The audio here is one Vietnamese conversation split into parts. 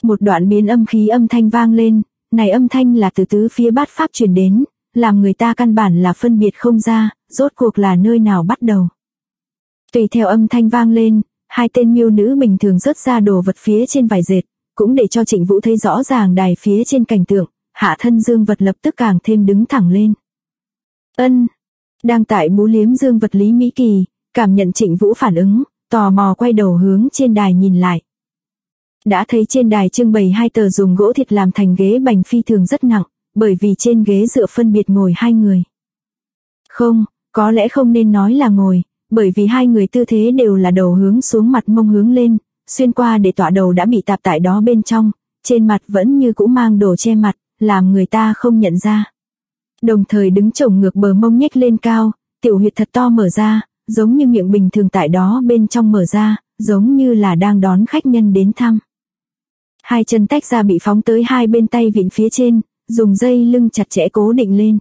Một đoạn biến âm khí âm thanh vang lên, này âm thanh là từ tứ phía bát pháp truyền đến, làm người ta căn bản là phân biệt không ra, rốt cuộc là nơi nào bắt đầu. Tùy theo âm thanh vang lên, hai tên miêu nữ bình thường rớt ra đồ vật phía trên vải dệt, cũng để cho Trịnh Vũ thấy rõ ràng đài phía trên cảnh tượng, hạ thân dương vật lập tức càng thêm đứng thẳng lên. Ân, đang tại bú liếm dương vật Lý Mỹ Kỳ, cảm nhận Trịnh Vũ phản ứng, tò mò quay đầu hướng trên đài nhìn lại. Đã thấy trên đài trưng bày hai tờ dùng gỗ thịt làm thành ghế bành phi thường rất nặng, bởi vì trên ghế dựa phân biệt ngồi hai người. Không, có lẽ không nên nói là ngồi, bởi vì hai người tư thế đều là đầu hướng xuống mặt mông hướng lên, xuyên qua để tọa đầu đã bị tạp tại đó bên trong, trên mặt vẫn như cũ mang đồ che mặt, làm người ta không nhận ra. Đồng thời đứng chổng ngược bờ mông nhếch lên cao, tiểu huyệt thật to mở ra, giống như miệng bình thường tại đó bên trong mở ra, giống như là đang đón khách nhân đến thăm. Hai chân tách ra bị phóng tới hai bên tay vịn phía trên, dùng dây lưng chặt chẽ cố định lên.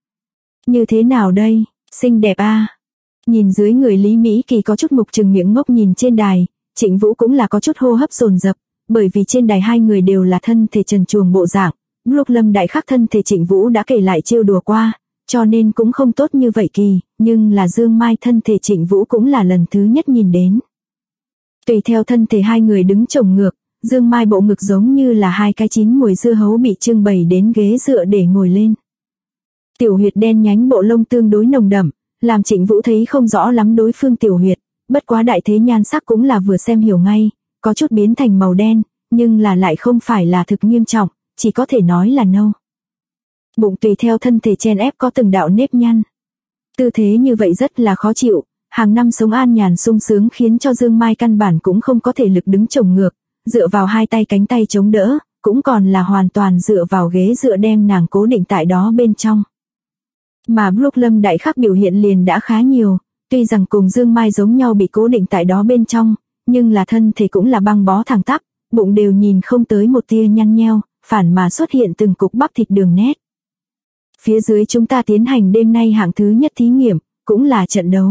Như thế nào đây, xinh đẹp a. Nhìn dưới người Lý Mỹ Kỳ có chút mục trừng miệng ngốc nhìn trên đài, Trịnh Vũ cũng là có chút hô hấp dồn dập, bởi vì trên đài hai người đều là thân thể trần truồng bộ dạng. Lúc Lâm Đại Khắc thân thể Trịnh Vũ đã kể lại trêu đùa qua, cho nên cũng không tốt như vậy kỳ, nhưng là Dương Mai thân thể Trịnh Vũ cũng là lần thứ nhất nhìn đến. Tùy theo thân thể hai người đứng chồng ngược, Dương Mai bộ ngực giống như là hai cái chín mùi dưa hấu bị trưng bày đến ghế dựa để ngồi lên. Tiểu huyệt đen nhánh bộ lông tương đối nồng đậm, làm Trịnh Vũ thấy không rõ lắm đối phương tiểu huyệt, bất quá đại thế nhan sắc cũng là vừa xem hiểu ngay, có chút biến thành màu đen, nhưng là lại không phải là thực nghiêm trọng, chỉ có thể nói là nâu. Bụng tùy theo thân thể chen ép có từng đạo nếp nhăn. Tư thế như vậy rất là khó chịu, hàng năm sống an nhàn sung sướng khiến cho Dương Mai căn bản cũng không có thể lực đứng chồng ngược, dựa vào hai tay cánh tay chống đỡ, cũng còn là hoàn toàn dựa vào ghế dựa đem nàng cố định tại đó bên trong. Mà lúc Lâm Đại Khắc biểu hiện liền đã khá nhiều, tuy rằng cùng Dương Mai giống nhau bị cố định tại đó bên trong, nhưng là thân thể cũng là băng bó thẳng tắp, bụng đều nhìn không tới một tia nhăn nheo, phản mà xuất hiện từng cục bắp thịt đường nét. Phía dưới chúng ta tiến hành đêm nay hạng thứ nhất thí nghiệm, cũng là trận đấu.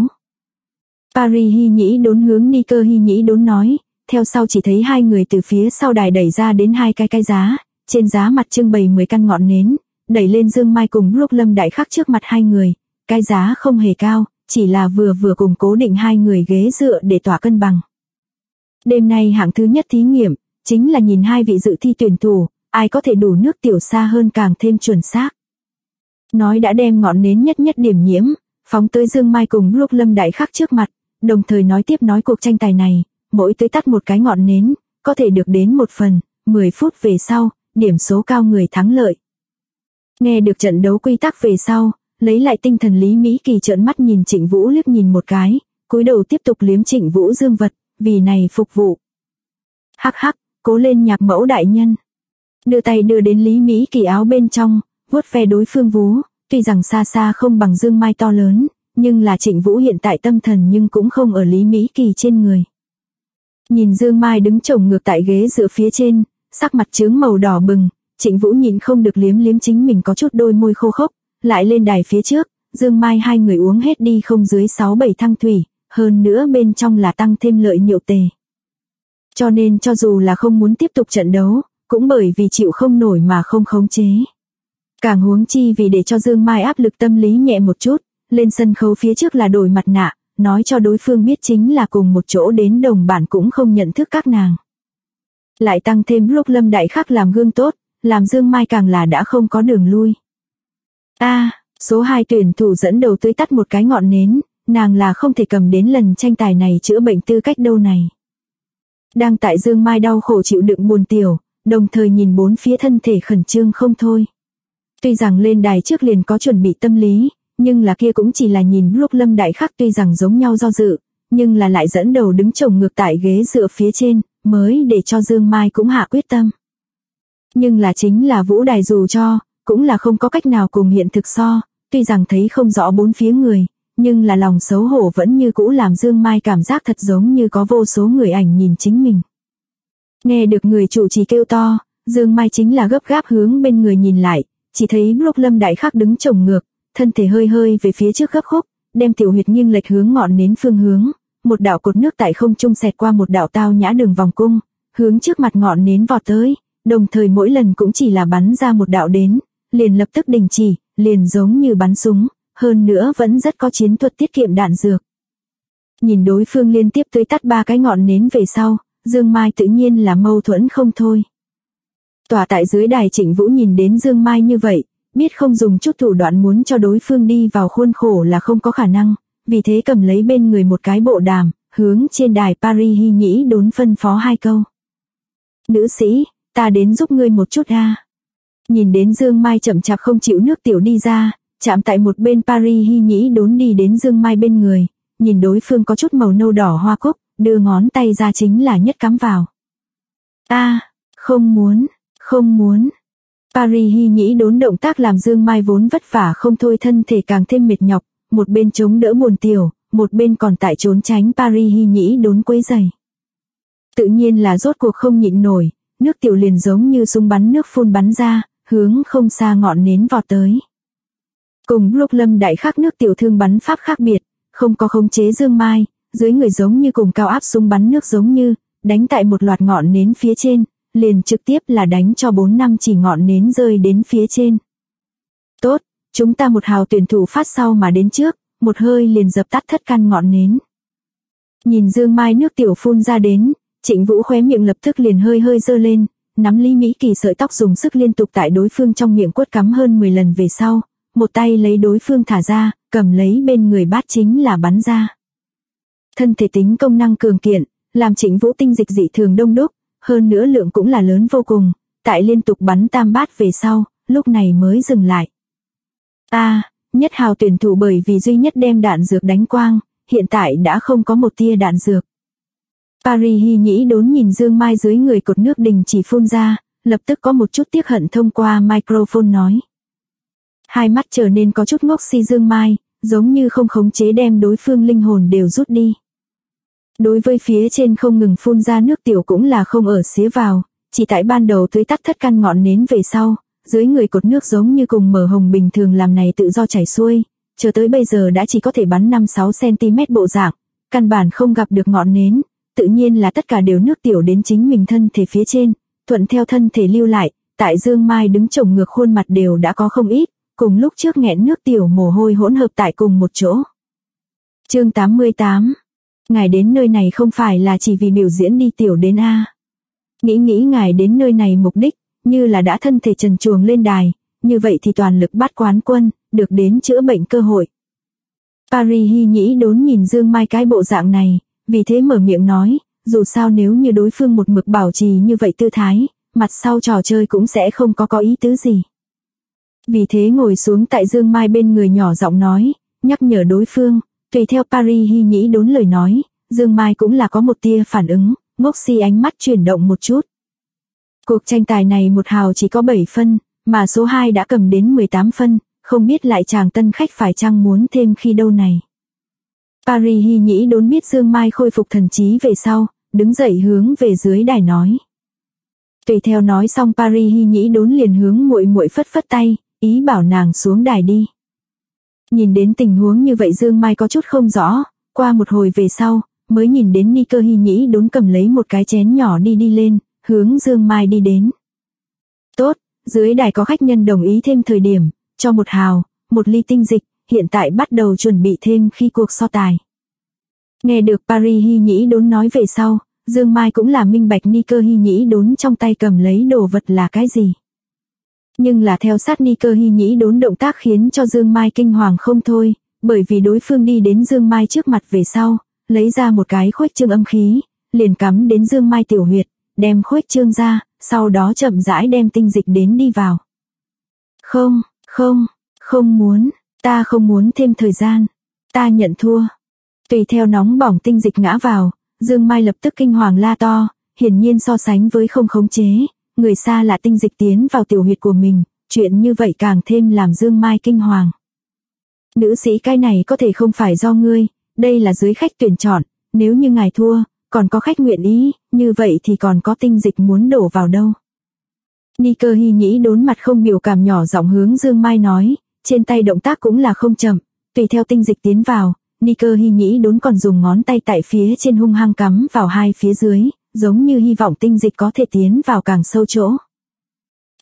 Paris Hy Nhĩ Đốn hướng Nicker Hy Nhĩ Đốn nói, theo sau chỉ thấy hai người từ phía sau đài đẩy ra đến hai cái giá, trên giá mặt trưng bày 10 căn ngọn nến, đẩy lên Dương Mai cùng lúc Lâm Đại Khắc trước mặt hai người, cái giá không hề cao, chỉ là vừa cùng cố định hai người ghế dựa để tỏa cân bằng. Đêm nay hạng thứ nhất thí nghiệm, chính là nhìn hai vị dự thi tuyển thủ, ai có thể đủ nước tiểu xa hơn càng thêm chuẩn xác. Nói đã đem ngọn nến nhất điểm nhiễm, phóng tới Dương Mai cùng lúc Lâm Đại Khắc trước mặt, đồng thời nói tiếp nói cuộc tranh tài này, mỗi tới tắt một cái ngọn nến, có thể được đến 1 phần, 10 phút về sau, điểm số cao người thắng lợi. Nghe được trận đấu quy tắc về sau, lấy lại tinh thần Lý Mỹ Kỳ trợn mắt nhìn Trịnh Vũ liếc nhìn một cái, cúi đầu tiếp tục liếm Trịnh Vũ dương vật, vì này phục vụ. Hắc hắc, cố lên nhạc mẫu đại nhân. Đưa tay đưa đến Lý Mỹ Kỳ áo bên trong, vuốt ve đối phương vú, tuy rằng xa xa không bằng Dương Mai to lớn, nhưng là Trịnh Vũ hiện tại tâm thần nhưng cũng không ở Lý Mỹ Kỳ trên người. Nhìn Dương Mai đứng chồng ngược tại ghế dựa phía trên, sắc mặt chướng màu đỏ bừng, Trịnh Vũ nhìn không được liếm chính mình có chút đôi môi khô khốc, lại lên đài phía trước, Dương Mai hai người uống hết đi không dưới 6-7 thăng thủy, hơn nữa bên trong là tăng thêm lợi nhệu tề. Cho nên cho dù là không muốn tiếp tục trận đấu, cũng bởi vì chịu không nổi mà không khống chế. Càng huống chi vì để cho Dương Mai áp lực tâm lý nhẹ một chút, lên sân khấu phía trước là đổi mặt nạ, nói cho đối phương biết chính là cùng một chỗ đến đồng bản cũng không nhận thức các nàng. Lại tăng thêm lúc Lâm Đại Khắc làm gương tốt, làm Dương Mai càng là đã không có đường lui. Số 2 tuyển thủ dẫn đầu tưới tắt một cái ngọn nến, nàng là không thể cầm đến lần tranh tài này chữa bệnh tư cách đâu này. Đang tại Dương Mai đau khổ chịu đựng buồn tiểu, đồng thời nhìn bốn phía thân thể khẩn trương không thôi. Tuy rằng lên đài trước liền có chuẩn bị tâm lý, nhưng là kia cũng chỉ là nhìn lúc Lâm Đại Khắc tuy rằng giống nhau do dự, nhưng là lại dẫn đầu đứng chồng ngược tại ghế dựa phía trên, mới để cho Dương Mai cũng hạ quyết tâm. Nhưng là chính là vũ đài dù cho, cũng là không có cách nào cùng hiện thực so, tuy rằng thấy không rõ bốn phía người, nhưng là lòng xấu hổ vẫn như cũ làm Dương Mai cảm giác thật giống như có vô số người ảnh nhìn chính mình. Nghe được người chủ trì kêu to, Dương Mai chính là gấp gáp hướng bên người nhìn lại, chỉ thấy lúc Lâm Đại Khắc đứng chồng ngược, thân thể hơi về phía trước gấp khúc, đem tiểu huyệt nghiêng lệch hướng ngọn nến phương hướng, một đạo cột nước tại không trung xẹt qua một đạo tao nhã đường vòng cung, hướng trước mặt ngọn nến vọt tới, đồng thời mỗi lần cũng chỉ là bắn ra một đạo đến, liền lập tức đình chỉ, liền giống như bắn súng, hơn nữa vẫn rất có chiến thuật tiết kiệm đạn dược. Nhìn đối phương liên tiếp tưới tắt 3 cái ngọn nến về sau, Dương Mai tự nhiên là mâu thuẫn không thôi. Tòa tại dưới đài Trịnh Vũ nhìn đến Dương Mai như vậy, biết không dùng chút thủ đoạn muốn cho đối phương đi vào khuôn khổ là không có khả năng, vì thế cầm lấy bên người một cái bộ đàm, hướng trên đài Paris Hy Nhĩ Đốn phân phó 2 câu. Nữ sĩ, ta đến giúp ngươi một chút a. Nhìn đến Dương Mai chậm chạp không chịu nước tiểu đi ra, chạm tại một bên Paris Hy Nhĩ Đốn đi đến Dương Mai bên người, nhìn đối phương có chút màu nâu đỏ hoa cúc, đưa ngón tay ra chính là nhất cắm vào. Không muốn. Paris Hy Nhĩ Đốn động tác làm Dương Mai vốn vất vả không thôi thân thể càng thêm mệt nhọc, một bên chống đỡ buồn tiểu, một bên còn tại trốn tránh Paris Hy Nhĩ Đốn quấy rầy. Tự nhiên là rốt cuộc không nhịn nổi, nước tiểu liền giống như súng bắn nước phun bắn ra, hướng không xa ngọn nến vọt tới. Cùng lúc Lâm Đại Khắc nước tiểu thương bắn pháp khác biệt, không có khống chế Dương Mai, dưới người giống như cùng cao áp súng bắn nước giống như, đánh tại một loạt ngọn nến phía trên, liền trực tiếp là đánh cho 4-5 chỉ ngọn nến rơi đến phía trên. Tốt, chúng ta một hào tuyển thủ phát sau mà đến trước, một hơi liền dập tắt thất căn ngọn nến. Nhìn Dương Mai nước tiểu phun ra đến, Trịnh Vũ khóe miệng lập tức liền hơi giơ lên, nắm Lý Mỹ Kỳ sợi tóc dùng sức liên tục tại đối phương trong miệng quất cắm hơn 10 lần về sau, một tay lấy đối phương thả ra, cầm lấy bên người bát chính là bắn ra. Thân thể tính công năng cường kiện, làm Trịnh Vũ tinh dịch dị thường đông đúc, hơn nữa lượng cũng là lớn vô cùng, tại liên tục bắn tam bát về sau, lúc này mới dừng lại. Nhất hào tuyển thủ bởi vì duy nhất đem đạn dược đánh quang, hiện tại đã không có một tia đạn dược. Paris Hy Nhĩ Đốn nhìn Dương Mai dưới người cột nước đình chỉ phun ra, lập tức có một chút tiếc hận thông qua microphone nói. Hai mắt trở nên có chút ngốc si Dương Mai, giống như không khống chế đem đối phương linh hồn đều rút đi. Đối với phía trên không ngừng phun ra nước tiểu cũng là không ở xía vào, chỉ tại ban đầu tưới tắt thất căn ngọn nến về sau, dưới người cột nước giống như cùng mở hồng bình thường làm này tự do chảy xuôi, chờ tới bây giờ đã chỉ có thể bắn 5-6 cm bộ dạng, căn bản không gặp được ngọn nến, tự nhiên là tất cả đều nước tiểu đến chính mình thân thể phía trên, thuận theo thân thể lưu lại, tại Dương Mai đứng chồng ngược khuôn mặt đều đã có không ít, cùng lúc trước nghẹn nước tiểu mồ hôi hỗn hợp tại cùng một chỗ. Chương 88. Ngài đến nơi này không phải là chỉ vì biểu diễn đi tiểu đến a. Nghĩ ngài đến nơi này mục đích, như là đã thân thể trần truồng lên đài, như vậy thì toàn lực bắt quán quân, được đến chữa bệnh cơ hội. Paris Hy Nhĩ Đốn nhìn Dương Mai cái bộ dạng này, vì thế mở miệng nói, dù sao nếu như đối phương một mực bảo trì như vậy tư thái, mặt sau trò chơi cũng sẽ không có ý tứ gì. Vì thế ngồi xuống tại Dương Mai bên người nhỏ giọng nói, nhắc nhở đối phương, tùy theo Paris Hy Nhĩ Đốn lời nói, Dương Mai cũng là có một tia phản ứng, ngốc si ánh mắt chuyển động một chút. Cuộc tranh tài này một hào chỉ có 7 phân, mà số 2 đã cầm đến 18 phân, không biết lại chàng tân khách phải chăng muốn thêm khi đâu này. Paris Hy Nhĩ Đốn biết Dương Mai khôi phục thần trí về sau, đứng dậy hướng về dưới đài nói. Tùy theo nói xong Paris Hy Nhĩ Đốn liền hướng muội muội phất phất tay, ý bảo nàng xuống đài đi. Nhìn đến tình huống như vậy Dương Mai có chút không rõ, qua một hồi về sau, mới nhìn đến Nicker Hy Nhĩ Đốn cầm lấy một cái chén nhỏ đi lên, hướng Dương Mai đi đến. Tốt, dưới đài có khách nhân đồng ý thêm thời điểm, cho một hào, một ly tinh dịch, hiện tại bắt đầu chuẩn bị thêm khi cuộc so tài. Nghe được Paris Hy Nhĩ Đốn nói về sau, Dương Mai cũng là minh bạch Nicker Hy Nhĩ Đốn trong tay cầm lấy đồ vật là cái gì. Nhưng là theo sát Nicker Hy Nhĩ Đốn động tác khiến cho Dương Mai kinh hoàng không thôi, bởi vì đối phương đi đến Dương Mai trước mặt về sau, lấy ra một cái khuếch trương âm khí, liền cắm đến Dương Mai tiểu huyệt, đem khuếch trương ra, sau đó chậm rãi đem tinh dịch đến đi vào. Không muốn, ta không muốn thêm thời gian, ta nhận thua. Tùy theo nóng bỏng tinh dịch ngã vào, Dương Mai lập tức kinh hoàng la to, hiển nhiên so sánh với không khống chế, người xa lạ tinh dịch tiến vào tiểu huyệt của mình, chuyện như vậy càng thêm làm Dương Mai kinh hoàng. Nữ sĩ cái này có thể không phải do ngươi, đây là dưới khách tuyển chọn, nếu như ngài thua, còn có khách nguyện ý, như vậy thì còn có tinh dịch muốn đổ vào đâu. Nicker Hy Nhĩ Đốn mặt không biểu cảm nhỏ giọng hướng Dương Mai nói, trên tay động tác cũng là không chậm, tùy theo tinh dịch tiến vào, Nicker Hy Nhĩ Đốn còn dùng ngón tay tại phía trên hung hăng cắm vào hai phía dưới, giống như hy vọng tinh dịch có thể tiến vào càng sâu chỗ.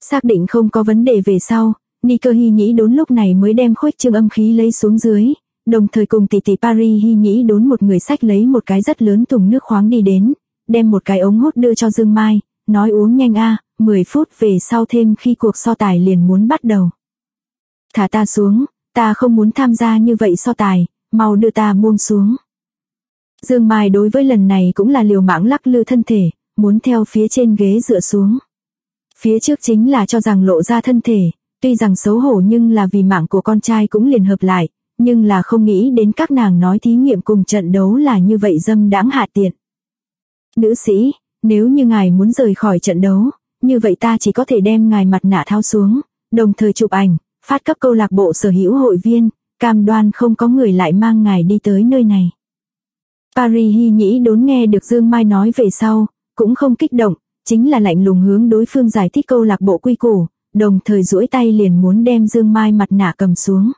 Xác định không có vấn đề về sau, Ni Cơ Hy Nhĩ Đốn lúc này mới đem khuếch trương âm khí lấy xuống dưới, đồng thời cùng tỷ tỷ Paris Hy Nhĩ Đốn một người xách lấy một cái rất lớn thùng nước khoáng đi đến, đem một cái ống hút đưa cho Dương Mai, nói uống nhanh a, 10 phút về sau thêm khi cuộc so tài liền muốn bắt đầu. Thả ta xuống, ta không muốn tham gia như vậy so tài, mau đưa ta buông xuống. Dương Mai đối với lần này cũng là liều mạng lắc lư thân thể, muốn theo phía trên ghế dựa xuống. Phía trước chính là cho rằng lộ ra thân thể, tuy rằng xấu hổ nhưng là vì mạng của con trai cũng liền hợp lại, nhưng là không nghĩ đến các nàng nói thí nghiệm cùng trận đấu là như vậy dâm đãng hạ tiện. Nữ sĩ, nếu như ngài muốn rời khỏi trận đấu, như vậy ta chỉ có thể đem ngài mặt nạ tháo xuống, đồng thời chụp ảnh, phát cấp câu lạc bộ sở hữu hội viên, cam đoan không có người lại mang ngài đi tới nơi này. Paris Hy Nhĩ Đốn nghe được Dương Mai nói về sau, cũng không kích động, chính là lạnh lùng hướng đối phương giải thích câu lạc bộ quy củ, đồng thời duỗi tay liền muốn đem Dương Mai mặt nạ cầm xuống.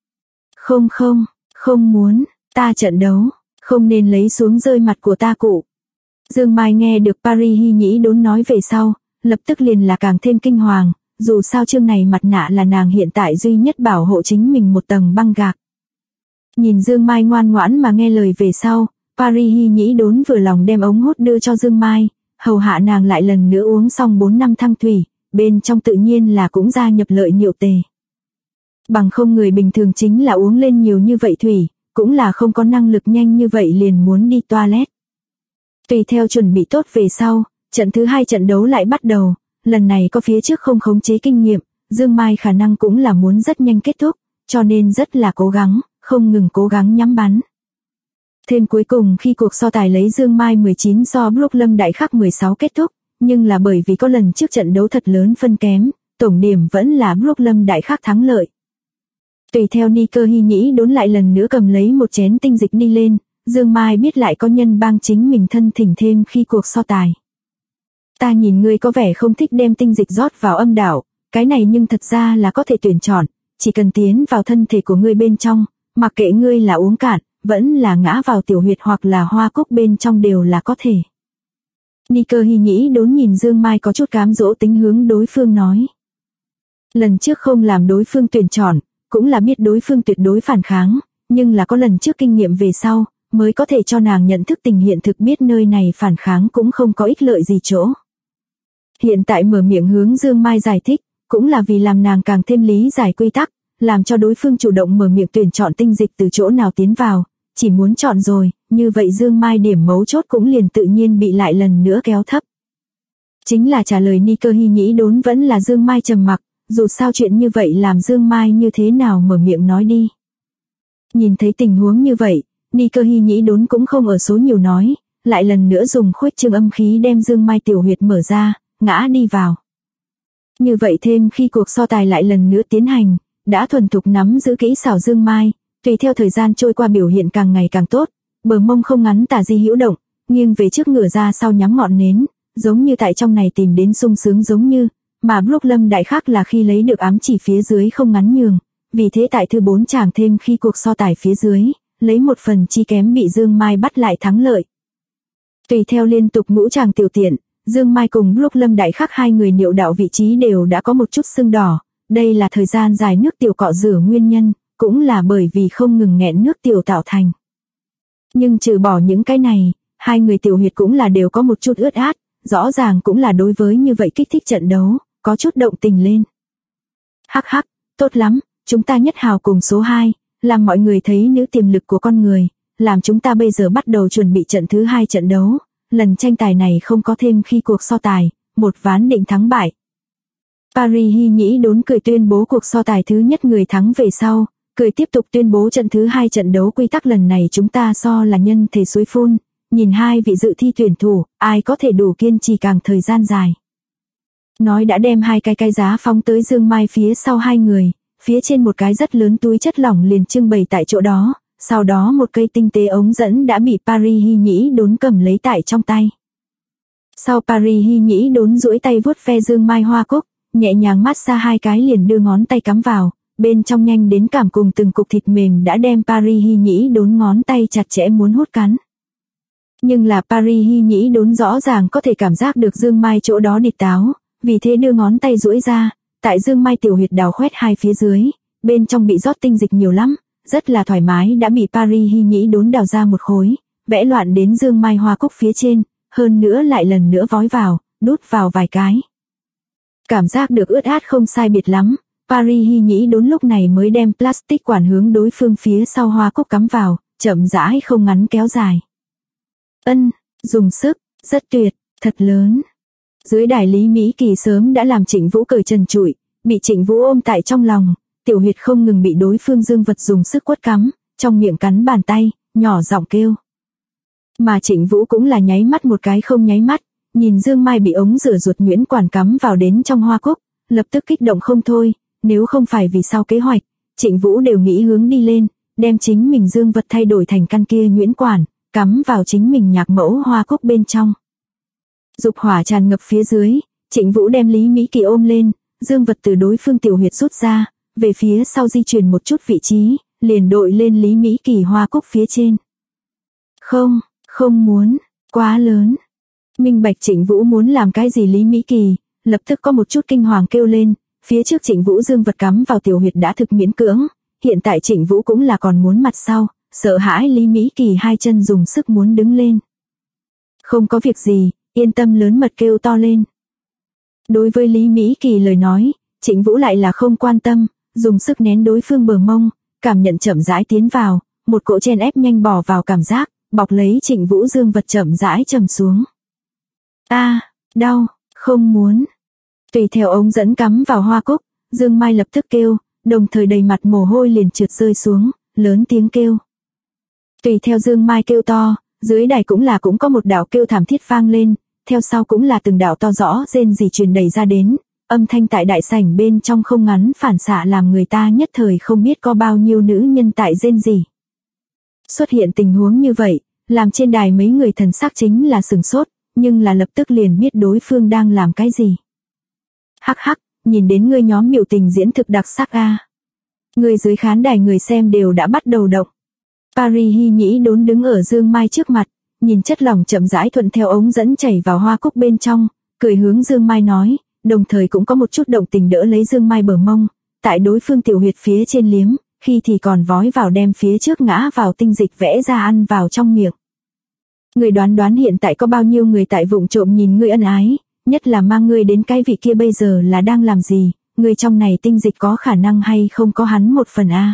Không muốn, ta trận đấu, không nên lấy xuống rơi mặt của ta cụ. Dương Mai nghe được Paris Hy Nhĩ Đốn nói về sau, lập tức liền là càng thêm kinh hoàng, dù sao chương này mặt nạ là nàng hiện tại duy nhất bảo hộ chính mình một tầng băng gạc. Nhìn Dương Mai ngoan ngoãn mà nghe lời về sau, Paris Hy Nhĩ Đốn vừa lòng đem ống hút đưa cho Dương Mai, hầu hạ nàng lại lần nữa uống xong 4 năm thăng thủy, bên trong tự nhiên là cũng gia nhập lợi nhiệu tề. Bằng không người bình thường chính là uống lên nhiều như vậy thủy, cũng là không có năng lực nhanh như vậy liền muốn đi toilet. Tùy theo chuẩn bị tốt về sau, trận thứ 2 trận đấu lại bắt đầu, lần này có phía trước không khống chế kinh nghiệm, Dương Mai khả năng cũng là muốn rất nhanh kết thúc, cho nên rất là cố gắng, không ngừng cố gắng nhắm bắn. Thêm cuối cùng khi cuộc so tài lấy Dương Mai 19 so Brooke Lâm Đại Khắc 16 kết thúc, nhưng là bởi vì có lần trước trận đấu thật lớn phân kém, tổng điểm vẫn là Brooke Lâm Đại Khắc thắng lợi. Tùy theo Ni Cơ Hy Nhĩ Đốn lại lần nữa cầm lấy một chén tinh dịch đi lên, Dương Mai biết lại có nhân bang chính mình thân thỉnh thêm khi cuộc so tài. Ta nhìn ngươi có vẻ không thích đem tinh dịch rót vào âm đạo, cái này nhưng thật ra là có thể tuyển chọn, chỉ cần tiến vào thân thể của ngươi bên trong, mặc kệ ngươi là uống cạn, vẫn là ngã vào tiểu huyệt hoặc là hoa cúc bên trong đều là có thể. Ni Cơ Hy Nhĩ Đốn nhìn Dương Mai có chút cám dỗ tính hướng đối phương nói. Lần trước không làm đối phương tuyển chọn, cũng là biết đối phương tuyệt đối phản kháng, nhưng là có lần trước kinh nghiệm về sau, mới có thể cho nàng nhận thức tình hiện thực biết nơi này phản kháng cũng không có ích lợi gì chỗ. Hiện tại mở miệng hướng Dương Mai giải thích, cũng là vì làm nàng càng thêm lý giải quy tắc, làm cho đối phương chủ động mở miệng tuyển chọn tinh dịch từ chỗ nào tiến vào, chỉ muốn chọn rồi, như vậy Dương Mai điểm mấu chốt cũng liền tự nhiên bị lại lần nữa kéo thấp. Chính là trả lời Ni Cơ Hy Nhĩ Đốn vẫn là Dương Mai trầm mặc, dù sao chuyện như vậy làm Dương Mai như thế nào mở miệng nói đi. Nhìn thấy tình huống như vậy, Ni Cơ Hy Nhĩ Đốn cũng không ở số nhiều nói, lại lần nữa dùng khuếch trương âm khí đem Dương Mai tiểu huyệt mở ra, ngã đi vào. Như vậy thêm khi cuộc so tài lại lần nữa tiến hành, đã thuần thục nắm giữ kỹ xảo Dương Mai, tùy theo thời gian trôi qua biểu hiện càng ngày càng tốt, bờ mông không ngắn tả di hữu động, nghiêng về trước ngửa ra sau nhắm ngọn nến, giống như tại trong này tìm đến sung sướng giống như, mà Brooke Lâm Đại Khắc là khi lấy được ám chỉ phía dưới không ngắn nhường, vì thế tại thứ 4 chàng thêm khi cuộc so tài phía dưới, lấy một phần chi kém bị Dương Mai bắt lại thắng lợi. Tùy theo liên tục ngũ chàng tiểu tiện, Dương Mai cùng Brooke Lâm Đại Khắc hai người niệu đạo vị trí đều đã có một chút sưng đỏ, đây là thời gian dài nước tiểu cọ rửa nguyên nhân, cũng là bởi vì không ngừng nghẹn nước tiểu tạo thành. Nhưng trừ bỏ những cái này, hai người tiểu huyệt cũng là đều có một chút ướt át, rõ ràng cũng là đối với như vậy kích thích trận đấu, có chút động tình lên. Hắc hắc, tốt lắm, chúng ta nhất hào cùng số 2, làm mọi người thấy nữ tiềm lực của con người, làm chúng ta bây giờ bắt đầu chuẩn bị trận thứ 2 trận đấu, lần tranh tài này không có thêm khi cuộc so tài, một ván định thắng bại. Paris Hy Nhĩ Đốn cười tuyên bố cuộc so tài thứ nhất người thắng về sau, cười tiếp tục tuyên bố trận thứ 2 trận đấu quy tắc lần này chúng ta so là nhân thể suối phun, nhìn hai vị dự thi tuyển thủ, ai có thể đủ kiên trì càng thời gian dài. Nói đã đem hai cái giá phóng tới Dương Mai phía sau hai người, phía trên một cái rất lớn túi chất lỏng liền trưng bày tại chỗ đó, sau đó một cây tinh tế ống dẫn đã bị Paris Hy Nhĩ Đốn cầm lấy tại trong tay. Sau Paris Hy Nhĩ Đốn duỗi tay vuốt ve Dương Mai hoa cúc, nhẹ nhàng massage hai cái liền đưa ngón tay cắm vào, bên trong nhanh đến cảm cùng từng cục thịt mềm đã đem Paris Hy Nhĩ Đốn ngón tay chặt chẽ muốn hút cắn. Nhưng là Paris Hy Nhĩ Đốn rõ ràng có thể cảm giác được Dương Mai chỗ đó địt táo, vì thế đưa ngón tay duỗi ra, tại dương mai tiểu huyệt đào khoét hai phía dưới, bên trong bị rót tinh dịch nhiều lắm, rất là thoải mái đã bị Paris Hy Nhĩ đốn đào ra một khối, vẽ loạn đến dương mai hoa cúc phía trên, hơn nữa lại lần nữa vói vào, đút vào vài cái. Cảm giác được ướt át không sai biệt lắm, Paris Hy Nhĩ đốn lúc này mới đem plastic quản hướng đối phương phía sau hoa cúc cắm vào, chậm rãi không ngắn kéo dài. Dùng sức, rất tuyệt, thật lớn. Dưới đài Lý Mỹ Kỳ sớm đã làm Trịnh Vũ cởi trần trụi, bị Trịnh Vũ ôm tại trong lòng, tiểu huyệt không ngừng bị đối phương dương vật dùng sức quất cắm, trong miệng cắn bàn tay, nhỏ giọng kêu. Mà Trịnh Vũ cũng là nháy mắt một cái không nháy mắt, nhìn dương mai bị ống rửa ruột nhuyễn quản cắm vào đến trong hoa cúc, lập tức kích động không thôi, nếu không phải vì sau kế hoạch, Trịnh Vũ đều nghĩ hướng đi lên, đem chính mình dương vật thay đổi thành căn kia nhuyễn quản, cắm vào chính mình nhạc mẫu hoa cúc bên trong. Dục hỏa tràn ngập phía dưới, Trịnh Vũ đem Lý Mỹ Kỳ ôm lên, dương vật từ đối phương tiểu huyệt rút ra, về phía sau di chuyển một chút vị trí, liền đội lên Lý Mỹ Kỳ hoa cúc phía trên. Không muốn, quá lớn. Minh bạch Trịnh Vũ muốn làm cái gì Lý Mỹ Kỳ, lập tức có một chút kinh hoàng kêu lên, phía trước Trịnh Vũ dương vật cắm vào tiểu huyệt đã thực miễn cưỡng, hiện tại Trịnh Vũ cũng là còn muốn mặt sau, sợ hãi Lý Mỹ Kỳ hai chân dùng sức muốn đứng lên. Không có việc gì, yên tâm lớn mật kêu to lên. Đối với Lý Mỹ Kỳ lời nói, Trịnh Vũ lại là không quan tâm, dùng sức nén đối phương bờ mông, cảm nhận chậm rãi tiến vào, một cỗ chen ép nhanh bỏ vào cảm giác, bọc lấy Trịnh Vũ dương vật chậm rãi trầm xuống. Đau, không muốn. Tùy theo ống dẫn cắm vào hoa cúc, Dương Mai lập tức kêu, đồng thời đầy mặt mồ hôi liền trượt rơi xuống, lớn tiếng kêu. Tùy theo Dương Mai kêu to, dưới đài cũng có một đạo kêu thảm thiết vang lên, theo sau cũng là từng đạo to rõ rên rỉ truyền đầy ra đến, âm thanh tại đại sảnh bên trong không ngắn phản xạ làm người ta nhất thời không biết có bao nhiêu nữ nhân tại rên rỉ. Xuất hiện tình huống như vậy, làm trên đài mấy người thần sắc chính là sửng sốt, nhưng là lập tức liền biết đối phương đang làm cái gì. Hắc hắc, nhìn đến ngươi nhóm biểu tình diễn thực đặc sắc a. Người dưới khán đài người xem đều đã bắt đầu động. Paris Hy Nhĩ đốn đứng ở Dương Mai trước mặt, nhìn chất lỏng chậm rãi thuận theo ống dẫn chảy vào hoa cúc bên trong, cười hướng Dương Mai nói, đồng thời cũng có một chút động tình đỡ lấy Dương Mai bờ mông, tại đối phương tiểu huyệt phía trên liếm, khi thì còn vói vào đem phía trước ngã vào tinh dịch vẽ ra ăn vào trong miệng. Người đoán hiện tại có bao nhiêu người tại vụng trộm nhìn ngươi ân ái, nhất là mang ngươi đến cái vị kia bây giờ là đang làm gì, ngươi trong này tinh dịch có khả năng hay không có hắn một phần a.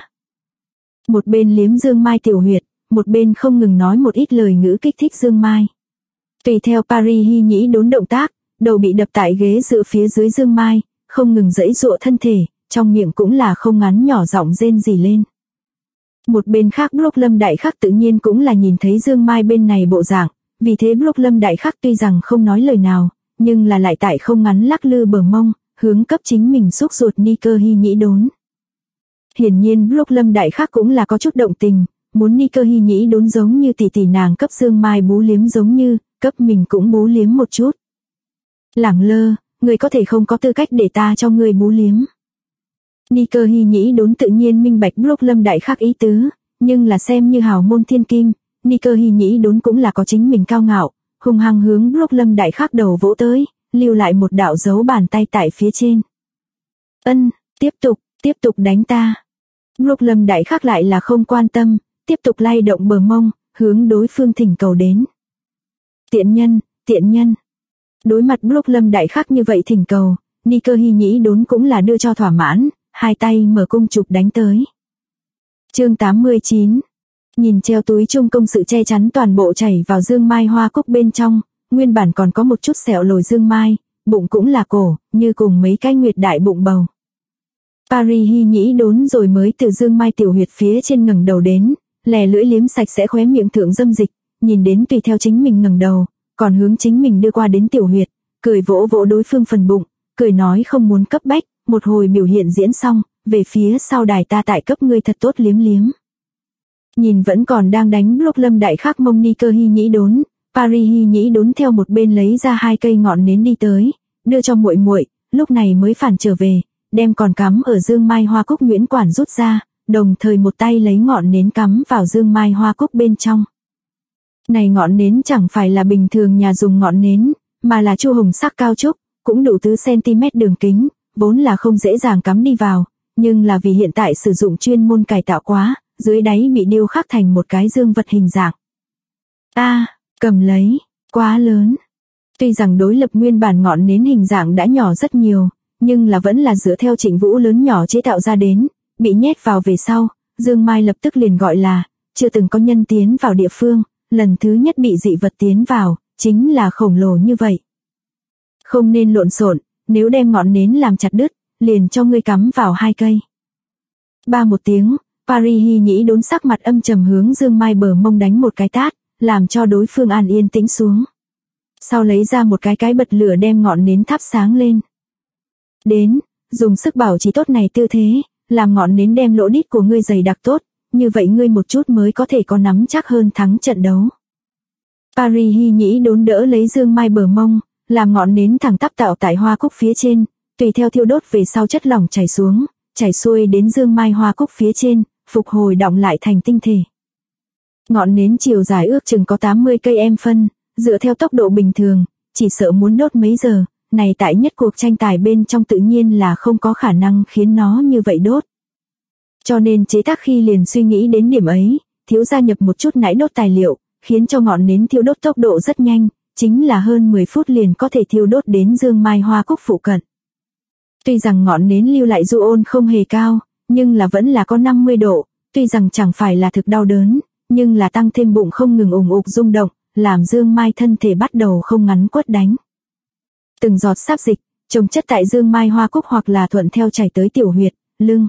Một bên liếm Dương Mai tiểu huyệt, một bên không ngừng nói một ít lời ngữ kích thích Dương Mai. Tùy theo Paris Hy Nhĩ đốn động tác, đầu bị đập tại ghế dựa phía dưới Dương Mai, không ngừng giãy giụa thân thể, trong miệng cũng là không ngắn nhỏ giọng rên rỉ lên. Một bên khác Block Lâm Đại Khắc tự nhiên cũng là nhìn thấy Dương Mai bên này bộ dạng, vì thế Block Lâm Đại Khắc tuy rằng không nói lời nào, nhưng là lại tại không ngắn lắc lư bờ mông, hướng cấp chính mình xúc ruột Nicker Hy Nhĩ đốn. Hiển nhiên Block Lâm Đại Khắc cũng là có chút động tình, muốn Nicker Hy Nhĩ đốn giống như tỷ tỷ nàng cấp Dương Mai bú liếm giống như, cấp mình cũng bú liếm một chút. Lẳng lơ, người có thể không có tư cách để ta cho người bú liếm. Nicker Hy Nhĩ đốn tự nhiên minh bạch Block Lâm Đại Khắc ý tứ, nhưng là xem như hào môn thiên kim, Nicker Hy Nhĩ đốn cũng là có chính mình cao ngạo, hung hăng hướng Block Lâm Đại Khắc đầu vỗ tới, lưu lại một đạo dấu bàn tay tại phía trên. Tiếp tục đánh ta. Block Lâm Đại Khắc lại là không quan tâm, tiếp tục lay động bờ mông, hướng đối phương thỉnh cầu đến. Tiện nhân. Đối mặt Block Lâm Đại Khắc như vậy thỉnh cầu, Nicker Hy Nhĩ đốn cũng là đưa cho thỏa mãn, hai tay mở cung chụp đánh tới. Chương 89. Nhìn treo túi chung công sự che chắn toàn bộ chảy vào Dương Mai hoa cúc bên trong, nguyên bản còn có một chút sẹo lồi Dương Mai, bụng cũng là cổ, như cùng mấy cái nguyệt đại bụng bầu. Paris Hy Nhĩ đốn rồi mới từ Dương Mai tiểu huyệt phía trên ngẩng đầu đến, lè lưỡi liếm sạch sẽ khóe miệng thượng dâm dịch, nhìn đến tùy theo chính mình ngẩng đầu, còn hướng chính mình đưa qua đến tiểu huyệt, cười vỗ vỗ đối phương phần bụng, cười nói không muốn cấp bách, một hồi biểu hiện diễn xong, về phía sau đài ta tại cấp ngươi thật tốt liếm liếm. Nhìn vẫn còn đang đánh Block Lâm Đại Khắc mông Nicker Hy Nhĩ đốn, Paris Hy Nhĩ đốn theo một bên lấy ra hai cây ngọn nến đi tới, đưa cho muội muội, lúc này mới phản trở về, đem còn cắm ở Dương Mai hoa cúc nhuyễn quản rút ra, đồng thời một tay lấy ngọn nến cắm vào Dương Mai hoa cúc bên trong. Này ngọn nến chẳng phải là bình thường nhà dùng ngọn nến, mà là chu hồng sắc cao trúc, cũng đủ tứ cm đường kính, vốn là không dễ dàng cắm đi vào, nhưng là vì hiện tại sử dụng chuyên môn cải tạo quá, dưới đáy bị điêu khắc thành một cái dương vật hình dạng. Cầm lấy, quá lớn. Tuy rằng đối lập nguyên bản ngọn nến hình dạng đã nhỏ rất nhiều, nhưng là vẫn là dựa theo Trịnh Vũ lớn nhỏ chế tạo ra đến, bị nhét vào về sau, Dương Mai lập tức liền gọi là, chưa từng có nhân tiến vào địa phương, lần thứ nhất bị dị vật tiến vào, chính là khổng lồ như vậy. Không nên lộn xộn, nếu đem ngọn nến làm chặt đứt, liền cho ngươi cắm vào 2 cây. Ba một tiếng, Paris Hy Nhĩ đốn sắc mặt âm trầm hướng Dương Mai bờ mông đánh một cái tát, làm cho đối phương an yên tĩnh xuống. Sau lấy ra một cái bật lửa đem ngọn nến thắp sáng lên. Đến, dùng sức bảo trì tốt này tư thế, làm ngọn nến đem lỗ đít của ngươi dày đặc tốt, như vậy ngươi một chút mới có thể có nắm chắc hơn thắng trận đấu. Paris Hy Nhĩ đốn đỡ lấy Dương Mai bờ mông, làm ngọn nến thẳng tắp tạo tại hoa cúc phía trên, tùy theo thiêu đốt về sau chất lỏng chảy xuống, chảy xuôi đến Dương Mai hoa cúc phía trên, phục hồi đọng lại thành tinh thể. Ngọn nến chiều dài ước chừng có 80 cây em phân, dựa theo tốc độ bình thường, chỉ sợ muốn đốt mấy giờ, này tại nhất cuộc tranh tài bên trong tự nhiên là không có khả năng khiến nó như vậy đốt. Cho nên chế tác khi liền suy nghĩ đến điểm ấy, thiếu gia nhập một chút nãy đốt tài liệu, khiến cho ngọn nến thiêu đốt tốc độ rất nhanh, chính là hơn 10 phút liền có thể thiêu đốt đến Dương Mai hoa cúc phụ cận. Tuy rằng ngọn nến lưu lại du ôn không hề cao, nhưng là vẫn là có 50 độ, tuy rằng chẳng phải là thực đau đớn, nhưng là tăng thêm bụng không ngừng ủng ục rung động, làm Dương Mai thân thể bắt đầu không ngắn quất đánh. Từng giọt sáp dịch, chồng chất tại Dương Mai hoa cúc hoặc là thuận theo chảy tới tiểu huyệt, lưng.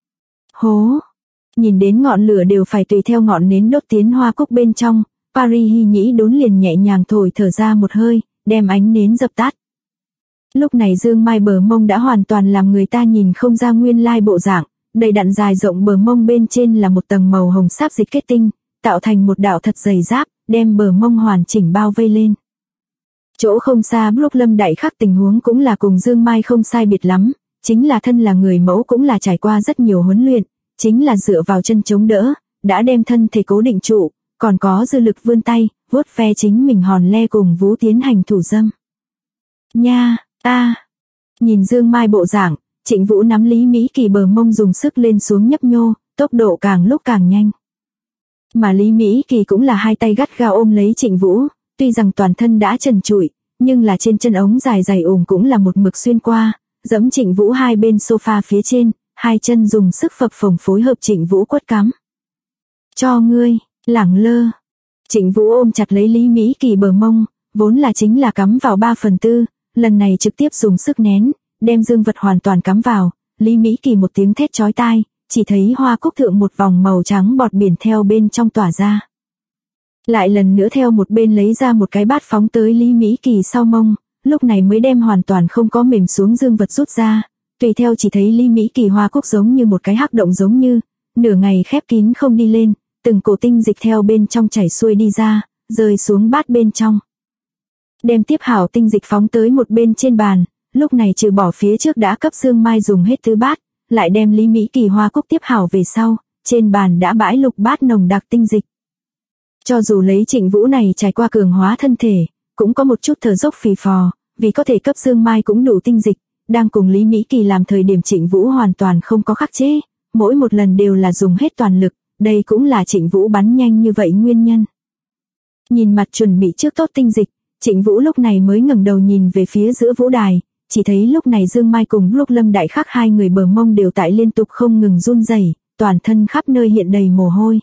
Hố! Nhìn đến ngọn lửa đều phải tùy theo ngọn nến đốt tiến hoa cúc bên trong, Paris Hy Nhĩ đốn liền nhẹ nhàng thổi thở ra một hơi, đem ánh nến dập tắt. Lúc này Dương Mai bờ mông đã hoàn toàn làm người ta nhìn không ra nguyên lai bộ dạng, đầy đặn dài rộng bờ mông bên trên là một tầng màu hồng sáp dịch kết tinh, tạo thành một đạo thật dày giáp, đem bờ mông hoàn chỉnh bao vây lên. Chỗ không xa lúc Lâm Đại Khắc tình huống cũng là cùng Dương Mai không sai biệt lắm, chính là thân là người mẫu cũng là trải qua rất nhiều huấn luyện, chính là dựa vào chân chống đỡ, đã đem thân thể cố định trụ, còn có dư lực vươn tay, vuốt ve chính mình hòn le cùng vú tiến hành thủ dâm. Nha, nhìn Dương Mai bộ dạng, Trịnh Vũ nắm Lý Mỹ Kỳ bờ mông dùng sức lên xuống nhấp nhô, tốc độ càng lúc càng nhanh. Mà Lý Mỹ Kỳ cũng là hai tay gắt gao ôm lấy Trịnh Vũ, tuy rằng toàn thân đã trần trụi, nhưng là trên chân ống dài dày ủng cũng là một mực xuyên qua, dẫm Trịnh Vũ hai bên sofa phía trên, hai chân dùng sức phập phồng phối hợp Trịnh Vũ quất cắm. Cho ngươi, lẳng lơ. Trịnh Vũ ôm chặt lấy Lý Mỹ Kỳ bờ mông, vốn là chính là cắm vào 3/4, lần này trực tiếp dùng sức nén, đem dương vật hoàn toàn cắm vào, Lý Mỹ Kỳ một tiếng thét chói tai, chỉ thấy hoa cúc thượng một vòng màu trắng bọt biển theo bên trong tỏa ra. Lại lần nữa theo một bên lấy ra một cái bát phóng tới Lý Mỹ Kỳ sau mông, lúc này mới đem hoàn toàn không có mềm xuống dương vật rút ra, tùy theo chỉ thấy Lý Mỹ Kỳ hoa cúc giống như một cái hắc động giống như, nửa ngày khép kín không đi lên, từng cổ tinh dịch theo bên trong chảy xuôi đi ra, rơi xuống bát bên trong. Đem tiếp hảo tinh dịch phóng tới một bên trên bàn, lúc này trừ bỏ phía trước đã cấp Dương Mai dùng hết thứ bát, lại đem Lý Mỹ Kỳ hoa cúc tiếp hảo về sau, trên bàn đã bãi lục bát nồng đặc tinh dịch. Cho dù lấy Trịnh Vũ này trải qua cường hóa thân thể, cũng có một chút thở dốc phì phò, vì có thể cấp Dương Mai cũng đủ tinh dịch, đang cùng Lý Mỹ Kỳ làm thời điểm Trịnh Vũ hoàn toàn không có khắc chế, mỗi một lần đều là dùng hết toàn lực, đây cũng là Trịnh Vũ bắn nhanh như vậy nguyên nhân. Nhìn mặt chuẩn bị trước tốt tinh dịch, Trịnh Vũ lúc này mới ngẩng đầu nhìn về phía giữa vũ đài, chỉ thấy lúc này Dương Mai cùng lúc Lâm Đại Khắc hai người bờ mông đều tại liên tục không ngừng run rẩy, toàn thân khắp nơi hiện đầy mồ hôi.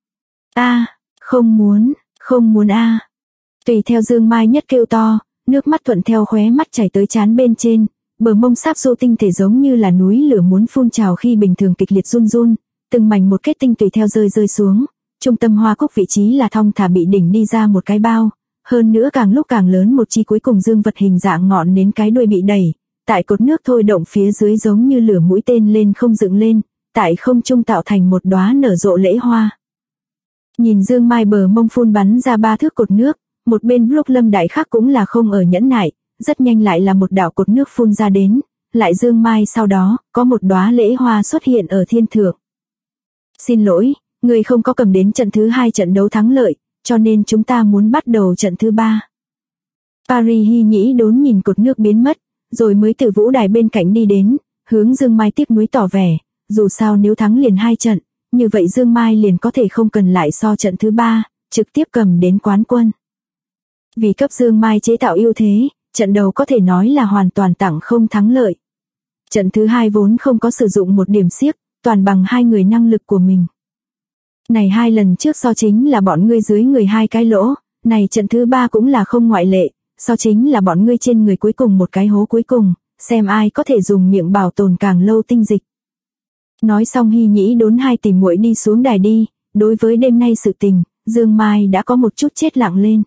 Không muốn a. Tùy theo Dương Mai nhất kêu to, nước mắt thuận theo khóe mắt chảy tới trán bên trên, bờ mông sáp xô tinh thể giống như là núi lửa muốn phun trào khi bình thường kịch liệt run run, từng mảnh một kết tinh tùy theo rơi xuống, trung tâm hoa cúc vị trí là thong thả bị đỉnh đi ra một cái bao, hơn nữa càng lúc càng lớn một chi cuối cùng dương vật hình dạng ngọn nến cái đuôi bị đẩy, tại cột nước thôi động phía dưới giống như lửa mũi tên lên không dựng lên, tại không trung tạo thành một đóa nở rộ lễ hoa. Nhìn Dương Mai bờ mông phun bắn ra 3 thước cột nước, một bên lúc Lâm Đại Khắc cũng là không ở nhẫn nại, rất nhanh lại là một đạo cột nước phun ra đến, lại Dương Mai sau đó, có một đóa lễ hoa xuất hiện ở thiên thượng. Xin lỗi, người không có cầm đến trận thứ 2 trận đấu thắng lợi, cho nên chúng ta muốn bắt đầu trận thứ 3. Paris Hy Nhĩ đốn nhìn cột nước biến mất, rồi mới từ vũ đài bên cạnh đi đến, hướng Dương Mai tiếc nuối tỏ vẻ, dù sao nếu thắng liền 2 trận, như vậy Dương Mai liền có thể không cần lại so trận thứ 3, trực tiếp cầm đến quán quân. Vì cấp Dương Mai chế tạo ưu thế, trận đầu có thể nói là hoàn toàn tặng không thắng lợi. Trận thứ 2 vốn không có sử dụng một điểm xiếc, toàn bằng 2 người năng lực của mình. Này 2 lần trước so chính là bọn ngươi dưới người 2 cái lỗ, này trận thứ 3 cũng là không ngoại lệ, so chính là bọn ngươi trên người cuối cùng một cái hố cuối cùng, xem ai có thể dùng miệng bảo tồn càng lâu tinh dịch. Nói xong Hy Nhĩ Đốn 2 tỷ muội đi xuống đài đi, đối với đêm nay sự tình, Dương Mai đã có một chút chết lặng lên.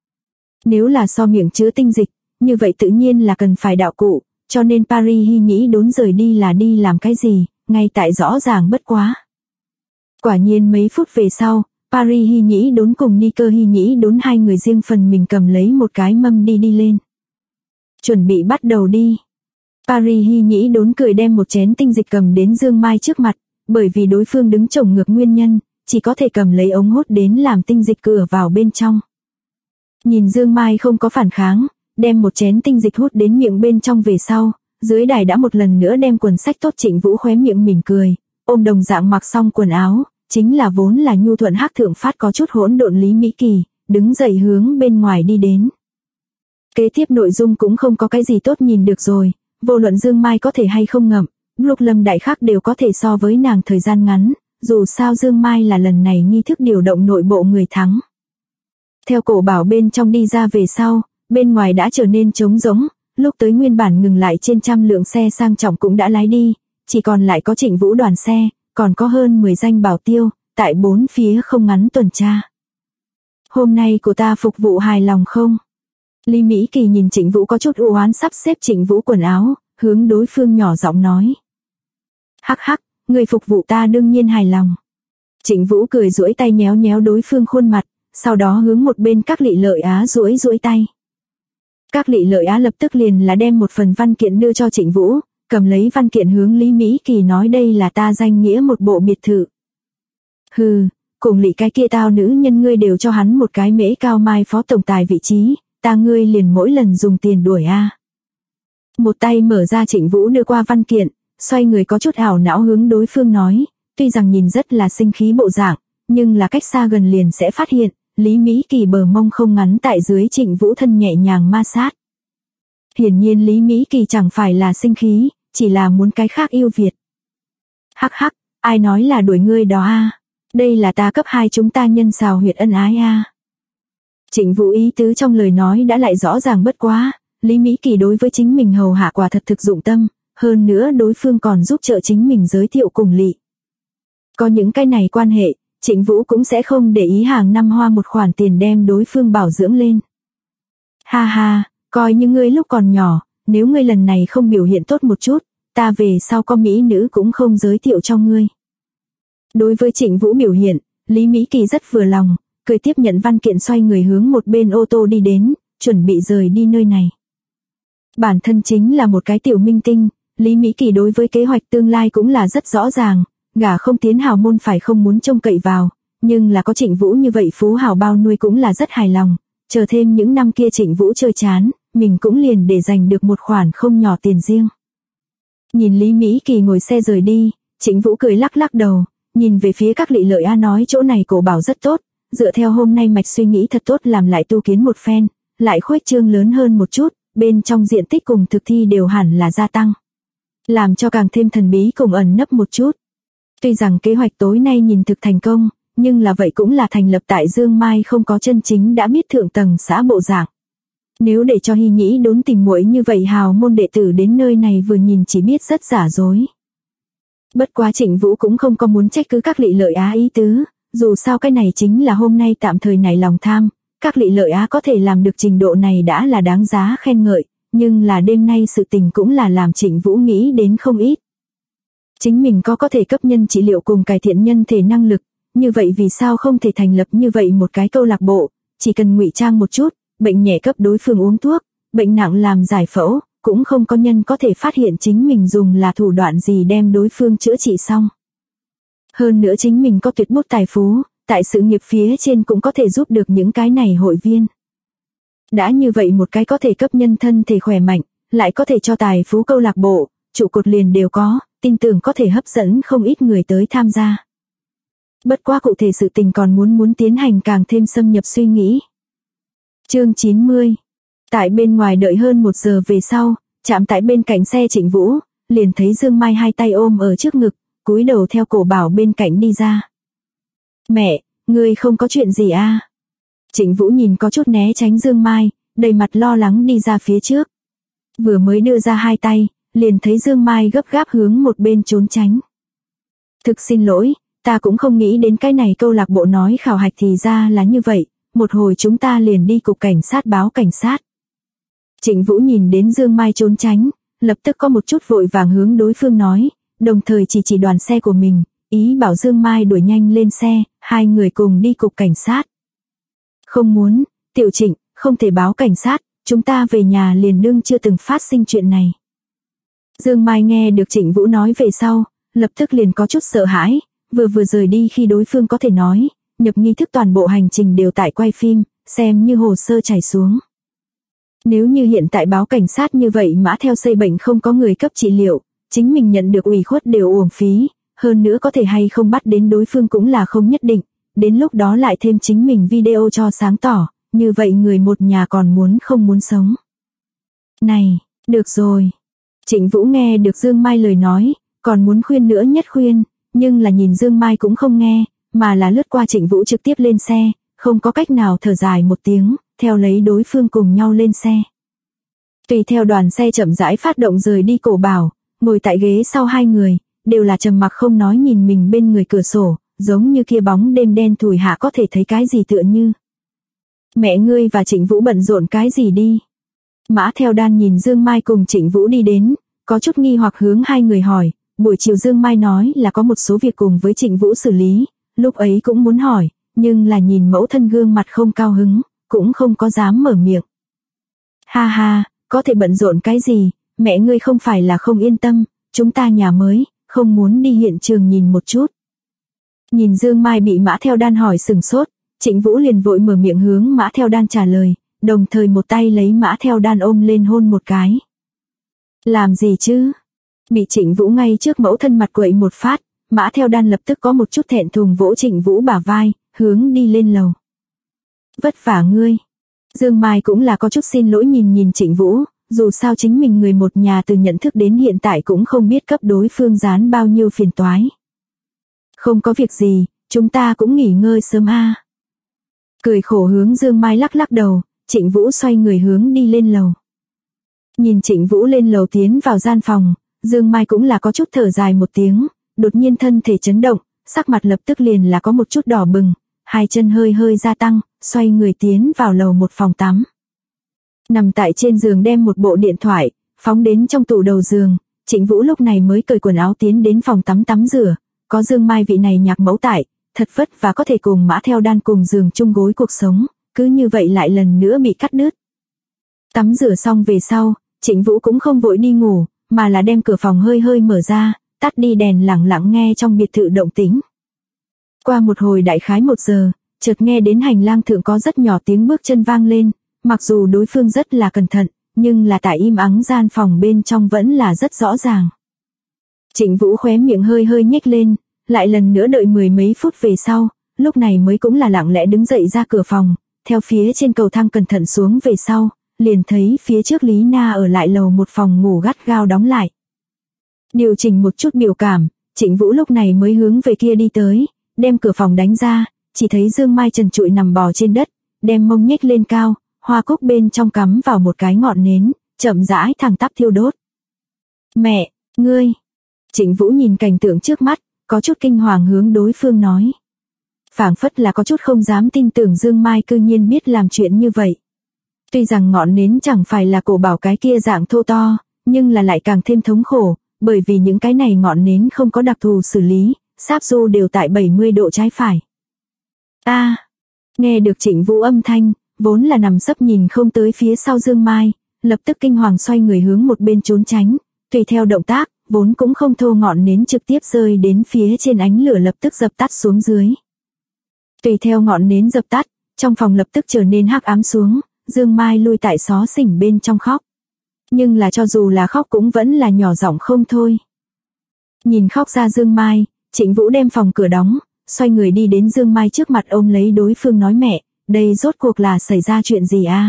Nếu là so miệng chứa tinh dịch, như vậy tự nhiên là cần phải đạo cụ, cho nên Paris Hy Nhĩ Đốn rời đi là đi làm cái gì, ngay tại rõ ràng bất quá. Quả nhiên mấy phút về sau, Paris Hy Nhĩ Đốn cùng Nicker Hy Nhĩ Đốn 2 người riêng phần mình cầm lấy một cái mâm đi lên. Chuẩn bị bắt đầu đi. Paris Hy Nhĩ Đốn cười đem một chén tinh dịch cầm đến Dương Mai trước mặt, bởi vì đối phương đứng chổng ngược nguyên nhân, chỉ có thể cầm lấy ống hút đến làm tinh dịch cửa vào bên trong. Nhìn Dương Mai không có phản kháng, đem một chén tinh dịch hút đến miệng bên trong về sau, dưới đài đã một lần nữa đem quần sách tốt Trịnh Vũ khóe miệng mỉm cười, ôm đồng dạng mặc xong quần áo, chính là vốn là nhu thuận hắc thượng phát có chút hỗn độn Lý Mỹ Kỳ, đứng dậy hướng bên ngoài đi đến. Kế tiếp nội dung cũng không có cái gì tốt nhìn được rồi, vô luận Dương Mai có thể hay không ngậm, Lục Lâm Đại Khắc đều có thể so với nàng thời gian ngắn, dù sao Dương Mai là lần này nghi thức điều động nội bộ người thắng. Theo cổ bảo bên trong đi ra về sau, bên ngoài đã trở nên trống rỗng, lúc tới nguyên bản ngừng lại trên 100 lượng xe sang trọng cũng đã lái đi, chỉ còn lại có Trịnh Vũ đoàn xe, còn có hơn 10 danh bảo tiêu, tại 4 phía không ngắn tuần tra. Hôm nay của ta phục vụ hài lòng không? Lý Mỹ Kỳ nhìn Trịnh Vũ có chút u oán sắp xếp Trịnh Vũ quần áo, hướng đối phương nhỏ giọng nói. Hắc hắc, người phục vụ ta đương nhiên hài lòng. Trịnh Vũ cười duỗi tay nhéo nhéo đối phương khuôn mặt, sau đó hướng một bên Các Lị Lợi Á duỗi tay. Các Lị Lợi Á lập tức liền là đem một phần văn kiện đưa cho Trịnh Vũ, cầm lấy văn kiện hướng Lý Mỹ Kỳ nói đây là ta danh nghĩa một bộ biệt thự. Hừ, cùng Lị cái kia tao nữ nhân ngươi đều cho hắn một cái Mễ Cao Mai phó tổng tài vị trí, ta ngươi liền mỗi lần dùng tiền đuổi a. Một tay mở ra Trịnh Vũ đưa qua văn kiện, xoay người có chút ảo não hướng đối phương nói, tuy rằng nhìn rất là sinh khí bộ dạng, nhưng là cách xa gần liền sẽ phát hiện, Lý Mỹ Kỳ bờ mông không ngắn tại dưới Trịnh Vũ thân nhẹ nhàng ma sát. Hiển nhiên Lý Mỹ Kỳ chẳng phải là sinh khí, chỉ là muốn cái khác yêu Việt. Hắc hắc, ai nói là đuổi ngươi đó a? Đây là ta cấp 2 chúng ta nhân xào huyệt ân ái a. Trịnh Vũ ý tứ trong lời nói đã lại rõ ràng bất quá, Lý Mỹ Kỳ đối với chính mình hầu hạ quả thật thực dụng tâm, hơn nữa đối phương còn giúp trợ chính mình giới thiệu cùng Lị. Có những cái này quan hệ, Trịnh Vũ cũng sẽ không để ý hàng năm hoa một khoản tiền đem đối phương bảo dưỡng lên. Ha ha, coi như ngươi lúc còn nhỏ, nếu ngươi lần này không biểu hiện tốt một chút, ta về sau có mỹ nữ cũng không giới thiệu cho ngươi. Đối với Trịnh Vũ biểu hiện, Lý Mỹ Kỳ rất vừa lòng, cười tiếp nhận văn kiện xoay người hướng một bên ô tô đi đến, chuẩn bị rời đi nơi này. Bản thân chính là một cái tiểu minh tinh, Lý Mỹ Kỳ đối với kế hoạch tương lai cũng là rất rõ ràng, gả không tiến hào môn phải không muốn trông cậy vào, nhưng là có Trịnh Vũ như vậy phú hào bao nuôi cũng là rất hài lòng, chờ thêm những năm kia Trịnh Vũ chơi chán, mình cũng liền để dành được một khoản không nhỏ tiền riêng. Nhìn Lý Mỹ Kỳ ngồi xe rời đi, Trịnh Vũ cười lắc lắc đầu, nhìn về phía Các Lị Lợi Á nói chỗ này cổ bảo rất tốt, dựa theo hôm nay mạch suy nghĩ thật tốt làm lại tu kiến một phen, lại khuếch trương lớn hơn một chút, bên trong diện tích cùng thực thi đều hẳn là gia tăng. Làm cho càng thêm thần bí cùng ẩn nấp một chút. Tuy rằng kế hoạch tối nay nhìn thực thành công, nhưng là vậy cũng là thành lập tại Dương Mai không có chân chính đã biết thượng tầng xã bộ dạng. Nếu để cho Hy Nhĩ Đốn tìm muội như vậy hào môn đệ tử đến nơi này vừa nhìn chỉ biết rất giả dối. Bất quá Trịnh Vũ cũng không có muốn trách cứ Các Lị Lợi Á ý tứ, dù sao cái này chính là hôm nay tạm thời này lòng tham, Các Lị Lợi Á có thể làm được trình độ này đã là đáng giá khen ngợi, nhưng là đêm nay sự tình cũng là làm Trịnh Vũ nghĩ đến không ít. Chính mình có thể cấp nhân trị liệu cùng cải thiện nhân thể năng lực, như vậy vì sao không thể thành lập như vậy một cái câu lạc bộ, chỉ cần ngụy trang một chút, bệnh nhẹ cấp đối phương uống thuốc, bệnh nặng làm giải phẫu, cũng không có nhân có thể phát hiện chính mình dùng là thủ đoạn gì đem đối phương chữa trị xong. Hơn nữa chính mình có tuyệt bút tài phú, tại sự nghiệp phía trên cũng có thể giúp được những cái này hội viên. Đã như vậy một cái có thể cấp nhân thân thể khỏe mạnh, lại có thể cho tài phú câu lạc bộ, trụ cột liền đều có, tin tưởng có thể hấp dẫn không ít người tới tham gia. Bất quá cụ thể sự tình còn muốn tiến hành càng thêm xâm nhập suy nghĩ. Chương 90. Tại bên ngoài đợi hơn 1 giờ về sau, chạm tại bên cạnh xe Trịnh Vũ, liền thấy Dương Mai hai tay ôm ở trước ngực, cúi đầu theo cổ bảo bên cạnh đi ra. Mẹ, ngươi không có chuyện gì à? Trịnh Vũ nhìn có chút né tránh Dương Mai, đầy mặt lo lắng đi ra phía trước. Vừa mới đưa ra hai tay, liền thấy Dương Mai gấp gáp hướng một bên trốn tránh. Thực xin lỗi, ta cũng không nghĩ đến cái này câu lạc bộ nói khảo hạch thì ra là như vậy, một hồi chúng ta liền đi cục cảnh sát báo cảnh sát. Trịnh Vũ nhìn đến Dương Mai trốn tránh, lập tức có một chút vội vàng hướng đối phương nói, đồng thời chỉ đoàn xe của mình, ý bảo Dương Mai đuổi nhanh lên xe, hai người cùng đi cục cảnh sát. Không muốn, Tiểu Trịnh, không thể báo cảnh sát, chúng ta về nhà liền đương chưa từng phát sinh chuyện này. Dương Mai nghe được Trịnh Vũ nói về sau, lập tức liền có chút sợ hãi, vừa rời đi khi đối phương có thể nói, nhập nghi thức toàn bộ hành trình đều tại quay phim, xem như hồ sơ chảy xuống. Nếu như hiện tại báo cảnh sát như vậy mã theo xây bệnh không có người cấp trị liệu, chính mình nhận được ủy khuất đều uổng phí, hơn nữa có thể hay không bắt đến đối phương cũng là không nhất định, đến lúc đó lại thêm chính mình video cho sáng tỏ, như vậy người một nhà còn muốn không muốn sống. Này, được rồi. Trịnh Vũ nghe được Dương Mai lời nói, còn muốn khuyên nữa nhất khuyên, nhưng là nhìn Dương Mai cũng không nghe, mà là lướt qua Trịnh Vũ trực tiếp lên xe, không có cách nào thở dài một tiếng, theo lấy đối phương cùng nhau lên xe. Tùy theo đoàn xe chậm rãi phát động rời đi cổ bảo, ngồi tại ghế sau hai người, đều là trầm mặc không nói nhìn mình bên người cửa sổ, giống như kia bóng đêm đen thủi hạ có thể thấy cái gì tựa như. Mẹ ngươi và Trịnh Vũ bận rộn cái gì đi? Mã Theo Đan nhìn Dương Mai cùng Trịnh Vũ đi đến, có chút nghi hoặc hướng hai người hỏi, buổi chiều Dương Mai nói là có một số việc cùng với Trịnh Vũ xử lý, lúc ấy cũng muốn hỏi, nhưng là nhìn mẫu thân gương mặt không cao hứng, cũng không có dám mở miệng. Ha ha, có thể bận rộn cái gì, mẹ ngươi không phải là không yên tâm, chúng ta nhà mới, không muốn đi hiện trường nhìn một chút. Nhìn Dương Mai bị Mã Theo Đan hỏi sừng sốt, Trịnh Vũ liền vội mở miệng hướng Mã Theo Đan trả lời, đồng thời một tay lấy Mã Theo Đan ôm lên hôn một cái. Làm gì chứ? Bị Trịnh Vũ ngay trước mẫu thân mặt quậy một phát, Mã Theo Đan lập tức có một chút thẹn thùng vỗ Trịnh Vũ bả vai, hướng đi lên lầu. Vất vả ngươi. Dương Mai cũng là có chút xin lỗi nhìn Trịnh Vũ, dù sao chính mình người một nhà từ nhận thức đến hiện tại cũng không biết cấp đối phương dán bao nhiêu phiền toái. Không có việc gì, chúng ta cũng nghỉ ngơi sớm a. Cười khổ hướng Dương Mai lắc đầu, Trịnh Vũ xoay người hướng đi lên lầu. Nhìn Trịnh Vũ lên lầu tiến vào gian phòng, Dương Mai cũng là có chút thở dài một tiếng, đột nhiên thân thể chấn động, sắc mặt lập tức liền là có một chút đỏ bừng, hai chân hơi gia tăng, xoay người tiến vào lầu một phòng tắm. Nằm tại trên giường đem một bộ điện thoại, phóng đến trong tủ đầu giường, Trịnh Vũ lúc này mới cởi quần áo tiến đến phòng tắm rửa, có Dương Mai vị này nhạc mẫu tại, thật vất và có thể cùng Mã Theo Đan cùng giường chung gối cuộc sống, cứ như vậy lại lần nữa bị cắt đứt. Tắm rửa xong về sau, Trịnh Vũ cũng không vội đi ngủ, mà là đem cửa phòng hơi mở ra, tắt đi đèn lặng lặng nghe trong biệt thự động tĩnh. Qua một hồi đại khái 1 giờ, chợt nghe đến hành lang thượng có rất nhỏ tiếng bước chân vang lên, mặc dù đối phương rất là cẩn thận, nhưng là tại im ắng gian phòng bên trong vẫn là rất rõ ràng. Trịnh Vũ khóe miệng hơi nhếch lên, lại lần nữa đợi 10 mấy phút về sau, lúc này mới cũng là lặng lẽ đứng dậy ra cửa phòng, theo phía trên cầu thang cẩn thận xuống về sau, liền thấy phía trước Lý Na ở lại lầu một phòng ngủ gắt gao đóng lại. Điều chỉnh một chút biểu cảm, Trịnh Vũ lúc này mới hướng về kia đi tới, đem cửa phòng đánh ra, chỉ thấy Dương Mai trần trụi nằm bò trên đất, đem mông nhếch lên cao, hoa cúc bên trong cắm vào một cái ngọn nến, chậm rãi thẳng tắp thiêu đốt. Mẹ, ngươi. Trịnh Vũ nhìn cảnh tượng trước mắt, có chút kinh hoàng hướng đối phương nói. Phảng phất là có chút không dám tin tưởng Dương Mai cư nhiên biết làm chuyện như vậy. Tuy rằng ngọn nến chẳng phải là cổ bảo cái kia dạng thô to, nhưng là lại càng thêm thống khổ, bởi vì những cái này ngọn nến không có đặc thù xử lý, sáp du đều tại 70 độ trái phải. Nghe được Trịnh Vũ âm thanh, vốn là nằm sấp nhìn không tới phía sau Dương Mai, lập tức kinh hoàng xoay người hướng một bên trốn tránh, tùy theo động tác, vốn cũng không thô ngọn nến trực tiếp rơi đến phía trên ánh lửa lập tức dập tắt xuống dưới. Tùy theo ngọn nến dập tắt, trong phòng lập tức trở nên hắc ám xuống, Dương Mai lui tại xó xỉnh bên trong khóc. Nhưng là cho dù là khóc cũng vẫn là nhỏ giọng không thôi. Nhìn khóc ra Dương Mai, Trịnh Vũ đem phòng cửa đóng, xoay người đi đến Dương Mai trước mặt ôm lấy đối phương nói mẹ, đây rốt cuộc là xảy ra chuyện gì a?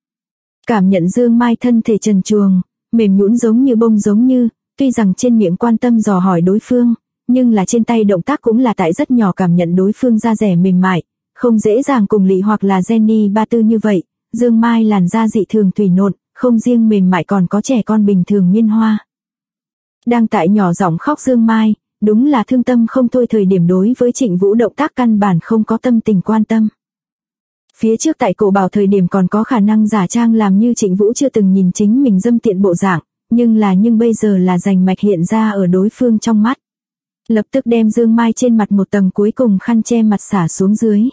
Cảm nhận Dương Mai thân thể trần truồng, mềm nhũn giống như bông giống như, tuy rằng trên miệng quan tâm dò hỏi đối phương, nhưng là trên tay động tác cũng là tại rất nhỏ cảm nhận đối phương da dẻ mềm mại, không dễ dàng cùng Lị hoặc là Jenny Ba Tư như vậy. Dương Mai làn da dị thường thủy nộn, không riêng mềm mại còn có trẻ con bình thường miên hoa. Đang tại nhỏ giọng khóc Dương Mai, đúng là thương tâm không thôi, thời điểm đối với Trịnh Vũ động tác căn bản không có tâm tình quan tâm. Phía trước tại cổ bảo thời điểm còn có khả năng giả trang làm như Trịnh Vũ chưa từng nhìn chính mình dâm tiện bộ dạng, nhưng bây giờ là rành mạch hiện ra ở đối phương trong mắt. Lập tức đem Dương Mai trên mặt một tầng cuối cùng khăn che mặt xả xuống dưới.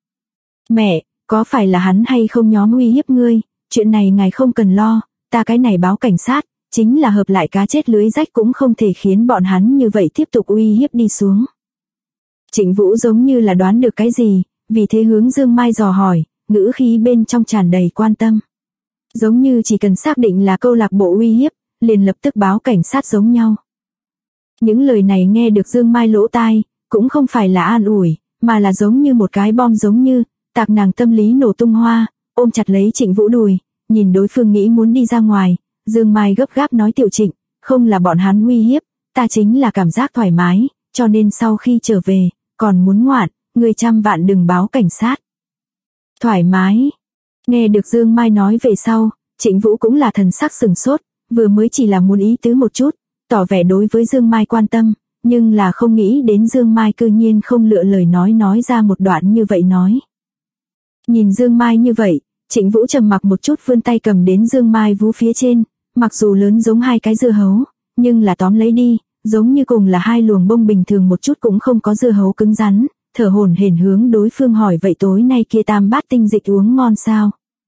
Mẹ, có phải là hắn hay không nhóm uy hiếp ngươi, chuyện này ngài không cần lo, ta cái này báo cảnh sát, chính là hợp lại cá chết lưới rách cũng không thể khiến bọn hắn như vậy tiếp tục uy hiếp đi xuống. Trịnh Vũ giống như là đoán được cái gì, vì thế hướng Dương Mai dò hỏi, ngữ khí bên trong tràn đầy quan tâm. Giống như chỉ cần xác định là câu lạc bộ uy hiếp, liền lập tức báo cảnh sát giống nhau. Những lời này nghe được Dương Mai lỗ tai, cũng không phải là an ủi, mà là giống như một cái bom giống như, tạc nàng tâm lý nổ tung hoa, ôm chặt lấy Trịnh Vũ đùi, nhìn đối phương nghĩ muốn đi ra ngoài, Dương Mai gấp gáp nói Tiểu Trịnh, không là bọn hắn uy hiếp, ta chính là cảm giác thoải mái, cho nên sau khi trở về, còn muốn ngoạn, người trăm vạn đừng báo cảnh sát. Thoải mái. Nghe được Dương Mai nói về sau, Trịnh Vũ cũng là thần sắc sừng sốt, vừa mới chỉ là muốn ý tứ một chút, tỏ vẻ đối với Dương Mai quan tâm, nhưng là không nghĩ đến Dương Mai cư nhiên không lựa lời nói ra một đoạn như vậy nói. Nhìn Dương Mai như vậy, Trịnh Vũ trầm mặc một chút vươn tay cầm đến Dương Mai vú phía trên, mặc dù lớn giống hai cái dưa hấu, nhưng là tóm lấy đi, giống như cùng là hai luồng bông bình thường một chút cũng không có dưa hấu cứng rắn, thở hổn hển hướng đối phương hỏi vậy tối nay kia tam bát tinh dịch uống ngon sao?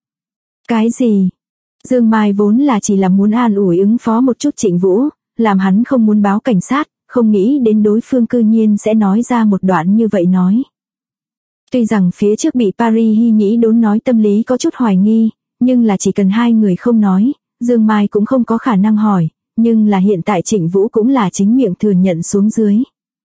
Cái gì? Dương Mai vốn là chỉ là muốn an ủi ứng phó một chút Trịnh Vũ, làm hắn không muốn báo cảnh sát, không nghĩ đến đối phương cư nhiên sẽ nói ra một đoạn như vậy nói. Tuy rằng phía trước bị Paris Hy Nhĩ đốn nói tâm lý có chút hoài nghi, nhưng là chỉ cần hai người không nói, Dương Mai cũng không có khả năng hỏi, nhưng là hiện tại Trịnh Vũ cũng là chính miệng thừa nhận xuống dưới.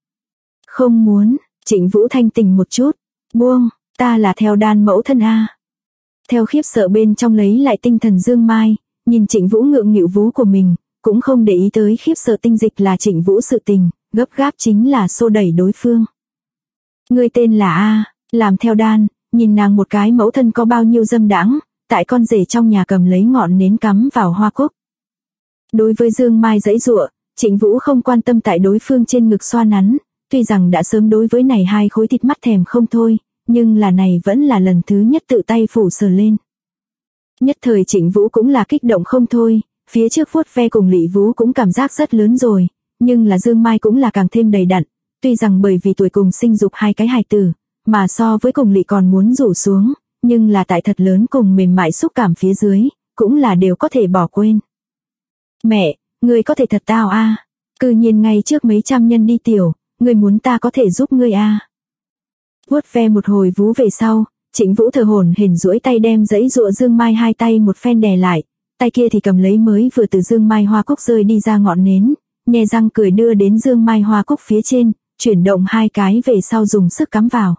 Không muốn, Trịnh Vũ thanh tình một chút, buông, ta là theo đan mẫu thân a. Theo khiếp sợ bên trong lấy lại tinh thần Dương Mai, nhìn Trịnh Vũ ngượng nghịu vú của mình, cũng không để ý tới khiếp sợ tinh dịch là Trịnh Vũ sự tình, gấp gáp chính là xô đẩy đối phương. Người tên là A, làm theo đan, nhìn nàng một cái mẫu thân có bao nhiêu dâm đãng, tại con rể trong nhà cầm lấy ngọn nến cắm vào hoa cúc. Đối với Dương Mai giãy giụa, Trịnh Vũ không quan tâm tại đối phương trên ngực xoa nắn, tuy rằng đã sớm đối với này hai khối thịt mắt thèm không thôi, nhưng là này vẫn là lần thứ nhất tự tay phủ sờ lên. Nhất thời Trịnh Vũ cũng là kích động không thôi, phía trước vuốt ve cùng Lị Vú cũng cảm giác rất lớn rồi, nhưng là Dương Mai cũng là càng thêm đầy đặn, tuy rằng bởi vì tuổi cùng sinh dục hai cái hài tử, mà so với cùng Lị còn muốn rủ xuống, nhưng là tại thật lớn cùng mềm mại xúc cảm phía dưới, cũng là đều có thể bỏ quên. Mẹ, ngươi có thể thật tao a, cư nhiên ngay trước mấy trăm nhân đi tiểu, ngươi muốn ta có thể giúp ngươi a. Vuốt ve một hồi vú về sau, Trịnh Vũ thở hổn hển duỗi tay đem giãy giụa Dương Mai hai tay một phen đè lại, tay kia thì cầm lấy mới vừa từ Dương Mai hoa cúc rơi đi ra ngọn nến, nhe răng cười đưa đến Dương Mai hoa cúc phía trên, chuyển động hai cái về sau dùng sức cắm vào.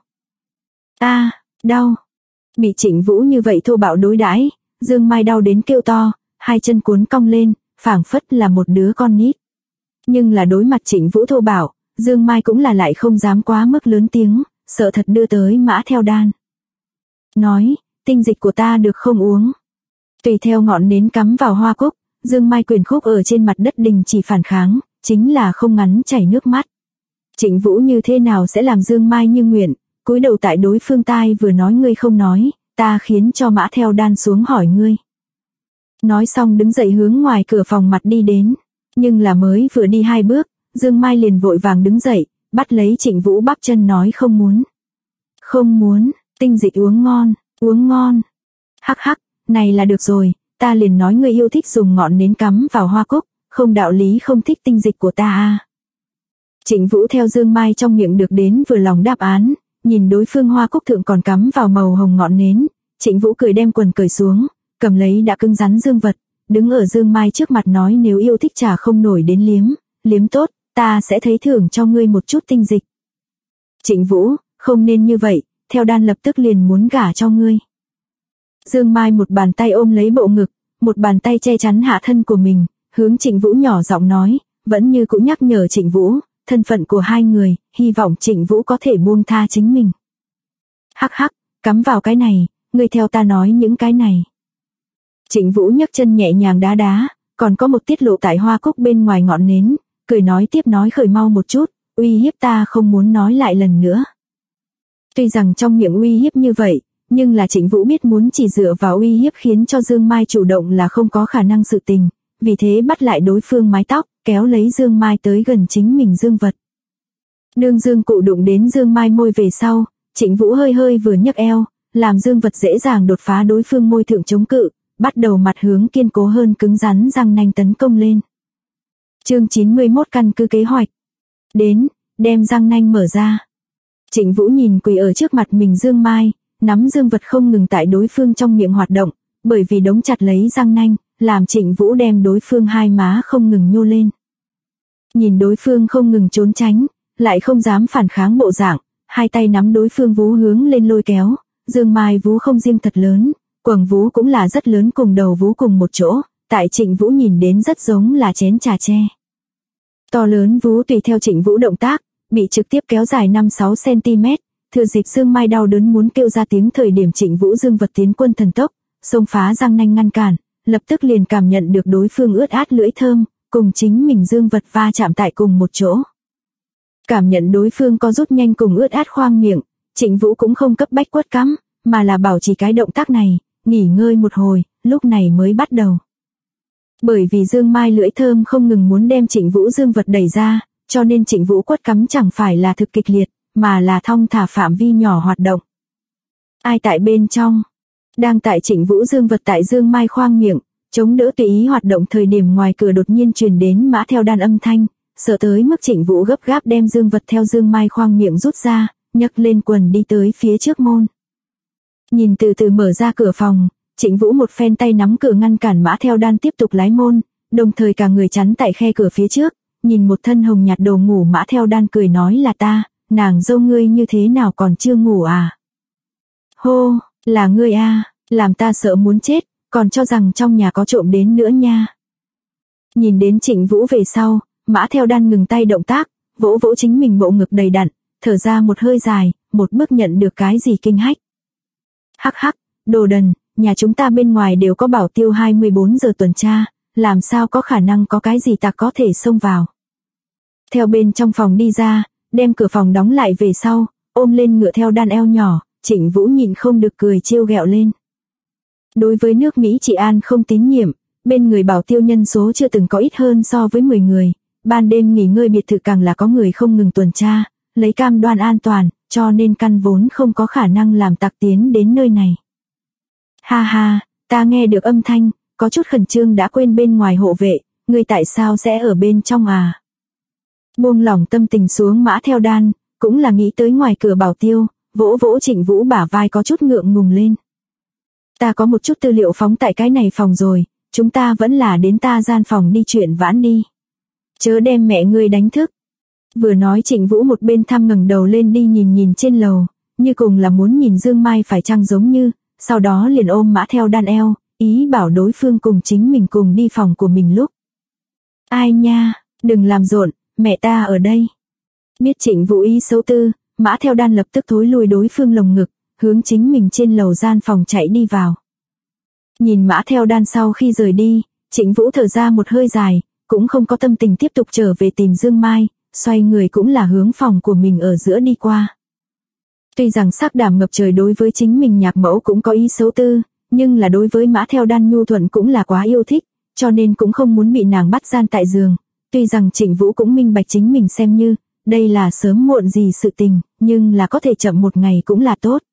A, đau. Bị Trịnh Vũ như vậy thô bạo đối đãi, Dương Mai đau đến kêu to, hai chân cuốn cong lên, phảng phất là một đứa con nít. Nhưng là đối mặt Trịnh Vũ thô bạo, Dương Mai cũng là lại không dám quá mức lớn tiếng, sợ thật đưa tới mã theo đan. Nói, tinh dịch của ta được không uống. Tùy theo ngọn nến cắm vào hoa cúc, Dương Mai quyền khúc ở trên mặt đất đình chỉ phản kháng, chính là không ngắn chảy nước mắt. Trịnh Vũ như thế nào sẽ làm Dương Mai như nguyện, cúi đầu tại đối phương tai vừa nói ngươi không nói, ta khiến cho mã theo đan xuống hỏi ngươi. Nói xong đứng dậy hướng ngoài cửa phòng mặt đi đến, nhưng là mới vừa đi hai bước, Dương Mai liền vội vàng đứng dậy, bắt lấy Trịnh Vũ bắp chân nói không muốn. Không muốn, tinh dịch uống ngon, uống ngon. Hắc hắc, này là được rồi, ta liền nói ngươi yêu thích dùng ngọn nến cắm vào hoa cúc, không đạo lý không thích tinh dịch của ta a. Trịnh Vũ theo Dương Mai trong miệng được đến vừa lòng đáp án, nhìn đối phương hoa cúc thượng còn cắm vào màu hồng ngọn nến, Trịnh Vũ cười đem quần cởi xuống, cầm lấy đã cứng rắn dương vật, đứng ở Dương Mai trước mặt nói nếu yêu thích trà không nổi đến liếm tốt, ta sẽ thấy thưởng cho ngươi một chút tinh dịch. Trịnh Vũ, không nên như vậy, theo đan lập tức liền muốn gả cho ngươi. Dương Mai một bàn tay ôm lấy bộ ngực, một bàn tay che chắn hạ thân của mình, hướng Trịnh Vũ nhỏ giọng nói, vẫn như cũng nhắc nhở Trịnh Vũ, thân phận của hai người, hy vọng Trịnh Vũ có thể buông tha chính mình. Hắc hắc, cắm vào cái này, ngươi theo ta nói những cái này. Trịnh Vũ nhấc chân nhẹ nhàng đá đá, còn có một tiết lộ tại hoa cúc bên ngoài ngọn nến, cười nói tiếp nói khởi mau một chút, uy hiếp ta không muốn nói lại lần nữa. Tuy rằng trong miệng uy hiếp như vậy, nhưng là Trịnh Vũ biết muốn chỉ dựa vào uy hiếp khiến cho Dương Mai chủ động là không có khả năng sự tình, vì thế bắt lại đối phương mái tóc, kéo lấy Dương Mai tới gần chính mình dương vật. Đương dương cụ đụng đến Dương Mai môi về sau, Trịnh Vũ hơi hơi vừa nhấc eo, làm dương vật dễ dàng đột phá đối phương môi thượng chống cự, bắt đầu mặt hướng kiên cố hơn cứng rắn răng nanh tấn công lên. Chương 91 căn cứ kế hoạch. Đến, đem răng nanh mở ra. Trịnh Vũ nhìn quỳ ở trước mặt mình Dương Mai, nắm dương vật không ngừng tại đối phương trong miệng hoạt động, bởi vì đống chặt lấy răng nanh, làm Trịnh Vũ đem đối phương hai má không ngừng nhô lên. Nhìn đối phương không ngừng trốn tránh, lại không dám phản kháng bộ dạng, hai tay nắm đối phương vú hướng lên lôi kéo, Dương Mai vú không riêng thật lớn, quầng vú cũng là rất lớn cùng đầu vú cùng một chỗ, tại Trịnh Vũ nhìn đến rất giống là chén trà tre. To lớn vú tùy theo Trịnh Vũ động tác, bị trực tiếp kéo dài 5-6 cm, thừa dịp Dương Mai đau đớn muốn kêu ra tiếng thời điểm Trịnh Vũ dương vật tiến quân thần tốc, xông phá răng nanh ngăn cản, lập tức liền cảm nhận được đối phương ướt át lưỡi thơm, cùng chính mình dương vật va chạm tại cùng một chỗ. Cảm nhận đối phương có rút nhanh cùng ướt át khoang miệng, Trịnh Vũ cũng không cấp bách quất cắm, mà là bảo trì cái động tác này, nghỉ ngơi một hồi, lúc này mới bắt đầu. Bởi vì Dương Mai lưỡi thơm không ngừng muốn đem Trịnh Vũ dương vật đẩy ra, cho nên Trịnh Vũ quất cắm chẳng phải là thực kịch liệt, mà là thong thả phạm vi nhỏ hoạt động. Ai tại bên trong? Đang tại Trịnh Vũ dương vật tại Dương Mai khoang miệng, chống đỡ tùy ý hoạt động thời điểm ngoài cửa đột nhiên truyền đến mã theo đan âm thanh, sợ tới mức Trịnh Vũ gấp gáp đem dương vật theo Dương Mai khoang miệng rút ra, nhấc lên quần đi tới phía trước môn. Nhìn từ từ mở ra cửa phòng, Trịnh Vũ một phen tay nắm cửa ngăn cản mã theo đan tiếp tục lái môn, đồng thời cả người chắn tại khe cửa phía trước, nhìn một thân hồng nhạt đồ ngủ mã theo đan cười nói là ta, nàng dâu ngươi như thế nào còn chưa ngủ à? Hô, là ngươi à, làm ta sợ muốn chết, còn cho rằng trong nhà có trộm đến nữa nha. Nhìn đến Trịnh Vũ về sau, mã theo đan ngừng tay động tác, vỗ vỗ chính mình bộ ngực đầy đặn, thở ra một hơi dài, một bước nhận được cái gì kinh hách. Hắc hắc, đồ đần, nhà chúng ta bên ngoài đều có bảo tiêu 24 giờ tuần tra, làm sao có khả năng có cái gì tặc có thể xông vào. Theo bên trong phòng đi ra, đem cửa phòng đóng lại về sau, ôm lên ngựa theo đan eo nhỏ, Trịnh Vũ nhịn không được cười trêu ghẹo lên. Đối với nước Mỹ trị an không tín nhiệm, bên người bảo tiêu nhân số chưa từng có ít hơn so với 10 người, ban đêm nghỉ ngơi biệt thự càng là có người không ngừng tuần tra, lấy cam đoan an toàn, cho nên căn vốn không có khả năng làm tặc tiến đến nơi này. Ha ha, ta nghe được âm thanh, có chút khẩn trương đã quên bên ngoài hộ vệ, người tại sao sẽ ở bên trong à? Buông lỏng tâm tình xuống mã theo đan, cũng là nghĩ tới ngoài cửa bảo tiêu, vỗ vỗ Trịnh Vũ bả vai có chút ngượng ngùng lên. Ta có một chút tư liệu phóng tại cái này phòng rồi, chúng ta vẫn là đến ta gian phòng đi chuyện vãn đi. Chớ đem mẹ ngươi đánh thức. Vừa nói Trịnh Vũ một bên thăm ngẩng đầu lên đi nhìn trên lầu, như cùng là muốn nhìn Dương Mai phải chăng giống như, sau đó liền ôm mã theo đan eo, ý bảo đối phương cùng chính mình cùng đi phòng của mình lúc. Ai nha, đừng làm rộn, mẹ ta ở đây. Biết Trịnh Vũ ý xấu tư, mã theo đan lập tức thối lùi đối phương lồng ngực, hướng chính mình trên lầu gian phòng chạy đi vào. Nhìn mã theo đan sau khi rời đi, Trịnh Vũ thở ra một hơi dài, cũng không có tâm tình tiếp tục trở về tìm Dương Mai, xoay người cũng là hướng phòng của mình ở giữa đi qua. Tuy rằng sắc đảm ngập trời đối với chính mình nhạc mẫu cũng có ý xấu tư, nhưng là đối với mã theo đan nhu thuận cũng là quá yêu thích, cho nên cũng không muốn bị nàng bắt gian tại giường. Tuy rằng Trịnh Vũ cũng minh bạch chính mình xem như, đây là sớm muộn gì sự tình, nhưng là có thể chậm một ngày cũng là tốt.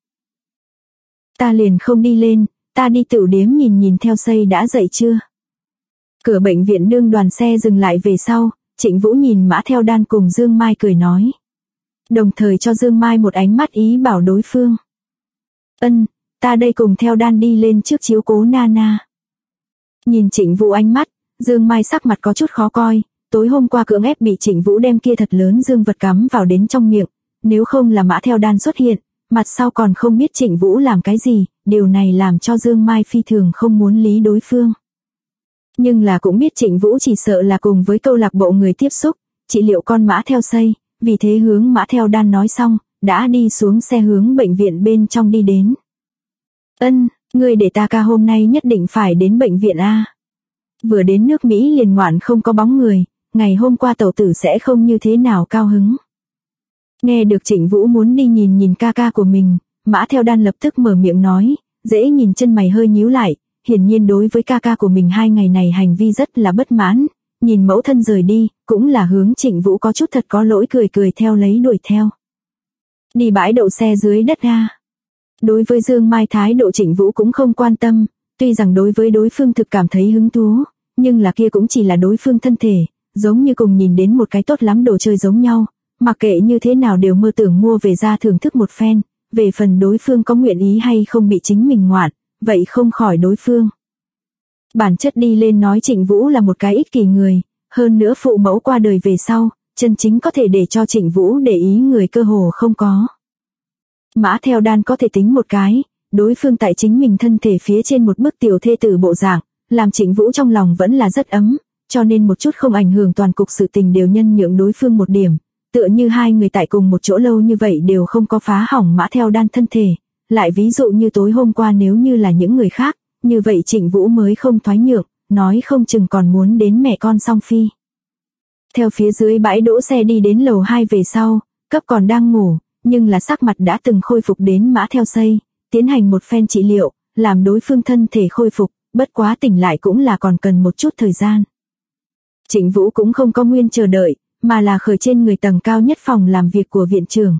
Ta liền không đi lên, ta đi tửu điếm nhìn theo xây đã dậy chưa. Cửa bệnh viện đương đoàn xe dừng lại về sau, Trịnh Vũ nhìn mã theo đan cùng Dương Mai cười nói. Đồng thời cho Dương Mai một ánh mắt ý bảo đối phương. Ta đây cùng theo đan đi lên trước chiếu cố Nana. Nhìn Trịnh Vũ ánh mắt, Dương Mai sắc mặt có chút khó coi, tối hôm qua cưỡng ép bị Trịnh Vũ đem kia thật lớn dương vật cắm vào đến trong miệng, nếu không là Mã Theo Đan xuất hiện, mặt sau còn không biết Trịnh Vũ làm cái gì, điều này làm cho Dương Mai phi thường không muốn lý đối phương. Nhưng là cũng biết Trịnh Vũ chỉ sợ là cùng với câu lạc bộ người tiếp xúc, trị liệu con Mã Theo Xây, vì thế hướng Mã Theo Đan nói xong, đã đi xuống xe hướng bệnh viện bên trong đi đến. Ân, ngươi để ta ca hôm nay nhất định phải đến bệnh viện A. Vừa đến nước Mỹ liền ngoạn không có bóng người, ngày hôm qua tẩu tử sẽ không như thế nào cao hứng. Nghe được Trịnh Vũ muốn đi nhìn ca ca của mình, Mã Theo Đan lập tức mở miệng nói, dễ nhìn chân mày hơi nhíu lại, hiển nhiên đối với ca ca của mình 2 ngày này hành vi rất là bất mãn, nhìn mẫu thân rời đi, cũng là hướng Trịnh Vũ có chút thật có lỗi cười theo lấy đuổi theo. Đi bãi đậu xe dưới đất A. Đối với Dương Mai thái độ Trịnh Vũ cũng không quan tâm, tuy rằng đối với đối phương thực cảm thấy hứng thú, nhưng là kia cũng chỉ là đối phương thân thể, giống như cùng nhìn đến một cái tốt lắm đồ chơi giống nhau, mặc kệ như thế nào đều mơ tưởng mua về ra thưởng thức một phen, về phần đối phương có nguyện ý hay không bị chính mình ngoạn, vậy không khỏi đối phương. Bản chất đi lên nói Trịnh Vũ là một cái ích kỷ người, hơn nữa phụ mẫu qua đời về sau, chân chính có thể để cho Trịnh Vũ để ý người cơ hồ không có. Mã Theo Đan có thể tính một cái, đối phương tại chính mình thân thể phía trên một bức tiểu thê tử bộ dạng, làm Trịnh Vũ trong lòng vẫn là rất ấm, cho nên một chút không ảnh hưởng toàn cục sự tình đều nhân nhượng đối phương một điểm, tựa như 2 người tại cùng một chỗ lâu như vậy đều không có phá hỏng Mã Theo Đan thân thể, lại ví dụ như tối hôm qua nếu như là những người khác, như vậy Trịnh Vũ mới không thoái nhượng, nói không chừng còn muốn đến mẹ con song phi. Theo phía dưới bãi đỗ xe đi đến lầu 2 về sau, cấp còn đang ngủ, nhưng là sắc mặt đã từng khôi phục đến Mã Theo Xây, tiến hành một phen trị liệu, làm đối phương thân thể khôi phục, bất quá tỉnh lại cũng là còn cần một chút thời gian. Trịnh Vũ cũng không có nguyên chờ đợi, mà là khởi trên người tầng cao nhất phòng làm việc của viện trưởng.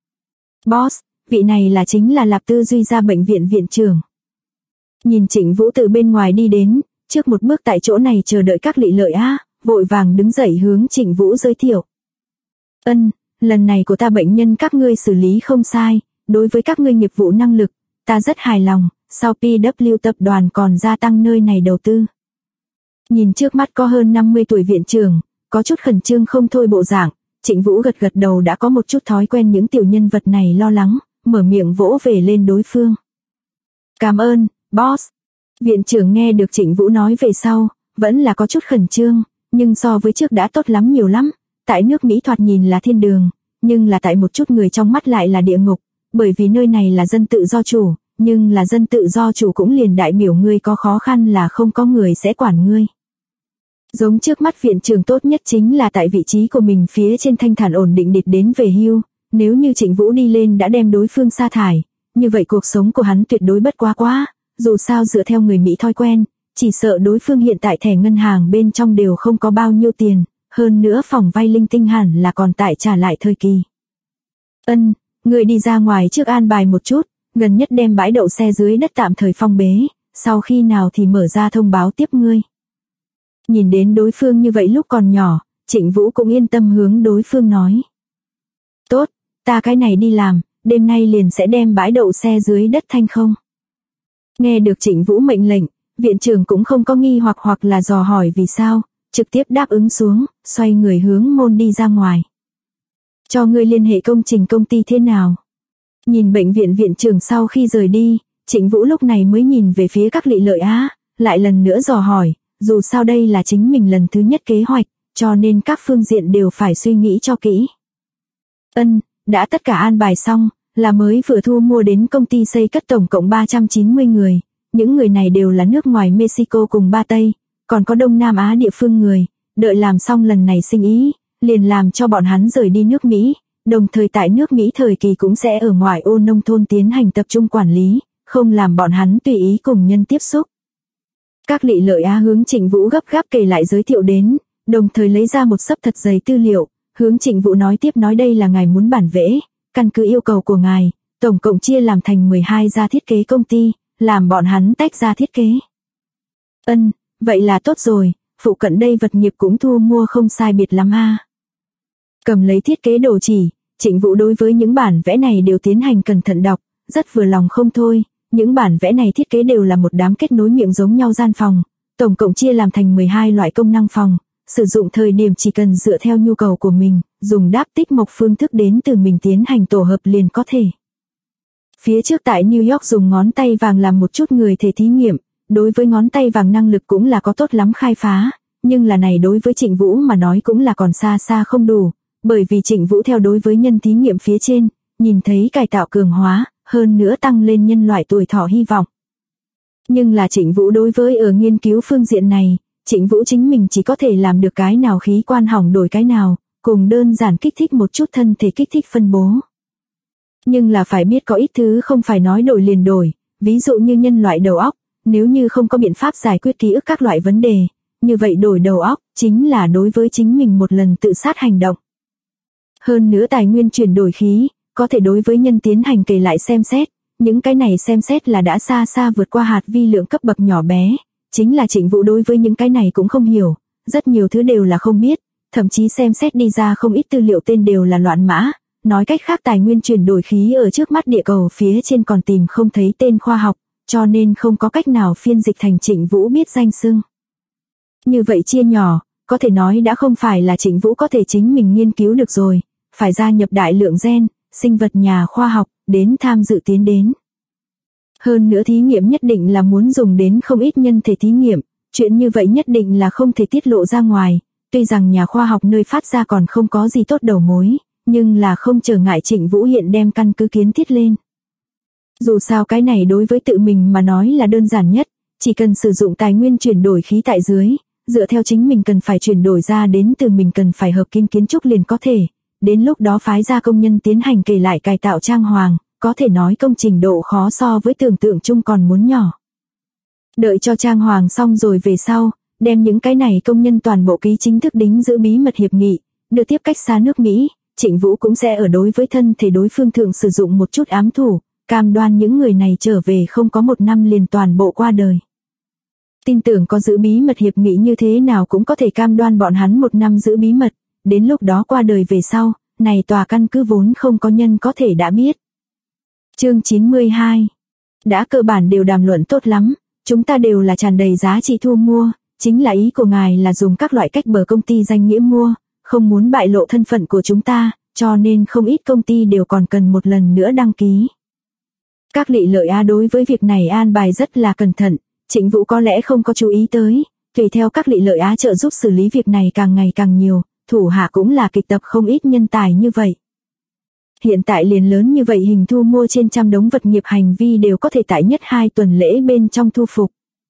Boss, vị này là chính là Lạp Tư Duy ra bệnh viện viện trưởng. Nhìn Trịnh Vũ từ bên ngoài đi đến, trước một bước tại chỗ này chờ đợi các lị lợi á, vội vàng đứng dậy hướng Trịnh Vũ giới thiệu. Ân, lần này của ta bệnh nhân các ngươi xử lý không sai, đối với các ngươi nghiệp vụ năng lực, ta rất hài lòng, sau PW tập đoàn còn gia tăng nơi này đầu tư. Nhìn trước mắt có hơn 50 tuổi viện trưởng, có chút khẩn trương không thôi bộ dạng, Trịnh Vũ gật gật đầu đã có một chút thói quen những tiểu nhân vật này lo lắng, mở miệng vỗ về lên đối phương. Cảm ơn, boss. Viện trưởng nghe được Trịnh Vũ nói về sau, vẫn là có chút khẩn trương, nhưng so với trước đã tốt lắm nhiều lắm, tại nước Mỹ thoạt nhìn là thiên đường, nhưng là tại một chút người trong mắt lại là địa ngục, bởi vì nơi này là dân tự do chủ, nhưng là dân tự do chủ cũng liền đại biểu ngươi có khó khăn là không có người sẽ quản ngươi. Giống trước mắt viện trưởng tốt nhất chính là tại vị trí của mình phía trên thanh thản ổn định địch đến về hưu, nếu như Trịnh Vũ đi lên đã đem đối phương sa thải, như vậy cuộc sống của hắn tuyệt đối bất quá, dù sao dựa theo người Mỹ thói quen, chỉ sợ đối phương hiện tại thẻ ngân hàng bên trong đều không có bao nhiêu tiền, hơn nữa phòng vay linh tinh hẳn là còn tại trả lại thời kỳ. Ân, người đi ra ngoài trước an bài một chút, gần nhất đem bãi đậu xe dưới đất tạm thời phong bế, sau khi nào thì mở ra thông báo tiếp ngươi. Nhìn đến đối phương như vậy lúc còn nhỏ, Trịnh Vũ cũng yên tâm hướng đối phương nói. Tốt, ta cái này đi làm, đêm nay liền sẽ đem bãi đậu xe dưới đất thanh không. Nghe được Trịnh Vũ mệnh lệnh, viện trưởng cũng không có nghi hoặc là dò hỏi vì sao, trực tiếp đáp ứng xuống, xoay người hướng môn đi ra ngoài. Cho ngươi liên hệ công trình công ty thế nào? Nhìn bệnh viện viện trưởng sau khi rời đi, Trịnh Vũ lúc này mới nhìn về phía các lị lợi á, lại lần nữa dò hỏi, dù sao đây là chính mình lần thứ nhất kế hoạch, cho nên các phương diện đều phải suy nghĩ cho kỹ. Ân, đã tất cả an bài xong, là mới vừa thu mua đến công ty xây cất tổng cộng 390 người, những người này đều là nước ngoài Mexico cùng Ba Tây, còn có Đông Nam Á địa phương người, đợi làm xong lần này sinh ý, liền làm cho bọn hắn rời đi nước Mỹ, đồng thời tại nước Mỹ thời kỳ cũng sẽ ở ngoại ô nông thôn tiến hành tập trung quản lý, không làm bọn hắn tùy ý cùng nhân tiếp xúc. Các lị lợi á hướng Trịnh Vũ gấp gáp kể lại giới thiệu đến, đồng thời lấy ra một xấp thật dày tư liệu, hướng Trịnh Vũ nói tiếp nói đây là ngài muốn bản vẽ, căn cứ yêu cầu của ngài, tổng cộng chia làm thành 12 gia thiết kế công ty, làm bọn hắn tách ra thiết kế. Ân, vậy là tốt rồi, phụ cận đây vật nghiệp cũng thu mua không sai biệt lắm a. Cầm lấy thiết kế đồ chỉ, Trịnh Vũ đối với những bản vẽ này đều tiến hành cẩn thận đọc, rất vừa lòng không thôi, những bản vẽ này thiết kế đều là một đám kết nối miệng giống nhau gian phòng, tổng cộng chia làm thành 12 loại công năng phòng, sử dụng thời điểm chỉ cần dựa theo nhu cầu của mình, dùng đáp tích mộc phương thức đến từ mình tiến hành tổ hợp liền có thể. Phía trước tại New York dùng ngón tay vàng làm một chút người thể thí nghiệm, đối với ngón tay vàng năng lực cũng là có tốt lắm khai phá, nhưng là này đối với Trịnh Vũ mà nói cũng là còn xa xa không đủ, bởi vì Trịnh Vũ theo đối với nhân thí nghiệm phía trên, nhìn thấy cải tạo cường hóa, hơn nữa tăng lên nhân loại tuổi thọ hy vọng. Nhưng là Trịnh Vũ đối với ở nghiên cứu phương diện này, Trịnh Vũ chính mình chỉ có thể làm được cái nào khí quan hỏng đổi cái nào, cùng đơn giản kích thích một chút thân thể kích thích phân bố. Nhưng là phải biết có ít thứ không phải nói đổi liền đổi, ví dụ như nhân loại đầu óc, nếu như không có biện pháp giải quyết ký ức các loại vấn đề, như vậy đổi đầu óc chính là đối với chính mình một lần tự sát hành động. Hơn nữa tài nguyên chuyển đổi khí, có thể đối với nhân tiến hành kể lại xem xét, những cái này xem xét là đã xa xa vượt qua hạt vi lượng cấp bậc nhỏ bé, chính là Trịnh Vũ đối với những cái này cũng không hiểu, rất nhiều thứ đều là không biết, thậm chí xem xét đi ra không ít tư liệu tên đều là loạn mã, nói cách khác tài nguyên chuyển đổi khí ở trước mắt địa cầu phía trên còn tìm không thấy tên khoa học, cho nên không có cách nào phiên dịch thành Trịnh Vũ biết danh xưng. Như vậy chia nhỏ, có thể nói đã không phải là Trịnh Vũ có thể chính mình nghiên cứu được rồi, phải gia nhập đại lượng gen, sinh vật nhà khoa học, đến tham dự tiến đến. Hơn nữa thí nghiệm nhất định là muốn dùng đến không ít nhân thể thí nghiệm, chuyện như vậy nhất định là không thể tiết lộ ra ngoài, tuy rằng nhà khoa học nơi phát ra còn không có gì tốt đầu mối, nhưng là không trở ngại Trịnh Vũ hiện đem căn cứ kiến thiết lên. Dù sao cái này đối với tự mình mà nói là đơn giản nhất, chỉ cần sử dụng tài nguyên chuyển đổi khí tại dưới, dựa theo chính mình cần phải chuyển đổi ra đến từ mình cần phải hợp kim kiến trúc liền có thể, đến lúc đó phái ra công nhân tiến hành kể lại cải tạo trang hoàng, có thể nói công trình độ khó so với tưởng tượng chung còn muốn nhỏ. Đợi cho trang hoàng xong rồi về sau, đem những cái này công nhân toàn bộ ký chính thức đính giữ bí mật hiệp nghị, đưa tiếp cách xa nước Mỹ, Trịnh Vũ cũng sẽ ở đối với thân thể đối phương thượng sử dụng một chút ám thủ, cam đoan những người này trở về không có một năm liền toàn bộ qua đời. Tin tưởng có giữ bí mật hiệp nghị như thế nào cũng có thể cam đoan bọn hắn một năm giữ bí mật, đến lúc đó qua đời về sau, này tòa căn cứ vốn không có nhân có thể đã biết. Chương 92. Đã cơ bản đều đàm luận tốt lắm, chúng ta đều là tràn đầy giá trị thu mua, chính là ý của ngài là dùng các loại cách bờ công ty danh nghĩa mua, không muốn bại lộ thân phận của chúng ta, cho nên không ít công ty đều còn cần một lần nữa đăng ký. Các Lị Lợi Á đối với việc này an bài rất là cẩn thận, Trịnh Vũ có lẽ không có chú ý tới, tùy theo các Lị Lợi Á trợ giúp xử lý việc này càng ngày càng nhiều, thủ hạ cũng là kịch tập không ít nhân tài như vậy. Hiện tại liền lớn như vậy hình thu mua trên trăm đống vật nghiệp hành vi đều có thể tại nhất 2 tuần lễ bên trong thu phục.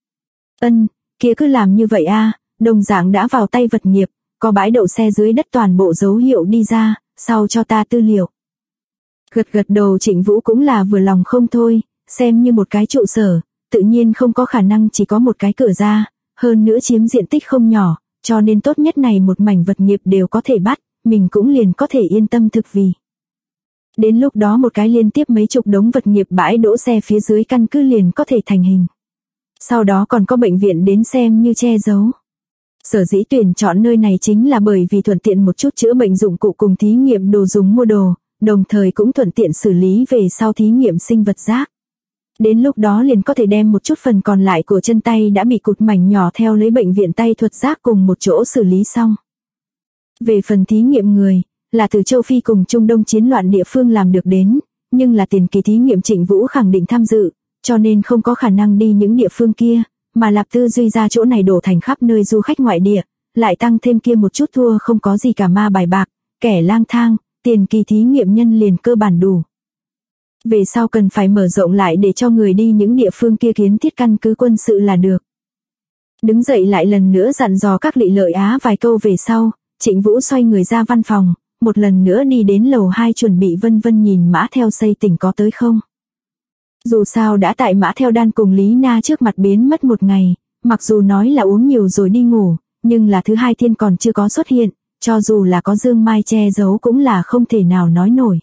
Kia cứ làm như vậy a, đồng dạng đã vào tay vật nghiệp, có bãi đậu xe dưới đất toàn bộ dấu hiệu đi ra, sau cho ta tư liệu. Gật đầu Trịnh Vũ cũng là vừa lòng không thôi, xem như một cái trụ sở, tự nhiên không có khả năng chỉ có một cái cửa ra, hơn nữa chiếm diện tích không nhỏ, cho nên tốt nhất này một mảnh vật nghiệp đều có thể bắt, mình cũng liền có thể yên tâm thực vì. Đến lúc đó một cái liên tiếp mấy chục đống vật nghiệp bãi đỗ xe phía dưới căn cứ liền có thể thành hình. Sau đó còn có bệnh viện đến xem như che giấu. Sở dĩ tuyển chọn nơi này chính là bởi vì thuận tiện một chút chữa bệnh dụng cụ cùng thí nghiệm đồ dùng mua đồ, đồng thời cũng thuận tiện xử lý về sau thí nghiệm sinh vật rác. Đến lúc đó liền có thể đem một chút phần còn lại của chân tay đã bị cụt mảnh nhỏ theo lấy bệnh viện tay thuật rác cùng một chỗ xử lý xong. Về phần thí nghiệm người, là từ châu Phi cùng Trung Đông chiến loạn địa phương làm được đến, nhưng là tiền kỳ thí nghiệm Trịnh Vũ khẳng định tham dự, cho nên không có khả năng đi những địa phương kia, mà lạp tư duy ra chỗ này đổ thành khắp nơi du khách ngoại địa, lại tăng thêm kia một chút thua không có gì cả ma bài bạc, kẻ lang thang, tiền kỳ thí nghiệm nhân liền cơ bản đủ. Về sau cần phải mở rộng lại để cho người đi những địa phương kia kiến thiết căn cứ quân sự là được. Đứng dậy lại lần nữa dặn dò các Lị Lợi Á vài câu về sau, Trịnh Vũ xoay người ra văn phòng, một lần nữa đi đến lầu 2 chuẩn bị vân vân nhìn Mã Theo Xây tỉnh có tới không. Dù sao đã tại Mã Theo Đan cùng Lý Na trước mặt biến mất một ngày, mặc dù nói là uống nhiều rồi đi ngủ, nhưng là thứ hai thiên còn chưa có xuất hiện, cho dù là có Dương Mai che giấu cũng là không thể nào nói nổi.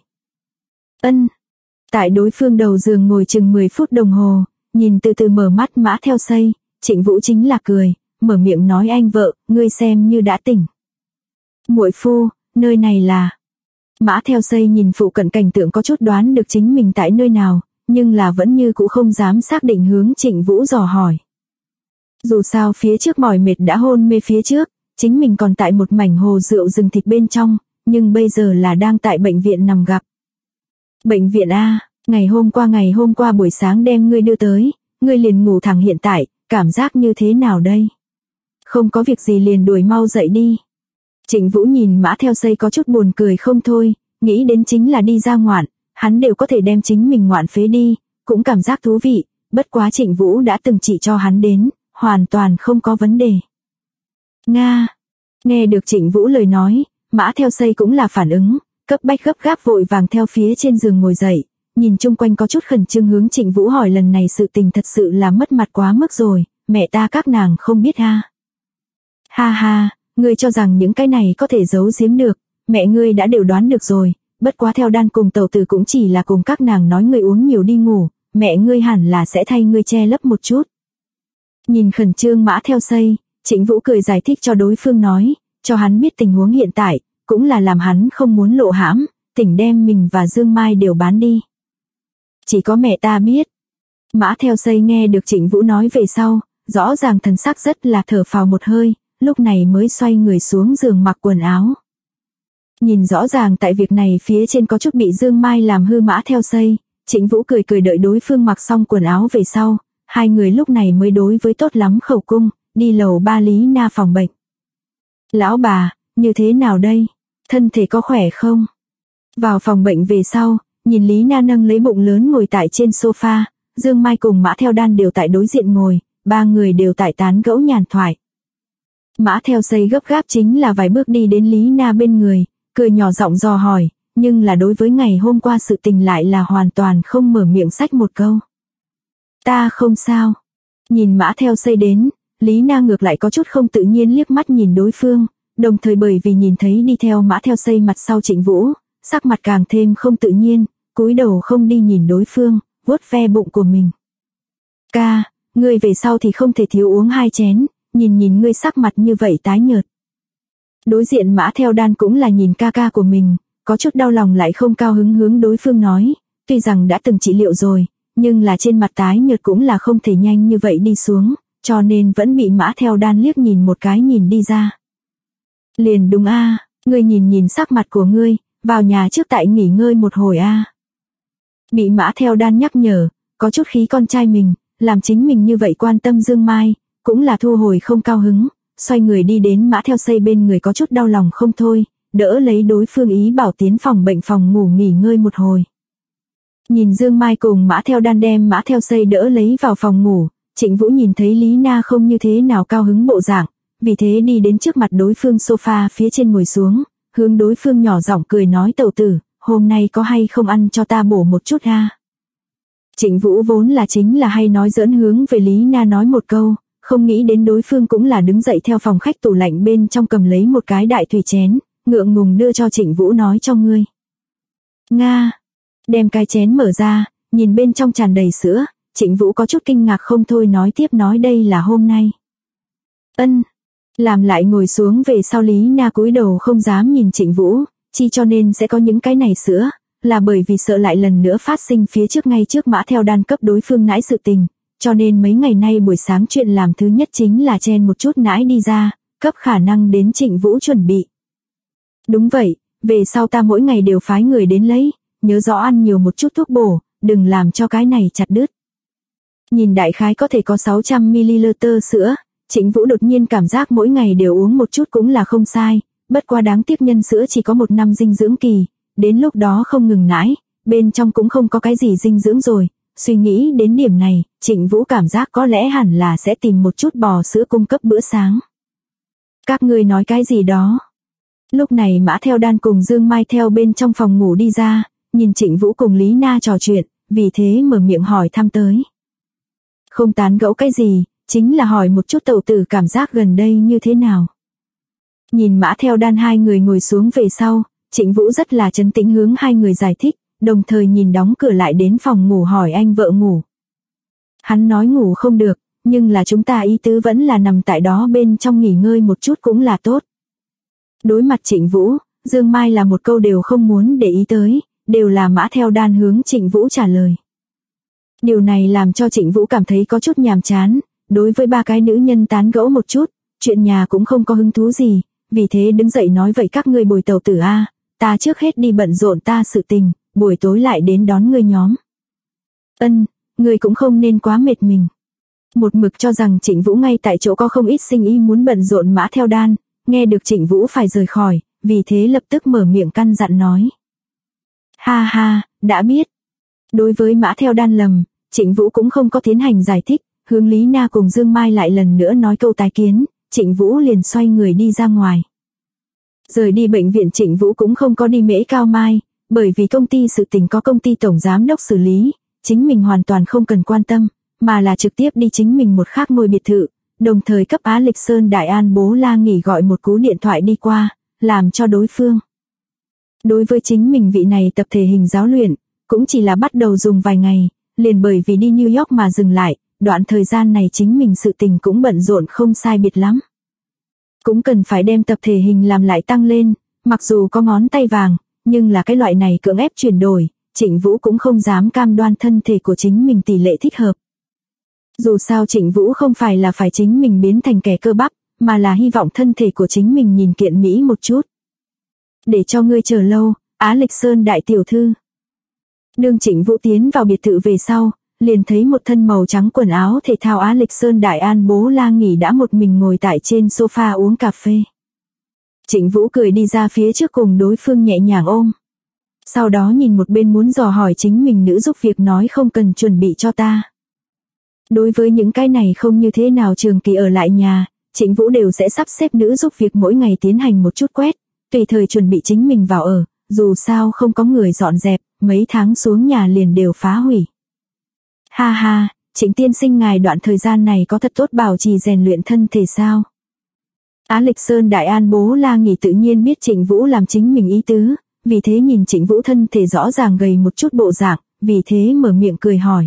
Tại đối phương đầu giường ngồi chừng 10 phút đồng hồ, nhìn từ từ mở mắt Mã Theo Xây, Trịnh Vũ chính là cười, mở miệng nói anh vợ, ngươi xem như đã tỉnh. Muội phu, nơi này là... Mã Theo Xây nhìn phụ cận cảnh tượng có chút đoán được chính mình tại nơi nào, nhưng là vẫn như cũ không dám xác định hướng Trịnh Vũ dò hỏi. Dù sao phía trước mỏi mệt đã hôn mê phía trước, chính mình còn tại một mảnh hồ rượu rừng thịt bên trong, nhưng bây giờ là đang tại bệnh viện nằm gặp. Bệnh viện A, ngày hôm qua buổi sáng đem ngươi đưa tới, ngươi liền ngủ thẳng hiện tại, cảm giác như thế nào đây? Không có việc gì liền đuổi mau dậy đi. Trịnh Vũ nhìn Mã Theo Xây có chút buồn cười không thôi, nghĩ đến chính là đi ra ngoạn, hắn đều có thể đem chính mình ngoạn phế đi, cũng cảm giác thú vị, bất quá Trịnh Vũ đã từng chỉ cho hắn đến, hoàn toàn không có vấn đề. Nga, nghe được Trịnh Vũ lời nói, Mã Theo Xây cũng là phản ứng, cấp bách gấp gáp vội vàng theo phía trên giường ngồi dậy, nhìn chung quanh có chút khẩn trương hướng Trịnh Vũ hỏi lần này sự tình thật sự là mất mặt quá mức rồi, mẹ ta các nàng không biết ha. Ha ha, ngươi cho rằng những cái này có thể giấu giếm được, mẹ ngươi đã đều đoán được rồi, bất quá theo đan cùng tẩu tử cũng chỉ là cùng các nàng nói ngươi uống nhiều đi ngủ, mẹ ngươi hẳn là sẽ thay ngươi che lấp một chút. Nhìn khẩn trương Mã Theo Xây, Trịnh Vũ cười giải thích cho đối phương nói, cho hắn biết tình huống hiện tại, cũng là làm hắn không muốn lộ hãm, tỉnh đem mình và Dương Mai đều bán đi. Chỉ có mẹ ta biết. Mã Theo Xây nghe được Trịnh Vũ nói về sau, rõ ràng thần sắc rất là thở phào một hơi, lúc này mới xoay người xuống giường mặc quần áo. Nhìn rõ ràng tại việc này phía trên có chút bị Dương Mai làm hư Mã Theo Xây, Trịnh Vũ cười cười đợi đối phương mặc xong quần áo về sau, hai người lúc này mới đối với tốt lắm khẩu cung, đi lầu 3 Lý Na phòng bệnh. Lão bà, như thế nào đây? Thân thể có khỏe không? Vào phòng bệnh về sau, nhìn Lý Na nâng lấy bụng lớn ngồi tại trên sofa, Dương Mai cùng Mã Theo Đan đều tại đối diện ngồi, ba người đều tại tán gẫu nhàn thoại. Mã Theo Xây gấp gáp chính là vài bước đi đến Lý Na bên người, cười nhỏ giọng dò hỏi, nhưng là đối với ngày hôm qua sự tình lại là hoàn toàn không mở miệng xách một câu. Ta không sao. Nhìn Mã Theo Xây đến, Lý Na ngược lại có chút không tự nhiên liếc mắt nhìn đối phương, đồng thời bởi vì nhìn thấy đi theo Mã Theo Xây mặt sau Trịnh Vũ, sắc mặt càng thêm không tự nhiên, cúi đầu không đi nhìn đối phương, vuốt ve bụng của mình. Ca, ngươi về sau thì không thể thiếu uống 2 chén, nhìn ngươi sắc mặt như vậy tái nhợt. Đối diện Mã Theo Đan cũng là nhìn ca ca của mình, có chút đau lòng lại không cao hứng hướng đối phương nói, tuy rằng đã từng trị liệu rồi, nhưng là trên mặt tái nhợt cũng là không thể nhanh như vậy đi xuống, cho nên vẫn bị Mã Theo Đan liếc nhìn một cái nhìn đi ra. Liền đúng a, ngươi nhìn sắc mặt của ngươi, vào nhà trước tại nghỉ ngơi một hồi a. Bị Mã Theo Đan nhắc nhở, có chút khí con trai mình, làm chính mình như vậy quan tâm Dương Mai, cũng là thu hồi không cao hứng, xoay người đi đến Mã Theo Xây bên người có chút đau lòng không thôi, đỡ lấy đối phương ý bảo tiến phòng bệnh phòng ngủ nghỉ ngơi một hồi. Nhìn Dương Mai cùng Mã Theo Đan đem Mã Theo Xây đỡ lấy vào phòng ngủ, Trịnh Vũ nhìn thấy Lý Na không như thế nào cao hứng bộ dạng, vì thế đi đến trước mặt đối phương sofa phía trên ngồi xuống, hướng đối phương nhỏ giọng cười nói tẩu tử, hôm nay có hay không ăn cho ta bổ một chút ha. Trịnh Vũ vốn là chính là hay nói giỡn hướng về Lý Na nói một câu, không nghĩ đến đối phương cũng là đứng dậy theo phòng khách tủ lạnh bên trong cầm lấy một cái đại thủy chén, ngượng ngùng đưa cho Trịnh Vũ nói cho ngươi. Nga, đem cái chén mở ra, nhìn bên trong tràn đầy sữa, Trịnh Vũ có chút kinh ngạc không thôi nói tiếp nói đây là hôm nay. Ân, làm lại ngồi xuống về sau Lý Na cúi đầu không dám nhìn Trịnh Vũ, chi cho nên sẽ có những cái này sữa, là bởi vì sợ lại lần nữa phát sinh phía trước ngay trước Mã Theo Đan cấp đối phương nãi sự tình, cho nên mấy ngày nay buổi sáng chuyện làm thứ nhất chính là chen một chút nãi đi ra, cấp khả năng đến Trịnh Vũ chuẩn bị. Đúng vậy, về sau ta mỗi ngày đều phái người đến lấy, nhớ rõ ăn nhiều một chút thuốc bổ, đừng làm cho cái này chặt đứt. Nhìn đại khái có thể có 600ml sữa, Trịnh Vũ đột nhiên cảm giác mỗi ngày đều uống một chút cũng là không sai, bất quá đáng tiếc nhân sữa chỉ có 1 năm dinh dưỡng kỳ, đến lúc đó không ngừng nãi, bên trong cũng không có cái gì dinh dưỡng rồi, suy nghĩ đến điểm này, Trịnh Vũ cảm giác có lẽ hẳn là sẽ tìm một chút bò sữa cung cấp bữa sáng. Các ngươi nói cái gì đó? Lúc này Mã Theo Đan cùng Dương Mai theo bên trong phòng ngủ đi ra, nhìn Trịnh Vũ cùng Lý Na trò chuyện, vì thế mở miệng hỏi thăm tới. Không tán gẫu cái gì, chính là hỏi một chút tẩu tử cảm giác gần đây như thế nào. Nhìn Mã Theo Đan hai người ngồi xuống về sau, Trịnh Vũ rất là trấn tĩnh hướng hai người giải thích, đồng thời nhìn đóng cửa lại đến phòng ngủ hỏi anh vợ ngủ. Hắn nói ngủ không được, nhưng là chúng ta ý tứ vẫn là nằm tại đó bên trong nghỉ ngơi một chút cũng là tốt. Đối mặt Trịnh Vũ, Dương Mai là một câu đều không muốn để ý tới, đều là Mã Theo Đan hướng Trịnh Vũ trả lời. Điều này làm cho Trịnh Vũ cảm thấy có chút nhàm chán, đối với ba cái nữ nhân tán gẫu một chút, chuyện nhà cũng không có hứng thú gì, vì thế đứng dậy nói vậy các ngươi bồi tàu tử a, ta trước hết đi bận rộn ta sự tình, buổi tối lại đến đón ngươi nhóm. Ân, ngươi cũng không nên quá mệt mình. Một mực cho rằng Trịnh Vũ ngay tại chỗ có không ít sinh ý muốn bận rộn Mã Theo Đan, nghe được Trịnh Vũ phải rời khỏi, vì thế lập tức mở miệng căn dặn nói. Ha ha, đã biết. Đối với Mã Theo Đan lầm, Trịnh Vũ cũng không có tiến hành giải thích, hướng Lý Na cùng Dương Mai lại lần nữa nói câu tái kiến, Trịnh Vũ liền xoay người đi ra ngoài. Rời đi bệnh viện Trịnh Vũ cũng không có đi Mễ Cao Mai, bởi vì công ty sự tình có công ty tổng giám đốc xử lý, chính mình hoàn toàn không cần quan tâm, mà là trực tiếp đi chính mình một khác ngôi biệt thự, đồng thời cấp Á Lịch Sơn Đại An Bố La Nghỉ gọi một cú điện thoại đi qua, làm cho đối phương. Đối với chính mình vị này tập thể hình giáo luyện, cũng chỉ là bắt đầu dùng vài ngày, liền bởi vì đi New York mà dừng lại, đoạn thời gian này chính mình sự tình cũng bận rộn không sai biệt lắm. Cũng cần phải đem tập thể hình làm lại tăng lên, mặc dù có ngón tay vàng, nhưng là cái loại này cưỡng ép chuyển đổi, Trịnh Vũ cũng không dám cam đoan thân thể của chính mình tỷ lệ thích hợp. Dù sao Trịnh Vũ không phải là phải chính mình biến thành kẻ cơ bắp, mà là hy vọng thân thể của chính mình nhìn kiện mỹ một chút. Để cho ngươi chờ lâu, Á Lịch Sơn đại tiểu thư. Đương Trịnh Vũ tiến vào biệt thự về sau, liền thấy một thân màu trắng quần áo thể thao Á Lịch Sơn Đại An Bố La Nghỉ đã một mình ngồi tại trên sofa uống cà phê. Trịnh Vũ cười đi ra phía trước cùng đối phương nhẹ nhàng ôm. Sau đó nhìn một bên muốn dò hỏi chính mình nữ giúp việc nói không cần chuẩn bị cho ta. Đối với những cái này không như thế nào trường kỳ ở lại nhà, Trịnh Vũ đều sẽ sắp xếp nữ giúp việc mỗi ngày tiến hành một chút quét, tùy thời chuẩn bị chính mình vào ở, dù sao không có người dọn dẹp, mấy tháng xuống nhà liền đều phá hủy. Ha ha, Trịnh tiên sinh ngài đoạn thời gian này có thật tốt bảo trì rèn luyện thân thể sao? Á Lịch Sơn Đại An Bố La Nghỉ tự nhiên biết Trịnh Vũ làm chính mình ý tứ, vì thế nhìn Trịnh Vũ thân thể rõ ràng gầy một chút bộ dạng, vì thế mở miệng cười hỏi.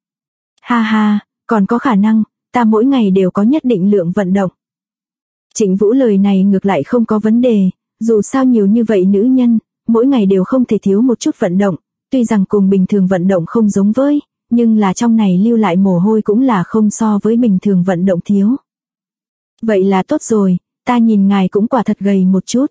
Ha ha, còn có khả năng, ta mỗi ngày đều có nhất định lượng vận động. Trịnh Vũ lời này ngược lại không có vấn đề, dù sao nhiều như vậy nữ nhân, mỗi ngày đều không thể thiếu một chút vận động, tuy rằng cùng bình thường vận động không giống với, nhưng là trong này lưu lại mồ hôi cũng là không so với bình thường vận động thiếu. Vậy là tốt rồi, ta nhìn ngài cũng quả thật gầy một chút.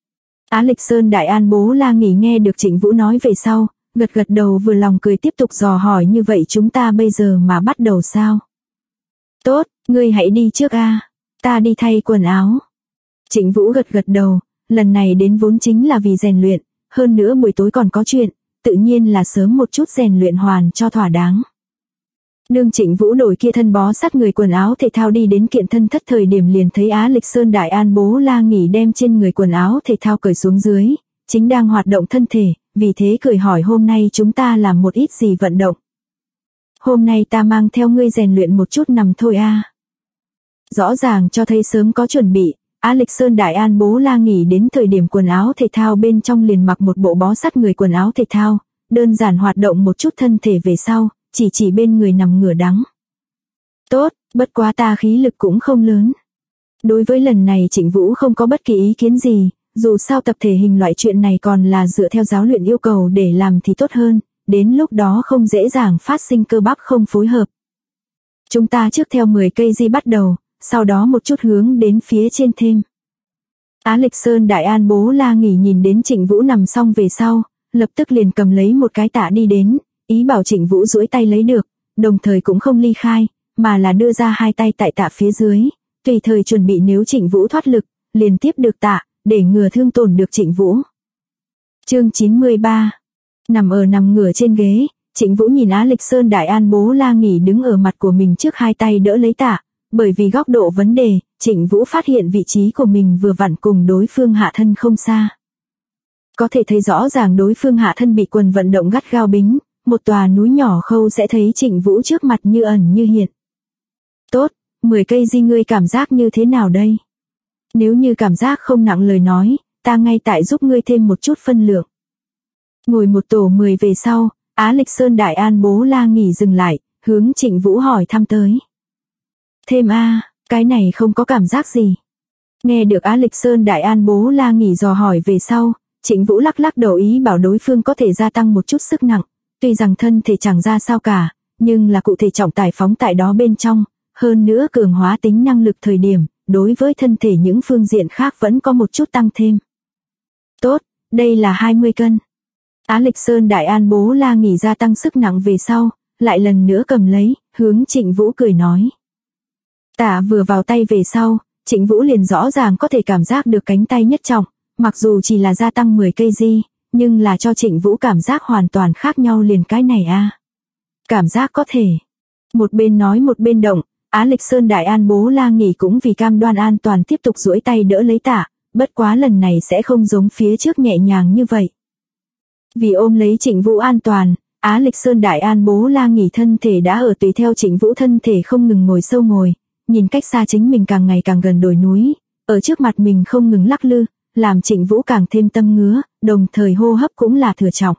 Á Lịch Sơn Đại An Bố La Nghỉ nghe được Trịnh Vũ nói về sau, gật gật đầu vừa lòng cười tiếp tục dò hỏi như vậy chúng ta bây giờ mà bắt đầu sao? Tốt, ngươi hãy đi trước a, ta đi thay quần áo. Trịnh Vũ gật gật đầu, lần này đến vốn chính là vì rèn luyện, hơn nữa buổi tối còn có chuyện, tự nhiên là sớm một chút rèn luyện hoàn cho thỏa đáng. Đương Trịnh Vũ đổi kia thân bó sát người quần áo thể thao đi đến kiện thân thất thời điểm liền thấy Á Lịch Sơn Đại An Bố La Nghỉ đem trên người quần áo thể thao cởi xuống dưới, chính đang hoạt động thân thể, vì thế cười hỏi hôm nay chúng ta làm một ít gì vận động. Hôm nay ta mang theo ngươi rèn luyện một chút nằm thôi a. Rõ ràng cho thấy sớm có chuẩn bị, Á Lịch Sơn Đại An Bố La Nghỉ đến thời điểm quần áo thể thao bên trong liền mặc một bộ bó sát người quần áo thể thao, đơn giản hoạt động một chút thân thể về sau, chỉ bên người nằm ngửa đắng. Tốt, bất quá ta khí lực cũng không lớn. Đối với lần này Trịnh Vũ không có bất kỳ ý kiến gì, dù sao tập thể hình loại chuyện này còn là dựa theo giáo luyện yêu cầu để làm thì tốt hơn, đến lúc đó không dễ dàng phát sinh cơ bắp không phối hợp. Chúng ta trước theo 10 cây di bắt đầu, sau đó một chút hướng đến phía trên thêm. Á Lịch Sơn Đại An Bố La Nghỉ nhìn đến Trịnh Vũ nằm xong về sau, lập tức liền cầm lấy một cái tạ đi đến, ý bảo Trịnh Vũ duỗi tay lấy được, đồng thời cũng không ly khai, mà là đưa ra hai tay tại tạ phía dưới, tùy thời chuẩn bị nếu Trịnh Vũ thoát lực, liền tiếp được tạ, để ngừa thương tổn được Trịnh Vũ. Chương 93. Nằm ngửa trên ghế, Trịnh Vũ nhìn Á Lịch Sơn Đại An Bố La Nghỉ đứng ở mặt của mình trước hai tay đỡ lấy tạ, bởi vì góc độ vấn đề, Trịnh Vũ phát hiện vị trí của mình vừa vặn cùng đối phương hạ thân không xa. Có thể thấy rõ ràng đối phương hạ thân bị quần vận động gắt gao bính, một tòa núi nhỏ khâu sẽ thấy Trịnh Vũ trước mặt như ẩn như hiện. Tốt, 10 cây di ngươi cảm giác như thế nào đây? Nếu như cảm giác không nặng lời nói, ta ngay tại giúp ngươi thêm một chút phân lượng. Ngồi một tổ 10 về sau, Á Lịch Sơn Đại An Bố La Nghỉ dừng lại, hướng Trịnh Vũ hỏi thăm tới. Thêm a, cái này không có cảm giác gì. Nghe được Á Lịch Sơn Đại An Bố La Nghỉ dò hỏi về sau, Trịnh Vũ lắc lắc đầu ý bảo đối phương có thể gia tăng một chút sức nặng, tuy rằng thân thể chẳng ra sao cả, nhưng là cụ thể trọng tải phóng tại đó bên trong, hơn nữa cường hóa tính năng lực thời điểm, đối với thân thể những phương diện khác vẫn có một chút tăng thêm. Tốt, đây là 20 cân. Á Lịch Sơn Đại An Bố La nghỉ gia tăng sức nặng về sau, lại lần nữa cầm lấy, hướng Trịnh Vũ cười nói. Tạ vừa vào tay về sau, Trịnh Vũ liền rõ ràng có thể cảm giác được cánh tay nhất trọng, mặc dù chỉ là gia tăng 10 kg, nhưng là cho Trịnh Vũ cảm giác hoàn toàn khác nhau liền cái này a. Cảm giác có thể. Một bên nói một bên động, Á Lịch Sơn Đại An Bố La nghỉ cũng vì cam đoan an toàn tiếp tục duỗi tay đỡ lấy Tạ, bất quá lần này sẽ không giống phía trước nhẹ nhàng như vậy. Vì ôm lấy Trịnh Vũ an toàn, Á Lịch Sơn Đại An Bố La nghỉ thân thể đã ở tùy theo Trịnh Vũ thân thể không ngừng ngồi sâu ngồi, nhìn cách xa chính mình càng ngày càng gần đồi núi, ở trước mặt mình không ngừng lắc lư, làm Trịnh Vũ càng thêm tâm ngứa, đồng thời hô hấp cũng là thừa trọng.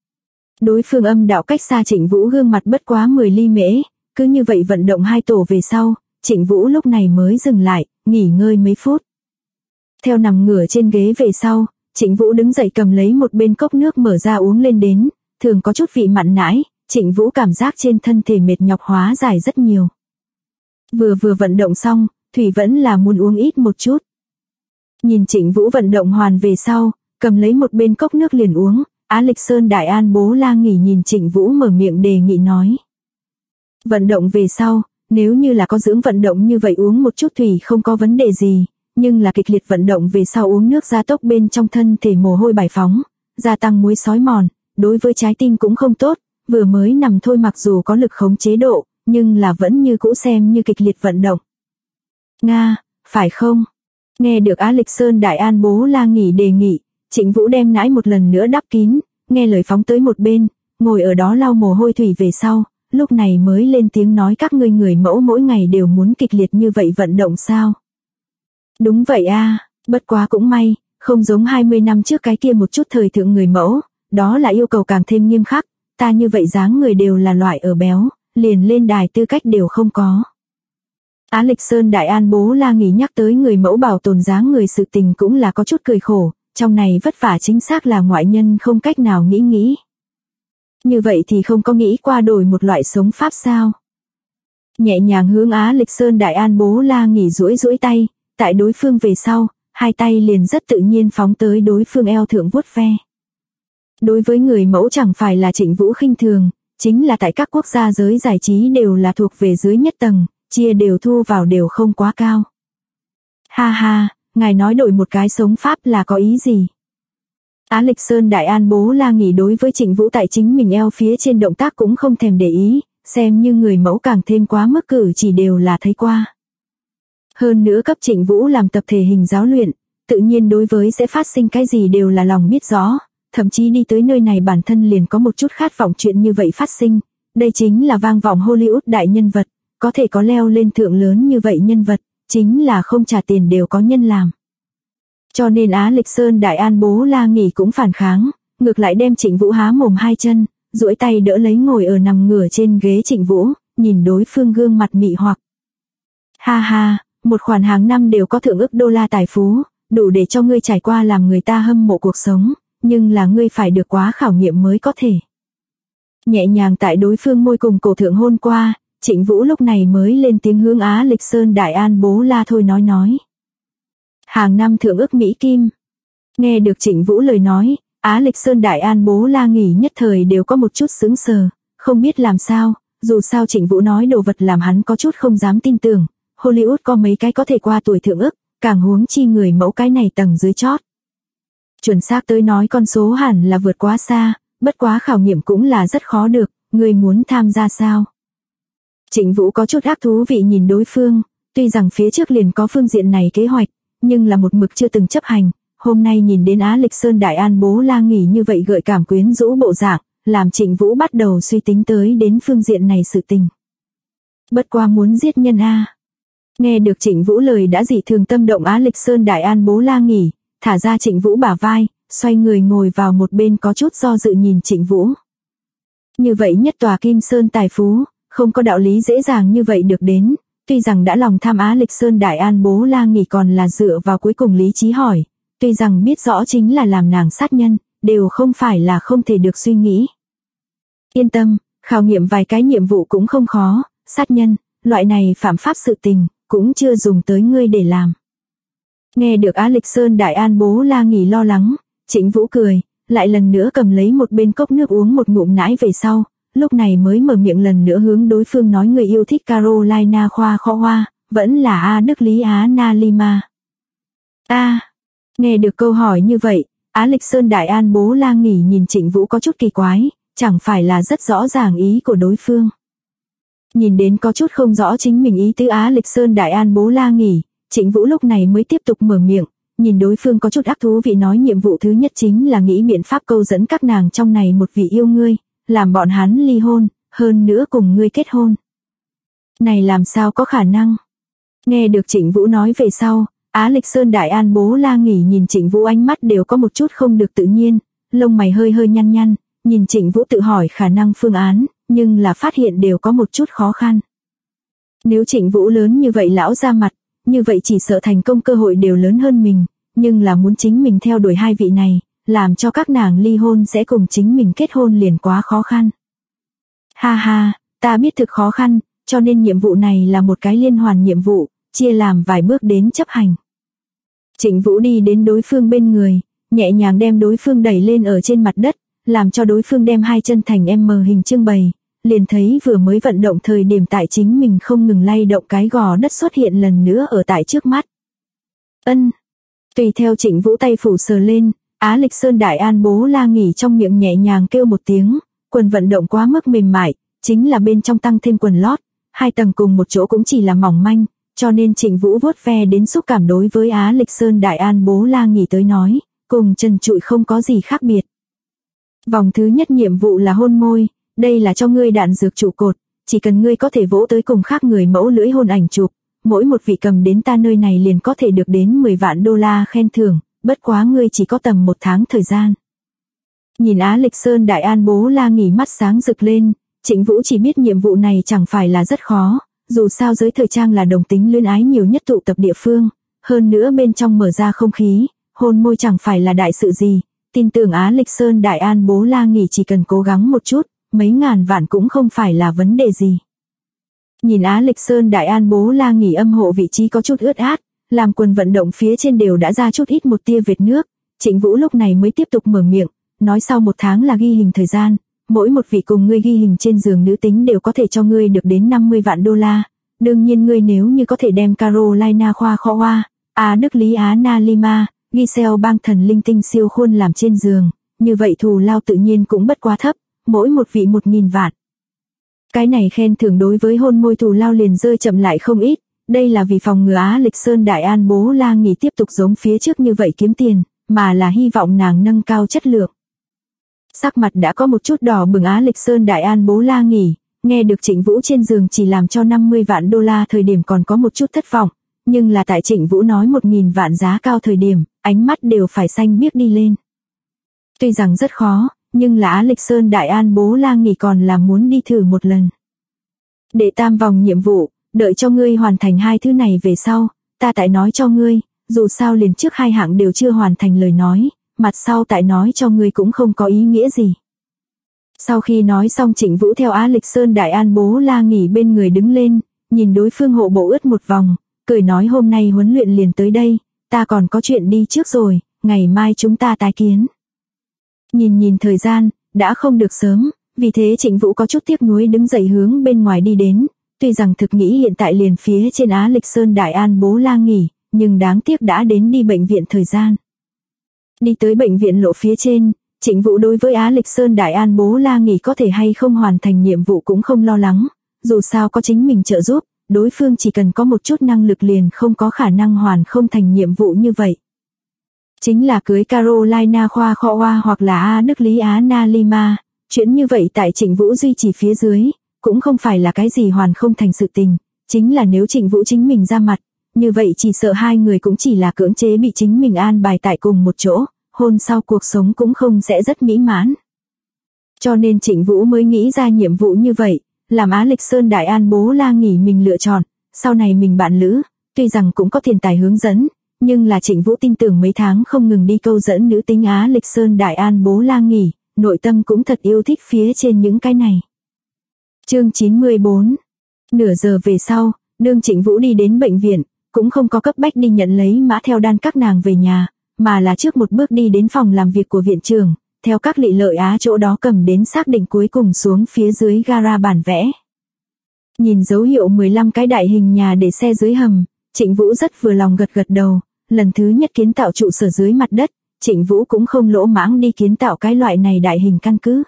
Đối phương âm đạo cách xa Trịnh Vũ gương mặt bất quá 10 ly mễ, cứ như vậy vận động 2 tổ về sau, Trịnh Vũ lúc này mới dừng lại, nghỉ ngơi mấy phút. Theo nằm ngửa trên ghế về sau, Trịnh Vũ đứng dậy cầm lấy một bên cốc nước mở ra uống lên đến, thường có chút vị mặn nãi, Trịnh Vũ cảm giác trên thân thể mệt nhọc hóa giải rất nhiều. Vừa vận động xong, thủy vẫn là muốn uống ít một chút. Nhìn Trịnh Vũ vận động hoàn về sau, cầm lấy một bên cốc nước liền uống, Á Lịch Sơn Đại An Bố La nghỉ nhìn Trịnh Vũ mở miệng đề nghị nói. Vận động về sau, nếu như là có dưỡng vận động như vậy uống một chút thủy không có vấn đề gì, nhưng là kịch liệt vận động về sau uống nước gia tốc bên trong thân thể mồ hôi bài phóng, gia tăng muối xói mòn, đối với trái tim cũng không tốt, vừa mới nằm thôi mặc dù có lực khống chế độ, nhưng là vẫn như cũ xem như kịch liệt vận động. Nga, phải không? Nghe được Á Lịch Sơn Đại An Bố La nghỉ đề nghị, Trịnh Vũ đem nãi một lần nữa đắp kín, nghe lời phóng tới một bên, ngồi ở đó lau mồ hôi thủy về sau, lúc này mới lên tiếng nói các ngươi người mẫu mỗi ngày đều muốn kịch liệt như vậy vận động sao? Đúng vậy a, bất quá cũng may, không giống 20 năm trước cái kia một chút thời thượng người mẫu, đó là yêu cầu càng thêm nghiêm khắc, ta như vậy dáng người đều là loại ở béo, liền lên đài tư cách đều không có. Á Lịch Sơn Đại An Bố La nghỉ nhắc tới người mẫu bảo tồn dáng người sự tình cũng là có chút cười khổ, trong này vất vả chính xác là ngoại nhân không cách nào nghĩ. Như vậy thì không có nghĩ qua đổi một loại sống pháp sao? Nhẹ nhàng hướng Á Lịch Sơn Đại An Bố La nghỉ duỗi tay, tại đối phương về sau, hai tay liền rất tự nhiên phóng tới đối phương eo thượng vuốt ve. Đối với người mẫu chẳng phải là Trịnh Vũ khinh thường, chính là tại các quốc gia giới giải trí đều là thuộc về dưới nhất tầng, chia đều thu vào đều không quá cao. Ha ha, ngài nói đổi một cái sống pháp là có ý gì? Á Lịch Sơn Đại An Bố La nghỉ đối với Trịnh Vũ tại chính mình eo phía trên động tác cũng không thèm để ý, xem như người mẫu càng thêm quá mức cử chỉ đều là thấy qua. Hơn nữa cấp Trịnh Vũ làm tập thể hình giáo luyện, tự nhiên đối với sẽ phát sinh cái gì đều là lòng biết rõ, thậm chí đi tới nơi này bản thân liền có một chút khát vọng chuyện như vậy phát sinh, đây chính là vang vọng Hollywood đại nhân vật, có thể có leo lên thượng lớn như vậy nhân vật, chính là không trả tiền đều có nhân làm. Cho nên Á Lịch Sơn Đại An Bố La nghỉ cũng phản kháng, ngược lại đem Trịnh Vũ há mồm hai chân, duỗi tay đỡ lấy ngồi ở nằm ngửa trên ghế Trịnh Vũ, nhìn đối phương gương mặt mị hoặc. Ha ha, một khoản hàng năm đều có thượng ức đô la tài phú, đủ để cho ngươi trải qua làm người ta hâm mộ cuộc sống, nhưng là ngươi phải được quá khảo nghiệm mới có thể. Nhẹ nhàng tại đối phương môi cùng cổ thượng hôn qua, Trịnh Vũ lúc này mới lên tiếng hướng Á Lịch Sơn Đại An Bố La thôi nói. Hàng năm thượng ức Mỹ Kim. Nghe được Trịnh Vũ lời nói, Á Lịch Sơn Đại An Bố La nghỉ nhất thời đều có một chút sững sờ, không biết làm sao, dù sao Trịnh Vũ nói đồ vật làm hắn có chút không dám tin tưởng, Hollywood có mấy cái có thể qua tuổi thượng ức, càng huống chi người mẫu cái này tầng dưới chót. Chuẩn xác tới nói con số hẳn là vượt quá xa, bất quá khảo nghiệm cũng là rất khó được, người muốn tham gia sao? Trịnh Vũ có chút ác thú vị nhìn đối phương, tuy rằng phía trước liền có phương diện này kế hoạch, nhưng là một mực chưa từng chấp hành, hôm nay nhìn đến Á Lịch Sơn Đại An Bố La nghỉ như vậy gợi cảm quyến rũ bộ dạng, làm Trịnh Vũ bắt đầu suy tính tới đến phương diện này sự tình. Bất qua muốn giết nhân a. Nghe được Trịnh Vũ lời đã dị thường tâm động Á Lịch Sơn Đại An Bố La nghỉ, thả ra Trịnh Vũ bả vai, xoay người ngồi vào một bên có chút do dự nhìn Trịnh Vũ. Như vậy nhất tòa Kim Sơn tài phú, không có đạo lý dễ dàng như vậy được đến, tuy rằng đã lòng tham Á Lịch Sơn Đại An Bố La nghỉ còn là dựa vào cuối cùng lý trí hỏi, tuy rằng biết rõ chính là làm nàng sát nhân, đều không phải là không thể được suy nghĩ. Yên tâm, khảo nghiệm vài cái nhiệm vụ cũng không khó, sát nhân, loại này phạm pháp sự tình, cũng chưa dùng tới ngươi để làm. Nghe được Á Lịch Sơn Đại An Bố La Nghỉ lo lắng, Trịnh Vũ cười, lại lần nữa cầm lấy một bên cốc nước uống một ngụm nãi về sau, lúc này mới mở miệng lần nữa hướng đối phương nói người yêu thích Carolina Khoa Kho Hoa, vẫn là A Đức Lý Á Na Lima. Nghe được câu hỏi như vậy, Á Lịch Sơn Đại An Bố La Nghỉ nhìn Trịnh Vũ có chút kỳ quái, chẳng phải là rất rõ ràng ý của đối phương. Nhìn đến có chút không rõ chính mình ý tứ Á Lịch Sơn Đại An Bố La Nghỉ, Trịnh Vũ lúc này mới tiếp tục mở miệng, nhìn đối phương có chút ác thú vị nói nhiệm vụ thứ nhất chính là nghĩ biện pháp câu dẫn các nàng trong này một vị yêu ngươi, làm bọn hắn ly hôn, hơn nữa cùng ngươi kết hôn. Này làm sao có khả năng? Nghe được Trịnh Vũ nói về sau, Á Lịch Sơn Đại An Bố La Nghỉ nhìn Trịnh Vũ ánh mắt đều có một chút không được tự nhiên, lông mày hơi hơi nhăn nhăn, nhìn Trịnh Vũ tự hỏi khả năng phương án, nhưng là phát hiện đều có một chút khó khăn. Nếu Trịnh Vũ lớn như vậy lão ra mặt, như vậy chỉ sợ thành công cơ hội đều lớn hơn mình, nhưng là muốn chính mình theo đuổi hai vị này, làm cho các nàng ly hôn sẽ cùng chính mình kết hôn liền quá khó khăn. Ha ha, ta biết thực khó khăn, cho nên nhiệm vụ này là một cái liên hoàn nhiệm vụ, chia làm vài bước đến chấp hành. Trịnh Vũ đi đến đối phương bên người, nhẹ nhàng đem đối phương đẩy lên ở trên mặt đất, làm cho đối phương đem hai chân thành M hình trưng bày, liền thấy vừa mới vận động thời điểm tại chính mình không ngừng lay động cái gò đất xuất hiện lần nữa ở tại trước mắt. Tùy theo Trịnh Vũ tay phủ sờ lên, Á Lịch Sơn Đại An Bố La Nghỉ trong miệng nhẹ nhàng kêu một tiếng, quần vận động quá mức mềm mại, chính là bên trong tăng thêm quần lót, hai tầng cùng một chỗ cũng chỉ là mỏng manh, cho nên Trịnh Vũ vuốt ve đến xúc cảm đối với Á Lịch Sơn Đại An Bố La Nghỉ tới nói, cùng trần trụi không có gì khác biệt. Vòng thứ nhất nhiệm vụ là hôn môi, đây là cho ngươi đạn dược trụ cột, chỉ cần ngươi có thể vỗ tới cùng khác người mẫu lưỡi hôn ảnh chụp, mỗi một vị cầm đến ta nơi này liền có thể được đến 10 vạn đô la khen thưởng, bất quá ngươi chỉ có tầm 1 tháng thời gian. Nhìn Á Lịch Sơn Đại An Bố La Nghỉ mắt sáng rực lên, Trịnh Vũ chỉ biết nhiệm vụ này chẳng phải là rất khó, dù sao giới thời trang là đồng tính luyến ái nhiều nhất tụ tập địa phương, hơn nữa bên trong mở ra không khí, hôn môi chẳng phải là đại sự gì, tin tưởng Á Lịch Sơn Đại An Bố La Nghỉ chỉ cần cố gắng một chút, mấy ngàn vạn cũng không phải là vấn đề gì. Nhìn Á Lịch Sơn Đại An Bố La Nghỉ âm hộ vị trí có chút ướt át, làm quần vận động phía trên đều đã ra chút ít một tia vệt nước, Trịnh Vũ lúc này mới tiếp tục mở miệng, nói sau 1 tháng là ghi hình thời gian, mỗi một vị cùng ngươi ghi hình trên giường nữ tính đều có thể cho ngươi được đến 50 vạn đô la, đương nhiên ngươi nếu như có thể đem Carolina Khoa Kho Hoa, A Đức Lý Á Na Lima, Giselle bang thần linh tinh siêu khuôn làm trên giường, như vậy thù lao tự nhiên cũng bất quá thấp, mỗi một vị 1.000 vạn. Cái này khen thưởng đối với hôn môi thù lao liền rơi chậm lại không ít, đây là vì phòng ngừa Á Lịch Sơn Đại An Bố La Nghỉ tiếp tục giống phía trước như vậy kiếm tiền, mà là hy vọng nàng nâng cao chất lượng. Sắc mặt đã có một chút đỏ bừng Á Lịch Sơn Đại An Bố La Nghỉ, nghe được Trịnh Vũ trên giường chỉ làm cho 50 vạn đô la thời điểm còn có một chút thất vọng, nhưng là tại Trịnh Vũ nói 1.000 vạn giá cao thời điểm, ánh mắt đều phải xanh biếc đi lên. Tuy rằng rất khó, nhưng là Á Lịch Sơn Đại An Bố La Nghỉ còn là muốn đi thử một lần. Đệ tam vòng nhiệm vụ, đợi cho ngươi hoàn thành hai thứ này về sau, ta tại nói cho ngươi, dù sao liền trước hai hạng đều chưa hoàn thành lời nói, mặt sau tại nói cho ngươi cũng không có ý nghĩa gì. Sau khi nói xong Trịnh Vũ theo Á Lịch Sơn Đại An Bố La Nghỉ bên người đứng lên, nhìn đối phương hộ bộ ướt một vòng, cười nói hôm nay huấn luyện liền tới đây, ta còn có chuyện đi trước rồi, ngày mai chúng ta tái kiến. Nhìn thời gian, đã không được sớm, vì thế Trịnh Vũ có chút tiếc nuối đứng dậy hướng bên ngoài đi đến, tuy rằng thực nghĩ hiện tại liền phía trên Á Lịch Sơn Đại An Bố La Nghỉ, nhưng đáng tiếc đã đến đi bệnh viện thời gian. Đi tới bệnh viện lộ phía trên, Trịnh Vũ đối với Á Lịch Sơn Đại An Bố La Nghỉ có thể hay không hoàn thành nhiệm vụ cũng không lo lắng, dù sao có chính mình trợ giúp, đối phương chỉ cần có một chút năng lực liền không có khả năng hoàn không thành nhiệm vụ như vậy. Chính là cưới Carolina Khoa Kho Hoa hoặc là A Đức Lý Á Na Lima, chuyện như vậy tại Trịnh Vũ duy trì phía dưới, cũng không phải là cái gì hoàn không thành sự tình, chính là nếu Trịnh Vũ chính mình ra mặt, như vậy chỉ sợ hai người cũng chỉ là cưỡng chế bị chính mình an bài tại cùng một chỗ, hôn sau cuộc sống cũng không sẽ rất mỹ mãn. Cho nên Trịnh Vũ mới nghĩ ra nhiệm vụ như vậy, làm Á Lịch Sơn Đại An Bố La Nghỉ mình lựa chọn, sau này mình bạn lữ, tuy rằng cũng có tiền tài hướng dẫn, nhưng là Trịnh Vũ tin tưởng mấy tháng không ngừng đi câu dẫn nữ tính Á Lịch Sơn Đại An Bố La Nghỉ, nội tâm cũng thật yêu thích phía trên những cái này. Chương 94 Nửa giờ về sau, đương Trịnh Vũ đi đến bệnh viện, cũng không có cấp bách đi nhận lấy mã theo đan các nàng về nhà, mà là trước một bước đi đến phòng làm việc của viện trưởng, theo các Lị Lợi Á chỗ đó cầm đến xác định cuối cùng xuống phía dưới gara bản vẽ. Nhìn dấu hiệu 15 cái đại hình nhà để xe dưới hầm, Trịnh Vũ rất vừa lòng gật gật đầu, lần thứ nhất kiến tạo trụ sở dưới mặt đất, Trịnh Vũ cũng không lỗ mãng đi kiến tạo cái loại này đại hình căn cứ,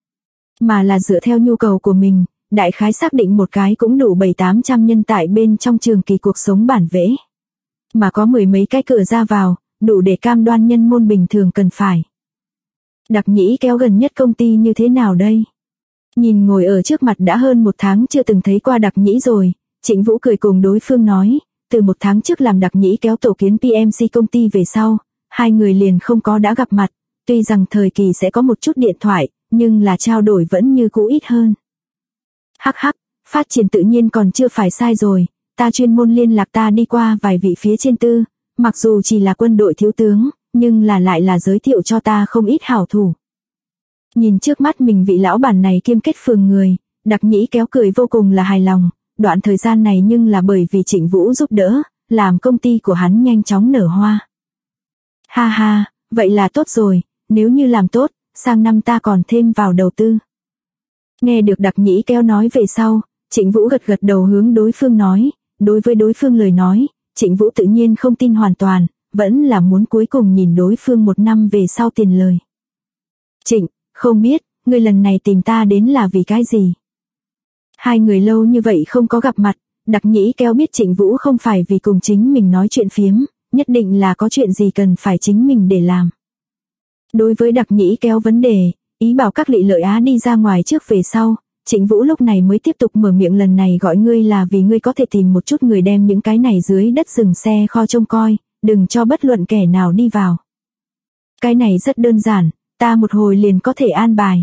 mà là dựa theo nhu cầu của mình, đại khái xác định một cái cũng đủ 700-800 nhân tại bên trong trường kỳ cuộc sống bản vẽ. Mà có 10 mấy cái cửa ra vào, đủ để cam đoan nhân môn bình thường cần phải. Đặc Nhĩ Kéo gần nhất công ty như thế nào đây? Nhìn ngồi ở trước mặt đã hơn 1 tháng chưa từng thấy qua Đặc Nhĩ rồi, Trịnh Vũ cười cùng đối phương nói, từ 1 tháng trước làm Đặc Nhĩ Kéo tổ kiến PMC công ty về sau, hai người liền không có đã gặp mặt, tuy rằng thời kỳ sẽ có một chút điện thoại, nhưng là trao đổi vẫn như cũ ít hơn. Hắc hắc, phát triển tự nhiên còn chưa phải sai rồi, ta chuyên môn liên lạc ta đi qua vài vị phía trên tư, mặc dù chỉ là quân đội thiếu tướng, nhưng là lại là giới thiệu cho ta không ít hảo thủ. Nhìn trước mắt mình vị lão bản này kiêm kết phường người, Đặc Nhĩ Kéo cười vô cùng là hài lòng, đoạn thời gian này nhưng là bởi vì Trịnh Vũ giúp đỡ, làm công ty của hắn nhanh chóng nở hoa. Ha ha, vậy là tốt rồi, nếu như làm tốt, sang năm ta còn thêm vào đầu tư. Nghe được Đặc Nhĩ Kéo nói về sau, Trịnh Vũ gật gật đầu hướng đối phương nói, đối với đối phương lời nói, Trịnh Vũ tự nhiên không tin hoàn toàn, vẫn là muốn cuối cùng nhìn đối phương 1 năm về sau tiền lời. Trịnh, không biết, ngươi lần này tìm ta đến là vì cái gì? Hai người lâu như vậy không có gặp mặt, Đặc Nhĩ Kéo biết Trịnh Vũ không phải vì cùng chính mình nói chuyện phiếm, nhất định là có chuyện gì cần phải chính mình để làm. Đối với Đặc Nhĩ Kéo vấn đề, ý bảo các Lị Lợi Á đi ra ngoài trước về sau, Trịnh Vũ lúc này mới tiếp tục mở miệng, lần này gọi ngươi là vì ngươi có thể tìm một chút người đem những cái này dưới đất dừng xe kho trông coi, đừng cho bất luận kẻ nào đi vào. Cái này rất đơn giản, ta một hồi liền có thể an bài.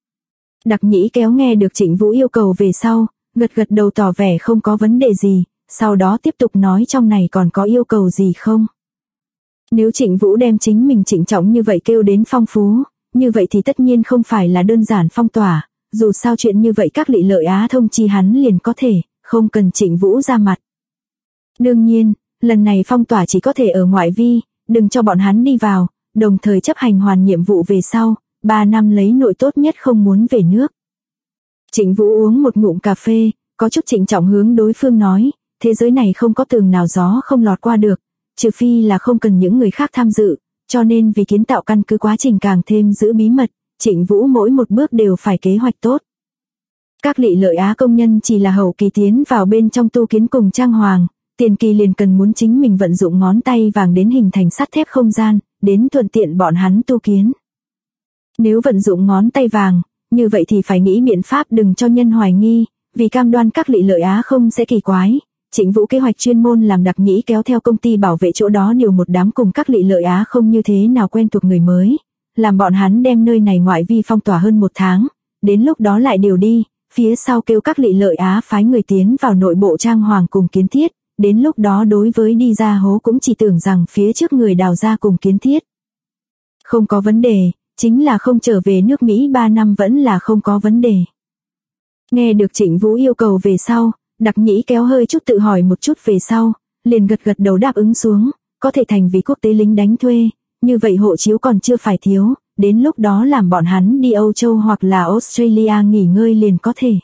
Đặc Nhĩ Kéo nghe được Trịnh Vũ yêu cầu về sau, gật gật đầu tỏ vẻ không có vấn đề gì, sau đó tiếp tục nói trong này còn có yêu cầu gì không. Nếu Trịnh Vũ đem chính mình trịnh trọng như vậy kêu đến phong phú, như vậy thì tất nhiên không phải là đơn giản phong tỏa, dù sao chuyện như vậy các Lị Lợi Á thông chi hắn liền có thể, không cần Trịnh Vũ ra mặt. Đương nhiên, lần này phong tỏa chỉ có thể ở ngoại vi, đừng cho bọn hắn đi vào, đồng thời chấp hành hoàn nhiệm vụ về sau, 3 năm lấy nội tốt nhất không muốn về nước. Trịnh Vũ uống một ngụm cà phê, có chút trịnh trọng hướng đối phương nói, thế giới này không có tường nào gió không lọt qua được, trừ phi là không cần những người khác tham dự, cho nên vì kiến tạo căn cứ quá trình càng thêm giữ bí mật, Trịnh Vũ mỗi một bước đều phải kế hoạch tốt. Các Lị Lợi Á công nhân chỉ là hậu kỳ tiến vào bên trong tu kiến cùng trang hoàng, tiền kỳ liền cần muốn chính mình vận dụng ngón tay vàng đến hình thành sắt thép không gian, đến thuận tiện bọn hắn tu kiến. Nếu vận dụng ngón tay vàng, như vậy thì phải nghĩ biện pháp đừng cho nhân hoài nghi, vì cam đoan các Lị Lợi Á không sẽ kỳ quái. Trịnh Vũ kế hoạch chuyên môn làm Đặc Nhĩ Kéo theo công ty bảo vệ chỗ đó điều một đám cùng các Lị Lợi Á không như thế nào quen thuộc người mới, làm bọn hắn đem nơi này ngoại vi phong tỏa hơn 1 tháng, đến lúc đó lại điều đi, phía sau kêu các Lị Lợi Á phái người tiến vào nội bộ trang hoàng cùng kiến thiết, đến lúc đó đối với đi ra hố cũng chỉ tưởng rằng phía trước người đào ra cùng kiến thiết. Không có vấn đề, chính là không trở về nước Mỹ 3 năm vẫn là không có vấn đề. Nghe được Trịnh Vũ yêu cầu về sau, Đặc Nhĩ Kéo hơi chút tự hỏi một chút về sau, liền gật gật đầu đáp ứng xuống, có thể thành vì quốc tế lính đánh thuê, như vậy hộ chiếu còn chưa phải thiếu, đến lúc đó làm bọn hắn đi Âu Châu hoặc là Australia nghỉ ngơi liền có thể.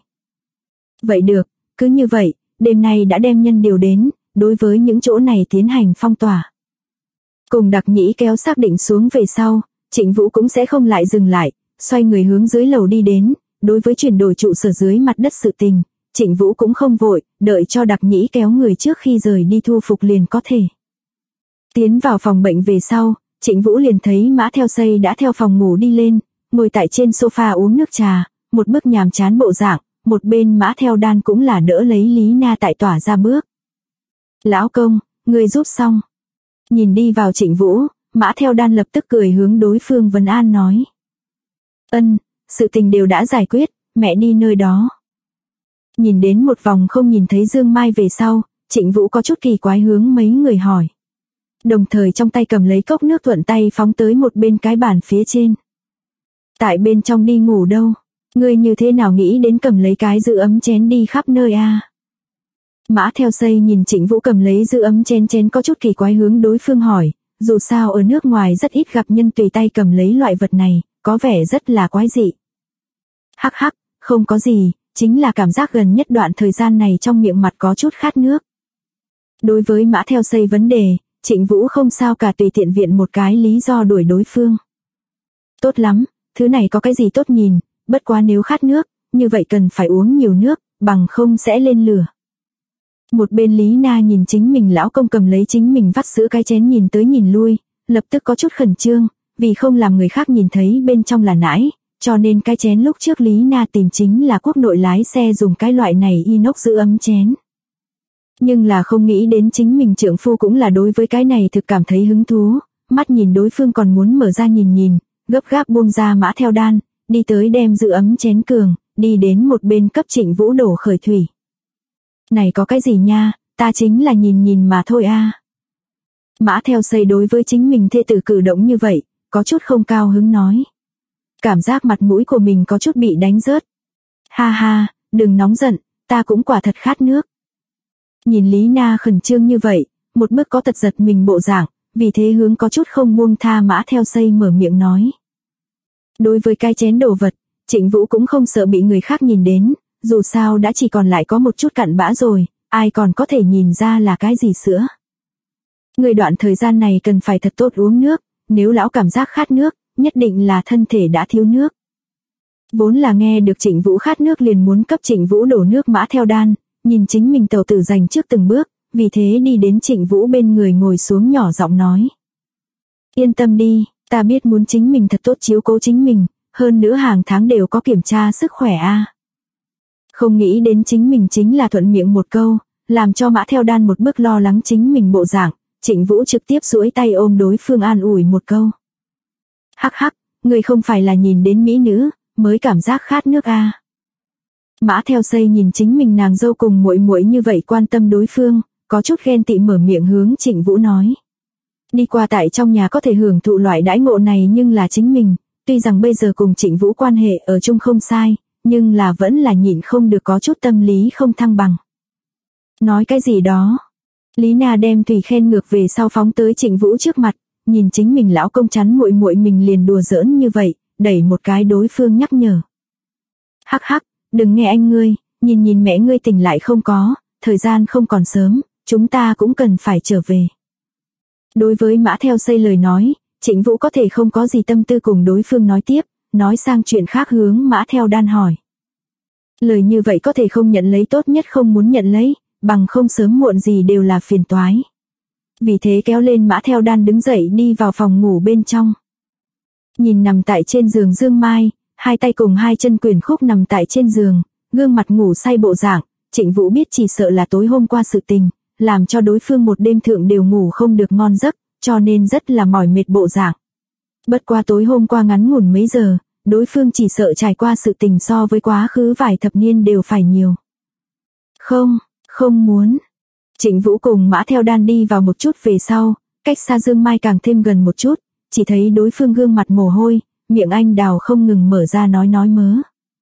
Vậy được, cứ như vậy, đêm nay đã đem nhân điều đến, đối với những chỗ này tiến hành phong tỏa. Cùng Đặc Nhĩ Kéo xác định xuống về sau, Trịnh Vũ cũng sẽ không lại dừng lại, xoay người hướng dưới lầu đi đến, đối với chuyển đổi trụ sở dưới mặt đất sự tình, Trịnh Vũ cũng không vội, đợi cho Đặc Nhĩ Kéo người trước khi rời đi thu phục liền có thể. Tiến vào phòng bệnh về sau, Trịnh Vũ liền thấy Mã Theo Xây đã theo phòng ngủ đi lên, ngồi tại trên sofa uống nước trà, một bức nhàm chán bộ dạng, một bên Mã Theo Đan cũng là đỡ lấy Lý Na tại tỏa ra bước. Lão công, người giúp xong. Nhìn đi vào Trịnh Vũ, Mã Theo Đan lập tức cười hướng đối phương vấn an nói. Ân, sự tình đều đã giải quyết, mẹ đi nơi đó. Nhìn đến một vòng không nhìn thấy Dương Mai về sau, Trịnh Vũ có chút kỳ quái hướng mấy người hỏi. Đồng thời trong tay cầm lấy cốc nước thuận tay phóng tới một bên cái bàn phía trên. Tại bên trong đi ngủ đâu, ngươi như thế nào nghĩ đến cầm lấy cái giữ ấm chén đi khắp nơi a? Mã Theo Xây nhìn Trịnh Vũ cầm lấy giữ ấm chén có chút kỳ quái hướng đối phương hỏi, dù sao ở nước ngoài rất ít gặp nhân tùy tay cầm lấy loại vật này, có vẻ rất là quái dị. Hắc hắc, không có gì, chính là cảm giác gần nhất đoạn thời gian này trong miệng mặt có chút khát nước. Đối với Mã Theo Xây vấn đề, Trịnh Vũ không sao cả, tùy tiện viện một cái lý do đuổi đối phương. Tốt lắm, thứ này có cái gì tốt nhìn, bất quá nếu khát nước, như vậy cần phải uống nhiều nước, bằng không sẽ lên lửa. Một bên Lý Na nhìn chính mình lão công cầm lấy chính mình vắt sữa cái chén nhìn tới nhìn lui, lập tức có chút khẩn trương, vì không làm người khác nhìn thấy bên trong là nãi, cho nên cái chén lúc trước Lý Na tìm chính là quốc nội lái xe dùng cái loại này inox giữ ấm chén. Nhưng là không nghĩ đến chính mình trượng phu cũng là đối với cái này thực cảm thấy hứng thú, mắt nhìn đối phương còn muốn mở ra nhìn, gấp gáp buông ra Mã Theo Đan, đi tới đem giữ ấm chén cường, đi đến một bên cấp Trịnh Vũ đổ khởi thủy. Này có cái gì nha, ta chính là nhìn mà thôi a. Mã Theo Xây đối với chính mình thê tử cử động như vậy, có chút không cao hứng nói. Cảm giác mặt mũi của mình có chút bị đánh rớt. Ha ha, đừng nóng giận, ta cũng quả thật khát nước. Nhìn Lý Na khẩn trương như vậy, một bước có tật giật mình bộ dạng, vì thế hướng có chút không buông tha Mã Theo Xây mở miệng nói. Đối với cái chén đồ vật, Trịnh Vũ cũng không sợ bị người khác nhìn đến, dù sao đã chỉ còn lại có một chút cặn bã rồi, ai còn có thể nhìn ra là cái gì sữa. Người đoạn thời gian này cần phải thật tốt uống nước, nếu lão cảm giác khát nước, nhất định là thân thể đã thiếu nước. Vốn là nghe được Trịnh Vũ khát nước liền muốn cấp Trịnh Vũ đổ nước Mã Theo Đan, nhìn chính mình tẩu tử dành trước từng bước, vì thế đi đến Trịnh Vũ bên người ngồi xuống nhỏ giọng nói. Yên tâm đi, ta biết muốn chính mình thật tốt chiếu cố chính mình, hơn nữa hàng tháng đều có kiểm tra sức khỏe a. Không nghĩ đến chính mình chính là thuận miệng một câu, làm cho Mã Theo Đan một bước lo lắng chính mình bộ dạng, Trịnh Vũ trực tiếp duỗi tay ôm đối phương an ủi một câu. Hắc hắc, người không phải là nhìn đến mỹ nữ, mới cảm giác khát nước a. Mã Theo Xây nhìn chính mình nàng dâu cùng muội muội như vậy quan tâm đối phương, có chút ghen tị mở miệng hướng Trịnh Vũ nói. Đi qua tại trong nhà có thể hưởng thụ loại đãi ngộ này nhưng là chính mình, tuy rằng bây giờ cùng Trịnh Vũ quan hệ ở chung không sai, nhưng là vẫn là nhịn không được có chút tâm lý không thăng bằng. Nói cái gì đó. Lý Na đem thủy khen ngược về sau phóng tới Trịnh Vũ trước mặt, nhìn chính mình lão công chắn muội muội mình liền đùa giỡn như vậy, đẩy một cái đối phương nhắc nhở. Hắc hắc, đừng nghe anh ngươi, nhìn mẹ ngươi tỉnh lại không có, thời gian không còn sớm, chúng ta cũng cần phải trở về. Đối với Mã Theo Xây lời nói, Trịnh Vũ có thể không có gì tâm tư cùng đối phương nói tiếp, nói sang chuyện khác hướng Mã Theo Đan hỏi. Lời như vậy có thể không nhận lấy tốt nhất không muốn nhận lấy, bằng không sớm muộn gì đều là phiền toái. Vì thế kéo lên Mã Theo Đan đứng dậy đi vào phòng ngủ bên trong. Nhìn nằm tại trên giường Dương Mai, hai tay cùng hai chân quyền khúc nằm tại trên giường, gương mặt ngủ say bộ dạng, Trịnh Vũ biết chỉ sợ là tối hôm qua sự tình, làm cho đối phương một đêm thượng đều ngủ không được ngon giấc, cho nên rất là mỏi mệt bộ dạng. Bất qua tối hôm qua ngắn ngủn mấy giờ, đối phương chỉ sợ trải qua sự tình so với quá khứ vài thập niên đều phải nhiều. Không muốn. Trịnh Vũ cùng Mã Theo Đan đi vào một chút về sau, cách xa Dương Mai càng thêm gần một chút, chỉ thấy đối phương gương mặt mồ hôi, miệng anh đào không ngừng mở ra nói mớ.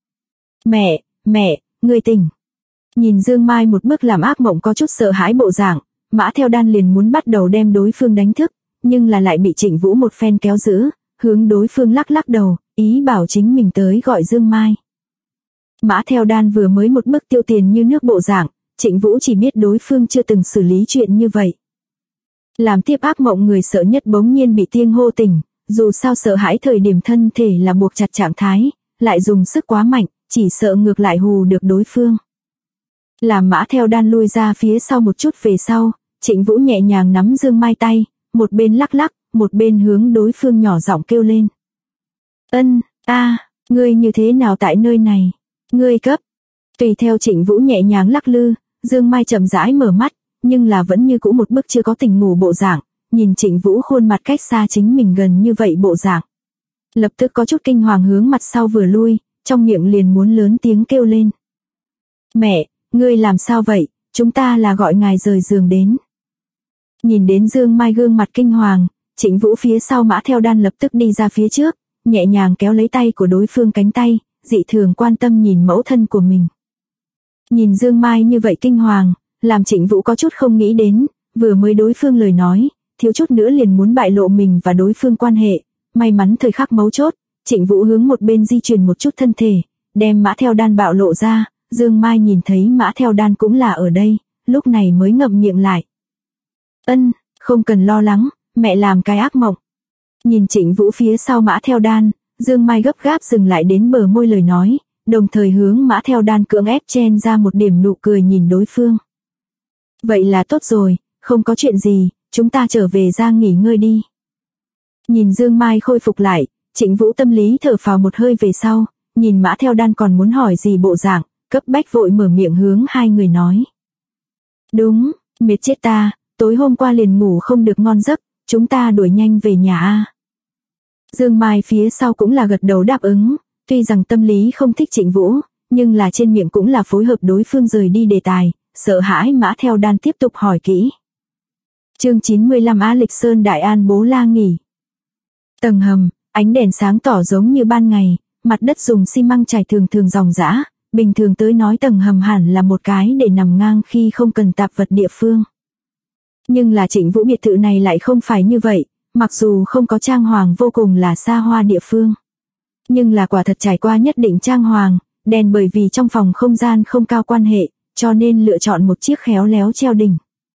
Mẹ, người tỉnh. Nhìn Dương Mai một bước làm ác mộng có chút sợ hãi bộ dạng, Mã Theo Đan liền muốn bắt đầu đem đối phương đánh thức, nhưng là lại bị Trịnh Vũ một phen kéo giữ, hướng đối phương lắc đầu, ý bảo chính mình tới gọi Dương Mai. Mã Theo Đan vừa mới một bước tiêu tiền như nước bộ dạng, Trịnh Vũ chỉ biết đối phương chưa từng xử lý chuyện như vậy. Làm tiếp ác mộng người sợ nhất bỗng nhiên bị tiếng hô tỉnh, dù sao sợ hãi thời điểm thân thể là buộc chặt trạng thái, lại dùng sức quá mạnh, chỉ sợ ngược lại hù được đối phương. Làm Mã Theo Đan lui ra phía sau một chút về sau, Trịnh Vũ nhẹ nhàng nắm Dương Mai tay, một bên lắc, một bên hướng đối phương nhỏ giọng kêu lên. Ngươi như thế nào tại nơi này? Ngươi cấp. Tùy theo Trịnh Vũ nhẹ nhàng lắc lư, Dương Mai chậm rãi mở mắt, nhưng là vẫn như cũ một bức chưa có tỉnh ngủ bộ dạng, nhìn Trịnh Vũ khuôn mặt cách xa chính mình gần như vậy bộ dạng. Lập tức có chút kinh hoàng hướng mặt sau vừa lui, trong miệng liền muốn lớn tiếng kêu lên. Mẹ, ngươi làm sao vậy, chúng ta là gọi ngài rời giường đến. Nhìn đến Dương Mai gương mặt kinh hoàng, Trịnh Vũ phía sau Mã Theo Đan lập tức đi ra phía trước, nhẹ nhàng kéo lấy tay của đối phương cánh tay, dị thường quan tâm nhìn mẫu thân của mình. Nhìn Dương Mai như vậy kinh hoàng, làm Trịnh Vũ có chút không nghĩ đến, vừa mới đối phương lời nói, thiếu chút nữa liền muốn bại lộ mình và đối phương quan hệ, may mắn thời khắc mấu chốt, Trịnh Vũ hướng một bên di chuyển một chút thân thể, đem Mã Theo Đan bạo lộ ra, Dương Mai nhìn thấy Mã Theo Đan cũng là ở đây, lúc này mới ngậm miệng lại. Ân, không cần lo lắng, mẹ làm cái ác mộng. Nhìn Trịnh Vũ phía sau Mã Theo Đan, Dương Mai gấp gáp dừng lại đến bờ môi lời nói, đồng thời hướng Mã Theo Đan cưỡng ép chen ra một điểm nụ cười nhìn đối phương. Vậy là tốt rồi, không có chuyện gì, chúng ta trở về ra nghỉ ngơi đi. Nhìn Dương Mai khôi phục lại, Trịnh Vũ tâm lý thở phào một hơi về sau, nhìn Mã Theo Đan còn muốn hỏi gì bộ dạng, cấp bách vội mở miệng hướng hai người nói. Đúng, mệt chết ta, tối hôm qua liền ngủ không được ngon giấc, chúng ta đuổi nhanh về nhà a. Dương Mai phía sau cũng là gật đầu đáp ứng, tuy rằng tâm lý không thích Trịnh Vũ, nhưng là trên miệng cũng là phối hợp đối phương rời đi đề tài, sợ hãi Mã Theo Đan tiếp tục hỏi kỹ. Chương 95 Á Lịch Sơn Đại An Bố La nghỉ. Tầng hầm, ánh đèn sáng tỏ giống như ban ngày, mặt đất dùng xi măng trải thường thường ròng rã, bình thường tới nói tầng hầm hẳn là một cái để nằm ngang khi không cần tạp vật địa phương. Nhưng là Trịnh Vũ biệt thự này lại không phải như vậy, mặc dù không có trang hoàng vô cùng là xa hoa địa phương. Nhưng là quả thật trải qua nhất định trang hoàng, đèn bởi vì trong phòng không gian không cao quan hệ, cho nên lựa chọn một chiếc khéo léo treo đỉnh.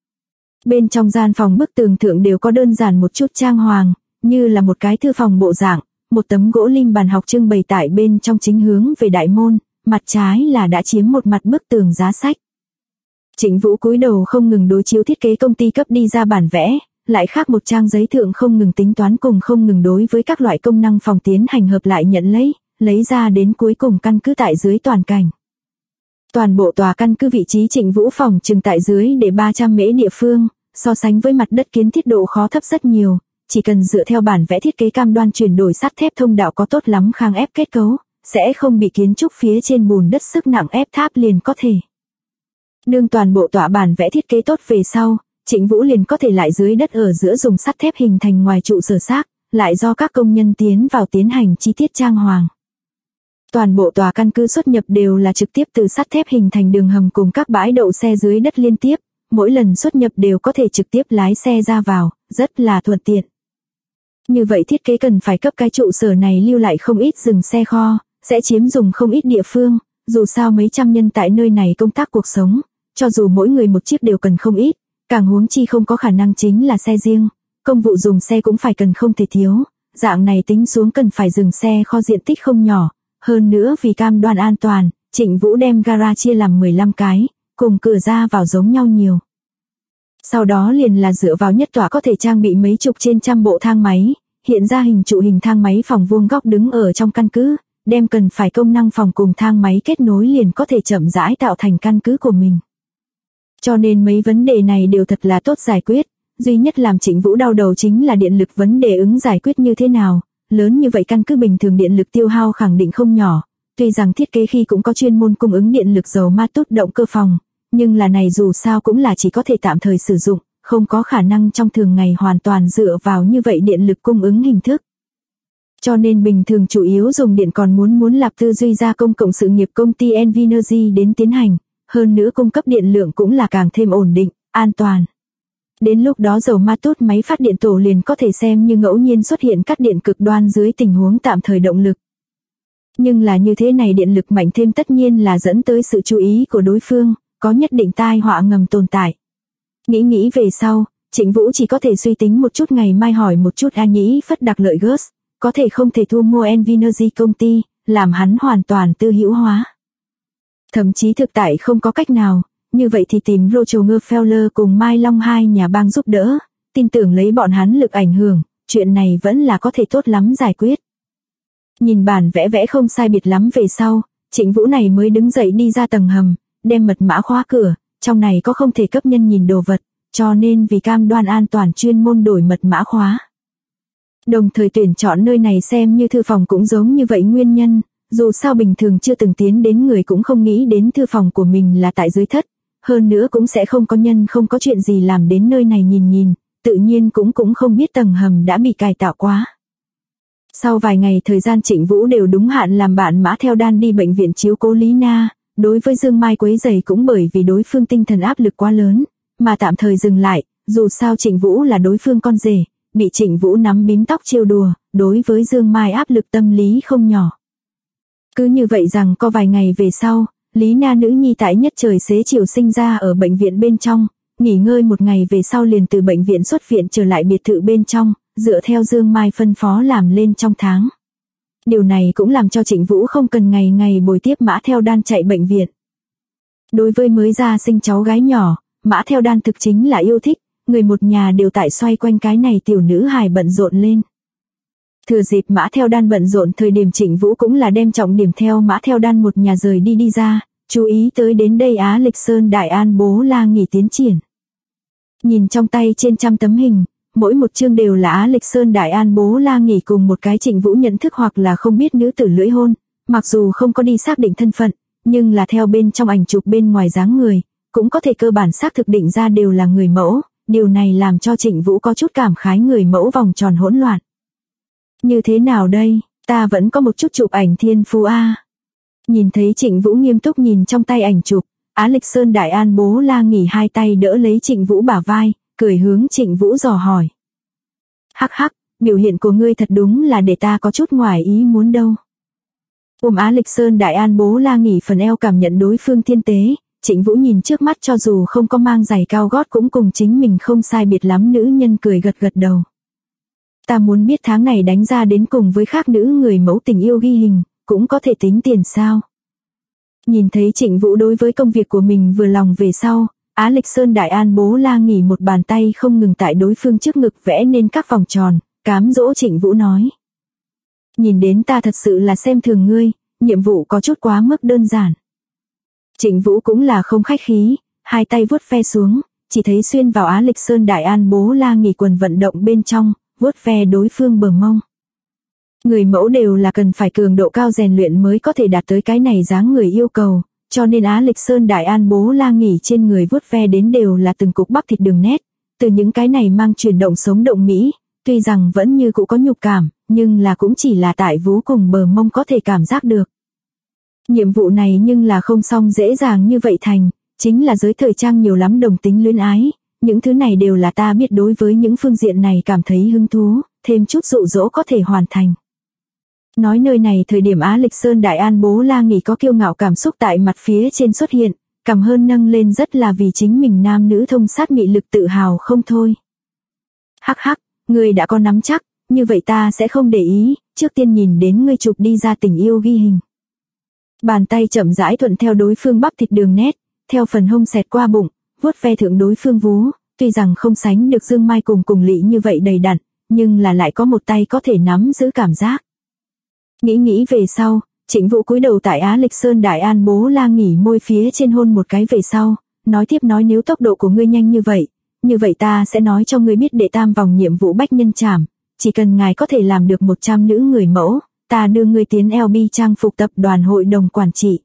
Bên trong gian phòng bức tường thượng đều có đơn giản một chút trang hoàng, như là một cái thư phòng bộ dạng, một tấm gỗ lim bàn học trưng bày tại bên trong chính hướng về đại môn, mặt trái là đã chiếm một mặt bức tường giá sách. Trịnh Vũ cúi đầu không ngừng đối chiếu thiết kế công ty cấp đi ra bản vẽ, lại khác một trang giấy thượng không ngừng tính toán cùng không ngừng đối với các loại công năng phòng tiến hành hợp lại nhận lấy ra đến cuối cùng căn cứ tại dưới toàn cảnh. Toàn bộ tòa căn cứ vị trí Trịnh Vũ phòng chừng tại dưới để 300 mễ địa phương, so sánh với mặt đất kiến thiết độ khó thấp rất nhiều, chỉ cần dựa theo bản vẽ thiết kế cam đoan chuyển đổi sắt thép thông đạo có tốt lắm kháng ép kết cấu, sẽ không bị kiến trúc phía trên bùn đất sức nặng ép tháp liền có thể. Đương toàn bộ tòa bản vẽ thiết kế tốt về sau, Trịnh Vũ liền có thể lại dưới đất ở giữa dùng sắt thép hình thành ngoài trụ sở xác, lại do các công nhân tiến vào tiến hành chi tiết trang hoàng. Toàn bộ tòa căn cứ xuất nhập đều là trực tiếp từ sắt thép hình thành đường hầm cùng các bãi đậu xe dưới đất liên tiếp, mỗi lần xuất nhập đều có thể trực tiếp lái xe ra vào, rất là thuận tiện. Như vậy thiết kế cần phải cấp cái trụ sở này lưu lại không ít dừng xe kho, sẽ chiếm dùng không ít địa phương, dù sao mấy trăm nhân tại nơi này công tác cuộc sống, cho dù mỗi người một chiếc đều cần không ít, càng huống chi không có khả năng chính là xe riêng, công vụ dùng xe cũng phải cần không thể thiếu, dạng này tính xuống cần phải dừng xe kho diện tích không nhỏ, hơn nữa vì cam đoan an toàn, Trịnh Vũ đem gara chia làm 15 cái, cùng cửa ra vào giống nhau nhiều. Sau đó liền là dựa vào nhất tòa có thể trang bị mấy chục trên trăm bộ thang máy, hiện ra hình trụ hình thang máy phòng vuông góc đứng ở trong căn cứ, đem cần phải công năng phòng cùng thang máy kết nối liền có thể chậm rãi tạo thành căn cứ của mình. Cho nên mấy vấn đề này đều thật là tốt giải quyết, duy nhất làm Trịnh Vũ đau đầu chính là điện lực vấn đề ứng giải quyết như thế nào, lớn như vậy căn cứ bình thường điện lực tiêu hao khẳng định không nhỏ, tuy rằng thiết kế khi cũng có chuyên môn cung ứng điện lực dầu ma tốt động cơ phòng, nhưng là này dù sao cũng là chỉ có thể tạm thời sử dụng, không có khả năng trong thường ngày hoàn toàn dựa vào như vậy điện lực cung ứng hình thức. Cho nên bình thường chủ yếu dùng điện còn muốn lập tư duy ra công cộng sự nghiệp công ty Envinergy đến tiến hành, hơn nữa cung cấp điện lượng cũng là càng thêm ổn định, an toàn. Đến lúc đó dầu ma tốt máy phát điện tổ liền có thể xem như ngẫu nhiên xuất hiện cắt điện cực đoan dưới tình huống tạm thời động lực. Nhưng là như thế này điện lực mạnh thêm tất nhiên là dẫn tới sự chú ý của đối phương, có nhất định tai họa ngầm tồn tại. Nghĩ về sau, Trịnh Vũ chỉ có thể suy tính một chút ngày mai hỏi một chút A Nhĩ Phất đặc lợi Gus, có thể không thể thu mua Envinergy công ty, làm hắn hoàn toàn tư hữu hóa. Thậm chí thực tại không có cách nào, như vậy thì tìm Rockefeller cùng Mai Long hai nhà bang giúp đỡ, tin tưởng lấy bọn hắn lực ảnh hưởng, chuyện này vẫn là có thể tốt lắm giải quyết. Nhìn bản vẽ không sai biệt lắm về sau, Trịnh Vũ này mới đứng dậy đi ra tầng hầm, đem mật mã khóa cửa, trong này có không thể cấp nhân nhìn đồ vật, cho nên vì cam đoan an toàn chuyên môn đổi mật mã khóa. Đồng thời tuyển chọn nơi này xem như thư phòng cũng giống như vậy nguyên nhân, dù sao bình thường chưa từng tiến đến người cũng không nghĩ đến thư phòng của mình là tại dưới thất, hơn nữa cũng sẽ không có nhân không có chuyện gì làm đến nơi này nhìn, tự nhiên cũng không biết tầng hầm đã bị cải tạo quá. Sau vài ngày thời gian Trịnh Vũ đều đúng hạn làm bạn Mã Theo Đan đi bệnh viện chiếu cố Lý Na, đối với Dương Mai quấy rầy cũng bởi vì đối phương tinh thần áp lực quá lớn, mà tạm thời dừng lại, dù sao Trịnh Vũ là đối phương con rể, bị Trịnh Vũ nắm bím tóc trêu đùa, đối với Dương Mai áp lực tâm lý không nhỏ. Cứ như vậy rằng có vài ngày về sau, Lý Na nữ nhi tại nhất trời xế chiều sinh ra ở bệnh viện bên trong, nghỉ ngơi một ngày về sau liền từ bệnh viện xuất viện trở lại biệt thự bên trong, dựa theo Dương Mai phân phó làm lên trong tháng. Điều này cũng làm cho Trịnh Vũ không cần ngày ngày bồi tiếp Mã Theo Đan chạy bệnh viện. Đối với mới ra sinh cháu gái nhỏ, Mã Theo Đan thực chính là yêu thích, người một nhà đều tại xoay quanh cái này tiểu nữ hài bận rộn lên. Thừa dịp Mã Theo Đan bận rộn thời điểm Trịnh Vũ cũng là đem trọng điểm theo Mã Theo Đan một nhà rời đi ra, chú ý tới đến đây Á Lịch Sơn Đại An Bố La Nghỉ tiến triển. Nhìn trong tay trên trăm tấm hình, mỗi một chương đều là Á Lịch Sơn Đại An Bố La Nghỉ cùng một cái Trịnh Vũ nhận thức hoặc là không biết nữ tử lưỡi hôn, mặc dù không có đi xác định thân phận, nhưng là theo bên trong ảnh chụp bên ngoài dáng người, cũng có thể cơ bản xác thực định ra đều là người mẫu, điều này làm cho Trịnh Vũ có chút cảm khái người mẫu vòng tròn hỗn loạn. Như thế nào đây, ta vẫn có một chút chụp ảnh thiên phú a. Nhìn thấy Trịnh Vũ nghiêm túc nhìn trong tay ảnh chụp, Á Lịch Sơn Đại An Bố La Nghỉ hai tay đỡ lấy Trịnh Vũ bả vai, cười hướng Trịnh Vũ dò hỏi. Hắc hắc, biểu hiện của ngươi thật đúng là để ta có chút ngoài ý muốn đâu. Ôm Á Lịch Sơn Đại An Bố La Nghỉ phần eo cảm nhận đối phương thiên tế, Trịnh Vũ nhìn trước mắt cho dù không có mang giày cao gót cũng cùng chính mình không sai biệt lắm nữ nhân cười gật gật đầu. Ta muốn biết tháng này đánh ra đến cùng với khác nữ người mẫu tình yêu ghi hình, cũng có thể tính tiền sao. Nhìn thấy Trịnh Vũ đối với công việc của mình vừa lòng về sau, Á Lịch Sơn Đại An Bố La Nghỉ một bàn tay không ngừng tại đối phương trước ngực vẽ nên các vòng tròn, cám dỗ Trịnh Vũ nói. Nhìn đến ta thật sự là xem thường ngươi, nhiệm vụ có chút quá mức đơn giản. Trịnh Vũ cũng là không khách khí, hai tay vuốt ve xuống, chỉ thấy xuyên vào Á Lịch Sơn Đại An Bố La Nghỉ quần vận động bên trong, vuốt ve đối phương bờ mông. Người mẫu đều là cần phải cường độ cao rèn luyện mới có thể đạt tới cái này dáng người yêu cầu, cho nên Á Lịch Sơn Đại An Bố La Nghỉ trên người vuốt ve đến đều là từng cục bắp thịt đường nét, từ những cái này mang chuyển động sống động mỹ, tuy rằng vẫn như cũ có nhục cảm, nhưng là cũng chỉ là tại vú cùng bờ mông có thể cảm giác được. Nhiệm vụ này nhưng là không xong dễ dàng như vậy thành, chính là giới thời trang nhiều lắm đồng tính luyến ái, những thứ này đều là ta biết đối với những phương diện này cảm thấy hứng thú, thêm chút dụ dỗ có thể hoàn thành. Nói nơi này thời điểm Á Lịch Sơn Đại An Bố La Nghỉ có kiêu ngạo cảm xúc tại mặt phía trên xuất hiện, cằm hơn nâng lên rất là vì chính mình nam nữ thông sát mị lực tự hào không thôi. Hắc hắc, ngươi đã có nắm chắc, như vậy ta sẽ không để ý, trước tiên nhìn đến ngươi chụp đi ra tình yêu ghi hình. Bàn tay chậm rãi thuận theo đối phương bắp thịt đường nét, theo phần hông xẹt qua bụng, vuốt ve thượng đối phương vú, tuy rằng không sánh được Dương Mai cùng Lị như vậy đầy đặn, nhưng là lại có một tay có thể nắm giữ cảm giác. Nghĩ về sau, Trịnh Vũ cúi đầu tại Á Lịch Sơn Đại An Bố La Nghỉ môi phía trên hôn một cái về sau, nói tiếp nói nếu tốc độ của ngươi nhanh như vậy ta sẽ nói cho ngươi biết đệ tam vòng nhiệm vụ bách nhân trảm, chỉ cần ngài có thể làm được 100 nữ người mẫu, ta đưa ngươi tiến LB trang phục tập đoàn hội đồng quản trị.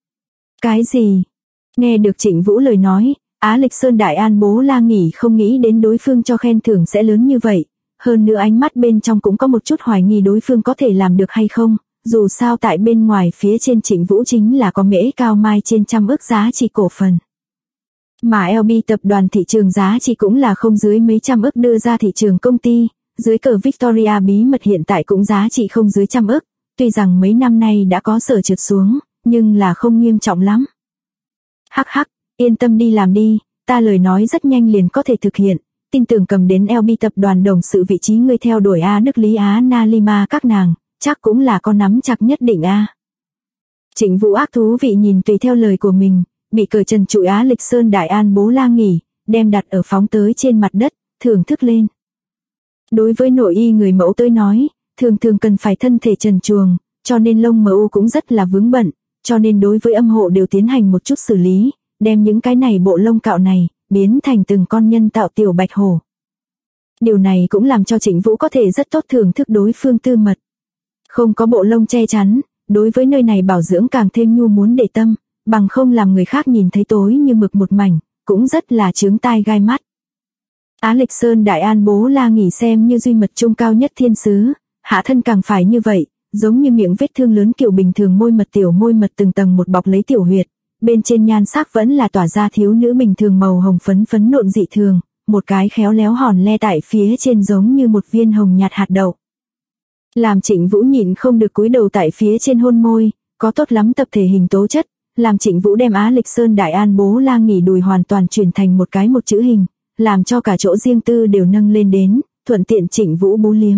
Cái gì? Nghe được Trịnh Vũ lời nói, Á Lịch Sơn Đại An Bố La Nghỉ không nghĩ đến đối phương cho khen thưởng sẽ lớn như vậy, hơn nữa ánh mắt bên trong cũng có một chút hoài nghi đối phương có thể làm được hay không, dù sao tại bên ngoài phía trên Trịnh Vũ chính là có mễ cao mai trên trăm ức giá trị cổ phần. Mà LB tập đoàn thị trường giá trị cũng là không dưới mấy trăm ức đưa ra thị trường công ty, dưới cờ Victoria bí mật hiện tại cũng giá trị không dưới trăm ức, tuy rằng mấy năm nay đã có sở trượt xuống, nhưng là không nghiêm trọng lắm. Hắc hắc, yên tâm đi làm đi, ta lời nói rất nhanh liền có thể thực hiện, tin tưởng cầm đến LB tập đoàn đồng sự vị trí người theo đuổi A Đức Lý Á Na Lima các nàng, chắc cũng là có nắm chặt nhất định a. Trịnh Vũ ác thú vị nhìn tùy theo lời của mình, bị cởi trần trụi Á Lịch Sơn Đại An Bố La Nghỉ, đem đặt ở phóng tới trên mặt đất, thưởng thức lên. Đối với nội y người mẫu tới nói, thường cần phải thân thể trần truồng, cho nên lông mờ u cũng rất là vướng bận, cho nên đối với âm hộ đều tiến hành một chút xử lý, đem những cái này bộ lông cạo này, biến thành từng con nhân tạo tiểu bạch hổ. Điều này cũng làm cho Trịnh Vũ có thể rất tốt thưởng thức đối phương tư mật. Không có bộ lông che chắn, đối với nơi này bảo dưỡng càng thêm nhu muốn để tâm, bằng không làm người khác nhìn thấy tối như mực một mảnh, cũng rất là chướng tai gai mắt. Á Lịch Sơn Đại An Bố La Nghỉ xem như duy mật trung cao nhất thiên sứ, hạ thân càng phải như vậy, giống như miệng vết thương lớn kiểu bình thường môi mật từng tầng một bọc lấy tiểu huyệt, bên trên nhan sắc vẫn là tỏa ra thiếu nữ bình thường màu hồng phấn phấn nộn dị thường, một cái khéo léo hòn le tại phía trên giống như một viên hồng nhạt hạt đậu. Làm Trịnh Vũ nhịn không được cúi đầu tại phía trên hôn môi, có tốt lắm tập thể hình tố chất, làm Trịnh Vũ đem Á Lịch Sơn Đại An Bố La Nghỉ đùi hoàn toàn chuyển thành một chữ hình, làm cho cả chỗ riêng tư đều nâng lên đến, thuận tiện Trịnh Vũ bú liếm.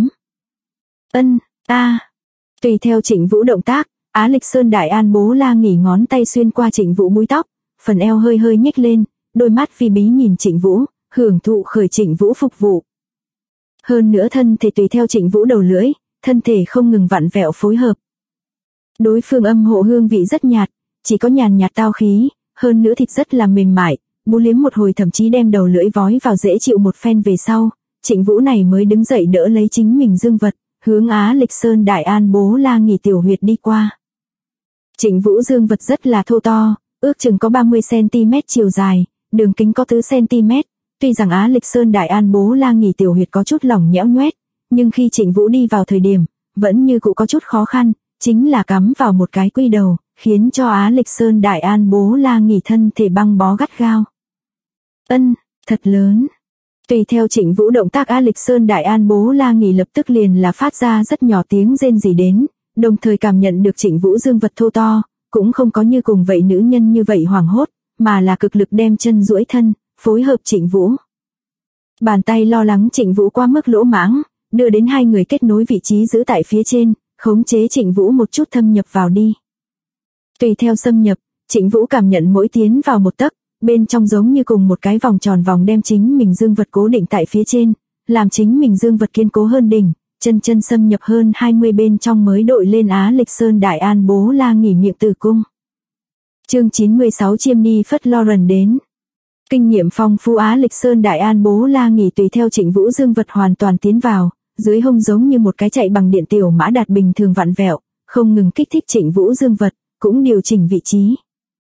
Tùy theo Trịnh Vũ động tác, Á Lịch Sơn Đại An Bố La Nghỉ ngón tay xuyên qua Trịnh Vũ búi tóc, phần eo hơi hơi nhếch lên, đôi mắt phi bí nhìn Trịnh Vũ, hưởng thụ khởi Trịnh Vũ phục vụ. Hơn nữa thân thể tùy theo Trịnh Vũ đầu lưỡi, thân thể không ngừng vặn vẹo phối hợp. Đối phương âm hộ hương vị rất nhạt, chỉ có nhàn nhạt tao khí, hơn nữa thịt rất là mềm mại, bú liếm một hồi thậm chí đem đầu lưỡi vói vào dễ chịu một phen về sau, Trịnh Vũ này mới đứng dậy đỡ lấy chính mình dương vật, hướng Á Lịch Sơn Đại An Bố La Nghỉ tiểu huyệt đi qua. Trịnh Vũ dương vật rất là thô to, ước chừng có 30cm chiều dài, đường kính có 4cm, tuy rằng Á Lịch Sơn Đại An Bố La Nghỉ tiểu huyệt có chút lỏng nhẽo nhoét, nhưng khi Trịnh Vũ đi vào thời điểm, vẫn như cũ có chút khó khăn, chính là cắm vào một cái quy đầu, khiến cho Á Lịch Sơn Đại An Bố La Nghỉ thân thể băng bó gắt gao. Thật lớn. Tùy theo Trịnh Vũ động tác Á Lịch Sơn Đại An Bố La Nghỉ lập tức liền là phát ra rất nhỏ tiếng rên rỉ đến, đồng thời cảm nhận được Trịnh Vũ dương vật thô to, cũng không có như cùng vậy nữ nhân như vậy hoảng hốt, mà là cực lực đem chân duỗi thân, phối hợp Trịnh Vũ. Bàn tay lo lắng Trịnh Vũ quá mức lỗ mãng, đưa đến hai người kết nối vị trí giữ tại phía trên, khống chế Trịnh Vũ một chút thâm nhập vào đi. Tùy theo xâm nhập, Trịnh Vũ cảm nhận mỗi tiến vào một tấc, bên trong giống như cùng một cái vòng tròn vòng đem chính mình dương vật cố định tại phía trên, làm chính mình dương vật kiên cố hơn đỉnh, chân xâm nhập hơn 20 bên trong mới đội lên Á Lịch Sơn Đại An Bố La Nghỉ miệng tử cung. Chương 96 Chiêm Ni Phất Lauren đến. Kinh nghiệm phong phú Á Lịch Sơn Đại An Bố La Nghỉ tùy theo Trịnh Vũ dương vật hoàn toàn tiến vào, dưới hông giống như một cái chạy bằng điện tiểu mã đạt bình thường vặn vẹo, không ngừng kích thích Trịnh Vũ dương vật, cũng điều chỉnh vị trí.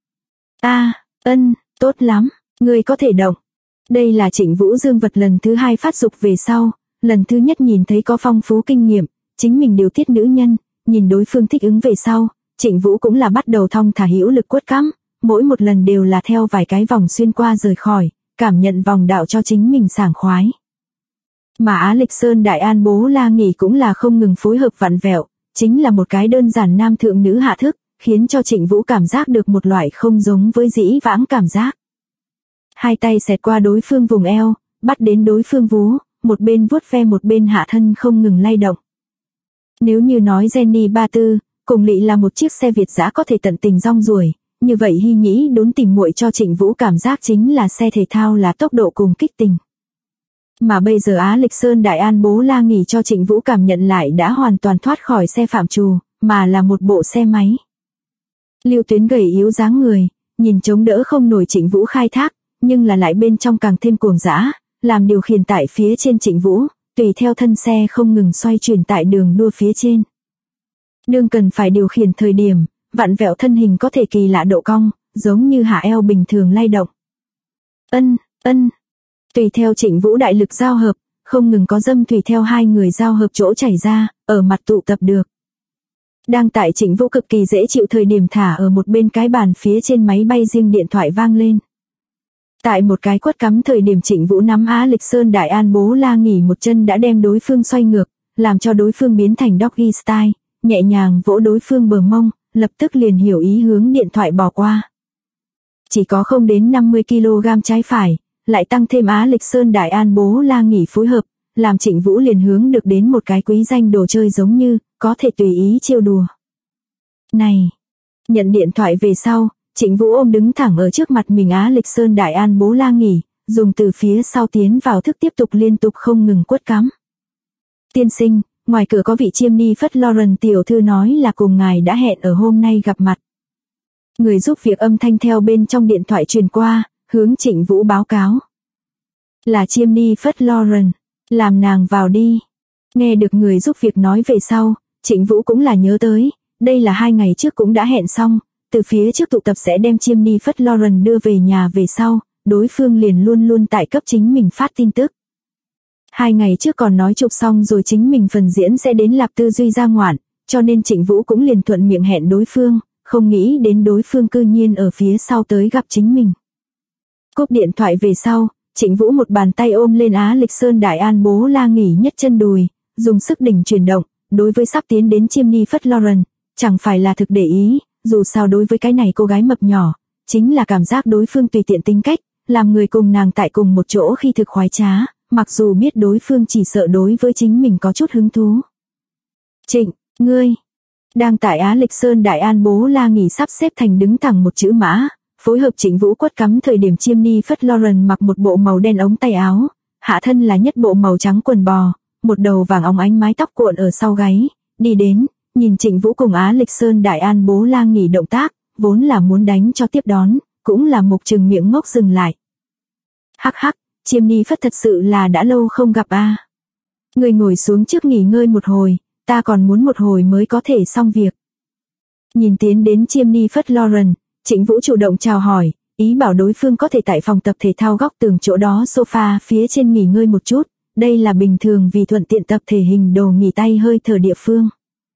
Tốt lắm, ngươi có thể động. Đây là Trịnh Vũ dương vật lần thứ 2 phát dục về sau, lần thứ nhất nhìn thấy có phong phú kinh nghiệm, chính mình điều tiết nữ nhân, nhìn đối phương thích ứng về sau, Trịnh Vũ cũng là bắt đầu thong thả hữu lực quất cắm, mỗi một lần đều là theo vài cái vòng xuyên qua rời khỏi, cảm nhận vòng đạo cho chính mình sảng khoái. Mà Á Lịch Sơn Đại An Bố La Nghỉ cũng là không ngừng phối hợp vặn vẹo, chính là một cái đơn giản nam thượng nữ hạ thức, khiến cho Trịnh Vũ cảm giác được một loại không giống với dĩ vãng cảm giác. Hai tay xẹt qua đối phương vùng eo, bắt đến đối phương vú, một bên vuốt ve một bên hạ thân không ngừng lay động. Nếu như nói Jenny 34, cùng Lị là một chiếc xe Việt dã có thể tận tình rong ruổi, như vậy Hy Nhĩ đốn tìm muội cho Trịnh Vũ cảm giác chính là xe thể thao là tốc độ cùng kích tình. Mà bây giờ Á Lịch Sơn Đại An Bố La Nghỉ cho Trịnh Vũ cảm nhận lại đã hoàn toàn thoát khỏi xe phạm trù, mà là một bộ xe máy. Lưu Tuyến gầy yếu dáng người, nhìn chống đỡ không nổi Trịnh Vũ khai thác, nhưng là lại bên trong càng thêm cuồng dã, làm điều khiển tại phía trên Trịnh Vũ, tùy theo thân xe không ngừng xoay chuyển tại đường đua phía trên. Đương cần phải điều khiển thời điểm, vặn vẹo thân hình có thể kỳ lạ độ cong, giống như hạ eo bình thường lay động. Tùy theo Trịnh Vũ đại lực giao hợp, không ngừng có dâm tùy theo hai người giao hợp chỗ chảy ra, ở mặt tụ tập được. Đang tại Trịnh Vũ cực kỳ dễ chịu thời điểm thả ở một bên cái bàn phía trên máy bay riêng điện thoại vang lên. Tại một cái quất cắm thời điểm Trịnh Vũ nắm Á Lịch Sơn Đại An Bố La Nghỉ một chân đã đem đối phương xoay ngược, làm cho đối phương biến thành doggy style, nhẹ nhàng vỗ đối phương bờ mông, lập tức liền hiểu ý hướng điện thoại bỏ qua. Chỉ có không đến 50 kg trái phải, lại tăng thêm Á Lịch Sơn Đại An Bố La Nghỉ phối hợp, làm Trịnh Vũ liền hướng được đến một cái quý danh đồ chơi giống như, có thể tùy ý trêu đùa. Này! Nhận điện thoại về sau, Trịnh Vũ ôm đứng thẳng ở trước mặt mình Á Lịch Sơn Đại An Bố La Nghỉ, dùng từ phía sau tiến vào thức tiếp tục liên tục không ngừng quất cắm. Tiên sinh, ngoài cửa có vị Chiêm Ni Phất Lauren tiểu thư nói là cùng ngài đã hẹn ở hôm nay gặp mặt. Người giúp việc âm thanh theo bên trong điện thoại truyền qua, hướng Trịnh Vũ báo cáo. Là Chiêm Ni Phất Lauren, làm nàng vào đi. Nghe được người giúp việc nói về sau, Trịnh Vũ cũng là nhớ tới, đây là 2 ngày trước cũng đã hẹn xong, từ phía trước tụ tập sẽ đem Chiêm Ni Phất Lauren đưa về nhà về sau, đối phương liền luôn luôn tại cấp chính mình phát tin tức. 2 ngày trước còn nói chụp xong rồi chính mình phần diễn sẽ đến Lạp Tư Duy ra ngoạn, cho nên Trịnh Vũ cũng liền thuận miệng hẹn đối phương, không nghĩ đến đối phương cư nhiên ở phía sau tới gặp chính mình. Cúp điện thoại về sau, Trịnh Vũ một bàn tay ôm lên Á Lịch Sơn Đại An Bố La nghỉ nhất chân đùi, dùng sức đỉnh chuyển động, đối với sắp tiến đến chiêm ni phất Lauren, chẳng phải là thực để ý, dù sao đối với cái này cô gái mập nhỏ, chính là cảm giác đối phương tùy tiện tính cách, làm người cùng nàng tại cùng một chỗ khi thực khoái trá, mặc dù biết đối phương chỉ sợ đối với chính mình có chút hứng thú. Trịnh, ngươi, đang tại Á Lịch Sơn Đại An Bố La nghỉ sắp xếp thành đứng thẳng một chữ mã, phối hợp Trịnh Vũ quất cắm thời điểm chiêm ni phất Lauren mặc một bộ màu đen ống tay áo, hạ thân là nhất bộ màu trắng quần bò, một đầu vàng óng ánh mái tóc cuộn ở sau gáy, đi đến, nhìn Trịnh Vũ cùng Á Lịch Sơn Đại An Bố La nghỉ động tác, vốn là muốn đánh cho tiếp đón, cũng là mục trừng miệng ngốc dừng lại. Hắc hắc, chiêm ni phất thật sự là đã lâu không gặp a. Người ngồi xuống trước nghỉ ngơi một hồi, ta còn muốn một hồi mới có thể xong việc. Nhìn tiến đến chiêm ni phất Lauren, Trịnh Vũ chủ động chào hỏi, ý bảo đối phương có thể tại phòng tập thể thao góc tường chỗ đó sofa phía trên nghỉ ngơi một chút, đây là bình thường vì thuận tiện tập thể hình đồ nghỉ tay hơi thở địa phương.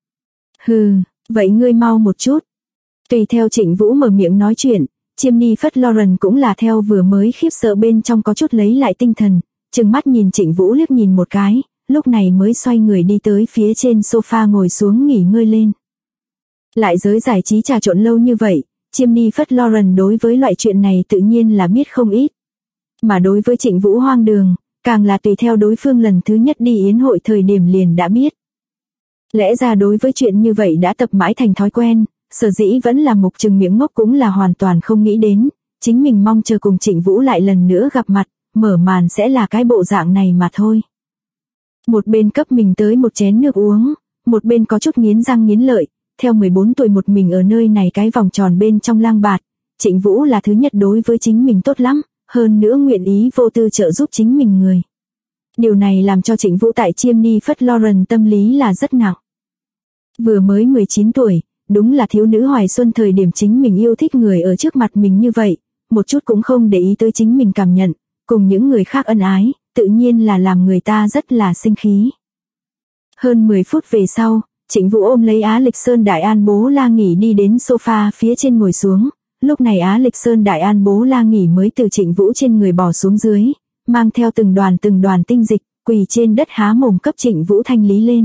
Hừ, vậy ngươi mau một chút. Tùy theo Trịnh Vũ mở miệng nói chuyện, chiêm ni phất Lauren cũng là theo vừa mới khiếp sợ bên trong có chút lấy lại tinh thần, trừng mắt nhìn Trịnh Vũ liếc nhìn một cái, lúc này mới xoay người đi tới phía trên sofa ngồi xuống nghỉ ngơi lên. Lại giới giải trí trà trộn lâu như vậy, chiêm ni phất Lauren đối với loại chuyện này tự nhiên là biết không ít. Mà đối với Trịnh Vũ hoang đường, càng là tùy theo đối phương lần thứ nhất đi yến hội thời điểm liền đã biết. Lẽ ra đối với chuyện như vậy đã tập mãi thành thói quen, sở dĩ vẫn là mục trừng miệng ngốc cũng là hoàn toàn không nghĩ đến, chính mình mong chờ cùng Trịnh Vũ lại lần nữa gặp mặt, mở màn sẽ là cái bộ dạng này mà thôi. Một bên cấp mình tới một chén nước uống, một bên có chút nghiến răng nghiến lợi, theo 14 tuổi một mình ở nơi này cái vòng tròn bên trong lang bạt, Trịnh Vũ là thứ nhất đối với chính mình tốt lắm, hơn nữa nguyện ý vô tư trợ giúp chính mình người. Điều này làm cho Trịnh Vũ tại chiêm ni phất Lauren tâm lý là rất nặng. Vừa mới 19 tuổi, đúng là thiếu nữ hoài xuân thời điểm chính mình yêu thích người ở trước mặt mình như vậy, một chút cũng không để ý tới chính mình cảm nhận, cùng những người khác ân ái, tự nhiên là làm người ta rất là sinh khí. Hơn 10 phút về sau, Trịnh Vũ ôm lấy Á Lịch Sơn Đại An Bố La nghỉ đi đến sofa phía trên ngồi xuống, lúc này Á Lịch Sơn Đại An Bố La nghỉ mới từ Trịnh Vũ trên người bỏ xuống dưới, mang theo từng đoàn tinh dịch, quỳ trên đất há mồm cấp Trịnh Vũ thanh lý lên.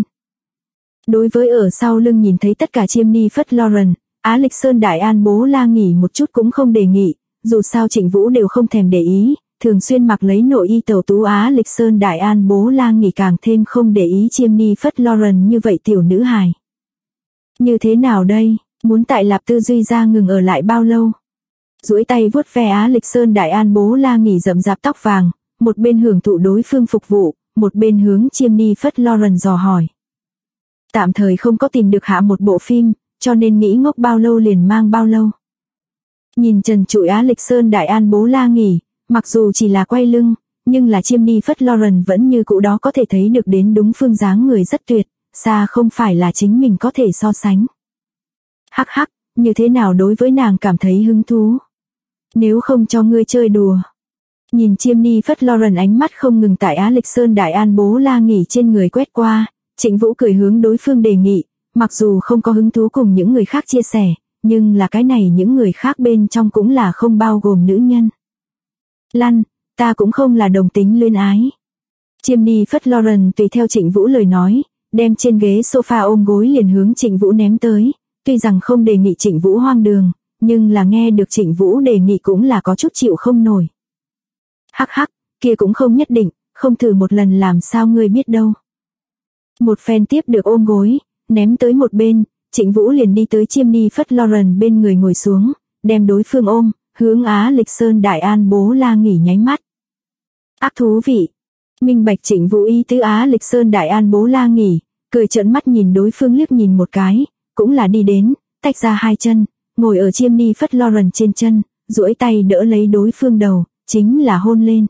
Đối với ở sau lưng nhìn thấy tất cả chiêm ni phất Lauren, Á Lịch Sơn Đại An Bố La nghỉ một chút cũng không đề nghị, dù sao Trịnh Vũ đều không thèm để ý, thường xuyên mặc lấy nội y tẩu tú Á Lịch Sơn Đại An Bố La nghỉ càng thêm không để ý chiêm ni phất Lauren như vậy tiểu nữ hài. Như thế nào đây, muốn tại Lạp Tư Duy ra ngừng ở lại bao lâu? Duỗi tay vuốt ve Á Lịch Sơn Đại An Bố La nghỉ rậm rạp tóc vàng, một bên hưởng thụ đối phương phục vụ, một bên hướng chiêm ni phất Lauren dò hỏi. Tạm thời không có tìm được hạ một bộ phim, cho nên nghĩ ngốc bao lâu liền mang bao lâu. Nhìn trần trụi Á Lịch Sơn Đại An Bố La nghỉ, mặc dù chỉ là quay lưng, nhưng là chiêm ni phất Lauren vẫn như cũ đó có thể thấy được đến đúng phương dáng người rất tuyệt, xa không phải là chính mình có thể so sánh. Hắc hắc, như thế nào đối với nàng cảm thấy hứng thú? Nếu không cho ngươi chơi đùa. Nhìn chiêm ni phất Lauren ánh mắt không ngừng tại Á Lịch Sơn Đại An Bố La nghỉ trên người quét qua, Trịnh Vũ cười hướng đối phương đề nghị, mặc dù không có hứng thú cùng những người khác chia sẻ, nhưng là cái này những người khác bên trong cũng là không bao gồm nữ nhân. Lăn, ta cũng không là đồng tính luyến ái. Chiêm ni phất Lauren tùy theo Trịnh Vũ lời nói, đem trên ghế sofa ôm gối liền hướng Trịnh Vũ ném tới, tuy rằng không đề nghị Trịnh Vũ hoang đường, nhưng là nghe được Trịnh Vũ đề nghị cũng là có chút chịu không nổi. Hắc hắc, kia cũng không nhất định, không thử một lần làm sao ngươi biết đâu. Một phen tiếp được ôm gối, ném tới một bên, Trịnh Vũ liền đi tới chiêm ni phất Lauren bên người ngồi xuống, đem đối phương ôm, hướng Á Lịch Sơn Đại An Bố La nghỉ nháy mắt. Ác thú vị. Minh bạch Trịnh Vũ ý tứ Á Lịch Sơn Đại An Bố La nghỉ, cười trợn mắt nhìn đối phương liếc nhìn một cái, cũng là đi đến, tách ra hai chân, ngồi ở chiêm ni phất Lauren trên chân, duỗi tay đỡ lấy đối phương đầu, chính là hôn lên.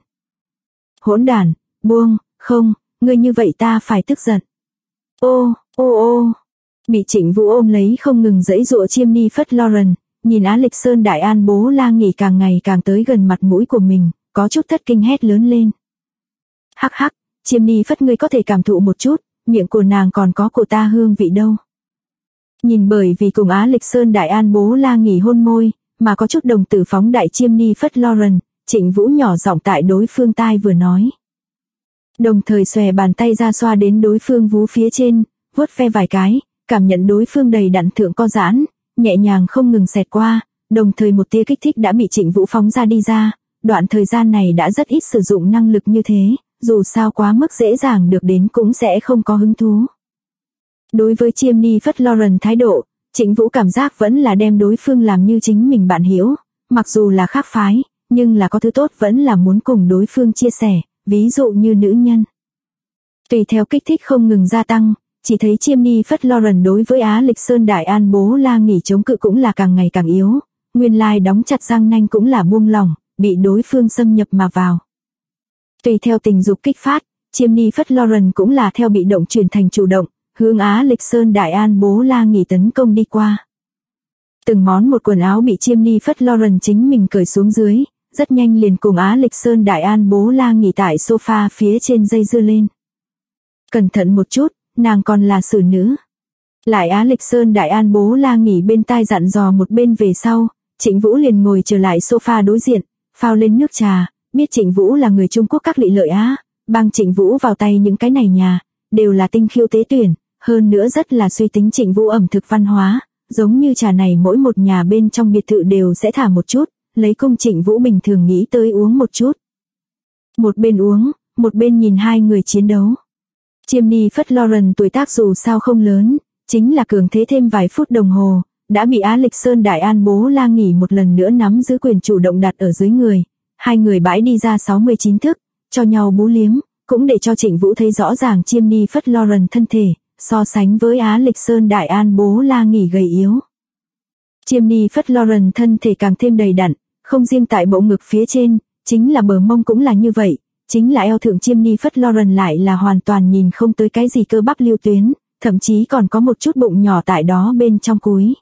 Hỗn đản, buông, không, ngươi như vậy ta phải tức giận. Ô, ô ô, bị Trịnh Vũ ôm lấy không ngừng giãy giụa chiêm ni phất Lauren, nhìn Á Lịch Sơn Đại An Bố La nghỉ càng ngày càng tới gần mặt mũi của mình, có chút thất kinh hét lớn lên. Hắc hắc, chiêm ni phất ngươi có thể cảm thụ một chút, miệng của nàng còn có của ta hương vị đâu. Nhìn bởi vì cùng Á Lịch Sơn Đại An Bố La nghỉ hôn môi, mà có chút đồng tử phóng đại chiêm ni phất Lauren, Trịnh Vũ nhỏ giọng tại đối phương tai vừa nói. Đồng thời xòe bàn tay ra xoa đến đối phương vú phía trên, vuốt ve vài cái, cảm nhận đối phương đầy đặn thượng co giãn, nhẹ nhàng không ngừng xẹt qua, đồng thời một tia kích thích đã bị Trịnh Vũ phóng ra đi ra, đoạn thời gian này đã rất ít sử dụng năng lực như thế, dù sao quá mức dễ dàng được đến cũng sẽ không có hứng thú. Đối với chiêm ni phất Lauren thái độ, Trịnh Vũ cảm giác vẫn là đem đối phương làm như chính mình bạn hiểu, mặc dù là khác phái, nhưng là có thứ tốt vẫn là muốn cùng đối phương chia sẻ, ví dụ như nữ nhân. Tùy theo kích thích không ngừng gia tăng, chỉ thấy chiêm ni phất Lauren đối với Á Lịch Sơn Đại An Bố La nghỉ chống cự cũng là càng ngày càng yếu, nguyên lai đóng chặt răng nanh cũng là buông lỏng, bị đối phương xâm nhập mà vào. Tùy theo tình dục kích phát, chiêm ni phất Lauren cũng là theo bị động chuyển thành chủ động, hướng Á Lịch Sơn Đại An Bố La nghỉ tấn công đi qua. Từng món một quần áo bị chiêm ni phất Lauren chính mình cởi xuống dưới, rất nhanh liền cùng Á Lịch Sơn Đại An Bố La nghỉ tại sofa phía trên dây dưa lên. Cẩn thận một chút, nàng còn là xử nữ. Lại Á Lịch Sơn Đại An Bố La nghỉ bên tai dặn dò một bên về sau, Trịnh Vũ liền ngồi trở lại sofa đối diện, phao lên nước trà, biết Trịnh Vũ là người Trung Quốc các lị lợi á, bang Trịnh Vũ vào tay những cái này nhà, đều là tinh khiêu tế tuyển, hơn nữa rất là suy tính Trịnh Vũ ẩm thực văn hóa, giống như trà này mỗi một nhà bên trong biệt thự đều sẽ thả một chút, lấy cung Trịnh Vũ bình thường nghĩ tới uống một chút. Một bên uống, một bên nhìn hai người chiến đấu. Chiêm ni phất Lauren tuổi tác dù sao không lớn, chính là cường thế thêm vài phút đồng hồ, đã bị Á Lịch Sơn Đại An Bố La nghỉ một lần nữa nắm giữ quyền chủ động đặt ở dưới người. Hai người bãi đi ra 69 thức, cho nhau bú liếm, cũng để cho Trịnh Vũ thấy rõ ràng chiêm ni phất Lauren thân thể, so sánh với Á Lịch Sơn Đại An Bố La nghỉ gầy yếu. Chiêm ni phất Lauren thân thể càng thêm đầy đặn, không riêng tại bộ ngực phía trên, chính là bờ mông cũng là như vậy, chính là eo thượng chiêm ni phất Lauren lại là hoàn toàn nhìn không tới cái gì cơ bắp lưu tuyến, thậm chí còn có một chút bụng nhỏ tại đó bên trong cúi.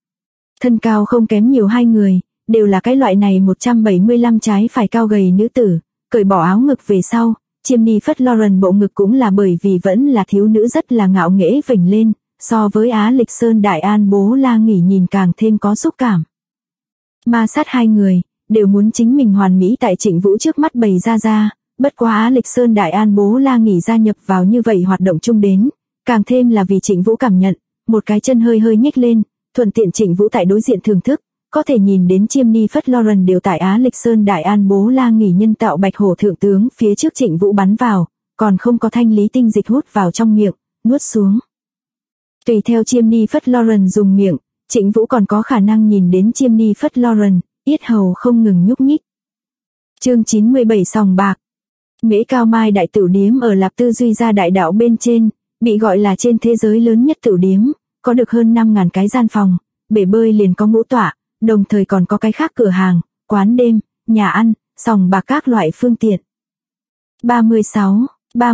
Thân cao không kém nhiều hai người, đều là cái loại này 175 trái phải cao gầy nữ tử, cởi bỏ áo ngực về sau, chiêm ni phất Lauren bộ ngực cũng là bởi vì vẫn là thiếu nữ rất là ngạo nghễ vểnh lên, so với Á Lịch Sơn Đại An Bố La nghỉ nhìn càng thêm có xúc cảm. Ma sát hai người, đều muốn chính mình hoàn mỹ tại Trịnh Vũ trước mắt bày ra, bất quá Á Lịch Sơn Đại An Bố La nghỉ gia nhập vào như vậy hoạt động chung đến, càng thêm là vì Trịnh Vũ cảm nhận, một cái chân hơi hơi nhếch lên, thuận tiện Trịnh Vũ tại đối diện thưởng thức, có thể nhìn đến chiêm ni phất Lauren đều tại Á Lịch Sơn Đại An Bố La nghỉ nhân tạo bạch hổ thượng tướng phía trước Trịnh Vũ bắn vào, còn không có thanh lý tinh dịch hút vào trong miệng, nuốt xuống. Tùy theo chiêm ni phất Lauren dùng miệng, Trịnh Vũ còn có khả năng nhìn đến chiêm ni phất Lauren, yết hầu không ngừng nhúc nhích. Chương 97 sòng bạc. Mễ Cao Mai đại tửu điếm ở Lạp Tư Duy Gia đại đạo bên trên, bị gọi là trên thế giới lớn nhất tửu điếm, có được hơn 5.000 cái gian phòng, bể bơi liền có ngũ tọa, đồng thời còn có cái khác cửa hàng, quán đêm, nhà ăn, sòng bạc các loại phương tiện. 36.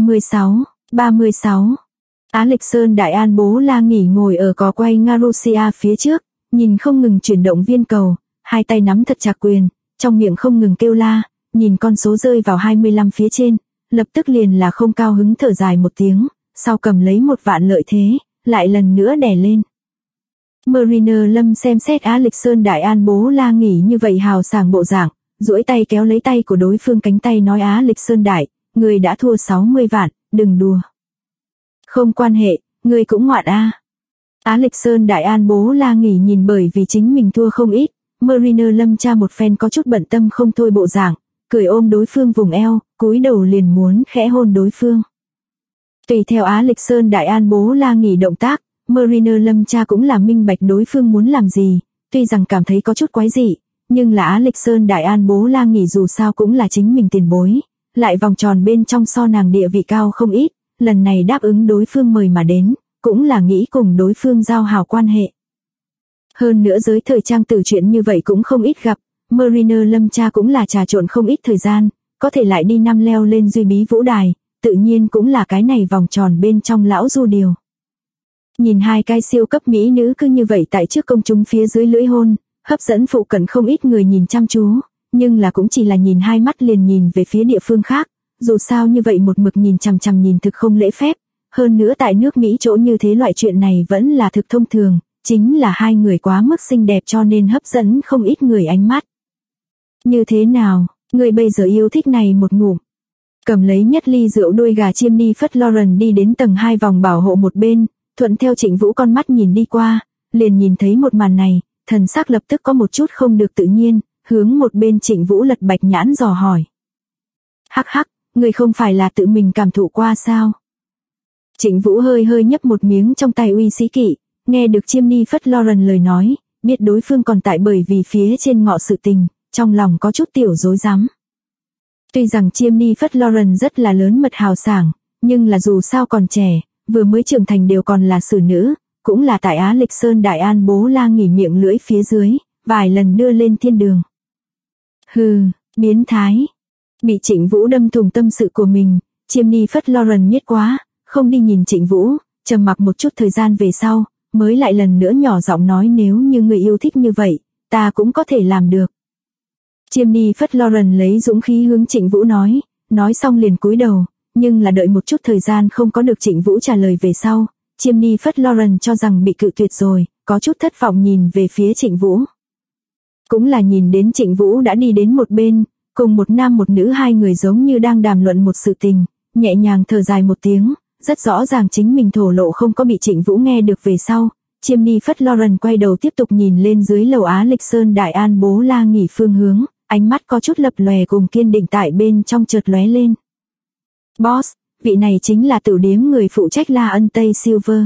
Á Lịch Sơn Đại An Bố La nghỉ ngồi ở cò quay Ngarusia phía trước, nhìn không ngừng chuyển động viên cầu, hai tay nắm thật chặt quyền, trong miệng không ngừng kêu la, nhìn con số rơi vào 25 phía trên, lập tức liền là không cao hứng thở dài một tiếng, sau cầm lấy 1 vạn lợi thế, lại lần nữa đè lên. Mariner Lâm xem xét Á Lịch Sơn Đại An Bố La nghỉ như vậy hào sảng bộ dạng, duỗi tay kéo lấy tay của đối phương cánh tay nói Á Lịch Sơn Đại, người đã thua 60 vạn, đừng đùa. Không quan hệ, người cũng ngoạn a. Á Lịch Sơn Đại An Bố La nghỉ nhìn bởi vì chính mình thua không ít, Mariner Lâm cha một phen có chút bận tâm không thôi bộ dạng, cười ôm đối phương vùng eo, cúi đầu liền muốn khẽ hôn đối phương. Tùy theo Á Lịch Sơn Đại An Bố La nghỉ động tác, Mariner Lâm cha cũng là minh bạch đối phương muốn làm gì, tuy rằng cảm thấy có chút quái dị, nhưng là Á Lịch Sơn Đại An Bố La nghỉ dù sao cũng là chính mình tiền bối, lại vòng tròn bên trong so nàng địa vị cao không ít, lần này đáp ứng đối phương mời mà đến, cũng là nghĩ cùng đối phương giao hảo quan hệ. Hơn nữa giới thời trang tử chuyện như vậy cũng không ít gặp, Mariner Lâm cha cũng là trà trộn không ít thời gian, có thể lại đi năm leo lên duy bí vũ đài, tự nhiên cũng là cái này vòng tròn bên trong lão du điều. Nhìn hai cái siêu cấp mỹ nữ cứ như vậy tại trước công chúng phía dưới lưỡi hôn, hấp dẫn phụ cận không ít người nhìn chăm chú, nhưng là cũng chỉ là nhìn hai mắt liền nhìn về phía địa phương khác, dù sao như vậy một mực nhìn chằm chằm nhìn thực không lễ phép, hơn nữa tại nước Mỹ chỗ như thế loại chuyện này vẫn là thực thông thường, chính là hai người quá mức xinh đẹp cho nên hấp dẫn không ít người ánh mắt. Như thế nào, người bây giờ yêu thích này một ngụm. Cầm lấy nhất ly rượu đuôi gà Jennifer Lawrence đi đến tầng 2 vòng bảo hộ một bên, thuận theo Trịnh Vũ con mắt nhìn đi qua, liền nhìn thấy một màn này, thần sắc lập tức có một chút không được tự nhiên, hướng một bên Trịnh Vũ lật bạch nhãn dò hỏi. Hắc hắc, người không phải là tự mình cảm thụ qua sao? Trịnh Vũ hơi hơi nhấp một miếng trong tay uy sĩ kỵ, nghe được Jennifer Lawrence lời nói, biết đối phương còn tại bởi vì phía trên ngọ sự tình, trong lòng có chút tiểu rối rắm. Tuy rằng Jennifer Lawrence rất là lớn mật hào sảng, nhưng là dù sao còn trẻ, vừa mới trưởng thành đều còn là xử nữ, cũng là tại Á Lịch Sơn Đại An bố la nghỉ miệng lưỡi phía dưới, vài lần đưa lên thiên đường. Hừ, biến thái. Bị Trịnh Vũ đâm thủng tâm sự của mình, Jennifer Lawrence miết quá, không đi nhìn Trịnh Vũ, trầm mặc một chút thời gian về sau, mới lại lần nữa nhỏ giọng nói nếu như người yêu thích như vậy, ta cũng có thể làm được. Jennifer Lawrence lấy dũng khí hướng Trịnh Vũ nói xong liền cúi đầu, nhưng là đợi một chút thời gian không có được Trịnh Vũ trả lời về sau, Jennifer Lawrence cho rằng bị cự tuyệt rồi, có chút thất vọng nhìn về phía Trịnh Vũ. Cũng là nhìn đến Trịnh Vũ đã đi đến một bên, cùng một nam một nữ hai người giống như đang đàm luận một sự tình, nhẹ nhàng thở dài một tiếng, rất rõ ràng chính mình thổ lộ không có bị Trịnh Vũ nghe được về sau. Jennifer Lawrence quay đầu tiếp tục nhìn lên dưới lầu Á Lịch Sơn Đại An bố la nghỉ phương hướng, ánh mắt có chút lập lòe cùng kiên định tại bên trong chợt lóe lên. Boss, vị này chính là tiểu điếm người phụ trách La Ân Tây Silver.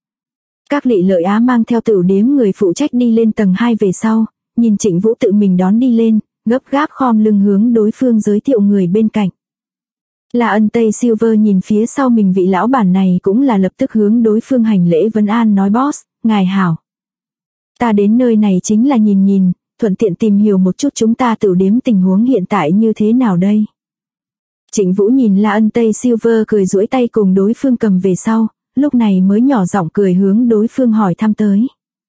Các Lị Lợi Á mang theo tiểu điếm người phụ trách đi lên tầng 2 về sau, nhìn Trịnh Vũ tự mình đón đi lên, gấp gáp khom lưng hướng đối phương giới thiệu người bên cạnh. La Ân Tây Silver nhìn phía sau mình vị lão bản này cũng là lập tức hướng đối phương hành lễ vấn an nói boss, ngài hảo. Ta đến nơi này chính là nhìn, thuận tiện tìm hiểu một chút chúng ta tiểu điếm tình huống hiện tại như thế nào đây. Trịnh Vũ nhìn La Ân Tây Silver cười duỗi tay cùng đối phương cầm về sau, lúc này mới nhỏ giọng cười hướng đối phương hỏi thăm tới.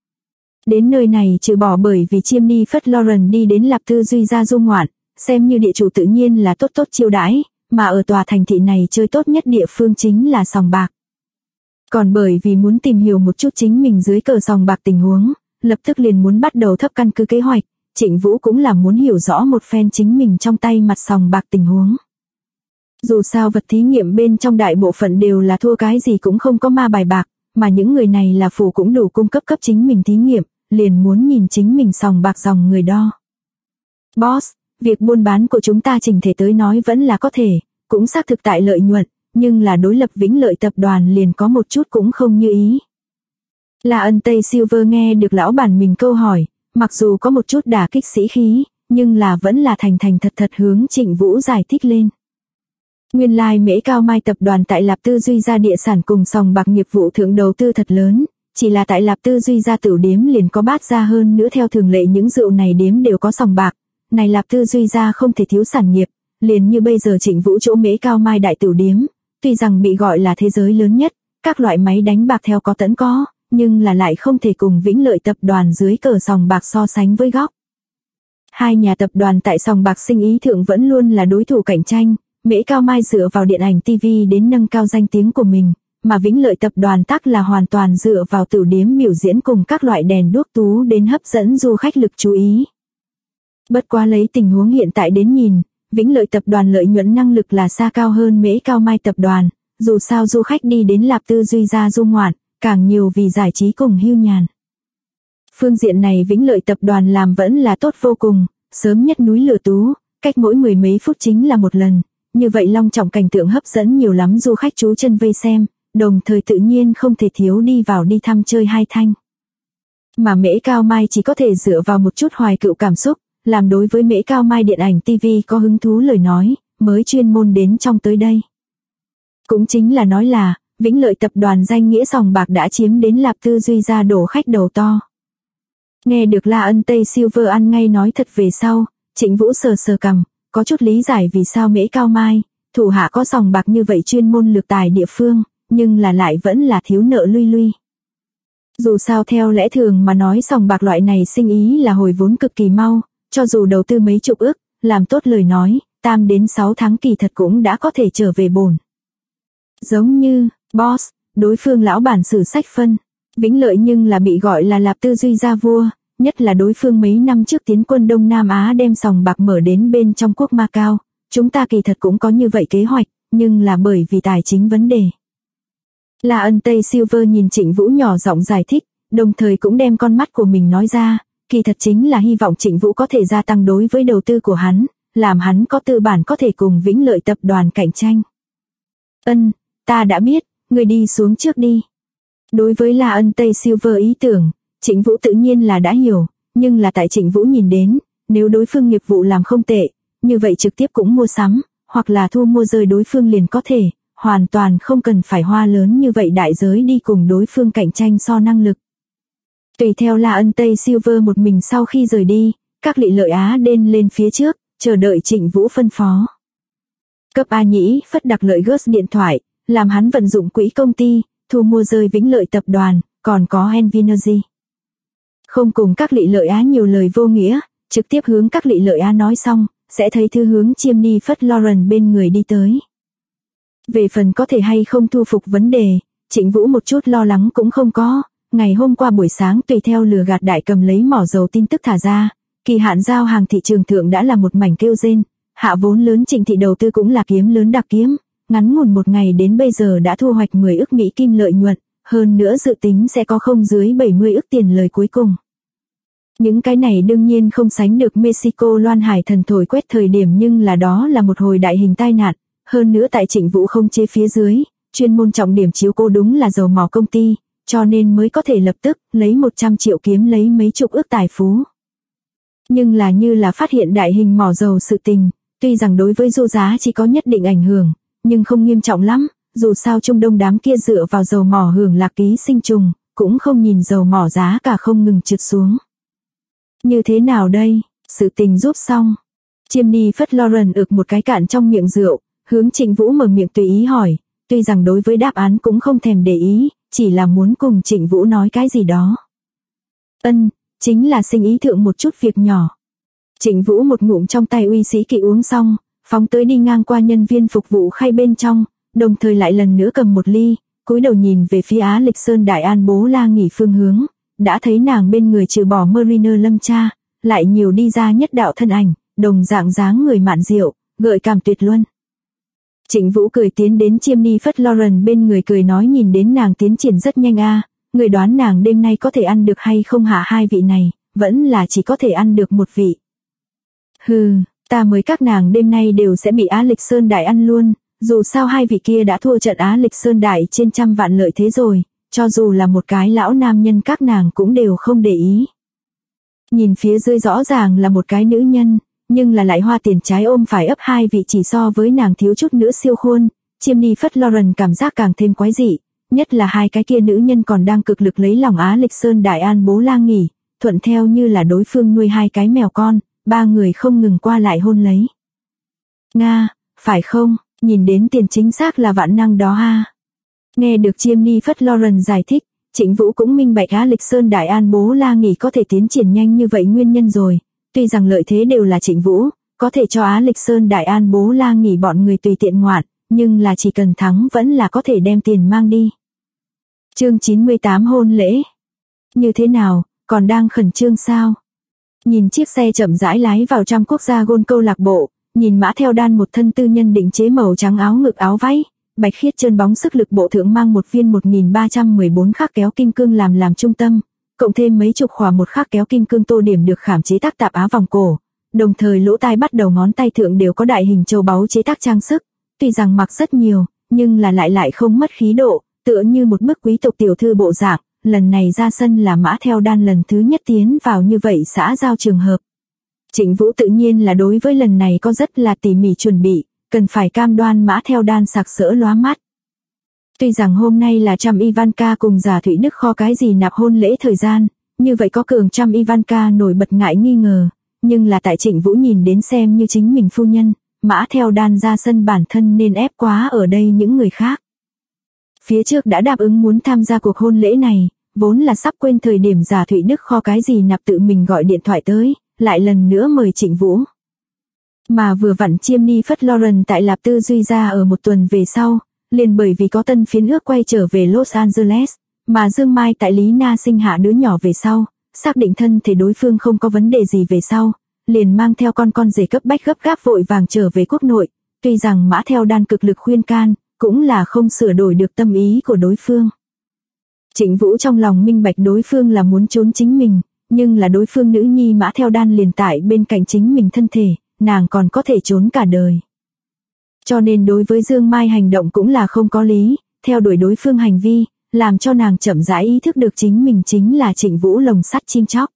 Đến nơi này trừ bỏ bởi vì Jennifer Lawrence đi đến Lạp Tư Duy ra du ngoạn, xem như địa chủ tự nhiên là tốt chiêu đãi, mà ở tòa thành thị này chơi tốt nhất địa phương chính là sòng bạc. Còn bởi vì muốn tìm hiểu một chút chính mình dưới cờ sòng bạc tình huống, lập tức liền muốn bắt đầu thấp căn cứ kế hoạch, Trịnh Vũ cũng là muốn hiểu rõ một phen chính mình trong tay mặt sòng bạc tình huống. Dù sao vật thí nghiệm bên trong đại bộ phận đều là thua cái gì cũng không có ma bài bạc, mà những người này là phủ cũng đủ cung cấp chính mình thí nghiệm, liền muốn nhìn chính mình sòng bạc dòng người đo. Boss, việc buôn bán của chúng ta chỉnh thể tới nói vẫn là có thể, cũng xác thực tại lợi nhuận, nhưng là đối lập Vĩnh Lợi tập đoàn liền có một chút cũng không như ý. La Ân Tây Silver nghe được lão bản mình câu hỏi, mặc dù có một chút đả kích sĩ khí, nhưng là vẫn là thành thật hướng Trịnh Vũ giải thích lên. Nguyên lai Mễ Cao Mai tập đoàn tại Lạp Tư Duy gia địa sản cùng sòng bạc nghiệp vụ thượng đầu tư thật lớn, chỉ là tại Lạp Tư Duy gia tiểu điếm liền có bát gia hơn nữa theo thường lệ những rượu này điếm đều có sòng bạc, này Lạp Tư Duy gia không thể thiếu sản nghiệp, liền như bây giờ Trịnh Vũ chỗ Mễ Cao Mai đại tiểu điếm, tuy rằng bị gọi là thế giới lớn nhất, các loại máy đánh bạc theo có tẫn có, nhưng là lại không thể cùng Vĩnh Lợi tập đoàn dưới cờ sòng bạc so sánh với góc. Hai nhà tập đoàn tại sòng bạc sinh ý thượng vẫn luôn là đối thủ cạnh tranh. Mễ Cao Mai dựa vào điện ảnh TV đến nâng cao danh tiếng của mình, mà Vĩnh Lợi tập đoàn tắc là hoàn toàn dựa vào tiểu điếm biểu diễn cùng các loại đèn đuốc tú đến hấp dẫn du khách lực chú ý. Bất quá lấy tình huống hiện tại đến nhìn, Vĩnh Lợi tập đoàn lợi nhuận năng lực là xa cao hơn Mễ Cao Mai tập đoàn, dù sao du khách đi đến Lạp Tư Duy ra du ngoạn, càng nhiều vì giải trí cùng hưu nhàn. Phương diện này Vĩnh Lợi tập đoàn làm vẫn là tốt vô cùng, sớm nhất núi lửa tú, cách mỗi 10 mấy phút chính là một lần. Như vậy long trọng cảnh tượng hấp dẫn nhiều lắm du khách trú chân vây xem, đồng thời tự nhiên không thể thiếu đi vào đi thăm chơi hai thanh. Mà Mễ Cao Mai chỉ có thể dựa vào một chút hoài cựu cảm xúc, làm đối với Mễ Cao Mai điện ảnh TV có hứng thú lời nói, mới chuyên môn đến trong tới đây. Cũng chính là nói là, Vĩnh Lợi tập đoàn danh nghĩa sòng bạc đã chiếm đến Lạp Tư Duy ra đổ khách đầu to. Nghe được La Ân Tây Silver ăn ngay nói thật về sau, Trịnh Vũ sờ cằm. Có chút lý giải vì sao Mễ Cao Mai, thủ hạ có sòng bạc như vậy chuyên môn lược tài địa phương, nhưng là lại vẫn là thiếu nợ lui. Dù sao theo lẽ thường mà nói sòng bạc loại này sinh ý là hồi vốn cực kỳ mau, cho dù đầu tư mấy chục ức, làm tốt lời nói, 3 đến 6 tháng kỳ thật cũng đã có thể trở về bổn. Giống như, boss, đối phương lão bản sử sách phân. Vĩnh Lợi nhưng là bị gọi là Lạp Tư Duy gia vua, nhất là đối phương mấy năm trước tiến quân Đông Nam Á đem sòng bạc mở đến bên trong quốc Macau. Chúng ta kỳ thật cũng có như vậy kế hoạch, nhưng là bởi vì tài chính vấn đề. La Ân Tây Silver nhìn Trịnh Vũ nhỏ giọng giải thích, đồng thời cũng đem con mắt của mình nói ra, kỳ thật chính là hy vọng Trịnh Vũ có thể gia tăng đối với đầu tư của hắn, làm hắn có tư bản có thể cùng Vĩnh Lợi tập đoàn cạnh tranh. Ta đã biết, người đi xuống trước đi. Đối với La Ân Tây Silver ý tưởng, Trịnh Vũ tự nhiên là đã hiểu, nhưng là tại Trịnh Vũ nhìn đến, nếu đối phương nghiệp vụ làm không tệ, như vậy trực tiếp cũng mua sắm, hoặc là thu mua rơi đối phương liền có thể, hoàn toàn không cần phải hoa lớn như vậy đại giới đi cùng đối phương cạnh tranh so năng lực. Tùy theo La Ân Tây Silver một mình sau khi rời đi, các Lị Lợi Á đen lên phía trước, chờ đợi Trịnh Vũ phân phó. Cấp A Nhĩ phất đặc lợi Gus điện thoại, làm hắn vận dụng quỹ công ty, thu mua rơi Vĩnh Lợi tập đoàn, còn có Envinergy. Không cùng các Lị Lợi Á nhiều lời vô nghĩa, trực tiếp hướng các Lị Lợi Á nói xong, sẽ thấy thư hướng Chiêm Phất Lauren bên người đi tới. Về phần có thể hay không thu phục vấn đề, Trịnh Vũ một chút lo lắng cũng không có. Ngày hôm qua buổi sáng tùy theo lừa gạt đại cầm lấy mỏ dầu tin tức thả ra, kỳ hạn giao hàng thị trường thượng đã là một mảnh kêu rên, hạ vốn lớn Trịnh thị đầu tư cũng là kiếm lớn đặc kiếm, ngắn ngủn một ngày đến bây giờ đã thu hoạch 10 ức Mỹ kim lợi nhuận, hơn nữa dự tính sẽ có không dưới 70 ức tiền lời cuối cùng. Những cái này đương nhiên không sánh được Mexico loan hải thần thổi quét thời điểm, nhưng là đó là một hồi đại hình tai nạn, hơn nữa tại Trịnh Vũ không chế phía dưới, chuyên môn trọng điểm chiếu cố đúng là dầu mỏ công ty, cho nên mới có thể lập tức lấy 100 triệu kiếm lấy mấy chục ức tài phú. Nhưng là như là phát hiện đại hình mỏ dầu sự tình, tuy rằng đối với du giá chỉ có nhất định ảnh hưởng, nhưng không nghiêm trọng lắm, dù sao Trung Đông đám kia dựa vào dầu mỏ hưởng lạc ký sinh trùng, cũng không nhìn dầu mỏ giá cả không ngừng trượt xuống. Như thế nào đây, sự tình giúp xong. Chiêm Phất Lauren ực một cái cạn trong miệng rượu, hướng Trịnh Vũ mở miệng tùy ý hỏi, tuy rằng đối với đáp án cũng không thèm để ý, chỉ là muốn cùng Trịnh Vũ nói cái gì đó. Chính là sinh ý thượng một chút việc nhỏ. Trịnh Vũ một ngụm trong tay uy sĩ kỵ uống xong, phóng tới đi ngang qua nhân viên phục vụ khay bên trong, đồng thời lại lần nữa cầm một ly, cúi đầu nhìn về phía Á Lịch Sơn Đại An Bố La nghỉ phương hướng, đã thấy nàng bên người trừ bỏ Mariner Lâm cha, lại nhiều đi ra nhất đạo thân ảnh, đồng dạng dáng người mạn diệu, gợi cảm tuyệt luân. Trịnh Vũ cười tiến đến Chiêm Phất Lauren bên người cười nói, nhìn đến nàng tiến triển rất nhanh a, người đoán nàng đêm nay có thể ăn được hay không hả? Hai vị này, vẫn là chỉ có thể ăn được một vị. Hừ, ta mới các nàng đêm nay đều sẽ bị Á Lịch Sơn Đại ăn luôn, dù sao hai vị kia đã thua trận Á Lịch Sơn Đại trên trăm vạn lợi thế rồi, cho dù là một cái lão nam nhân các nàng cũng đều không để ý. Nhìn phía dưới rõ ràng là một cái nữ nhân, nhưng là lại hoa tiền trái ôm phải ấp hai vị chỉ so với nàng thiếu chút nữa siêu khuôn, Chiêm Phất Lauren cảm giác càng thêm quái dị, nhất là hai cái kia nữ nhân còn đang cực lực lấy lòng Á Lịch Sơn Đại An Bố La nghỉ, thuận theo như là đối phương nuôi hai cái mèo con, ba người không ngừng qua lại hôn lấy. Nga, phải không, nhìn đến tiền chính xác là vạn năng đó ha. Nghe được Chiêm Phất Lauren giải thích, Trịnh Vũ cũng minh bạch Á Lịch Sơn Đại An Bố La nghỉ có thể tiến triển nhanh như vậy nguyên nhân rồi. Tuy rằng lợi thế đều là Trịnh Vũ, có thể cho Á Lịch Sơn Đại An Bố La nghỉ bọn người tùy tiện ngoạn, nhưng là chỉ cần thắng vẫn là có thể đem tiền mang đi. Chương 98 hôn lễ. Như thế nào, còn đang khẩn trương sao? Nhìn chiếc xe chậm rãi lái vào trăm quốc gia gôn câu lạc bộ, nhìn Mã Theo Đan một thân tư nhân định chế màu trắng áo ngực áo váy, bạch khiết trơn bóng sức lực bộ thượng mang một viên 1314 khắc kéo kim cương làm trung tâm, cộng thêm mấy chục khỏa một khắc kéo kim cương tô điểm được khảm chế tác tạp áo vòng cổ, đồng thời lỗ tai bắt đầu ngón tay thượng đều có đại hình châu báu chế tác trang sức, tuy rằng mặc rất nhiều, nhưng là lại không mất khí độ, tựa như một bức quý tộc tiểu thư bộ dạng. Lần này ra sân là Mã Theo Đan lần thứ nhất tiến vào như vậy xã giao trường hợp. Trịnh Vũ tự nhiên là đối với lần này có rất là tỉ mỉ chuẩn bị, cần phải cam đoan Mã Theo Đan sặc sỡ lóa mắt. Tuy rằng hôm nay là Trump Ivanka cùng Giả Thụy Đức kho cái gì nạp hôn lễ thời gian, như vậy có cường Trump Ivanka nổi bật ngại nghi ngờ, nhưng là tại Trịnh Vũ nhìn đến xem như chính mình phu nhân, Mã Theo Đan ra sân bản thân nên ép quá ở đây những người khác. Phía trước đã đáp ứng muốn tham gia cuộc hôn lễ này, vốn là sắp quên thời điểm Giả Thụy Đức kho cái gì nạp tự mình gọi điện thoại tới, lại lần nữa mời Trịnh Vũ. Mà vừa vặn Chiêm Phất Lauren tại Lạp Tư Duy ra ở một tuần về sau, liền bởi vì có tân phiến ước quay trở về Los Angeles, Mà Dương Mai tại Lý Na sinh hạ đứa nhỏ về sau, xác định thân thể đối phương không có vấn đề gì về sau, liền mang theo con rể cấp bách gấp gáp vội vàng trở về quốc nội, tuy rằng Mã Theo Đan cực lực khuyên can, cũng là không sửa đổi được tâm ý của đối phương. Trịnh Vũ trong lòng minh bạch đối phương là muốn trốn chính mình, nhưng là đối phương nữ nhi Mã Theo Đan liền tại bên cạnh chính mình thân thể, nàng còn có thể trốn cả đời. Cho nên đối với Dương Mai hành động cũng là không có lý, theo đuổi đối phương hành vi, làm cho nàng chậm rãi ý thức được chính mình chính là Trịnh Vũ lồng sắt chim chóc.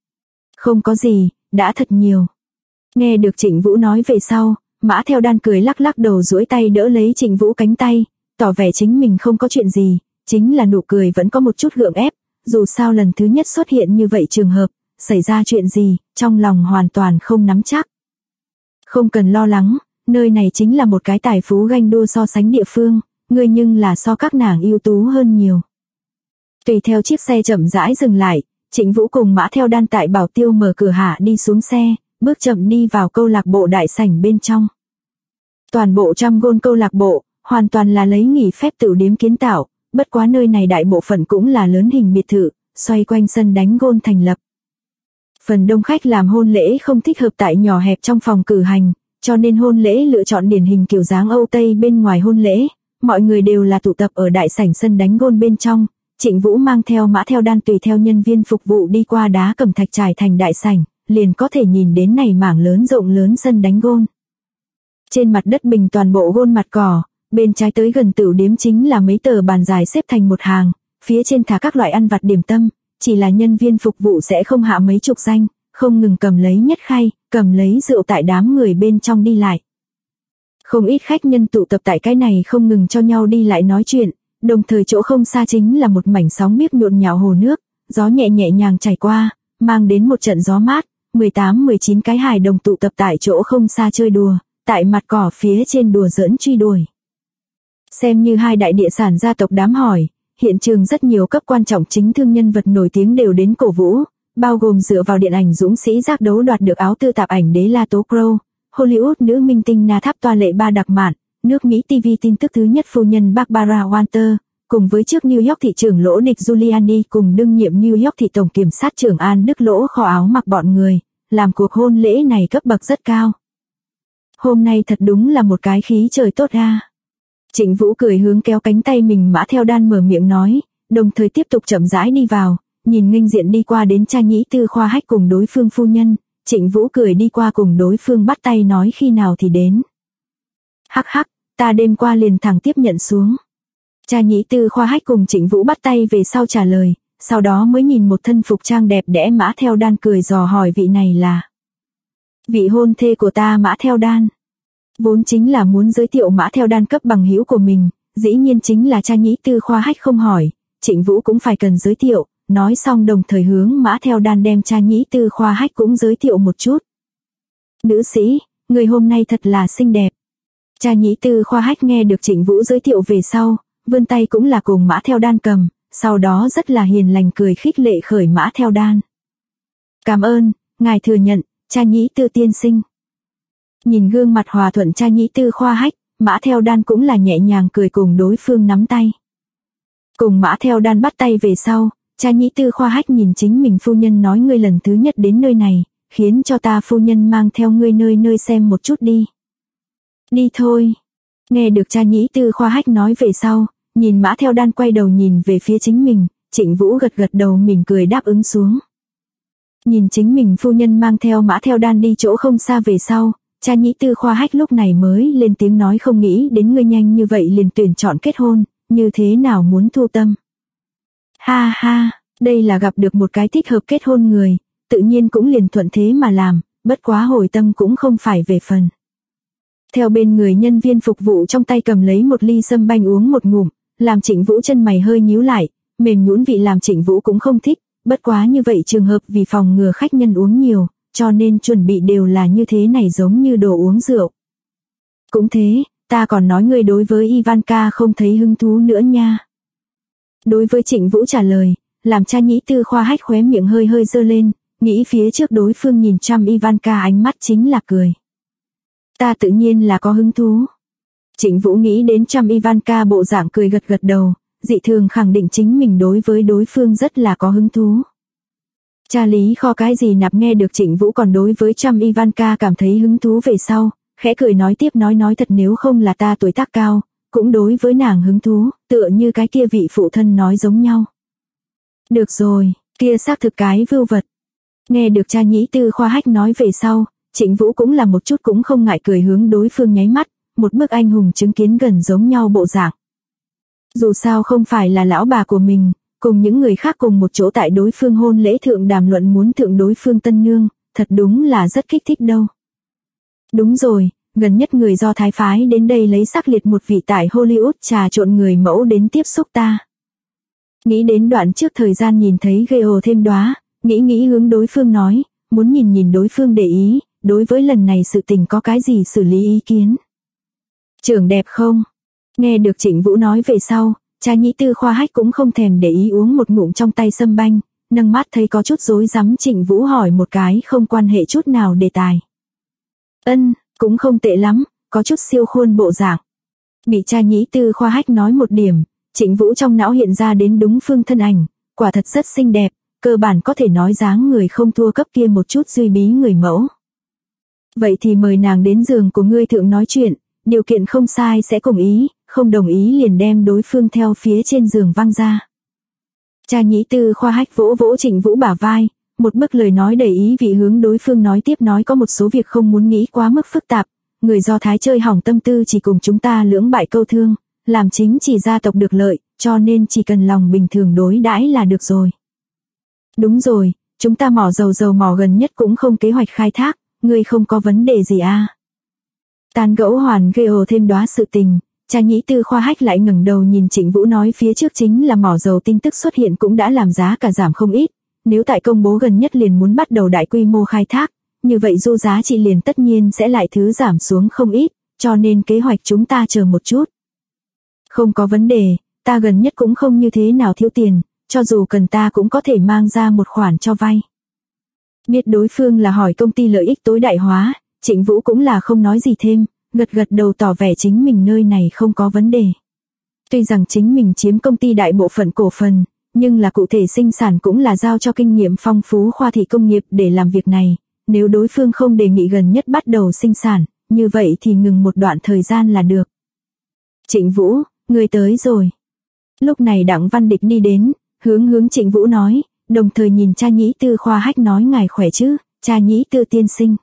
Không có gì, đã thật nhiều. Nghe được Trịnh Vũ nói về sau, Mã Theo Đan cười lắc lắc đầu duỗi tay đỡ lấy Trịnh Vũ cánh tay, tỏ vẻ chính mình không có chuyện gì, chính là nụ cười vẫn có một chút gượng ép, dù sao lần thứ nhất xuất hiện như vậy trường hợp, xảy ra chuyện gì, trong lòng hoàn toàn không nắm chắc. Không cần lo lắng, nơi này chính là một cái tài phú ganh đua so sánh địa phương, ngươi nhưng là so các nàng ưu tú hơn nhiều. Tùy theo chiếc xe chậm rãi dừng lại, Trịnh Vũ cùng Mã Theo Đan tại bảo tiêu mở cửa hạ đi xuống xe, bước chậm đi vào câu lạc bộ đại sảnh bên trong. Toàn bộ Trăm Gôn câu lạc bộ, hoàn toàn là lấy nghỉ phép tửu điếm kiến tạo, bất quá nơi này đại bộ phận cũng là lớn hình biệt thự, xoay quanh sân đánh gôn thành lập. Phần đông khách làm hôn lễ không thích hợp tại nhỏ hẹp trong phòng cử hành, cho nên hôn lễ lựa chọn điển hình kiểu dáng Âu Tây bên ngoài hôn lễ, mọi người đều là tụ tập ở đại sảnh sân đánh gôn bên trong. Trịnh Vũ mang theo Mã Theo Đan tùy theo nhân viên phục vụ đi qua đá cẩm thạch trải thành đại sảnh, liền có thể nhìn đến này mảng lớn rộng lớn sân đánh gôn. Trên mặt đất bình toàn bộ gôn mặt cỏ, bên trái tới gần tửu điếm chính là mấy tờ bàn dài xếp thành một hàng, phía trên thả các loại ăn vặt điểm tâm, chỉ là nhân viên phục vụ sẽ không hạ mấy chục danh, không ngừng cầm lấy nhất khay, cầm lấy rượu tại đám người bên trong đi lại. Không ít khách nhân tụ tập tại cái này không ngừng cho nhau đi lại nói chuyện, đồng thời chỗ không xa chính là một mảnh sóng biếc nhộn nhạo hồ nước, gió nhẹ nhẹ nhàng chảy qua, mang đến một trận gió mát, 18-19 cái hài đồng tụ tập tại chỗ không xa chơi đùa, tại mặt cỏ phía trên đùa giỡn truy đuổi. Xem như hai đại địa sản gia tộc đám hỏi, hiện trường rất nhiều cấp quan trọng chính thương nhân vật nổi tiếng đều đến cổ vũ, bao gồm dựa vào điện ảnh dũng sĩ giác đấu đoạt được áo tư tạp ảnh đế La Tố Crow, Hollywood nữ minh tinh Na Tháp toa lệ ba đặc mạn, nước Mỹ TV tin tức thứ nhất phu nhân Barbara Walter, cùng với trước New York thị trưởng lỗ địch Giuliani cùng đương nhiệm New York thị tổng kiểm sát trưởng An Đức lỗ kho áo mặc bọn người, làm cuộc hôn lễ này cấp bậc rất cao. Hôm nay thật đúng là một cái khí trời tốt a. Trịnh Vũ cười hướng kéo cánh tay mình Mã Theo Đan mở miệng nói, đồng thời tiếp tục chậm rãi đi vào, nhìn nghênh diện đi qua đến cha nhĩ tư khoa hách cùng đối phương phu nhân, Trịnh Vũ cười đi qua cùng đối phương bắt tay nói khi nào thì đến. Hắc hắc, ta đêm qua liền thẳng tiếp nhận xuống. Cha nhĩ tư khoa hách cùng Trịnh Vũ bắt tay về sau trả lời, sau đó mới nhìn một thân phục trang đẹp đẽ Mã Theo Đan cười dò hỏi vị này là vị hôn thê của ta Mã Theo Đan. Vốn chính là muốn giới thiệu Mã Theo Đan cấp bằng hữu của mình, dĩ nhiên chính là cha nhĩ tư khoa hách không hỏi, Trịnh Vũ cũng phải cần giới thiệu, nói xong đồng thời hướng Mã Theo Đan đem cha nhĩ tư khoa hách cũng giới thiệu một chút. Nữ sĩ, người hôm nay thật là xinh đẹp. Cha nhĩ tư khoa hách nghe được Trịnh Vũ giới thiệu về sau, vươn tay cũng là cùng Mã Theo Đan cầm, sau đó rất là hiền lành cười khích lệ khởi Mã Theo Đan. Cảm ơn, ngài thừa nhận, cha nhĩ tư tiên sinh. Nhìn gương mặt hòa thuận cha nhĩ tư khoa hách, Mã Theo Đan cũng là nhẹ nhàng cười cùng đối phương nắm tay. Cùng Mã Theo Đan bắt tay về sau, cha nhĩ tư khoa hách nhìn chính mình phu nhân nói ngươi lần thứ nhất đến nơi này, khiến cho ta phu nhân mang theo ngươi nơi nơi xem một chút đi. Đi thôi. Nghe được cha nhĩ tư khoa hách nói về sau, nhìn Mã Theo Đan quay đầu nhìn về phía chính mình, Trịnh Vũ gật gật đầu mỉm cười đáp ứng xuống. Nhìn chính mình phu nhân mang theo Mã Theo Đan đi chỗ không xa về sau, cha nhĩ tư khoa hách lúc này mới lên tiếng nói không nghĩ đến ngươi nhanh như vậy liền tuyển chọn kết hôn, như thế nào muốn thu tâm. Ha ha, đây là gặp được một cái thích hợp kết hôn người, tự nhiên cũng liền thuận thế mà làm, bất quá hồi tâm cũng không phải về phần. Theo bên người nhân viên phục vụ trong tay cầm lấy một ly sâm banh uống một ngụm, làm Trịnh Vũ chân mày hơi nhíu lại, mềm nhũn vị làm Trịnh Vũ cũng không thích, bất quá như vậy trường hợp vì phòng ngừa khách nhân uống nhiều, cho nên chuẩn bị đều là như thế này giống như đồ uống rượu. Cũng thế, ta còn nói ngươi đối với Ivanka không thấy hứng thú nữa nha. Đối với Trịnh Vũ trả lời, làm cha nhĩ tư khoa hách khóe miệng hơi hơi giơ lên, nghĩ phía trước đối phương nhìn chăm Ivanka ánh mắt chính là cười. Ta tự nhiên là có hứng thú. Trịnh Vũ nghĩ đến chăm Ivanka bộ dạng cười gật gật đầu, dị thường khẳng định chính mình đối với đối phương rất là có hứng thú. Cha Lý Kho cái gì nạp nghe được Trịnh Vũ còn đối với Trâm Ivanka cảm thấy hứng thú về sau, khẽ cười nói tiếp nói thật nếu không là ta tuổi tác cao, cũng đối với nàng hứng thú, tựa như cái kia vị phụ thân nói giống nhau. Được rồi, kia xác thực cái vưu vật. Nghe được cha nhĩ tư khoa hách nói về sau, Trịnh Vũ cũng là một chút cũng không ngại cười hướng đối phương nháy mắt, một bức anh hùng chứng kiến gần giống nhau bộ dạng. Dù sao không phải là lão bà của mình, cùng những người khác cùng một chỗ tại đối phương hôn lễ thượng đàm luận muốn thượng đối phương tân nương, thật đúng là rất kích thích đâu. Đúng rồi, gần nhất người Do Thái phái đến đây lấy xác liệt một vị tại Hollywood trà trộn người mẫu đến tiếp xúc ta. Nghĩ đến đoạn trước thời gian nhìn thấy ghê ồ thêm đóa, nghĩ hướng đối phương nói, muốn nhìn đối phương để ý, đối với lần này sự tình có cái gì xử lý ý kiến. Trưởng đẹp không? Nghe được Trịnh Vũ nói về sau, cha nhĩ tư khoa hách cũng không thèm để ý uống một ngụm trong tay sâm banh, nâng mắt thấy có chút rối rắm Trịnh Vũ hỏi một cái không quan hệ chút nào đề tài. Cũng không tệ lắm, có chút siêu khuôn bộ dạng. Bị cha nhĩ tư khoa hách nói một điểm, Trịnh Vũ trong não hiện ra đến đúng phương thân ảnh, quả thật rất xinh đẹp, cơ bản có thể nói dáng người không thua cấp kia một chút duy bí người mẫu. Vậy thì mời nàng đến giường của ngươi thượng nói chuyện, điều kiện không sai sẽ cùng ý, không đồng ý liền đem đối phương theo phía trên giường văng ra. Cha nhĩ tư khoa hách vỗ vỗ Trịnh Vũ bả vai, một bức lời nói đầy ý vị hướng đối phương nói tiếp nói có một số việc không muốn nghĩ quá mức phức tạp, người Do Thái chơi hỏng tâm tư chỉ cùng chúng ta lưỡng bại câu thương, làm chính chỉ gia tộc được lợi, cho nên chỉ cần lòng bình thường đối đãi là được rồi. Đúng rồi, chúng ta mỏ dầu mỏ gần nhất cũng không kế hoạch khai thác, ngươi không có vấn đề gì à? Tán gẫu hoàn gây ồ thêm đóa sự tình, cha nhĩ tư khoa hách lại ngẩng đầu nhìn Trịnh Vũ nói phía trước chính là mỏ dầu tin tức xuất hiện cũng đã làm giá cả giảm không ít, nếu tại công bố gần nhất liền muốn bắt đầu đại quy mô khai thác, như vậy du giá trị liền tất nhiên sẽ lại thứ giảm xuống không ít, cho nên kế hoạch chúng ta chờ một chút. Không có vấn đề, ta gần nhất cũng không như thế nào thiếu tiền, cho dù cần ta cũng có thể mang ra một khoản cho vay. Biết đối phương là hỏi công ty lợi ích tối đại hóa, Trịnh Vũ cũng là không nói gì thêm, gật đầu tỏ vẻ chính mình nơi này không có vấn đề. Tuy rằng chính mình chiếm công ty đại bộ phận cổ phần, nhưng là cụ thể sinh sản cũng là giao cho kinh nghiệm phong phú khoa thị công nghiệp để làm việc này, nếu đối phương không đề nghị gần nhất bắt đầu sinh sản, như vậy thì ngừng một đoạn thời gian là được. Trịnh Vũ, người tới rồi. Lúc này Đặng Văn Địch đi đến, hướng Trịnh Vũ nói, đồng thời nhìn cha nhĩ tư khoa hách nói ngài khỏe chứ, cha nhĩ tư tiên sinh.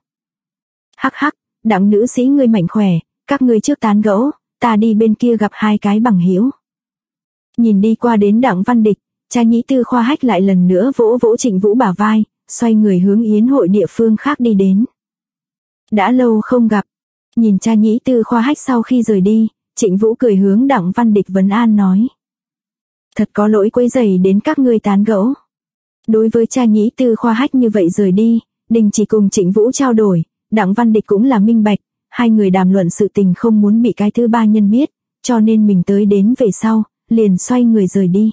Hắc, Đặng nữ sĩ ngươi mạnh khỏe, các ngươi trước tán gẫu, ta đi bên kia gặp hai cái bằng hữu. Nhìn đi qua đến Đặng Văn Địch, cha nhĩ tư khoa hách lại lần nữa vỗ Trịnh Vũ bả vai, xoay người hướng yến hội địa phương khác đi đến. Đã lâu không gặp, nhìn cha nhĩ tư khoa hách sau khi rời đi, Trịnh Vũ cười hướng Đặng Văn Địch vấn an nói. Thật có lỗi quấy rầy đến các ngươi tán gẫu. Đối với cha nhĩ tư khoa hách như vậy rời đi, đình chỉ cùng Trịnh Vũ trao đổi, Đặng Văn Địch cũng là minh bạch, hai người đàm luận sự tình không muốn bị cái thứ ba nhân biết, cho nên mình tới đến về sau, liền xoay người rời đi.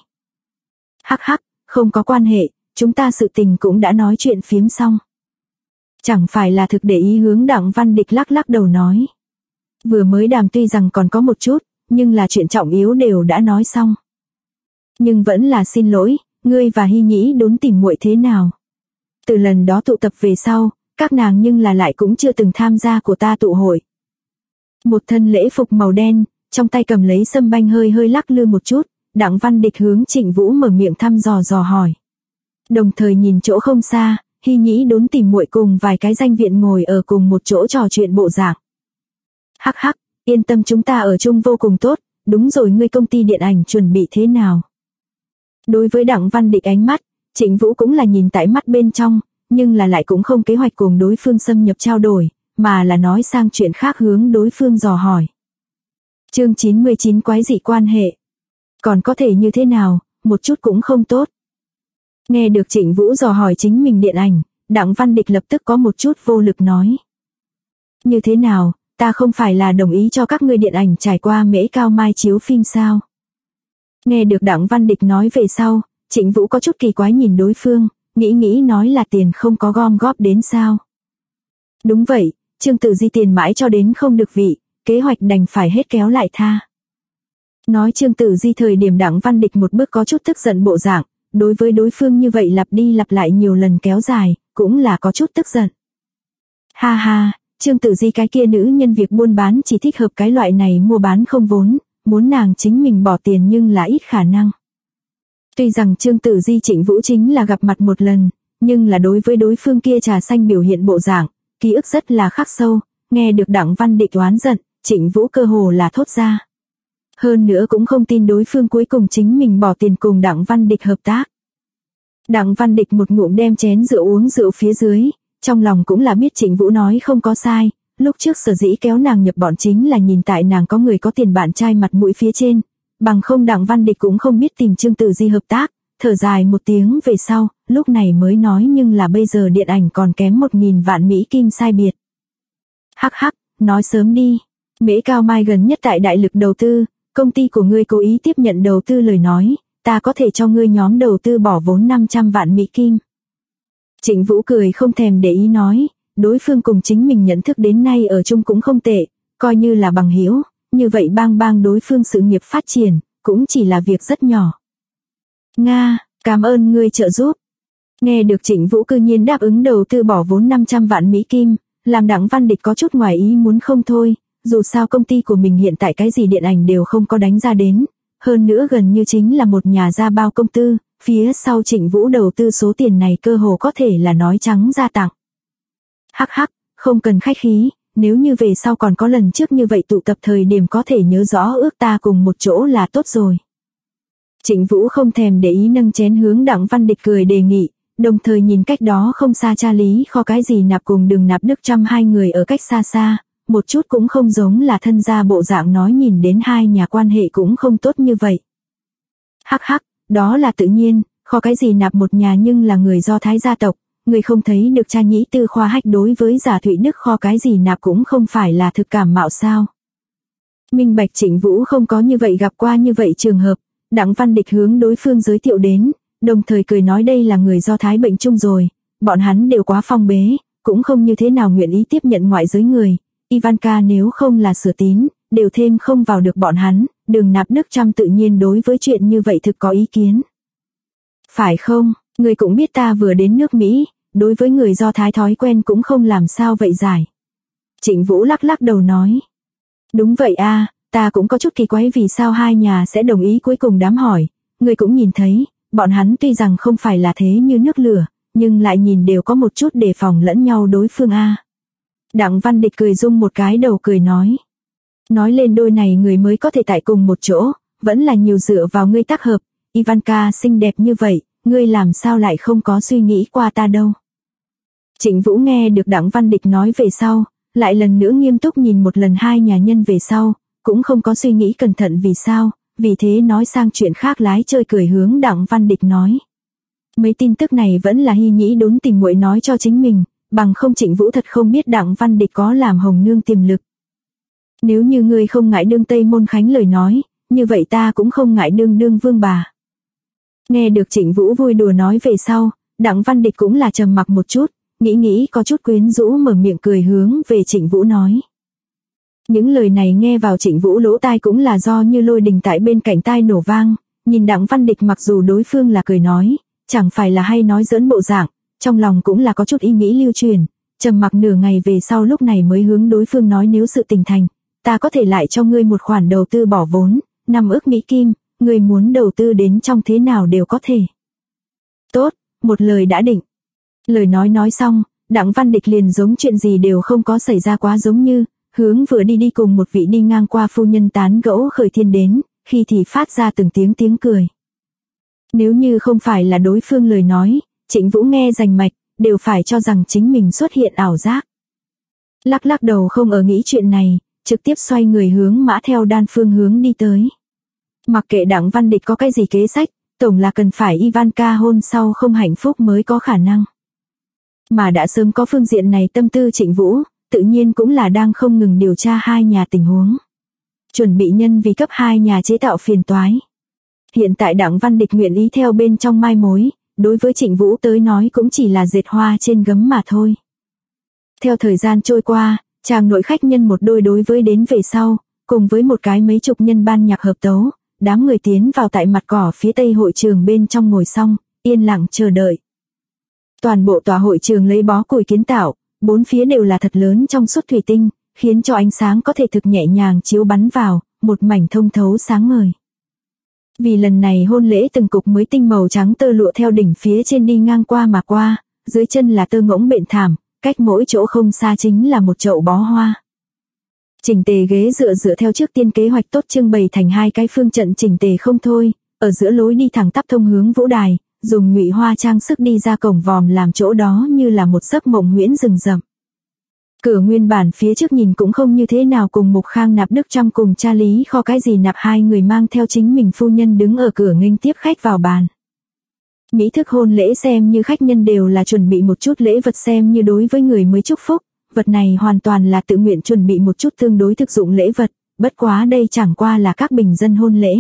Hắc, không có quan hệ, chúng ta sự tình cũng đã nói chuyện phiếm xong. Chẳng phải là thực để ý hướng Đặng Văn Địch lắc đầu nói. Vừa mới đàm tuy rằng còn có một chút, nhưng là chuyện trọng yếu đều đã nói xong. Nhưng vẫn là xin lỗi, ngươi và Hy Nhĩ đốn tìm muội thế nào? Từ lần đó tụ tập về sau, các nàng nhưng là lại cũng chưa từng tham gia của ta tụ hội. Một thân lễ phục màu đen, trong tay cầm lấy sâm banh hơi lắc lư một chút, Đặng Văn Địch hướng Trịnh Vũ mở miệng thăm dò hỏi. Đồng thời nhìn chỗ không xa, Hy Nhĩ đốn tìm muội cùng vài cái danh viện ngồi ở cùng một chỗ trò chuyện bộ dạng. Hắc, yên tâm chúng ta ở chung vô cùng tốt, đúng rồi ngươi công ty điện ảnh chuẩn bị thế nào? Đối với Đặng Văn Địch ánh mắt, Trịnh Vũ cũng là nhìn tại mắt bên trong, nhưng là lại cũng không kế hoạch cùng đối phương xâm nhập trao đổi, mà là nói sang chuyện khác hướng đối phương dò hỏi. Chương 99 quái dị quan hệ. Còn có thể như thế nào, một chút cũng không tốt. Nghe được Trịnh Vũ dò hỏi chính mình điện ảnh, Đặng Văn Địch lập tức có một chút vô lực nói. Như thế nào, ta không phải là đồng ý cho các ngươi điện ảnh trải qua Mễ Cao Mai chiếu phim sao? Nghe được Đặng Văn Địch nói về sau, Trịnh Vũ có chút kỳ quái nhìn đối phương, nghĩ nói là tiền không có gom góp đến sao? Đúng vậy, Trương Tử Di tiền mãi cho đến không được vị, kế hoạch đành phải hết kéo lại tha. Nói Trương Tử Di thời điểm Đặng Văn Địch một bước có chút tức giận bộ dạng, đối với đối phương như vậy lặp đi lặp lại nhiều lần kéo dài, cũng là có chút tức giận. Ha ha, Trương Tử Di cái kia nữ nhân việc buôn bán chỉ thích hợp cái loại này mua bán không vốn, muốn nàng chính mình bỏ tiền nhưng là ít khả năng. Tuy rằng Trương Tử Di Trịnh Vũ chính là gặp mặt một lần, nhưng là đối với đối phương kia trà xanh biểu hiện bộ dạng, ký ức rất là khắc sâu, nghe được Đặng Văn Địch oán giận, Trịnh Vũ cơ hồ là thốt ra. Hơn nữa cũng không tin đối phương cuối cùng chính mình bỏ tiền cùng Đặng Văn Địch hợp tác. Đặng Văn Địch một ngụm đem chén rượu uống rượu phía dưới, trong lòng cũng là biết Trịnh Vũ nói không có sai, lúc trước sở dĩ kéo nàng nhập bọn chính là nhìn tại nàng có người có tiền bạn trai mặt mũi phía trên, bằng không Đặng Văn Địch cũng không biết tìm Trương Tử Di hợp tác, thở dài một tiếng về sau, lúc này mới nói nhưng là bây giờ điện ảnh còn kém 1.000 vạn Mỹ Kim sai biệt. Hắc hắc, nói sớm đi, Mễ Cao Mai gần nhất tại đại lực đầu tư, công ty của ngươi cố ý tiếp nhận đầu tư lời nói, ta có thể cho ngươi nhóm đầu tư bỏ vốn 500 vạn Mỹ Kim. Trịnh Vũ cười không thèm để ý nói, đối phương cùng chính mình nhận thức đến nay ở chung cũng không tệ, coi như là bằng hữu, như vậy bang đối phương sự nghiệp phát triển, cũng chỉ là việc rất nhỏ. Nga, cảm ơn ngươi trợ giúp. Nghe được Trịnh Vũ cư nhiên đáp ứng đầu tư bỏ vốn 500 vạn Mỹ Kim, làm Đặng Văn Địch có chút ngoài ý muốn không thôi, dù sao công ty của mình hiện tại cái gì điện ảnh đều không có đánh ra đến, hơn nữa gần như chính là một nhà gia bao công tư, phía sau Trịnh Vũ đầu tư số tiền này cơ hồ có thể là nói trắng ra tặng. Hắc hắc, không cần khách khí, nếu như về sau còn có lần trước như vậy tụ tập thời điểm có thể nhớ rõ ước ta cùng một chỗ là tốt rồi. Trịnh Vũ không thèm để ý nâng chén hướng Đặng Văn Địch cười đề nghị, đồng thời nhìn cách đó không xa cha Lý Kho cái gì nạp cùng Đường Nạp Đức Trăm hai người ở cách xa xa, một chút cũng không giống là thân gia bộ dạng nói nhìn đến hai nhà quan hệ cũng không tốt như vậy. Hắc hắc, đó là tự nhiên, Kho cái gì nạp một nhà nhưng là người Do Thái gia tộc, người không thấy được cha Nhĩ Tư Khoa Hách đối với Giả Thụy Đức Kho cái gì nạp cũng không phải là thực cảm mạo sao. Minh bạch Trịnh Vũ không có như vậy gặp qua như vậy trường hợp, Đặng Văn Địch hướng đối phương giới thiệu đến, đồng thời cười nói đây là người Do Thái bệnh chung rồi, bọn hắn đều quá phong bế, cũng không như thế nào nguyện ý tiếp nhận ngoại giới người, Ivanka nếu không là sửa tín, đều thêm không vào được bọn hắn, Đường Nạp Đức Trăm tự nhiên đối với chuyện như vậy thực có ý kiến. Phải không, người cũng biết ta vừa đến nước Mỹ, đối với người Do Thái thói quen cũng không làm sao vậy giải. Trịnh Vũ lắc lắc đầu nói. Đúng vậy a, ta cũng có chút kỳ quái vì sao hai nhà sẽ đồng ý cuối cùng đám hỏi, người cũng nhìn thấy, bọn hắn tuy rằng không phải là thế như nước lửa, nhưng lại nhìn đều có một chút đề phòng lẫn nhau đối phương a. Đặng Văn Địch cười rung một cái đầu cười nói. Nói lên đôi này người mới có thể tại cùng một chỗ, vẫn là nhiều dựa vào ngươi tác hợp, Ivanka xinh đẹp như vậy, ngươi làm sao lại không có suy nghĩ qua ta đâu. Trịnh Vũ nghe được Đặng Văn Địch nói về sau, lại lần nữa nghiêm túc nhìn một lần hai nhà nhân về sau, cũng không có suy nghĩ cẩn thận vì sao, vì thế nói sang chuyện khác lái chơi cười hướng Đặng Văn Địch nói. Mấy tin tức này vẫn là Hy Nhĩ đốn tìm muội nói cho chính mình, bằng không Trịnh Vũ thật không biết Đặng Văn Địch có làm hồng nương tiềm lực. Nếu như ngươi không ngại đương Tây Môn Khánh lời nói, như vậy ta cũng không ngại đương vương bà. Nghe được Trịnh Vũ vui đùa nói về sau, Đặng Văn Địch cũng là trầm mặc một chút, nghĩ có chút quyến rũ mở miệng cười hướng về Trịnh Vũ nói. Những lời này nghe vào Trịnh Vũ lỗ tai cũng là do như lôi đình tại bên cạnh tai nổ vang, nhìn Đặng Văn Địch mặc dù đối phương là cười nói, chẳng phải là hay nói giỡn bộ dạng, trong lòng cũng là có chút ý nghĩ lưu truyền, trầm mặc nửa ngày về sau lúc này mới hướng đối phương nói nếu sự tình thành, ta có thể lại cho ngươi một khoản đầu tư bỏ vốn, 5 ức Mỹ Kim, ngươi muốn đầu tư đến trong thế nào đều có thể. Tốt, một lời đã định. Lời nói xong, Đặng Văn Địch liền giống chuyện gì đều không có xảy ra quá giống như, hướng vừa đi cùng một vị đi ngang qua phu nhân tán gẫu khởi thiên đến, khi thì phát ra từng tiếng cười. Nếu như không phải là đối phương lời nói, Trịnh Vũ nghe rành mạch, đều phải cho rằng chính mình xuất hiện ảo giác. Lắc đầu không ở nghĩ chuyện này, trực tiếp xoay người hướng Mã Theo Đan phương hướng đi tới. Mặc kệ Đặng Văn Địch có cái gì kế sách, tổng là cần phải Ivanka hôn sau không hạnh phúc mới có khả năng. Mà đã sớm có phương diện này tâm tư Trịnh Vũ, tự nhiên cũng là đang không ngừng điều tra hai nhà tình huống. Chuẩn bị nhân vì cấp hai nhà chế tạo phiền toái. Hiện tại Đặng Văn Địch nguyện ý theo bên trong mai mối, đối với Trịnh Vũ tới nói cũng chỉ là dệt hoa trên gấm mà thôi. Theo thời gian trôi qua, chàng nội khách nhân một đôi đối với đến về sau, cùng với một cái mấy chục nhân ban nhạc hợp tấu, đám người tiến vào tại mặt cỏ phía tây hội trường bên trong ngồi xong, yên lặng chờ đợi. Toàn bộ tòa hội trường lấy bó củi kiến tạo, bốn phía đều là thật lớn trong suốt thủy tinh, khiến cho ánh sáng có thể thực nhẹ nhàng chiếu bắn vào, một mảnh thông thấu sáng ngời. Vì lần này hôn lễ từng cục mới tinh màu trắng tơ lụa theo đỉnh phía trên đi ngang qua mà qua, dưới chân là tơ ngỗng bện thảm, cách mỗi chỗ không xa chính là một chậu bó hoa. Chỉnh tề ghế dựa theo trước tiên kế hoạch tốt trưng bày thành hai cái phương trận chỉnh tề không thôi, ở giữa lối đi thẳng tắp thông hướng vũ đài, dùng nhụy hoa trang sức đi ra cổng vòm làm chỗ đó như là một giấc mộng huyễn rừng rậm. Cửa nguyên bản phía trước nhìn cũng không như thế nào, cùng Mục Khang Nạp Đức Trăm cùng cha Lý Kho cái gì nạp hai người mang theo chính mình phu nhân đứng ở cửa nghênh tiếp khách vào bàn. Mỹ thức hôn lễ xem như khách nhân đều là chuẩn bị một chút lễ vật xem như đối với người mới chúc phúc, vật này hoàn toàn là tự nguyện chuẩn bị một chút tương đối thực dụng lễ vật, bất quá đây chẳng qua là các bình dân hôn lễ.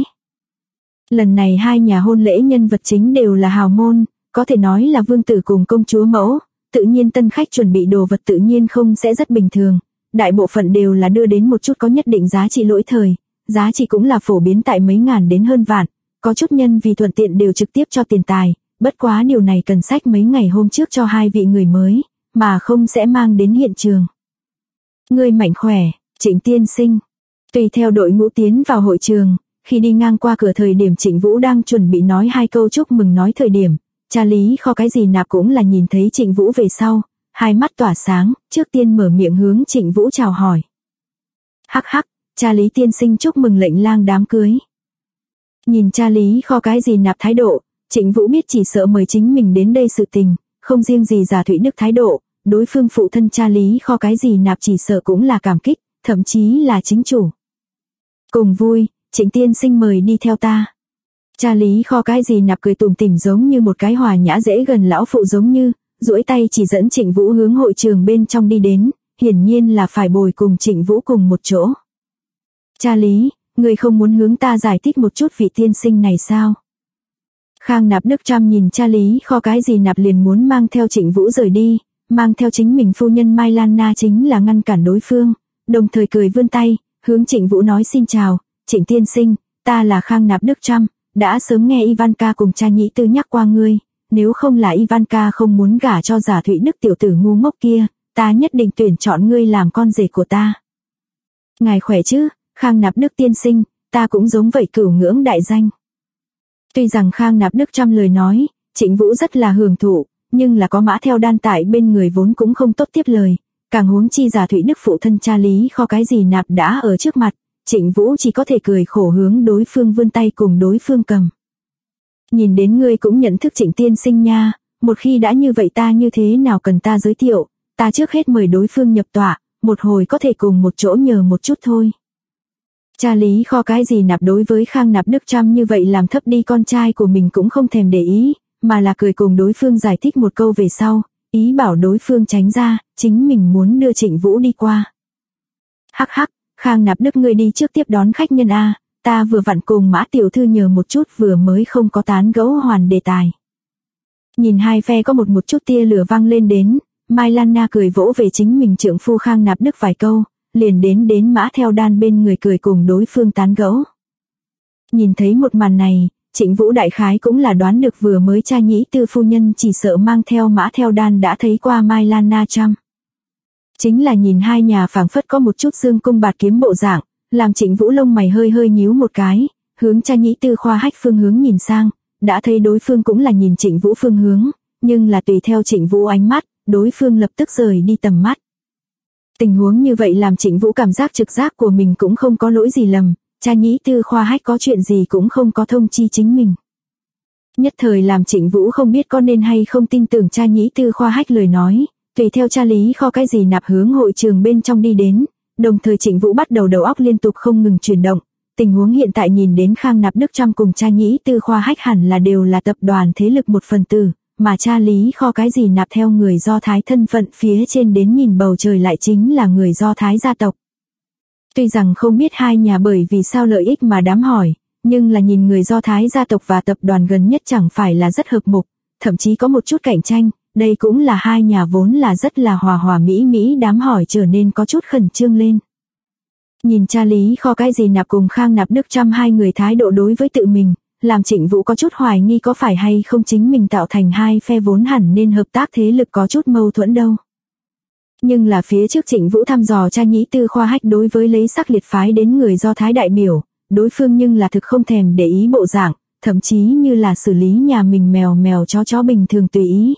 Lần này hai nhà hôn lễ nhân vật chính đều là hào môn, có thể nói là vương tử cùng công chúa mẫu, tự nhiên tân khách chuẩn bị đồ vật tự nhiên không sẽ rất bình thường, đại bộ phận đều là đưa đến một chút có nhất định giá trị lỗi thời, giá trị cũng là phổ biến tại mấy ngàn đến hơn vạn, có chút nhân vì thuận tiện đều trực tiếp cho tiền tài, bất quá điều này cần sách mấy ngày hôm trước cho hai vị người mới, mà không sẽ mang đến hiện trường. Người mạnh khỏe, Trịnh tiên sinh. Tùy theo đội ngũ tiến vào hội trường, khi đi ngang qua cửa thời điểm Trịnh Vũ đang chuẩn bị nói hai câu chúc mừng nói thời điểm, cha Lý Kho cái gì nạp cũng là nhìn thấy Trịnh Vũ về sau, hai mắt tỏa sáng, trước tiên mở miệng hướng Trịnh Vũ chào hỏi. Hắc hắc, cha Lý tiên sinh chúc mừng lệnh lang đám cưới. Nhìn cha Lý Kho cái gì nạp thái độ, Trịnh Vũ biết chỉ sợ mời chính mình đến đây sự tình, không riêng gì Giả Thụy Đức thái độ, đối phương phụ thân cha Lý Kho cái gì nạp chỉ sợ cũng là cảm kích, thậm chí là chính chủ. Cùng vui, Trịnh tiên sinh mời đi theo ta. Cha Lý Kho cái gì nạp cười tủm tỉm giống như một cái hòa nhã dễ gần lão phụ giống như, duỗi tay chỉ dẫn Trịnh Vũ hướng hội trường bên trong đi đến, hiển nhiên là phải bồi cùng Trịnh Vũ cùng một chỗ. Cha Lý, người không muốn hướng ta giải thích một chút vị tiên sinh này sao? Khang Nạp Đức Trăm nhìn cha Lý Kho cái gì nạp liền muốn mang theo Trịnh Vũ rời đi, mang theo chính mình phu nhân Mai Lan Na chính là ngăn cản đối phương, đồng thời cười vươn tay, hướng Trịnh Vũ nói xin chào, Trịnh tiên sinh, ta là Khang Nạp Đức Trăm, đã sớm nghe Ivanka cùng cha nhĩ tư nhắc qua ngươi, nếu không là Ivanka không muốn gả cho Giả Thụy Đức tiểu tử ngu ngốc kia, ta nhất định tuyển chọn ngươi làm con rể của ta. Ngài khỏe chứ, Khang Nạp Đức tiên sinh, ta cũng giống vậy cửu ngưỡng đại danh. Tuy rằng Khang Nạp Đức Trăm lời nói, Trịnh Vũ rất là hưởng thụ, nhưng là có mã theo đan tại bên người vốn cũng không tốt tiếp lời, càng huống chi Giả Thụy Đức phụ thân cha Lý Kho cái gì nạp đã ở trước mặt, Trịnh Vũ chỉ có thể cười khổ hướng đối phương vươn tay cùng đối phương cầm. Nhìn đến ngươi cũng nhận thức Trịnh tiên sinh nha, một khi đã như vậy ta như thế nào cần ta giới thiệu, ta trước hết mời đối phương nhập tọa, một hồi có thể cùng một chỗ nhờ một chút thôi. Cha Lý Kho cái gì nạp đối với Khang Nạp Đức Trăm như vậy làm thấp đi con trai của mình cũng không thèm để ý, mà là cười cùng đối phương giải thích một câu về sau, ý bảo đối phương tránh ra, chính mình muốn đưa Trịnh Vũ đi qua. Hắc hắc, Khang Nạp Đức ngươi đi trước tiếp đón khách nhân a, ta vừa vặn cùng Mã tiểu thư nhờ một chút vừa mới không có tán gẫu hoàn đề tài. Nhìn hai phe có một chút tia lửa vang lên đến, Mai Lan Na cười vỗ về chính mình trượng phu Khang Nạp Đức vài câu, liền đến Mã theo đan bên người cười cùng đối phương tán gẫu. Nhìn thấy một màn này, Trịnh Vũ đại khái cũng là đoán được vừa mới cha nhĩ tư phu nhân chỉ sợ mang theo Mã theo đan đã thấy qua Mai Lan Na Trăm. Chính là nhìn hai nhà phảng phất có một chút dương cung bạt kiếm bộ dạng, làm Trịnh Vũ lông mày hơi nhíu một cái, hướng cha nhĩ tư khoa hách phương hướng nhìn sang, đã thấy đối phương cũng là nhìn Trịnh Vũ phương hướng, nhưng là tùy theo Trịnh Vũ ánh mắt, đối phương lập tức rời đi tầm mắt. Tình huống như vậy làm Trịnh Vũ cảm giác trực giác của mình cũng không có lỗi gì lầm, cha nhĩ tư khoa hách có chuyện gì cũng không có thông chi chính mình. Nhất thời làm Trịnh Vũ không biết có nên hay không tin tưởng cha nhĩ tư khoa hách lời nói, tùy theo cha Lý Kho cái gì nạp hướng hội trường bên trong đi đến, đồng thời Trịnh Vũ bắt đầu đầu óc liên tục không ngừng chuyển động, tình huống hiện tại nhìn đến Khang Nạp Đức Trăm cùng cha nhĩ tư khoa hách hẳn là đều là tập đoàn thế lực một phần tử, mà cha Lý Kho cái gì nạp theo người Do Thái thân phận phía trên đến nhìn bầu trời lại chính là người Do Thái gia tộc. Tuy rằng không biết hai nhà bởi vì sao lợi ích mà đám hỏi, nhưng là nhìn người Do Thái gia tộc và tập đoàn gần nhất chẳng phải là rất hợp mục, thậm chí có một chút cạnh tranh, đây cũng là hai nhà vốn là rất là hòa hòa mỹ đám hỏi trở nên có chút khẩn trương lên. Nhìn cha Lý Kho cái gì nạp cùng Khang Nạp Đức Trăm hai người thái độ đối với tự mình, làm Trịnh Vũ có chút hoài nghi có phải hay không chính mình tạo thành hai phe vốn hẳn nên hợp tác thế lực có chút mâu thuẫn đâu. Nhưng là phía trước Trịnh Vũ thăm dò cha Nhĩ Tư Khoa Hách đối với lấy sắc liệt phái đến người Do Thái đại biểu, đối phương nhưng là thực không thèm để ý bộ dạng, thậm chí như là xử lý nhà mình mèo chó bình thường tùy ý.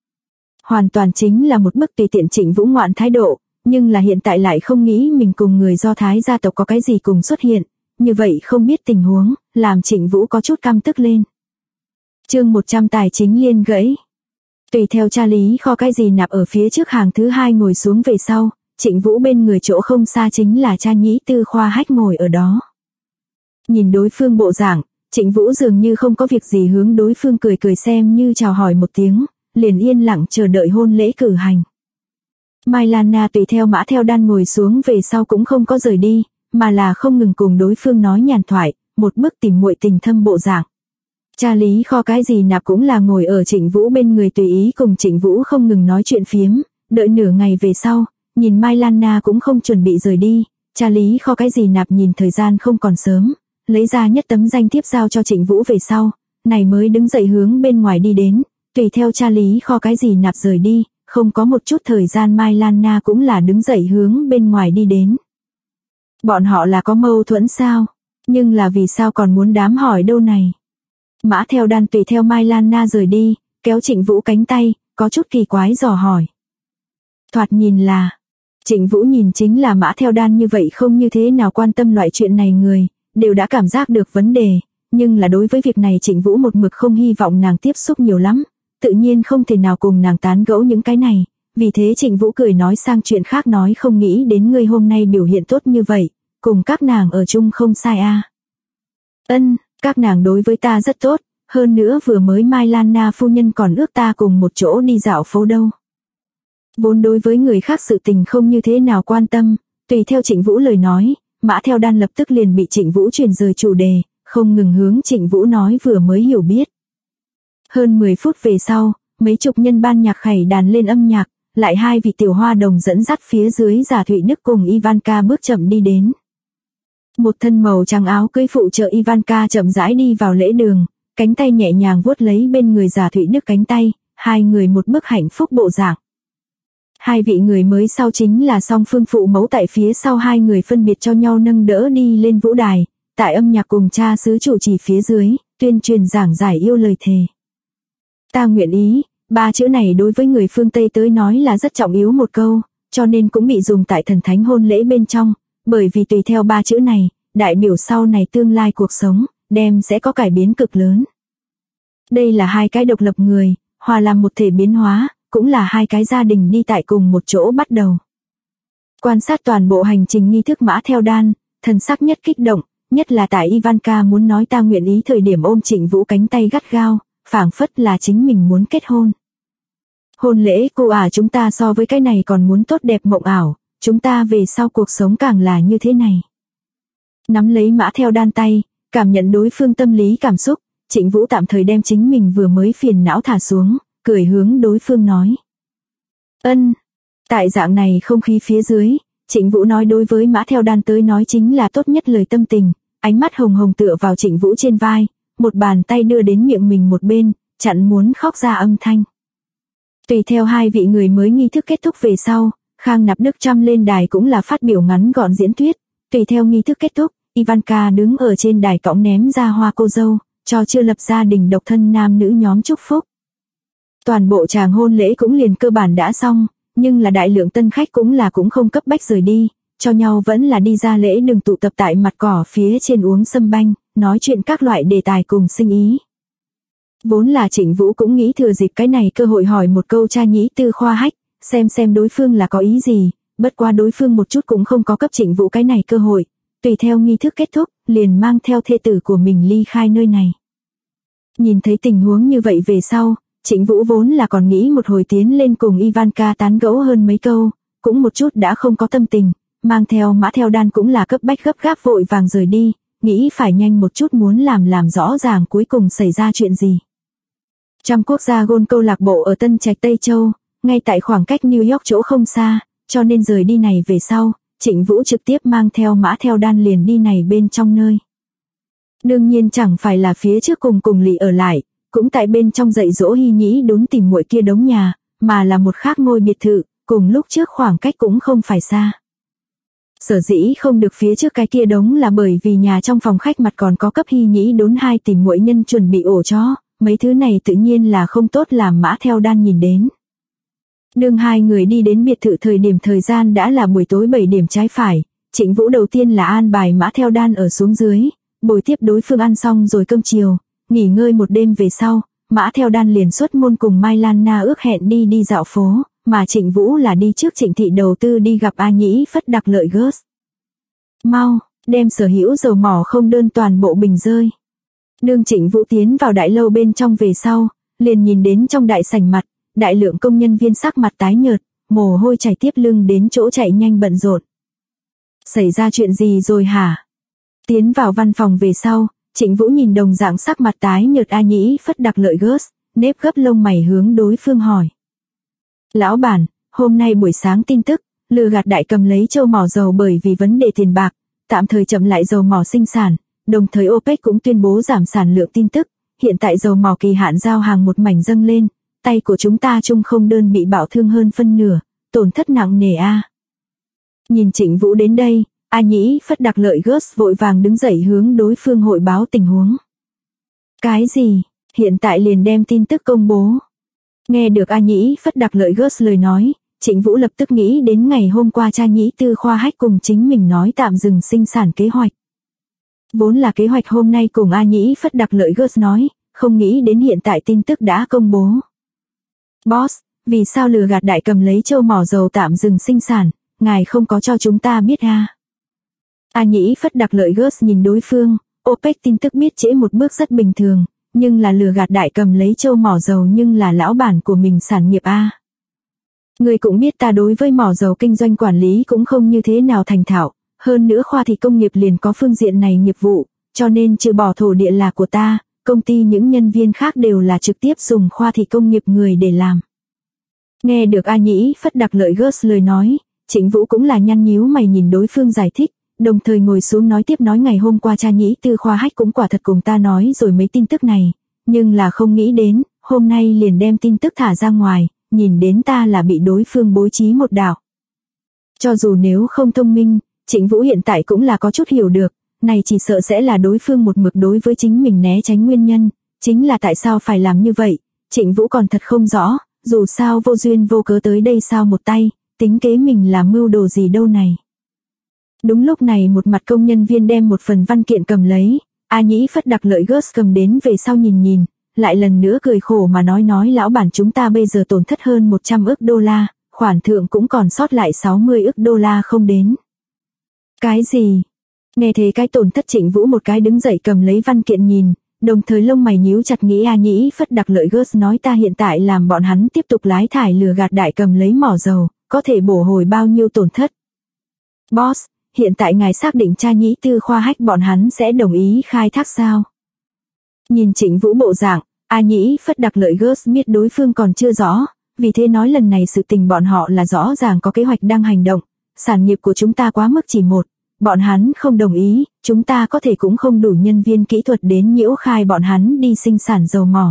Hoàn toàn chính là một bức tùy tiện Trịnh Vũ ngoạn thái độ, nhưng là hiện tại lại không nghĩ mình cùng người Do Thái gia tộc có cái gì cùng xuất hiện, như vậy không biết tình huống, làm Trịnh Vũ có chút căm tức lên. Chương 100 tài chính liên gãy. Tùy theo cha Lý Kho cái gì nạp ở phía trước hàng thứ hai ngồi xuống về sau, Trịnh Vũ bên người chỗ không xa chính là cha Nhĩ Tư Khoa Hách ngồi ở đó. Nhìn đối phương bộ dạng, Trịnh Vũ dường như không có việc gì hướng đối phương cười xem như chào hỏi một tiếng, liền yên lặng chờ đợi hôn lễ cử hành. Mai Lan Na tùy theo Mã Theo Đan ngồi xuống về sau cũng không có rời đi, mà là không ngừng cùng đối phương nói nhàn thoại, một bức tìm muội tình thâm bộ dạng. Cha Lý Kho cái gì nạp cũng là ngồi ở Trịnh Vũ bên người tùy ý cùng Trịnh Vũ không ngừng nói chuyện phiếm, đợi nửa ngày về sau, nhìn Mai Lan Na cũng không chuẩn bị rời đi, cha Lý Kho cái gì nạp nhìn thời gian không còn sớm, lấy ra nhất tấm danh thiếp giao cho Trịnh Vũ về sau, này mới đứng dậy hướng bên ngoài đi đến, tùy theo cha Lý Kho cái gì nạp rời đi, không có một chút thời gian Mai Lan Na cũng là đứng dậy hướng bên ngoài đi đến. Bọn họ là có mâu thuẫn sao? Nhưng là vì sao còn muốn đám hỏi đâu này? Mã Theo Đan tùy theo Mai Lan Na rời đi, kéo Trịnh Vũ cánh tay, có chút kỳ quái dò hỏi. Thoạt nhìn là, Trịnh Vũ nhìn chính là Mã Theo Đan như vậy không như thế nào quan tâm loại chuyện này người, đều đã cảm giác được vấn đề, nhưng là đối với việc này Trịnh Vũ một mực không hy vọng nàng tiếp xúc nhiều lắm, tự nhiên không thể nào cùng nàng tán gẫu những cái này, vì thế Trịnh Vũ cười nói sang chuyện khác nói không nghĩ đến ngươi hôm nay biểu hiện tốt như vậy, cùng các nàng ở chung không sai a. Ân, các nàng đối với ta rất tốt, hơn nữa vừa mới Mai Lan Na phu nhân còn ước ta cùng một chỗ đi dạo phố đâu. Vốn đối với người khác sự tình không như thế nào quan tâm, tùy theo Trịnh Vũ lời nói, Mã Theo Đan lập tức liền bị Trịnh Vũ chuyển rời chủ đề, không ngừng hướng Trịnh Vũ nói vừa mới hiểu biết. Hơn 10 phút về sau, mấy chục nhân ban nhạc khẩy đàn lên âm nhạc, lại hai vị tiểu hoa đồng dẫn dắt phía dưới Giả Thụy Đức cùng Ivanka bước chậm đi đến. Một thân màu trắng áo cưới phụ trợ Ivanka chậm rãi đi vào lễ đường, cánh tay nhẹ nhàng vuốt lấy bên người Giả Thụy Đức cánh tay, hai người một bức hạnh phúc bộ dạng. Hai vị người mới sau chính là song phương phụ mẫu tại phía sau hai người phân biệt cho nhau nâng đỡ đi lên vũ đài, tại âm nhạc cùng cha xứ chủ trì phía dưới, tuyên truyền giảng giải yêu lời thề. Ta nguyện ý, ba chữ này đối với người phương Tây tới nói là rất trọng yếu một câu, cho nên cũng bị dùng tại thần thánh hôn lễ bên trong, bởi vì tùy theo ba chữ này, đại biểu sau này tương lai cuộc sống, đem sẽ có cải biến cực lớn. Đây là hai cái độc lập người, hòa làm một thể biến hóa, cũng là hai cái gia đình đi tại cùng một chỗ bắt đầu. Quan sát toàn bộ hành trình nghi thức Mã Theo Đan, thần sắc nhất kích động, nhất là tại Ivanka muốn nói ta nguyện ý thời điểm ôm Trịnh Vũ cánh tay gắt gao, phảng phất là chính mình muốn kết hôn. Hôn lễ cô chúng ta so với cái này còn muốn tốt đẹp mộng ảo, chúng ta về sau cuộc sống càng là như thế này. Nắm lấy Mã Theo Đan tay, cảm nhận đối phương tâm lý cảm xúc, Trịnh Vũ tạm thời đem chính mình vừa mới phiền não thả xuống, cười hướng đối phương nói. Ân, tại dạng này không khí phía dưới, Trịnh Vũ nói đối với Mã Theo Đan tới nói chính là tốt nhất lời tâm tình, ánh mắt hồng hồng tựa vào Trịnh Vũ trên vai, một bàn tay đưa đến miệng mình một bên, chặn muốn khóc ra âm thanh. Tùy theo hai vị người mới nghi thức kết thúc về sau, Khang Nạp Đức Trăm lên đài cũng là phát biểu ngắn gọn diễn thuyết, tùy theo nghi thức kết thúc, Ivanka đứng ở trên đài cõng ném ra hoa cô dâu, cho chưa lập gia đình độc thân nam nữ nhóm chúc phúc. Toàn bộ tràng hôn lễ cũng liền cơ bản đã xong, nhưng là đại lượng tân khách cũng không cấp bách rời đi, cho nhau vẫn là đi ra lễ đường tụ tập tại mặt cỏ phía trên uống sâm banh, nói chuyện các loại đề tài cùng sinh ý. Vốn là Trịnh Vũ cũng nghĩ thừa dịp cái này cơ hội hỏi một câu cha Nhĩ Tư Khoa Hách, xem đối phương là có ý gì, bất qua đối phương một chút cũng không có cấp Trịnh Vũ cái này cơ hội, tùy theo nghi thức kết thúc, liền mang theo thê tử của mình ly khai nơi này. Nhìn thấy tình huống như vậy về sau, Trịnh Vũ vốn là còn nghĩ một hồi tiến lên cùng Ivanka tán gẫu hơn mấy câu, cũng một chút đã không có tâm tình, mang theo Mã Theo Đan cũng là cấp bách gấp gáp vội vàng rời đi, nghĩ phải nhanh một chút muốn làm rõ ràng cuối cùng xảy ra chuyện gì. Trăm quốc gia gôn câu lạc bộ ở Tân Trạch Tây Châu, ngay tại khoảng cách New York chỗ không xa, cho nên rời đi này về sau, Trịnh Vũ trực tiếp mang theo Mã Theo Đan liền đi này bên trong nơi. Đương nhiên chẳng phải là phía trước cùng Lị ở lại, cũng tại bên trong dạy dỗ Hy Nhĩ đốn tìm muội kia đống nhà, mà là một khác ngôi biệt thự, cùng lúc trước khoảng cách cũng không phải xa. Sở dĩ không được phía trước cái kia đống là bởi vì nhà trong phòng khách mặt còn có cấp Hy Nhĩ đốn 2 tìm muội nhân chuẩn bị ổ chó, mấy thứ này tự nhiên là không tốt làm Mã Theo Đan nhìn đến. Đương hai người đi đến biệt thự thời gian đã là buổi tối 7 điểm trái phải, Trịnh Vũ đầu tiên là an bài Mã Theo Đan ở xuống dưới, bồi tiếp đối phương ăn xong rồi cơm chiều, nghỉ ngơi một đêm về sau, Mã Theo Đan liền xuất môn cùng Mai Lan Na ước hẹn đi dạo phố, mà Trịnh Vũ là đi trước Trịnh thị đầu tư đi gặp A Nhĩ Phất đặc lợi Gus. Mau, đem sở hữu dầu mỏ không đơn toàn bộ bình rơi. Đương Trịnh Vũ tiến vào đại lâu bên trong về sau, liền nhìn đến trong đại sảnh mặt, đại lượng công nhân viên sắc mặt tái nhợt, mồ hôi chảy tiếp lưng đến chỗ chạy nhanh bận rộn. Xảy ra chuyện gì rồi hả? Tiến vào văn phòng về sau, Trịnh Vũ nhìn đồng dạng sắc mặt tái nhợt A Nhĩ Phất đặc lợi Gus, nếp gấp lông mày hướng đối phương hỏi. Lão bản, hôm nay buổi sáng tin tức, lừa gạt đại cầm lấy châu mỏ dầu bởi vì vấn đề tiền bạc, tạm thời chậm lại dầu mỏ sinh sản, đồng thời OPEC cũng tuyên bố giảm sản lượng tin tức, hiện tại dầu mỏ kỳ hạn giao hàng một mảnh dâng lên, tay của chúng ta chung không đơn bị bạo thương hơn phân nửa, tổn thất nặng nề a. Nhìn Trịnh Vũ đến đây, A Nhĩ Phất đặc lợi Gus vội vàng đứng dậy hướng đối phương hội báo tình huống. Cái gì? Hiện tại liền đem tin tức công bố. Nghe được A Nhĩ Phất đặc lợi Gus lời nói, Trịnh Vũ lập tức nghĩ đến ngày hôm qua cha Nhĩ Tư Khoa Hách cùng chính mình nói tạm dừng sinh sản kế hoạch. Vốn là kế hoạch hôm nay cùng A Nhĩ Phất đặc lợi Gus nói, không nghĩ đến hiện tại tin tức đã công bố. Boss, vì sao lừa gạt đại cầm lấy châu mỏ dầu tạm dừng sinh sản, ngài không có cho chúng ta biết a? A Nhĩ Phất đặc lợi Gus nhìn đối phương, OPEC tin tức biết trễ một bước rất bình thường, nhưng là lừa gạt đại cầm lấy châu mỏ dầu nhưng là lão bản của mình sản nghiệp a. Người cũng biết ta đối với mỏ dầu kinh doanh quản lý cũng không như thế nào thành thạo, hơn nữa khoa thị công nghiệp liền có phương diện này nghiệp vụ, cho nên trừ bỏ thổ địa là của ta, công ty những nhân viên khác đều là trực tiếp dùng khoa thị công nghiệp người để làm. Nghe được A Nhĩ Phất đặc lợi Gus lời nói, Trịnh Vũ cũng là nhăn nhíu mày nhìn đối phương giải thích, đồng thời ngồi xuống nói tiếp nói ngày hôm qua cha Nhĩ Tư Khoa Hách cũng quả thật cùng ta nói rồi mấy tin tức này, nhưng là không nghĩ đến, hôm nay liền đem tin tức thả ra ngoài, nhìn đến ta là bị đối phương bố trí một đạo. Cho dù nếu không thông minh, Trịnh Vũ hiện tại cũng là có chút hiểu được, này chỉ sợ sẽ là đối phương một mực đối với chính mình né tránh nguyên nhân, chính là tại sao phải làm như vậy, Trịnh Vũ còn thật không rõ, dù sao vô duyên vô cớ tới đây sao một tay, tính kế mình làm mưu đồ gì đâu này. Đúng lúc này một mặt công nhân viên đem một phần văn kiện cầm lấy, A Nhĩ Phất đặc lợi Gus cầm đến về sau nhìn, lại lần nữa cười khổ mà nói lão bản chúng ta bây giờ tổn thất hơn 100 ức đô la, khoản thượng cũng còn sót lại 60 ức đô la không đến. Cái gì? Nghe thế cái tổn thất Trịnh Vũ một cái đứng dậy cầm lấy văn kiện nhìn, đồng thời lông mày nhíu chặt nghĩ A Nhĩ Phất đặc lợi Gus nói ta hiện tại làm bọn hắn tiếp tục lái thải lừa gạt đại cầm lấy mỏ dầu, có thể bổ hồi bao nhiêu tổn thất. Boss, hiện tại ngài xác định cha Nhĩ Tư Khoa Hách bọn hắn sẽ đồng ý khai thác sao? Nhìn Trịnh Vũ bộ dạng, A Nhĩ Phất đặc lợi Gus biết đối phương còn chưa rõ, vì thế nói lần này sự tình bọn họ là rõ ràng có kế hoạch đang hành động, sản nghiệp của chúng ta quá mức chỉ một, bọn hắn không đồng ý, chúng ta có thể cũng không đủ nhân viên kỹ thuật đến nhiễu khai bọn hắn đi sinh sản dầu mỏ.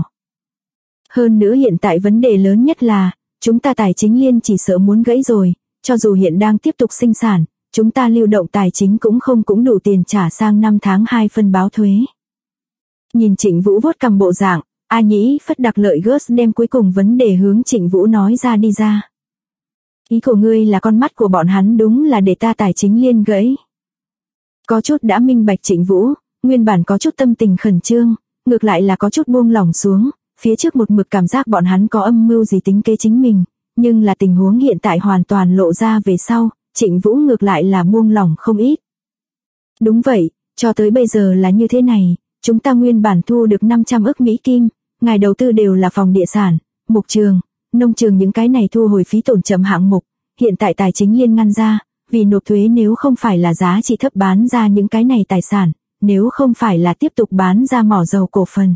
Hơn nữa hiện tại vấn đề lớn nhất là, chúng ta tài chính liên chỉ sợ muốn gãy rồi, cho dù hiện đang tiếp tục sinh sản, chúng ta lưu động tài chính cũng đủ tiền trả sang 5 tháng 2 phân báo thuế. Nhìn Trịnh Vũ vuốt cằm bộ dạng, A Nhĩ Phất đặc lợi Gus đem cuối cùng vấn đề hướng Trịnh Vũ nói ra đi ra. Ý của ngươi là con mắt của bọn hắn đúng là để ta tài chính liên gãy. Có chút đã minh bạch Trịnh Vũ, nguyên bản có chút tâm tình khẩn trương, ngược lại là có chút buông lỏng xuống, phía trước một mực cảm giác bọn hắn có âm mưu gì tính kế chính mình, nhưng là tình huống hiện tại hoàn toàn lộ ra về sau, Trịnh Vũ ngược lại là buông lỏng không ít. Đúng vậy, cho tới bây giờ là như thế này, chúng ta nguyên bản thu được 500 ức Mỹ Kim, ngài đầu tư đều là phòng địa sản, mục trường, nông trường những cái này thu hồi phí tổn chậm hạng mục, hiện tại tài chính liên ngăn ra, vì nộp thuế nếu không phải là giá trị thấp bán ra những cái này tài sản, nếu không phải là tiếp tục bán ra mỏ dầu cổ phần.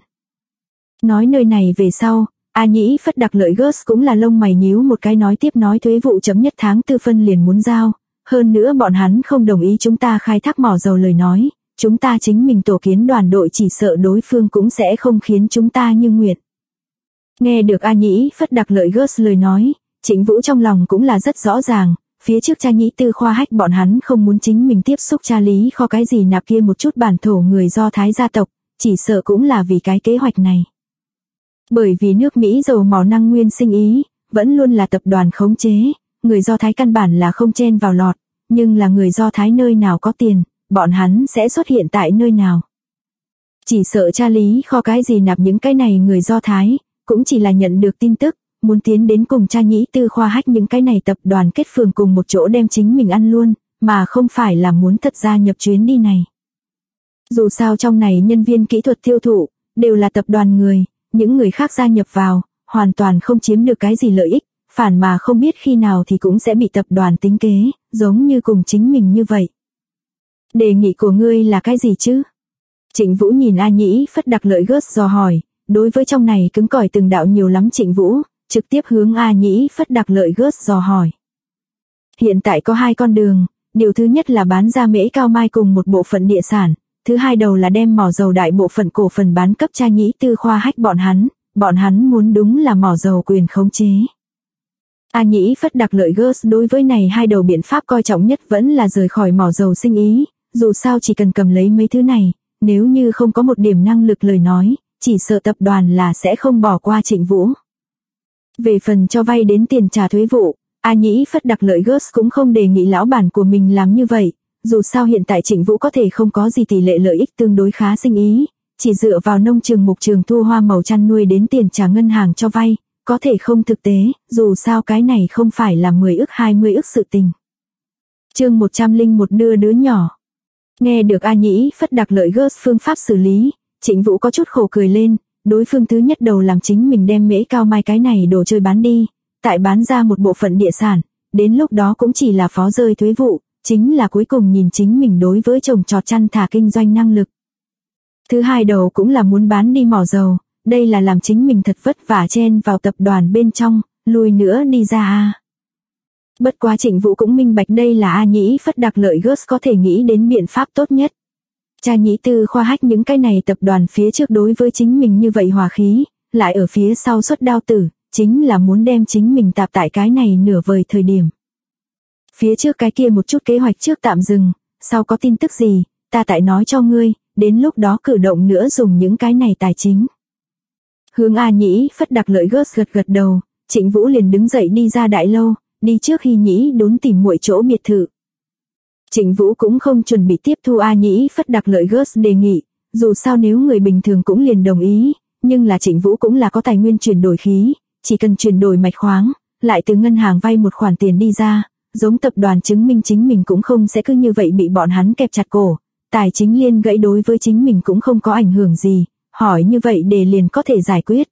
Nói nơi này về sau, A Nhĩ Phất đặc lợi Gus cũng là lông mày nhíu một cái nói tiếp nói thuế vụ chấm nhất tháng 4 phân liền muốn giao, hơn nữa bọn hắn không đồng ý chúng ta khai thác mỏ dầu lời nói, chúng ta chính mình tổ kiến đoàn đội chỉ sợ đối phương cũng sẽ không khiến chúng ta như nguyện. Nghe được A Nhĩ Phất Đặc Lợi Gớt lời nói, Trịnh Vũ trong lòng cũng là rất rõ ràng, phía trước cha Nhĩ Tư Khoa Hách bọn hắn không muốn chính mình tiếp xúc cha Lý Kho cái gì nạp kia một chút bản thổ người Do Thái gia tộc, chỉ sợ cũng là vì cái kế hoạch này. Bởi vì nước Mỹ dầu mỏ năng nguyên sinh ý, vẫn luôn là tập đoàn khống chế, người Do Thái căn bản là không chen vào lọt, nhưng là người Do Thái nơi nào có tiền, bọn hắn sẽ xuất hiện tại nơi nào. Chỉ sợ cha Lý Kho cái gì nạp những cái này người Do Thái, cũng chỉ là nhận được tin tức, muốn tiến đến cùng cha Nhĩ Tư Khoa Hách những cái này tập đoàn kết phường cùng một chỗ đem chính mình ăn luôn, mà không phải là muốn thật gia nhập chuyến đi này. Dù sao trong này nhân viên kỹ thuật tiêu thụ, đều là tập đoàn người, những người khác gia nhập vào, hoàn toàn không chiếm được cái gì lợi ích, phản mà không biết khi nào thì cũng sẽ bị tập đoàn tính kế, giống như cùng chính mình như vậy. Đề nghị của ngươi là cái gì chứ? Trịnh Vũ nhìn A Nhĩ Phất Đặc Lợi Gớt dò hỏi, đối với trong này cứng cỏi từng đạo nhiều lắm Trịnh Vũ, trực tiếp hướng A Nhĩ Phất Đặc Lợi Gớt dò hỏi. Hiện tại có 2 con đường, điều thứ nhất là bán ra Mễ Cao Mai cùng một bộ phận địa sản, thứ hai đầu là đem mỏ dầu đại bộ phận cổ phần bán cấp cha Nhĩ Tư Khoa Hách bọn hắn muốn đúng là mỏ dầu quyền khống chế. A Nhĩ Phất Đặc Lợi Gớt đối với này 2 đầu biện pháp coi trọng nhất vẫn là rời khỏi mỏ dầu sinh ý, dù sao chỉ cần cầm lấy mấy thứ này, nếu như không có một điểm năng lực lời nói, chỉ sợ tập đoàn là sẽ không bỏ qua Trịnh Vũ. Về phần cho vay đến tiền trả thuế vụ, A Nhĩ Phất Đặc Lợi Gớt cũng không đề nghị lão bản của mình làm như vậy, dù sao hiện tại Trịnh Vũ có thể không có gì tỷ lệ lợi ích tương đối khá sinh ý, chỉ dựa vào nông trường mục trường thu hoa màu chăn nuôi đến tiền trả ngân hàng cho vay, có thể không thực tế, dù sao cái này không phải là 10 ức 20 ức sự tình. Chương 101 đưa đứa nhỏ. Nghe được A Nhĩ Phất Đặc Lợi Gớt phương pháp xử lý, Trịnh Vũ có chút khổ cười lên, đối phương thứ nhất đầu làm chính mình đem Mễ Cao Mai cái này đồ chơi bán đi, tại bán ra một bộ phận địa sản, đến lúc đó cũng chỉ là phó rơi thuế vụ, chính là cuối cùng nhìn chính mình đối với trồng trọt chăn thả kinh doanh năng lực. Thứ hai đầu cũng là muốn bán đi mỏ dầu, đây là làm chính mình thật vất vả chen vào tập đoàn bên trong, lùi nữa đi ra a. Bất quá Trịnh Vũ cũng minh bạch đây là A Nhĩ Phất Đặc Lợi Gớt có thể nghĩ đến biện pháp tốt nhất. Cha Nhĩ Tư Khoa Hách những cái này tập đoàn phía trước đối với chính mình như vậy hòa khí, lại ở phía sau xuất đao tử, chính là muốn đem chính mình tạp tại cái này nửa vời thời điểm. Phía trước cái kia một chút kế hoạch trước tạm dừng, sau có tin tức gì, ta tại nói cho ngươi, đến lúc đó cử động nữa dùng những cái này tài chính. Hướng A Nhĩ Phất Đặc Lợi Gớt gật đầu, Trịnh Vũ liền đứng dậy đi ra đại lâu, đi trước Hy Nhĩ đốn tìm muội chỗ biệt thự. Trịnh Vũ cũng không chuẩn bị tiếp thu A Nhĩ Phất Đặc Lợi Gớt đề nghị, dù sao nếu người bình thường cũng liền đồng ý, nhưng là Trịnh Vũ cũng là có tài nguyên chuyển đổi khí, chỉ cần chuyển đổi mạch khoáng, lại từ ngân hàng vay một khoản tiền đi ra, giống tập đoàn chứng minh chính mình cũng không sẽ cứ như vậy bị bọn hắn kẹp chặt cổ, tài chính liên gãy đối với chính mình cũng không có ảnh hưởng gì, hỏi như vậy để liền có thể giải quyết.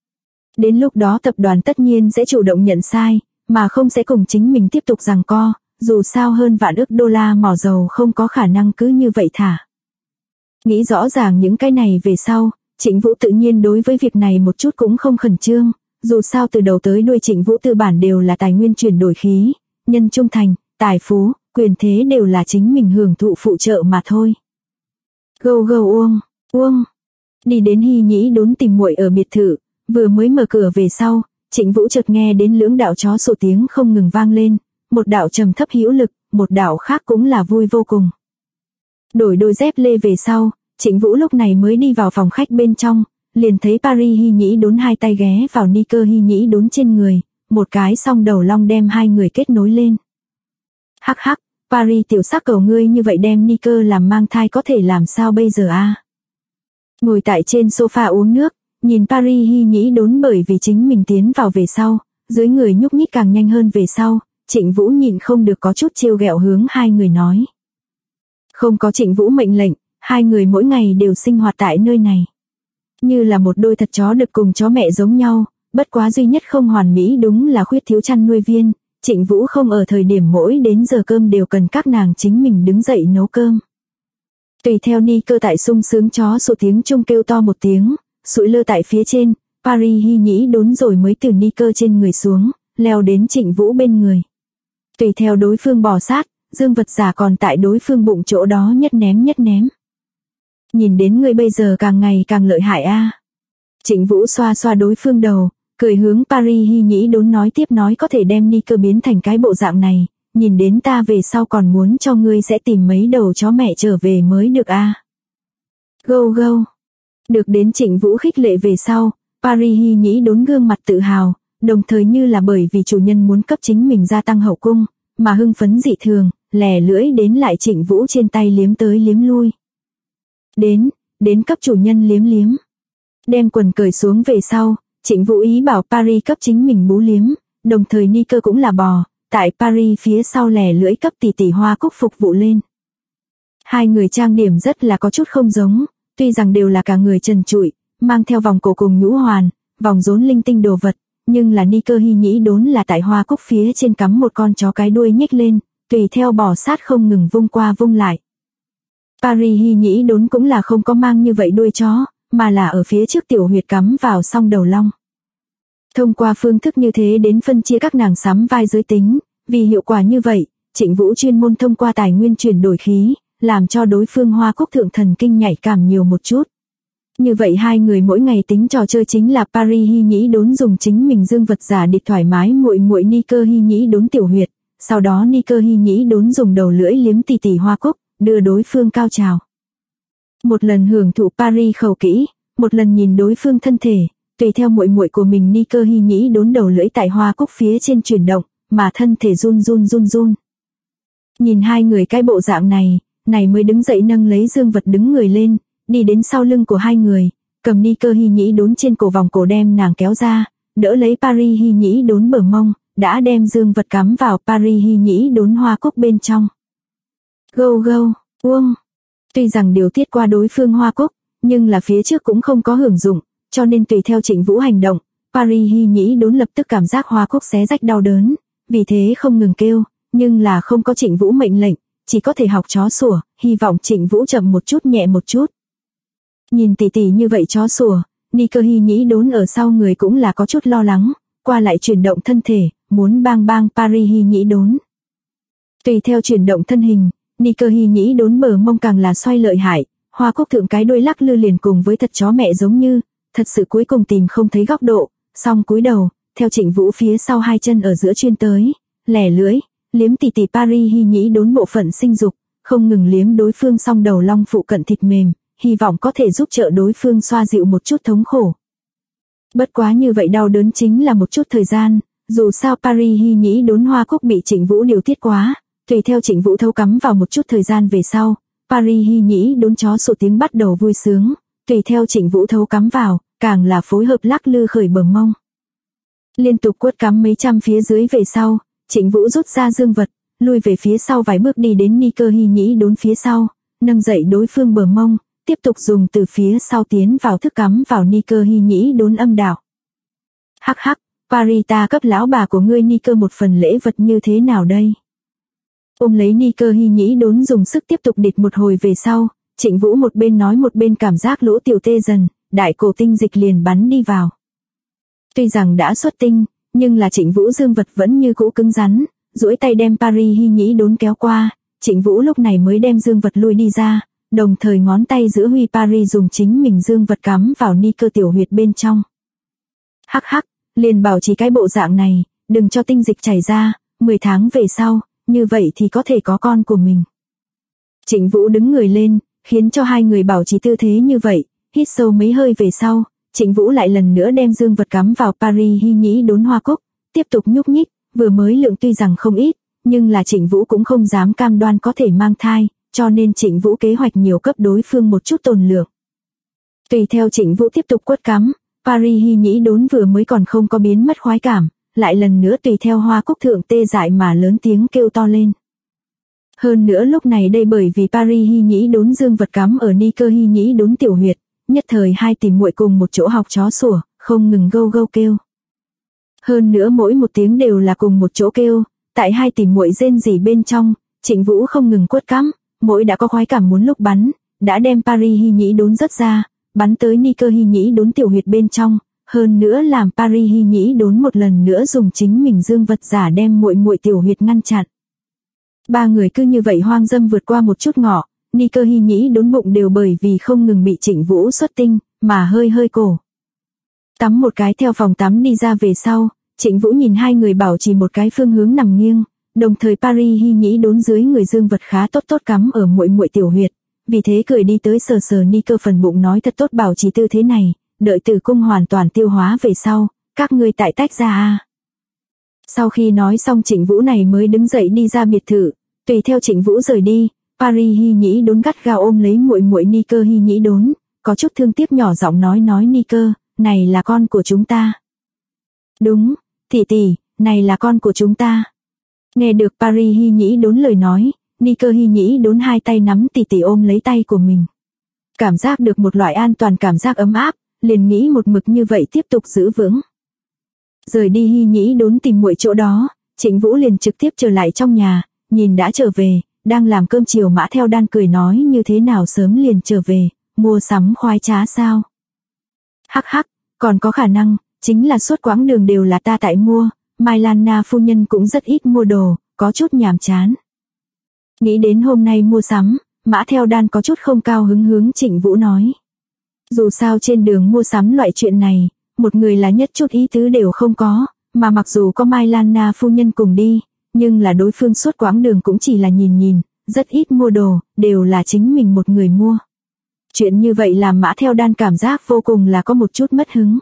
Đến lúc đó tập đoàn tất nhiên sẽ chủ động nhận sai, mà không sẽ cùng chính mình tiếp tục giằng co, dù sao hơn vạn ức đô la mỏ dầu không có khả năng cứ như vậy thả. Nghĩ rõ ràng những cái này về sau, Trịnh Vũ tự nhiên đối với việc này một chút cũng không khẩn trương, dù sao từ đầu tới đuôi Trịnh Vũ tư bản đều là tài nguyên chuyển đổi khí, nhân trung thành, tài phú, quyền thế đều là chính mình hưởng thụ phụ trợ mà thôi. Gâu gâu uông. Đi đến Hy Nhĩ đốn tìm muội ở biệt thự, vừa mới mở cửa về sau, Trịnh Vũ chợt nghe đến lưỡng đạo chó sủa tiếng không ngừng vang lên, một đạo trầm thấp hữu lực, một đạo khác cũng là vui vô cùng. Đổi đôi dép lê về sau, Trịnh Vũ lúc này mới đi vào phòng khách bên trong, liền thấy Paris Hy Nhĩ đốn hai tay ghé vào ni cơ Hy Nhĩ đốn trên người, một cái song đầu long đem hai người kết nối lên. Hắc hắc, Paris tiểu sắc cầu ngươi như vậy đem ni cơ làm mang thai có thể làm sao bây giờ a? Ngồi tại trên sofa uống nước, nhìn Paris Hy Nhĩ đốn bởi vì chính mình tiến vào về sau, dưới người nhúc nhích càng nhanh hơn về sau, Trịnh Vũ nhịn không được có chút trêu ghẹo hướng hai người nói. Không có Trịnh Vũ mệnh lệnh, hai người mỗi ngày đều sinh hoạt tại nơi này. Như là một đôi thật chó đực cùng chó mẹ giống nhau, bất quá duy nhất không hoàn mỹ đúng là khuyết thiếu chăn nuôi viên, Trịnh Vũ không ở thời điểm mỗi đến giờ cơm đều cần các nàng chính mình đứng dậy nấu cơm. Tùy theo ni cơ tại sung sướng chó sủa tiếng chung kêu to một tiếng, sụi lơ tại phía trên, Paris Hy Nhĩ đốn rồi mới từ ni cơ trên người xuống, leo đến Trịnh Vũ bên người. Tùy theo đối phương bò sát, dương vật giả còn tại đối phương bụng chỗ đó nhất ném. Nhìn đến ngươi bây giờ càng ngày càng lợi hại a. Trịnh Vũ xoa xoa đối phương đầu, cười hướng Paris Hy Nhĩ Đốn nói tiếp, nói có thể đem ni cơ biến thành cái bộ dạng này, nhìn đến ta về sau còn muốn cho ngươi sẽ tìm mấy đầu chó mẹ trở về mới được a. Gâu gâu. Được đến Trịnh Vũ khích lệ về sau, Paris Hy Nhĩ Đốn gương mặt tự hào, đồng thời như là bởi vì chủ nhân muốn cấp chính mình gia tăng hậu cung, mà hưng phấn dị thường, lè lưỡi đến lại Trịnh Vũ trên tay liếm tới liếm lui. Đến cấp chủ nhân liếm. Đem quần cởi xuống về sau, Trịnh Vũ ý bảo Paris cấp chính mình bú liếm, đồng thời ni cơ cũng là bò, tại Paris phía sau lè lưỡi cấp tỷ tỷ Hoa Cúc phục vụ lên. Hai người trang điểm rất là có chút không giống, tuy rằng đều là cả người trần trụi, mang theo vòng cổ cùng nhũ hoàn, vòng rốn linh tinh đồ vật, nhưng là ni cơ Hy Nhĩ Đốn là tại Hoa Cúc phía trên cắm một con chó cái đuôi nhếch lên, tùy theo bò sát không ngừng vung qua vung lại. Paris Hy Nhĩ Đốn cũng là không có mang như vậy đuôi chó, mà là ở phía trước tiểu huyệt cắm vào song đầu long. Thông qua phương thức như thế đến phân chia các nàng sắm vai giới tính, vì hiệu quả như vậy, Trịnh Vũ chuyên môn thông qua tài nguyên chuyển đổi khí, làm cho đối phương Hoa Cúc thượng thần kinh nhạy cảm nhiều một chút. Như vậy hai người mỗi ngày tính trò chơi chính là Paris Hy Nhĩ Đốn dùng chính mình dương vật giả để thoải mái muội ni cơ Hy Nhĩ Đốn tiểu huyệt, sau đó ni cơ Hy Nhĩ Đốn dùng đầu lưỡi liếm tỷ tỷ Hoa Cúc, đưa đối phương cao trào. Một lần hưởng thụ Paris khẩu kỹ, một lần nhìn đối phương thân thể, tùy theo muội của mình ni cơ Hy Nhĩ Đốn đầu lưỡi tại Hoa Cúc phía trên chuyển động, mà thân thể run. Nhìn hai người cái bộ dạng này mới đứng dậy nâng lấy dương vật đứng người lên, đi đến sau lưng của hai người, cầm ni cơ Hy Nhĩ Đốn trên cổ vòng cổ đem nàng kéo ra, đỡ lấy Paris Hy Nhĩ Đốn bờ mông, đã đem dương vật cắm vào Paris Hy Nhĩ Đốn Hoa Cúc bên trong. Gâu, uông. Tuy rằng điều tiết qua đối phương Hoa Cúc, nhưng là phía trước cũng không có hưởng dụng, cho nên tùy theo Trịnh Vũ hành động, Paris Hy Nhĩ Đốn lập tức cảm giác Hoa Cúc xé rách đau đớn, vì thế không ngừng kêu, nhưng là không có Trịnh Vũ mệnh lệnh, chỉ có thể học chó sủa, hy vọng Trịnh Vũ chậm một chút nhẹ một chút. Nhìn tỷ tỷ như vậy chó sủa, ni cơ Hy Nhĩ Đốn ở sau người cũng là có chút lo lắng, qua lại chuyển động thân thể, muốn bang Paris Hy Nhĩ Đốn. Tùy theo chuyển động thân hình, ni cơ Hy Nhĩ Đốn bờ mông càng là xoay lợi hại, Hoa Cúc thượng cái đuôi lắc lư liền cùng với thật chó mẹ giống như, thật sự cuối cùng tìm không thấy góc độ, song cúi đầu, theo Trịnh Vũ phía sau hai chân ở giữa chuyên tới, lẻ lưỡi, liếm tỷ tỷ Paris Hy Nhĩ Đốn bộ phận sinh dục, không ngừng liếm đối phương song đầu long phụ cận thịt mềm, hy vọng có thể giúp trợ đối phương xoa dịu một chút thống khổ. Bất quá như vậy đau đớn chính là một chút thời gian, dù sao Paris Hy Nhĩ Đốn Hoa Cúc bị Trịnh Vũ điều tiết quá, tùy theo Trịnh Vũ thâu cắm vào một chút thời gian về sau, Paris Hy Nhĩ Đốn chó sủa tiếng bắt đầu vui sướng, tùy theo Trịnh Vũ thâu cắm vào, càng là phối hợp lắc lư khởi bờ mông. Liên tục quất cắm mấy trăm phía dưới về sau, Trịnh Vũ rút ra dương vật, lui về phía sau vài bước đi đến ni cơ Hy Nhĩ Đốn phía sau, nâng dậy đối phương bờ mông, tiếp tục dùng từ phía sau tiến vào thức cắm vào ni cơ Hy Nhĩ Đốn âm đạo. Hắc, Paris ta cấp lão bà của ngươi ni cơ một phần lễ vật như thế nào đây? Ôm lấy ni cơ Hy Nhĩ Đốn dùng sức tiếp tục địt một hồi về sau, Trịnh Vũ một bên nói một bên cảm giác lỗ tiểu tê dần, đại cổ tinh dịch liền bắn đi vào. Tuy rằng đã xuất tinh, nhưng là Trịnh Vũ dương vật vẫn như cũ cứng rắn, duỗi tay đem Paris Hy Nhĩ Đốn kéo qua, Trịnh Vũ lúc này mới đem dương vật lui đi ra, đồng thời ngón tay giữa huy Paris dùng chính mình dương vật cắm vào ni cơ tiểu huyệt bên trong. Hắc, liền bảo trì cái bộ dạng này, đừng cho tinh dịch chảy ra, 10 tháng về sau, như vậy thì có thể có con của mình. Trịnh Vũ đứng người lên, khiến cho hai người bảo trì tư thế như vậy, hít sâu mấy hơi về sau, Trịnh Vũ lại lần nữa đem dương vật cắm vào Paris Hy Nhĩ Đốn Hoa Cúc, tiếp tục nhúc nhích, vừa mới lượng tuy rằng không ít, nhưng là Trịnh Vũ cũng không dám cam đoan có thể mang thai, cho nên Trịnh Vũ kế hoạch nhiều cấp đối phương một chút tồn lượng. Tùy theo Trịnh Vũ tiếp tục quất cắm, Paris Hy Nhĩ Đốn vừa mới còn không có biến mất khoái cảm, lại lần nữa tùy theo Hoa Cúc thượng tê dại mà lớn tiếng kêu to lên. Hơn nữa lúc này đây bởi vì Paris Hy Nhĩ Đốn dương vật cắm ở ni cơ Hy Nhĩ Đốn tiểu huyệt, nhất thời hai tỷ muội cùng một chỗ học chó sủa, không ngừng gâu kêu. Hơn nữa mỗi một tiếng đều là cùng một chỗ kêu, tại hai tỷ muội rên rỉ bên trong, Trịnh Vũ không ngừng quất cắm, mỗi đã có khoái cảm muốn lúc bắn, đã đem Paris Hy Nhĩ Đốn rớt ra, bắn tới ni cơ Hy Nhĩ Đốn tiểu huyệt bên trong, hơn nữa làm Paris Hy Nhĩ Đốn một lần nữa dùng chính mình dương vật giả đem muội tiểu huyệt ngăn chặn. Ba người cứ như vậy hoang dâm vượt qua một chút ngọ, Ni Cơ Hy Nhĩ Đốn bụng đều bởi vì không ngừng bị Trịnh Vũ xuất tinh, mà hơi hơi cổ. Tắm một cái theo phòng tắm đi ra về sau, Trịnh Vũ nhìn hai người bảo trì một cái phương hướng nằm nghiêng, đồng thời Paris Hy Nhĩ Đốn dưới người dương vật khá tốt tốt cắm ở muội muội tiểu huyệt, vì thế cười đi tới sờ sờ Ni Cơ phần bụng nói thật tốt bảo trì tư thế này, đợi tử cung hoàn toàn tiêu hóa về sau, các ngươi tại tách ra a. Sau khi nói xong Trịnh Vũ này mới đứng dậy đi ra biệt thự, tùy theo Trịnh Vũ rời đi, Paris Hy Nhĩ Đốn gắt gao ôm lấy muội muội Ni Cơ Hy Nhĩ Đốn, có chút thương tiếc nhỏ giọng nói Ni Cơ, này là con của chúng ta. Đúng, tỷ tỷ, này là con của chúng ta. Nghe được Paris Hy Nhĩ Đốn lời nói, Ni Cơ Hy Nhĩ Đốn hai tay nắm tỷ tỷ ôm lấy tay của mình. Cảm giác được một loại an toàn cảm giác ấm áp, liền nghĩ một mực như vậy tiếp tục giữ vững. Rời đi Hy Nhĩ Đốn tìm muội chỗ đó, Trịnh Vũ liền trực tiếp trở lại trong nhà, nhìn đã trở về, đang làm cơm chiều Mã Theo Đan cười nói như thế nào sớm liền trở về, mua sắm khoái trá sao? Hắc hắc, còn có khả năng, chính là suốt quãng đường đều là ta tại mua, Mai Lan Na phu nhân cũng rất ít mua đồ, có chút nhàm chán. Nghĩ đến hôm nay mua sắm, Mã Theo Đan có chút không cao hứng hướng Trịnh Vũ nói. Dù sao trên đường mua sắm loại chuyện này, một người là nhất chút ý tứ đều không có, mà mặc dù có Mai Lan Na phu nhân cùng đi, nhưng là đối phương suốt quãng đường cũng chỉ là nhìn, rất ít mua đồ, đều là chính mình một người mua. Chuyện như vậy làm Mã Theo Đan cảm giác vô cùng là có một chút mất hứng.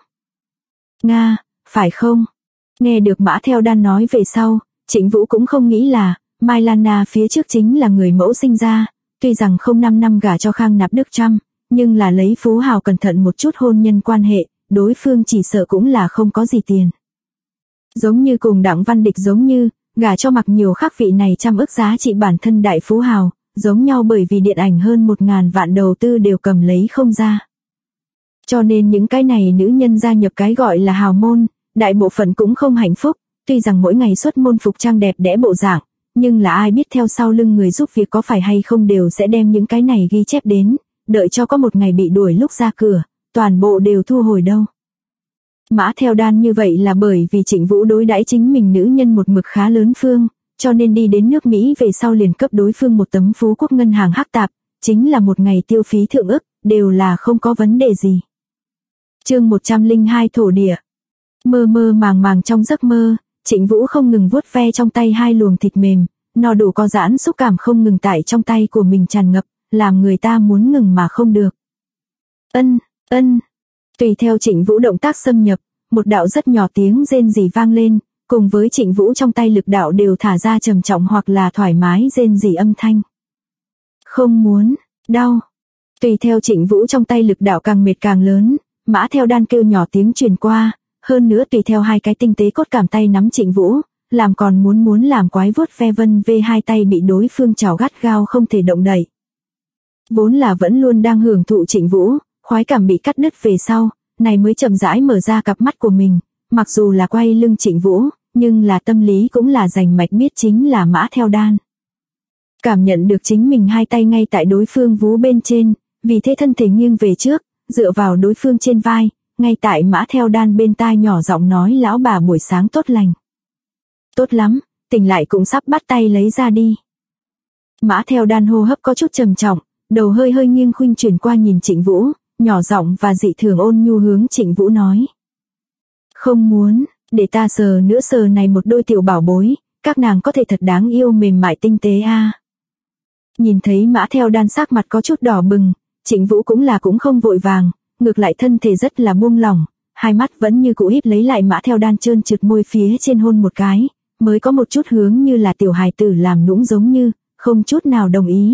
Nga, phải không? Nghe được Mã Theo Đan nói về sau, Trịnh Vũ cũng không nghĩ là, Mai Lan Na phía trước chính là người mẫu sinh ra, tuy rằng không 5 năm gả cho Khang Nạp Đức Trâm, nhưng là lấy Phú Hào cẩn thận một chút hôn nhân quan hệ, đối phương chỉ sợ cũng là không có gì tiền. Giống như cùng Đặng Văn Địch giống như, gả cho mặc nhiều khác vị này trăm ức giá trị bản thân đại Phú Hào, giống nhau bởi vì điện ảnh hơn 1.000 vạn đầu tư đều cầm lấy không ra. Cho nên những cái này nữ nhân gia nhập cái gọi là hào môn, đại bộ phận cũng không hạnh phúc, tuy rằng mỗi ngày xuất môn phục trang đẹp đẽ bộ dạng, nhưng là ai biết theo sau lưng người giúp việc có phải hay không đều sẽ đem những cái này ghi chép đến, đợi cho có một ngày bị đuổi lúc ra cửa, toàn bộ đều thu hồi đâu. Mã Theo Đan như vậy là bởi vì Trịnh Vũ đối đãi chính mình nữ nhân một mực khá lớn phương, cho nên đi đến nước Mỹ về sau liền cấp đối phương một tấm Phú Quốc ngân hàng hắc tạp, chính là một ngày tiêu phí thượng ức, đều là không có vấn đề gì. Chương 102 thổ địa. Mơ mơ màng màng trong giấc mơ, Trịnh Vũ không ngừng vuốt ve trong tay hai luồng thịt mềm, no đủ có giãn xúc cảm không ngừng tại trong tay của mình tràn ngập, làm người ta muốn ngừng mà không được. Ân. Tùy theo Trịnh Vũ động tác xâm nhập, một đạo rất nhỏ tiếng rên rỉ vang lên, cùng với Trịnh Vũ trong tay lực đạo đều thả ra trầm trọng hoặc là thoải mái rên rỉ âm thanh. Không muốn, đau. Tùy theo Trịnh Vũ trong tay lực đạo càng mệt càng lớn, Mã Theo Đan kêu nhỏ tiếng truyền qua, hơn nữa tùy theo hai cái tinh tế cốt cảm tay nắm Trịnh Vũ, làm còn muốn làm quái vuốt ve vân vê hai tay bị đối phương chảo gắt gao không thể động đậy. Vốn là vẫn luôn đang hưởng thụ Trịnh Vũ, khoái cảm bị cắt đứt về sau, này mới chậm rãi mở ra cặp mắt của mình, mặc dù là quay lưng Trịnh Vũ, nhưng là tâm lý cũng là rành mạch biết chính là Mã Theo Đan. Cảm nhận được chính mình hai tay ngay tại đối phương vú bên trên, vì thế thân thể nghiêng về trước, dựa vào đối phương trên vai, ngay tại Mã Theo Đan bên tai nhỏ giọng nói lão bà buổi sáng tốt lành. Tốt lắm, tỉnh lại cũng sắp bắt tay lấy ra đi. Mã Theo Đan hô hấp có chút trầm trọng, đầu hơi hơi nghiêng khuynh chuyển qua nhìn Trịnh Vũ, nhỏ giọng và dị thường ôn nhu hướng Trịnh Vũ nói. Không muốn, để ta sờ nữa sờ này một đôi tiểu bảo bối, các nàng có thể thật đáng yêu mềm mại tinh tế a. Nhìn thấy Mã Theo Đan sắc mặt có chút đỏ bừng, Trịnh Vũ cũng không vội vàng, ngược lại thân thể rất là buông lỏng, hai mắt vẫn như cũ híp lấy lại Mã Theo Đan trơn trượt môi phía trên hôn một cái, mới có một chút hướng như là tiểu hài tử làm nũng giống như, không chút nào đồng ý.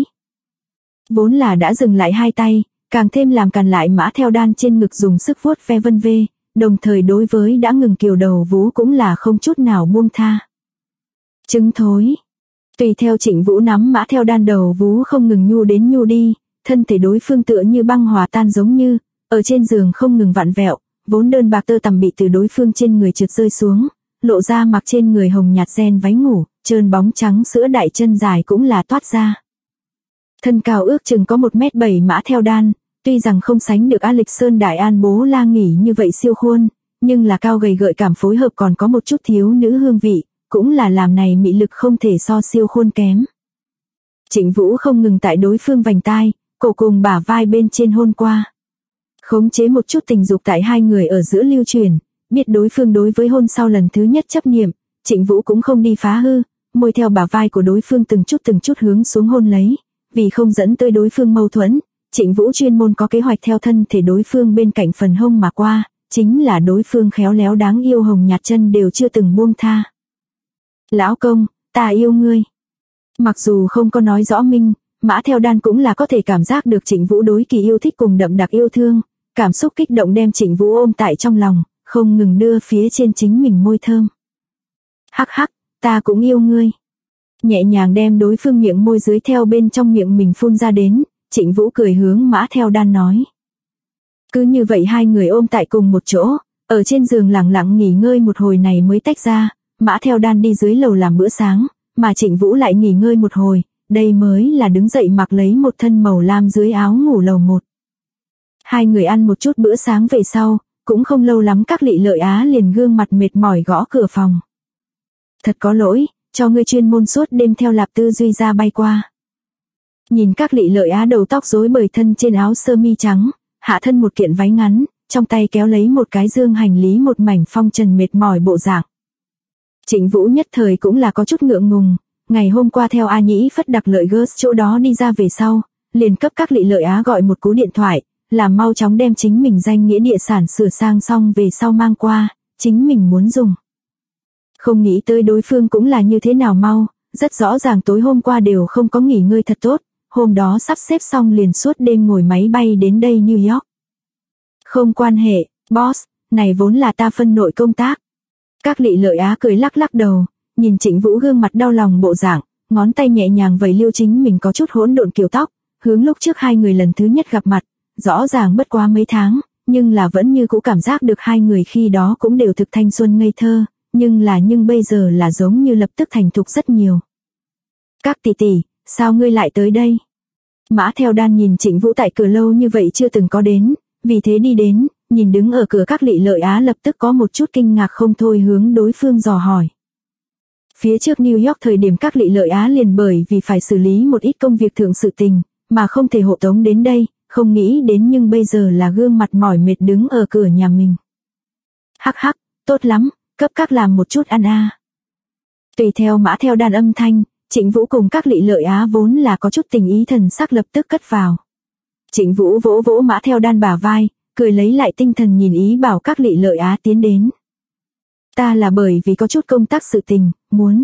Vốn là đã dừng lại hai tay, càng thêm làm càn lại Mã Theo Đan trên ngực dùng sức vuốt ve vân vê, đồng thời đối với đã ngừng kiều đầu vú cũng là không chút nào buông tha. Trứng thối. Tùy theo Trịnh Vũ nắm Mã Theo Đan đầu vú không ngừng nhu đến nhu đi, thân thể đối phương tựa như băng hòa tan giống như, ở trên giường không ngừng vặn vẹo, vốn đơn bạc tơ tằm bị từ đối phương trên người trượt rơi xuống, lộ ra mặc trên người hồng nhạt ren váy ngủ, trơn bóng trắng sữa đại chân dài cũng là toát ra. Thân cao ước chừng có 1m7 Mã Theo Đan, tuy rằng không sánh được A Lịch Sơn Đại An Bố La Nghỉ như vậy siêu khuôn, nhưng là cao gầy gợi cảm phối hợp còn có một chút thiếu nữ hương vị, cũng là làm này mị lực không thể so siêu khuôn kém. Trịnh Vũ không ngừng tại đối phương vành tai, cổ cùng bả vai bên trên hôn qua. Khống chế một chút tình dục tại hai người ở giữa lưu truyền, biết đối phương đối với hôn sau lần thứ nhất chấp niệm, Trịnh Vũ cũng không đi phá hư, môi theo bả vai của đối phương từng chút hướng xuống hôn lấy, vì không dẫn tới đối phương mâu thuẫn, Trịnh Vũ chuyên môn có kế hoạch theo thân thể đối phương bên cạnh phần hông mà qua, chính là đối phương khéo léo đáng yêu hồng nhạt chân đều chưa từng buông tha. Lão công, ta yêu ngươi. Mặc dù không có nói rõ minh, Mã Theo Đan cũng là có thể cảm giác được Trịnh Vũ đối Kỳ yêu thích cùng đậm đặc yêu thương, cảm xúc kích động đem Trịnh Vũ ôm tại trong lòng, không ngừng đưa phía trên chính mình môi thơm. Hắc hắc, ta cũng yêu ngươi. Nhẹ nhàng đem đối phương miệng môi dưới theo bên trong miệng mình phun ra đến, Trịnh Vũ cười hướng Mã Theo Đan nói. Cứ như vậy hai người ôm tại cùng một chỗ, ở trên giường lặng lặng nghỉ ngơi một hồi này mới tách ra, Mã Theo Đan đi dưới lầu làm bữa sáng, mà Trịnh Vũ lại nghỉ ngơi một hồi, đây mới là đứng dậy mặc lấy một thân màu lam dưới áo ngủ lầu 1. Hai người ăn một chút bữa sáng về sau, cũng không lâu lắm Các Lị Lợi Á liền gương mặt mệt mỏi gõ cửa phòng. Thật có lỗi, cho ngươi chuyên môn suốt đêm theo Lạp Tư Duy ra bay qua. Nhìn Các Lị Lợi Á đầu tóc rối bời thân trên áo sơ mi trắng, hạ thân một kiện váy ngắn, trong tay kéo lấy một cái dương hành lý một mảnh phong trần mệt mỏi bộ dạng. Trịnh Vũ nhất thời cũng là có chút ngượng ngùng, ngày hôm qua theo A Nhĩ Phất Đặc Lợi Girls chỗ đó đi ra về sau, liền cấp Các Lị Lợi Á gọi một cú điện thoại, làm mau chóng đem chính mình danh nghĩa địa sản sửa sang xong về sau mang qua, chính mình muốn dùng. Không nghĩ tới đối phương cũng là như thế nào mau, rất rõ ràng tối hôm qua đều không có nghỉ ngơi thật tốt, hôm đó sắp xếp xong liền suốt đêm ngồi máy bay đến đây New York. Không quan hệ, boss, này vốn là ta phân nội công tác. Các Lị Lợi Á cười lắc lắc đầu, nhìn Trịnh Vũ gương mặt đau lòng bộ dạng, ngón tay nhẹ nhàng vẩy liêu chính mình có chút hỗn độn kiểu tóc, hướng lúc trước hai người lần thứ nhất gặp mặt, rõ ràng bất quá mấy tháng, nhưng là vẫn như cũ cảm giác được hai người khi đó cũng đều thực thanh xuân ngây thơ, nhưng bây giờ là giống như lập tức thành thục rất nhiều. Các tỷ tỷ, sao ngươi lại tới đây? Mã Theo Đan nhìn Trịnh Vũ tại cửa lâu như vậy chưa từng có đến, vì thế đi đến, nhìn đứng ở cửa Các Lị Lợi Á lập tức có một chút kinh ngạc không thôi hướng đối phương dò hỏi. Phía trước New York thời điểm Các Lị Lợi Á liền bởi vì phải xử lý một ít công việc thượng sự tình, mà không thể hộ tống đến đây, không nghĩ đến nhưng bây giờ là gương mặt mỏi mệt đứng ở cửa nhà mình. Hắc hắc, tốt lắm, cấp các làm một chút ăn a. Tùy theo Mã Theo Đan âm thanh, Trịnh Vũ cùng Các Lị Lợi Á vốn là có chút tình ý thần sắc lập tức cất vào. Trịnh Vũ vỗ vỗ Mã Theo Đan bả vai, cười lấy lại tinh thần nhìn ý bảo Các Lị Lợi Á tiến đến. Ta là bởi vì có chút công tác sự tình, muốn.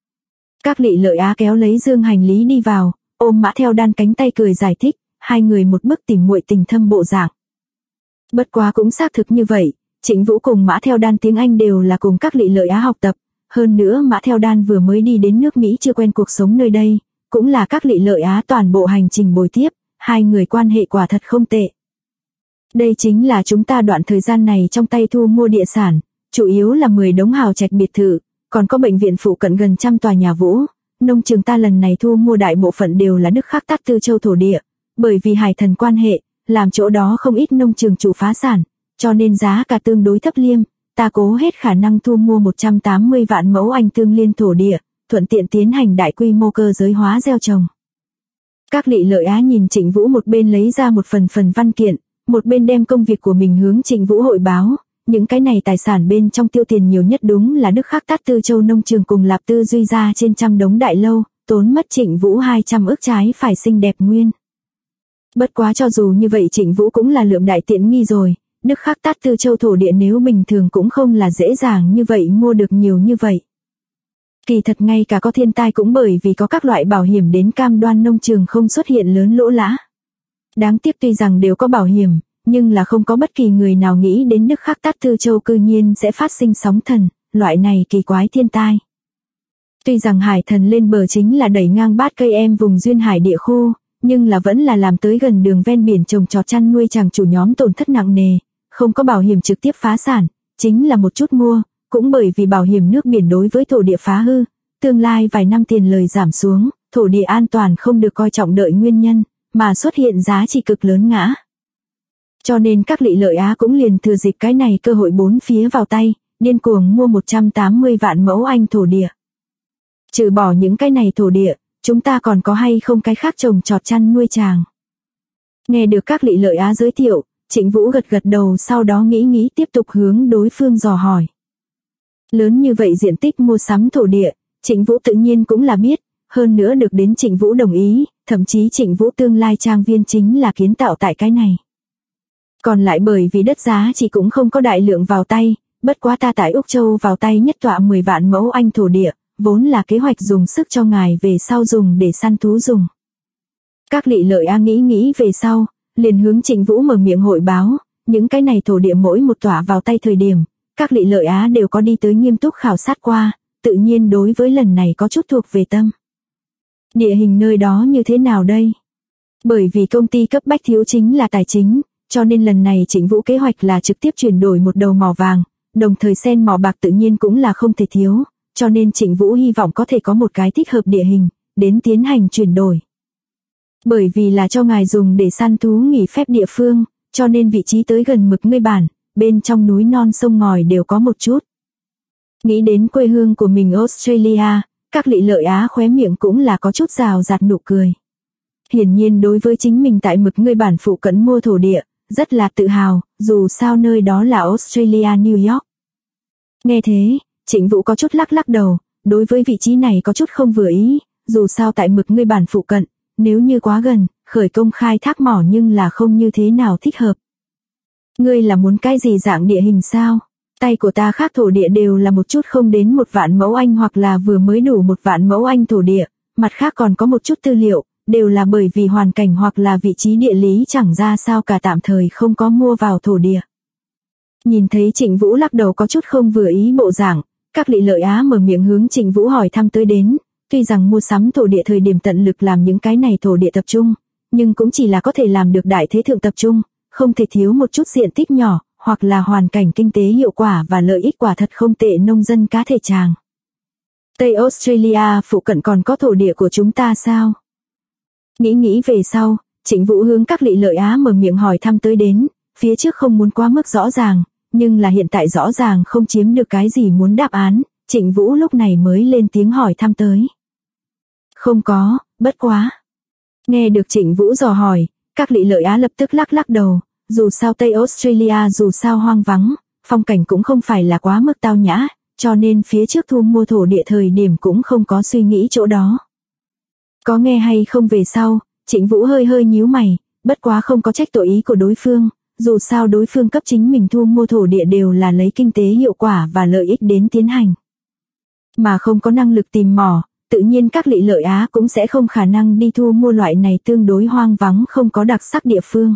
Các Lị Lợi Á kéo lấy dương hành lý đi vào, ôm Mã Theo Đan cánh tay cười giải thích, hai người một bức tỉ muội tình thâm bộ dạng. Bất quá cũng xác thực như vậy, Trịnh Vũ cùng Mã Theo Đan tiếng Anh đều là cùng Các Lị Lợi Á học tập, hơn nữa Mã Theo Đan vừa mới đi đến nước Mỹ chưa quen cuộc sống nơi đây, cũng là Các Lị Lợi Á toàn bộ hành trình bồi tiếp, hai người quan hệ quả thật không tệ. Đây chính là chúng ta đoạn thời gian này trong tay thu mua địa sản, chủ yếu là 10 đống hào trạch biệt thự, còn có bệnh viện phụ cận gần 100 tòa nhà Vũ, nông trường ta lần này thu mua đại bộ phận đều là Đức Khắc Tát Tư Châu thổ địa, bởi vì Hải Thần quan hệ, làm chỗ đó không ít nông trường chủ phá sản, cho nên giá cả tương đối thấp liêm, ta cố hết khả năng thu mua 180 vạn mẫu Anh tương liên thổ địa, thuận tiện tiến hành đại quy mô cơ giới hóa gieo trồng. Các Lị Lợi Á nhìn Trịnh Vũ một bên lấy ra một phần văn kiện, một bên đem công việc của mình hướng Trịnh Vũ hội báo, những cái này tài sản bên trong tiêu tiền nhiều nhất đúng là Đức Khắc Tát Tư Châu nông trường cùng Lạp Tư Duy ra trên 100 đống đại lâu, tốn mất Trịnh Vũ 200 ức trái phải xinh đẹp nguyên. Bất quá cho dù như vậy Trịnh Vũ cũng là lượm đại tiện nghi rồi, Đức Khắc Tát Tư Châu thổ địa nếu bình thường cũng không là dễ dàng như vậy mua được nhiều như vậy. Kỳ thật ngay cả có thiên tai cũng bởi vì có các loại bảo hiểm đến cam đoan nông trường không xuất hiện lớn lỗ lã. Đáng tiếc tuy rằng đều có bảo hiểm, nhưng là không có bất kỳ người nào nghĩ đến Đức Khắc Tát Tư Châu cư nhiên sẽ phát sinh sóng thần, loại này kỳ quái thiên tai. Tuy rằng Hải Thần lên bờ chính là đẩy ngang bát cây em vùng duyên hải địa khu, nhưng là vẫn là làm tới gần đường ven biển trồng trọt chăn nuôi chàng chủ nhóm tổn thất nặng nề, không có bảo hiểm trực tiếp phá sản, chính là một chút mua, cũng bởi vì bảo hiểm nước biển đối với thổ địa phá hư, tương lai vài năm tiền lời giảm xuống, thổ địa an toàn không được coi trọng đợi nguyên nhân, mà xuất hiện giá trị cực lớn ngã. Cho nên Các Lị Lợi Á cũng liền thừa dịp cái này cơ hội bốn phía vào tay, điên cuồng mua 180 vạn mẫu Anh thổ địa. Trừ bỏ những cái này thổ địa, chúng ta còn có hay không cái khác trồng trọt chăn nuôi chàng. Nghe được các Lị Lợi Á giới thiệu, Trịnh Vũ gật gật đầu, sau đó nghĩ tiếp tục hướng đối phương dò hỏi. Lớn như vậy diện tích mua sắm thổ địa, Trịnh Vũ tự nhiên cũng là biết, hơn nữa được đến Trịnh Vũ đồng ý, thậm chí Trịnh Vũ tương lai trang viên chính là kiến tạo tại cái này. Còn lại bởi vì đất giá chỉ cũng không có đại lượng vào tay, bất quá ta tại Úc Châu vào tay nhất tọa 10 vạn mẫu Anh thổ địa, vốn là kế hoạch dùng sức cho ngài về sau dùng để săn thú dùng. Các Lị Lợi Á nghĩ về sau, liền hướng Trịnh Vũ mở miệng hội báo, những cái này thổ địa mỗi một tọa vào tay thời điểm, các Lị Lợi Á đều có đi tới nghiêm túc khảo sát qua, tự nhiên đối với lần này có chút thuộc về tâm. Địa hình nơi đó như thế nào đây? Bởi vì công ty cấp bách thiếu chính là tài chính, cho nên lần này Trịnh Vũ kế hoạch là trực tiếp chuyển đổi một đầu mỏ vàng, đồng thời sen mỏ bạc tự nhiên cũng là không thể thiếu, cho nên Trịnh Vũ hy vọng có thể có một cái thích hợp địa hình, đến tiến hành chuyển đổi. Bởi vì là cho ngài dùng để săn thú nghỉ phép địa phương, cho nên vị trí tới gần Mực Ngươi Bản, bên trong núi non sông ngòi đều có một chút. Nghĩ đến quê hương của mình Australia, các Lị Lợi Á khóe miệng cũng là có chút rào rạt nụ cười. Hiển nhiên đối với chính mình tại Mực Ngươi Bản phụ cận mua thổ địa, rất là tự hào, dù sao nơi đó là Australia New York. Nghe thế, Trịnh Vũ có chút lắc đầu, đối với vị trí này có chút không vừa ý, dù sao tại Mực Ngươi Bản phụ cận, nếu như quá gần, khởi công khai thác mỏ nhưng là không như thế nào thích hợp. Ngươi là muốn cái gì dạng địa hình sao? Tay của ta khác thổ địa đều là một chút không đến 1 vạn mẫu Anh hoặc là vừa mới đủ 1 vạn mẫu Anh thổ địa, mặt khác còn có một chút tư liệu, đều là bởi vì hoàn cảnh hoặc là vị trí địa lý chẳng ra sao cả tạm thời không có mua vào thổ địa. Nhìn thấy Trịnh Vũ lắc đầu có chút không vừa ý bộ dạng, các Lị Lợi Á mở miệng hướng Trịnh Vũ hỏi thăm tới đến, tuy rằng mua sắm thổ địa thời điểm tận lực làm những cái này thổ địa tập trung, nhưng cũng chỉ là có thể làm được đại thế thượng tập trung, không thể thiếu một chút diện tích nhỏ, hoặc là hoàn cảnh kinh tế hiệu quả và lợi ích quả thật không tệ nông dân cá thể tràng. Tây Australia phụ cận còn có thổ địa của chúng ta sao? Nghĩ về sau, Trịnh Vũ hướng các Lị Lợi Á mở miệng hỏi thăm tới đến, phía trước không muốn quá mức rõ ràng, nhưng là hiện tại rõ ràng không chiếm được cái gì muốn đáp án, Trịnh Vũ lúc này mới lên tiếng hỏi thăm tới. Không có, bất quá. Nghe được Trịnh Vũ dò hỏi, các Lị Lợi Á lập tức lắc đầu, dù sao Tây Australia dù sao hoang vắng, phong cảnh cũng không phải là quá mức tao nhã, cho nên phía trước thu mua thổ địa thời điểm cũng không có suy nghĩ chỗ đó. Có nghe hay không về sau, Trịnh Vũ hơi nhíu mày, bất quá không có trách tội ý của đối phương, dù sao đối phương cấp chính mình thu mua thổ địa đều là lấy kinh tế hiệu quả và lợi ích đến tiến hành. Mà không có năng lực tìm mỏ, tự nhiên các Lị Lợi Á cũng sẽ không khả năng đi thu mua loại này tương đối hoang vắng không có đặc sắc địa phương.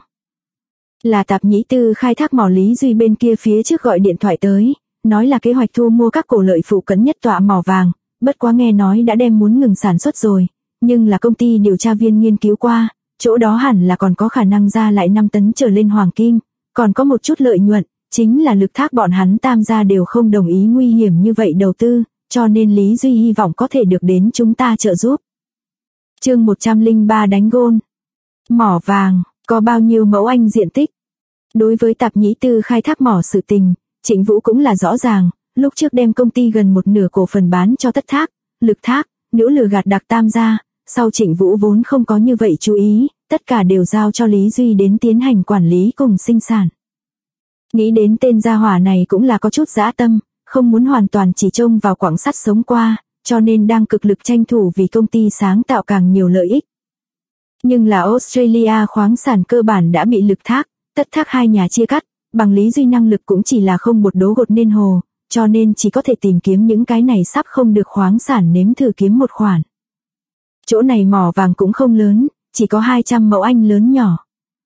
Là Tạp Nhĩ Tư khai thác mỏ Lý Duy bên kia phía trước gọi điện thoại tới, nói là kế hoạch thu mua các cổ lợi phụ cận nhất tọa mỏ vàng, bất quá nghe nói đã đem muốn ngừng sản xuất rồi, nhưng là công ty điều tra viên nghiên cứu qua, chỗ đó hẳn là còn có khả năng ra lại 5 tấn trở lên hoàng kim, còn có một chút lợi nhuận, chính là Lực Thác bọn hắn tam gia đều không đồng ý nguy hiểm như vậy đầu tư, cho nên Lý Duy hy vọng có thể được đến chúng ta trợ giúp. Chương 103 đánh gôn. Mỏ vàng, có bao nhiêu mẫu Anh diện tích? Đối với Tạp Nhĩ Tư khai thác mỏ sự tình, Trịnh Vũ cũng là rõ ràng, lúc trước đem công ty gần một nửa cổ phần bán cho Tất Thác, Lực Thác, nữ lừa gạt Đặc tam gia, sau Trịnh Vũ vốn không có như vậy chú ý, tất cả đều giao cho Lý Duy đến tiến hành quản lý cùng sinh sản. Nghĩ đến tên gia hỏa này cũng là có chút dã tâm, không muốn hoàn toàn chỉ trông vào quặng sắt sống qua, cho nên đang cực lực tranh thủ vì công ty sáng tạo càng nhiều lợi ích. Nhưng là Australia khoáng sản cơ bản đã bị Lực Thác, Tất Thác hai nhà chia cắt, bằng Lý Duy năng lực cũng chỉ là không bột đố gột nên hồ, cho nên chỉ có thể tìm kiếm những cái này sắp không được khoáng sản nếm thử kiếm một khoản. Chỗ này mỏ vàng cũng không lớn, chỉ có 200 mẫu Anh lớn nhỏ.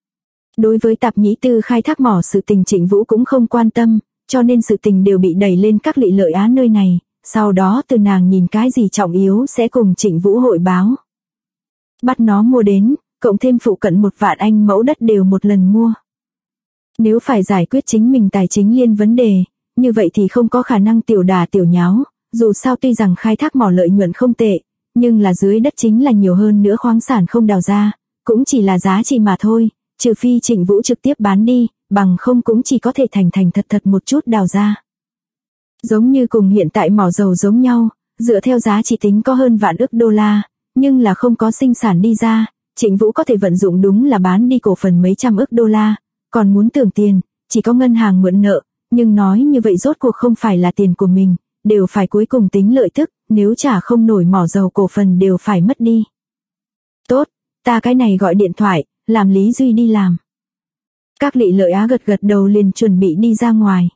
Đối với Tạp Nhĩ Tư khai thác mỏ sự tình Trịnh Vũ cũng không quan tâm, cho nên sự tình đều bị đẩy lên các Lị Lợi Á nơi này, sau đó từ nàng nhìn cái gì trọng yếu sẽ cùng Trịnh Vũ hội báo. Bắt nó mua đến, cộng thêm phụ cận 1 vạn Anh mẫu đất đều một lần mua. Nếu phải giải quyết chính mình tài chính liên vấn đề, như vậy thì không có khả năng tiểu đà tiểu nháo, dù sao tuy rằng khai thác mỏ lợi nhuận không tệ, nhưng là dưới đất chính là nhiều hơn nữa khoáng sản không đào ra, cũng chỉ là giá trị mà thôi, trừ phi Trịnh Vũ trực tiếp bán đi, bằng không cũng chỉ có thể thành thật một chút đào ra. Giống như cùng hiện tại mỏ dầu giống nhau, dựa theo giá trị tính có hơn vạn ức đô la, nhưng là không có sinh sản đi ra, Trịnh Vũ có thể vận dụng đúng là bán đi cổ phần mấy trăm ức đô la, còn muốn tưởng tiền, chỉ có ngân hàng mượn nợ, nhưng nói như vậy rốt cuộc không phải là tiền của mình, đều phải cuối cùng tính lợi tức, nếu trả không nổi mỏ dầu cổ phần đều phải mất đi. Tốt, ta cái này gọi điện thoại, làm Lý Duy đi làm. Các Lị Lợi Á gật gật đầu liền chuẩn bị đi ra ngoài.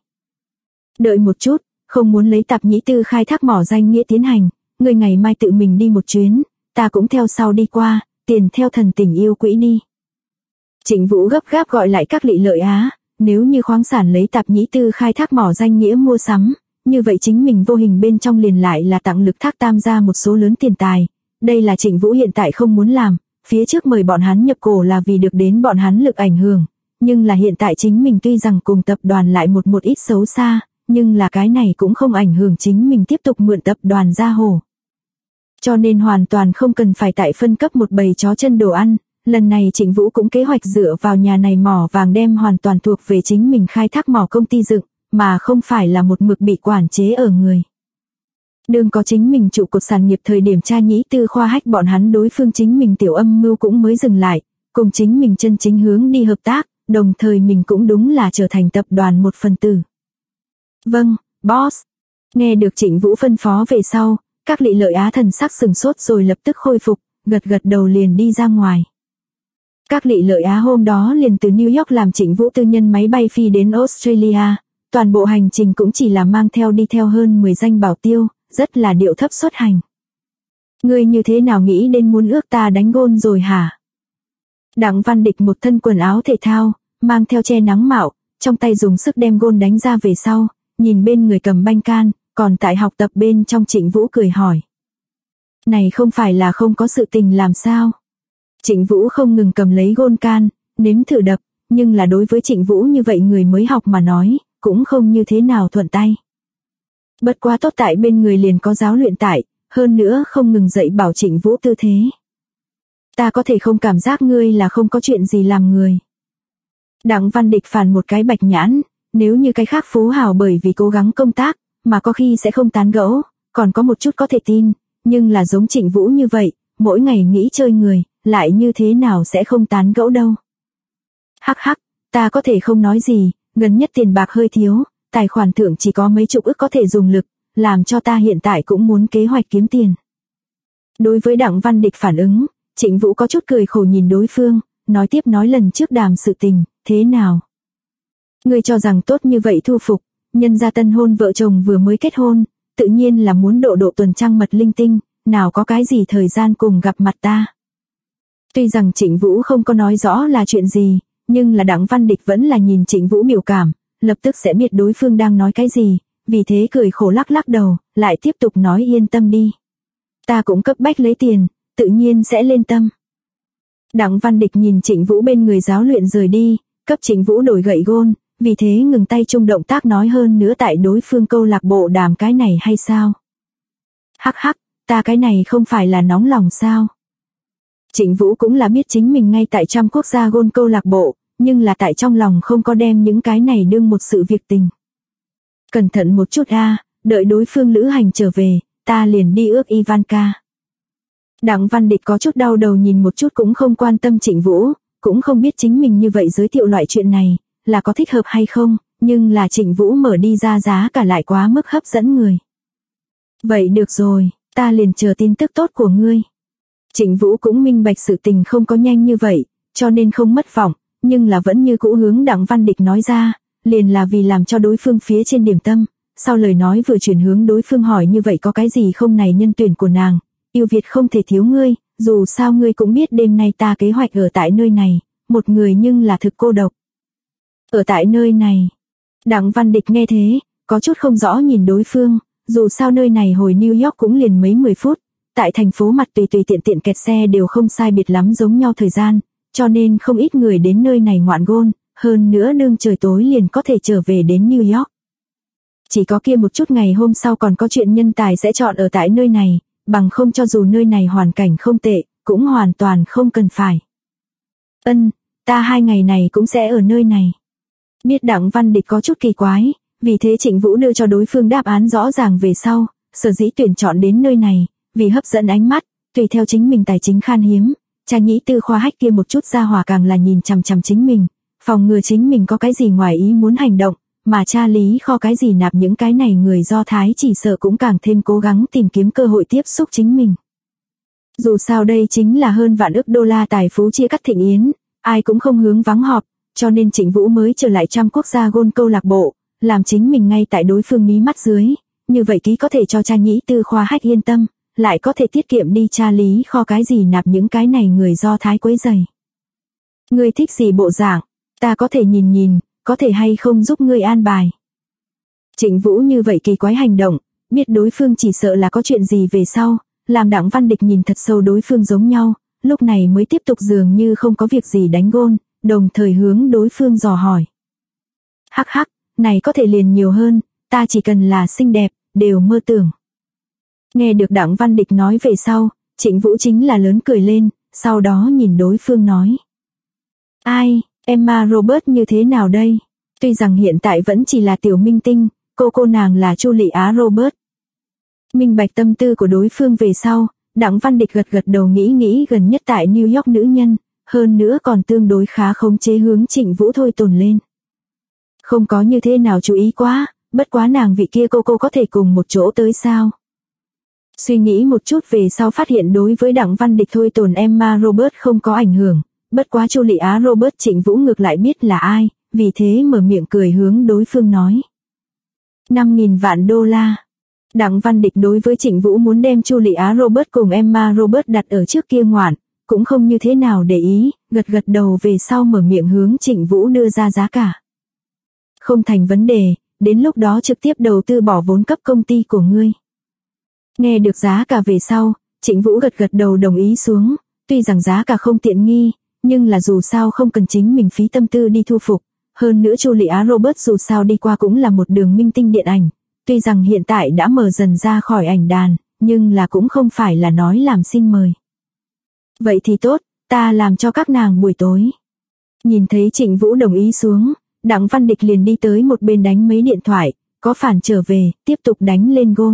Đợi một chút, không muốn lấy Tạp Nhĩ Tư khai thác mỏ danh nghĩa tiến hành, người ngày mai tự mình đi một chuyến, ta cũng theo sau đi qua, tiền theo thần tình yêu quỹ đi. Trịnh Vũ gấp gáp gọi lại các Lị Lợi Á, nếu như khoáng sản lấy Tạp Nhĩ Tư khai thác mỏ danh nghĩa mua sắm, như vậy chính mình vô hình bên trong liền lại là tặng Lực Thác Tam gia một số lớn tiền tài. Đây là Trịnh Vũ hiện tại không muốn làm, phía trước mời bọn hắn nhập cổ là vì được đến bọn hắn lực ảnh hưởng, nhưng là hiện tại chính mình tuy rằng cùng tập đoàn lại một ít xấu xa, nhưng là cái này cũng không ảnh hưởng chính mình tiếp tục mượn tập đoàn ra hồ. Cho nên hoàn toàn không cần phải tại phân cấp một bầy chó chân đồ ăn, lần này Trịnh Vũ cũng kế hoạch dựa vào nhà này mỏ vàng đem hoàn toàn thuộc về chính mình khai thác mỏ công ty dựng, mà không phải là một mực bị quản chế ở người. Đương có chính mình trụ cột sản nghiệp thời điểm Cha Nhĩ Tư khoa hách bọn hắn đối phương chính mình tiểu âm mưu cũng mới dừng lại, cùng chính mình chân chính hướng đi hợp tác, đồng thời mình cũng đúng là trở thành tập đoàn một phần tử. Vâng, boss. Nghe được Trịnh Vũ phân phó về sau, các Lị Lợi Á thần sắc sừng sốt rồi lập tức khôi phục, gật gật đầu liền đi ra ngoài. Các Lị Lợi Á hôm đó liền từ New York làm Trịnh Vũ tư nhân máy bay phi đến Australia, toàn bộ hành trình cũng chỉ là mang theo đi theo hơn 10 danh bảo tiêu, rất là điệu thấp xuất hành. Ngươi như thế nào nghĩ đến muốn ước ta đánh gôn rồi hả? Đặng Văn Địch một thân quần áo thể thao, mang theo che nắng mạo, trong tay dùng sức đem gôn đánh ra về sau, nhìn bên người cầm banh can, còn tại học tập bên trong Trịnh Vũ cười hỏi. Này không phải là không có sự tình làm sao? Trịnh Vũ không ngừng cầm lấy gôn can, nếm thử đập, nhưng là đối với Trịnh Vũ như vậy người mới học mà nói, cũng không như thế nào thuận tay. Bất quá tốt tại bên người liền có giáo luyện tại, hơn nữa không ngừng dạy bảo Trịnh Vũ tư thế. Ta có thể không cảm giác ngươi là không có chuyện gì làm người. Đặng Văn Địch phản một cái bạch nhãn, nếu như cái khác phú hào bởi vì cố gắng công tác, mà có khi sẽ không tán gẫu, còn có một chút có thể tin, nhưng là giống Trịnh Vũ như vậy, mỗi ngày nghĩ chơi người, lại như thế nào sẽ không tán gẫu đâu. Hắc hắc, ta có thể không nói gì, gần nhất tiền bạc hơi thiếu, tài khoản thượng chỉ có mấy chục ức có thể dùng lực, làm cho ta hiện tại cũng muốn kế hoạch kiếm tiền. Đối với Đặng Văn Địch phản ứng, Trịnh Vũ có chút cười khổ nhìn đối phương, nói tiếp nói lần trước đàm sự tình, thế nào? Ngươi cho rằng tốt như vậy thu phục, nhân gia tân hôn vợ chồng vừa mới kết hôn, tự nhiên là muốn độ tuần trăng mật linh tinh, nào có cái gì thời gian cùng gặp mặt ta. Tuy rằng Trịnh Vũ không có nói rõ là chuyện gì, nhưng là Đặng Văn Địch vẫn là nhìn Trịnh Vũ biểu cảm, lập tức sẽ biết đối phương đang nói cái gì, vì thế cười khổ lắc lắc đầu, lại tiếp tục nói yên tâm đi. Ta cũng cấp bách lấy tiền, tự nhiên sẽ lên tâm. Đặng Văn Địch nhìn Trịnh Vũ bên người giáo luyện rời đi, cấp Trịnh Vũ đổi gậy gôn, vì thế ngừng tay chung động tác nói hơn nữa tại đối phương câu lạc bộ đàm cái này hay sao? Hắc hắc, ta cái này không phải là nóng lòng sao? Trịnh Vũ cũng là biết chính mình ngay tại trăm quốc gia gôn câu lạc bộ, nhưng là tại trong lòng không có đem những cái này đương một sự việc tình. Cẩn thận một chút đợi đối phương lữ hành trở về, ta liền đi ước Ivanka. Đặng Văn Địch có chút đau đầu nhìn một chút cũng không quan tâm Trịnh Vũ, cũng không biết chính mình như vậy giới thiệu loại chuyện này, là có thích hợp hay không, nhưng là Trịnh Vũ mở đi ra giá cả lại quá mức hấp dẫn người. Vậy được rồi, ta liền chờ tin tức tốt của ngươi. Trịnh Vũ cũng minh bạch sự tình không có nhanh như vậy, cho nên không mất vọng, nhưng là vẫn như cũ hướng Đặng Văn Địch nói ra, liền là vì làm cho đối phương phía trên điểm tâm, sau lời nói vừa chuyển hướng đối phương hỏi như vậy có cái gì không này nhân tuyển của nàng, yêu Việt không thể thiếu ngươi, dù sao ngươi cũng biết đêm nay ta kế hoạch ở tại nơi này, một người nhưng là thực cô độc. Ở tại nơi này, Đặng Văn Địch nghe thế, có chút không rõ nhìn đối phương, dù sao nơi này hồi New York cũng liền mấy 10 phút, tại thành phố mặt tùy tiện kẹt xe đều không sai biệt lắm giống nhau thời gian, cho nên không ít người đến nơi này ngoạn gôn, hơn nữa đương trời tối liền có thể trở về đến New York. Chỉ có kia một chút ngày hôm sau còn có chuyện nhân tài sẽ chọn ở tại nơi này, bằng không cho dù nơi này hoàn cảnh không tệ, cũng hoàn toàn không cần phải. Ta 2 ngày này cũng sẽ ở nơi này. Biết Đặng Văn Địch có chút kỳ quái, vì thế Trịnh Vũ đưa cho đối phương đáp án rõ ràng về sau, sở dĩ tuyển chọn đến nơi này, vì hấp dẫn ánh mắt, Tùy theo chính mình tài chính khan hiếm, cha nhĩ tư khoa hách kia một chút ra hỏa càng là nhìn chằm chằm chính mình, phòng ngừa chính mình có cái gì ngoài ý muốn hành động, mà cha Lý Kho cái gì nạp những cái này người Do Thái chỉ sợ cũng càng thêm cố gắng tìm kiếm cơ hội tiếp xúc chính mình. Dù sao đây chính là hơn vạn ức đô la tài phú chia cắt thịnh yến, ai cũng không hướng vắng họp, cho nên Trịnh Vũ mới trở lại trăm quốc gia gôn câu lạc bộ, làm chính mình ngay tại đối phương mí mắt dưới, như vậy ký có thể cho cha nhĩ tư khoa hách yên tâm, lại có thể tiết kiệm đi cha Lý Kho cái gì nạp những cái này người Do Thái quấy rầy. Ngươi thích gì bộ dạng, ta có thể nhìn nhìn, có thể hay không giúp ngươi an bài. Trịnh Vũ như vậy kỳ quái hành động, biết đối phương chỉ sợ là có chuyện gì về sau, làm Đặng Văn Địch nhìn thật sâu đối phương giống nhau, lúc này mới tiếp tục dường như không có việc gì đánh gôn, đồng thời hướng đối phương dò hỏi. Hắc hắc, này có thể liền nhiều hơn, ta chỉ cần là xinh đẹp, đều mơ tưởng. Nghe được Đặng Văn Địch nói về sau, Trịnh Vũ chính là lớn cười lên, sau đó nhìn đối phương nói. Ai, Emma Robert như thế nào đây? Tuy rằng hiện tại vẫn chỉ là tiểu minh tinh, cô nàng là Chu Lị Á Robert. Minh bạch tâm tư của đối phương về sau, Đặng Văn Địch gật đầu nghĩ gần nhất tại New York nữ nhân, hơn nữa còn tương đối khá khống chế hướng Trịnh Vũ thôi tồn lên. Không có như thế nào chú ý quá, bất quá nàng vị kia cô có thể cùng một chỗ tới sao? Suy nghĩ một chút về sau phát hiện đối với Đặng Văn Địch thôi tồn Emma Robert không có ảnh hưởng, bất quá Chu Lị Á Robert Trịnh Vũ ngược lại biết là ai, vì thế mở miệng cười hướng đối phương nói. 5.000 vạn đô la. Đặng Văn Địch đối với Trịnh Vũ muốn đem Chu Lị Á Robert cùng Emma Robert đặt ở trước kia ngoạn, cũng không như thế nào để ý, gật đầu về sau mở miệng hướng Trịnh Vũ đưa ra giá cả. Không thành vấn đề, đến lúc đó trực tiếp đầu tư bỏ vốn cấp công ty của ngươi. Nghe được giá cả về sau, Trịnh Vũ gật đầu đồng ý xuống, tuy rằng giá cả không tiện nghi, nhưng là dù sao không cần chính mình phí tâm tư đi thu phục, hơn nữa Chu Lị Á Robert dù sao đi qua cũng là một đường minh tinh điện ảnh, tuy rằng hiện tại đã mở dần ra khỏi ảnh đàn, nhưng là cũng không phải là nói làm xin mời. Vậy thì tốt, ta làm cho các nàng buổi tối. Nhìn thấy Trịnh Vũ đồng ý xuống, Đặng Văn Địch liền đi tới một bên đánh mấy điện thoại, có phản trở về, tiếp tục đánh lên gôn.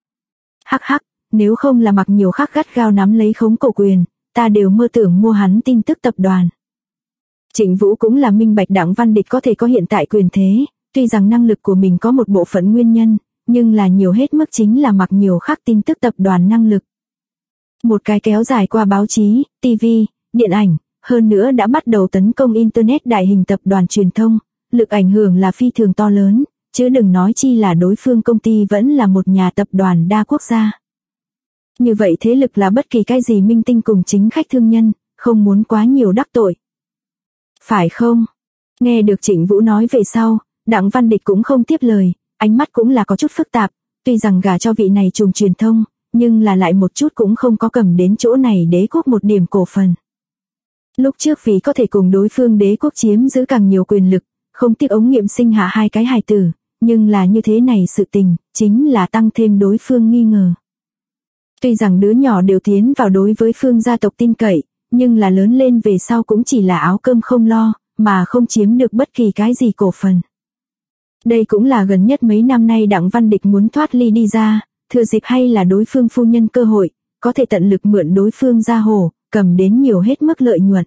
Hắc hắc, nếu không là Mặc Nhiều Khắc gắt gao nắm lấy khống cổ quyền, ta đều mơ tưởng mua hắn tin tức tập đoàn. Trịnh Vũ cũng là minh bạch Đặng Văn Địch có thể có hiện tại quyền thế, tuy rằng năng lực của mình có một bộ phận nguyên nhân, nhưng là nhiều hết mức chính là Mặc Nhiều Khắc tin tức tập đoàn năng lực. Một cái kéo dài qua báo chí, TV, điện ảnh, hơn nữa đã bắt đầu tấn công Internet đại hình tập đoàn truyền thông, lực ảnh hưởng là phi thường to lớn, chứ đừng nói chi là đối phương công ty vẫn là một nhà tập đoàn đa quốc gia. Như vậy thế lực là bất kỳ cái gì minh tinh cùng chính khách thương nhân, không muốn quá nhiều đắc tội. Phải không? Nghe được Trịnh Vũ nói về sau, Đặng Văn Địch cũng không tiếp lời, ánh mắt cũng là có chút phức tạp, tuy rằng gả cho vị này trùm truyền thông, nhưng là lại một chút cũng không có cầm đến chỗ này đế quốc một điểm cổ phần. Lúc trước vì có thể cùng đối phương đế quốc chiếm giữ càng nhiều quyền lực, không tiếc ống nghiệm sinh hạ hai cái hài tử, nhưng là như thế này sự tình, chính là tăng thêm đối phương nghi ngờ. Tuy rằng đứa nhỏ đều tiến vào đối với phương gia tộc tin cậy, nhưng là lớn lên về sau cũng chỉ là áo cơm không lo, mà không chiếm được bất kỳ cái gì cổ phần. Đây cũng là gần nhất mấy năm nay Đặng Văn Địch muốn thoát ly đi ra, thừa dịp hay là đối phương phu nhân cơ hội, có thể tận lực mượn đối phương ra hồ, cầm đến nhiều hết mức lợi nhuận.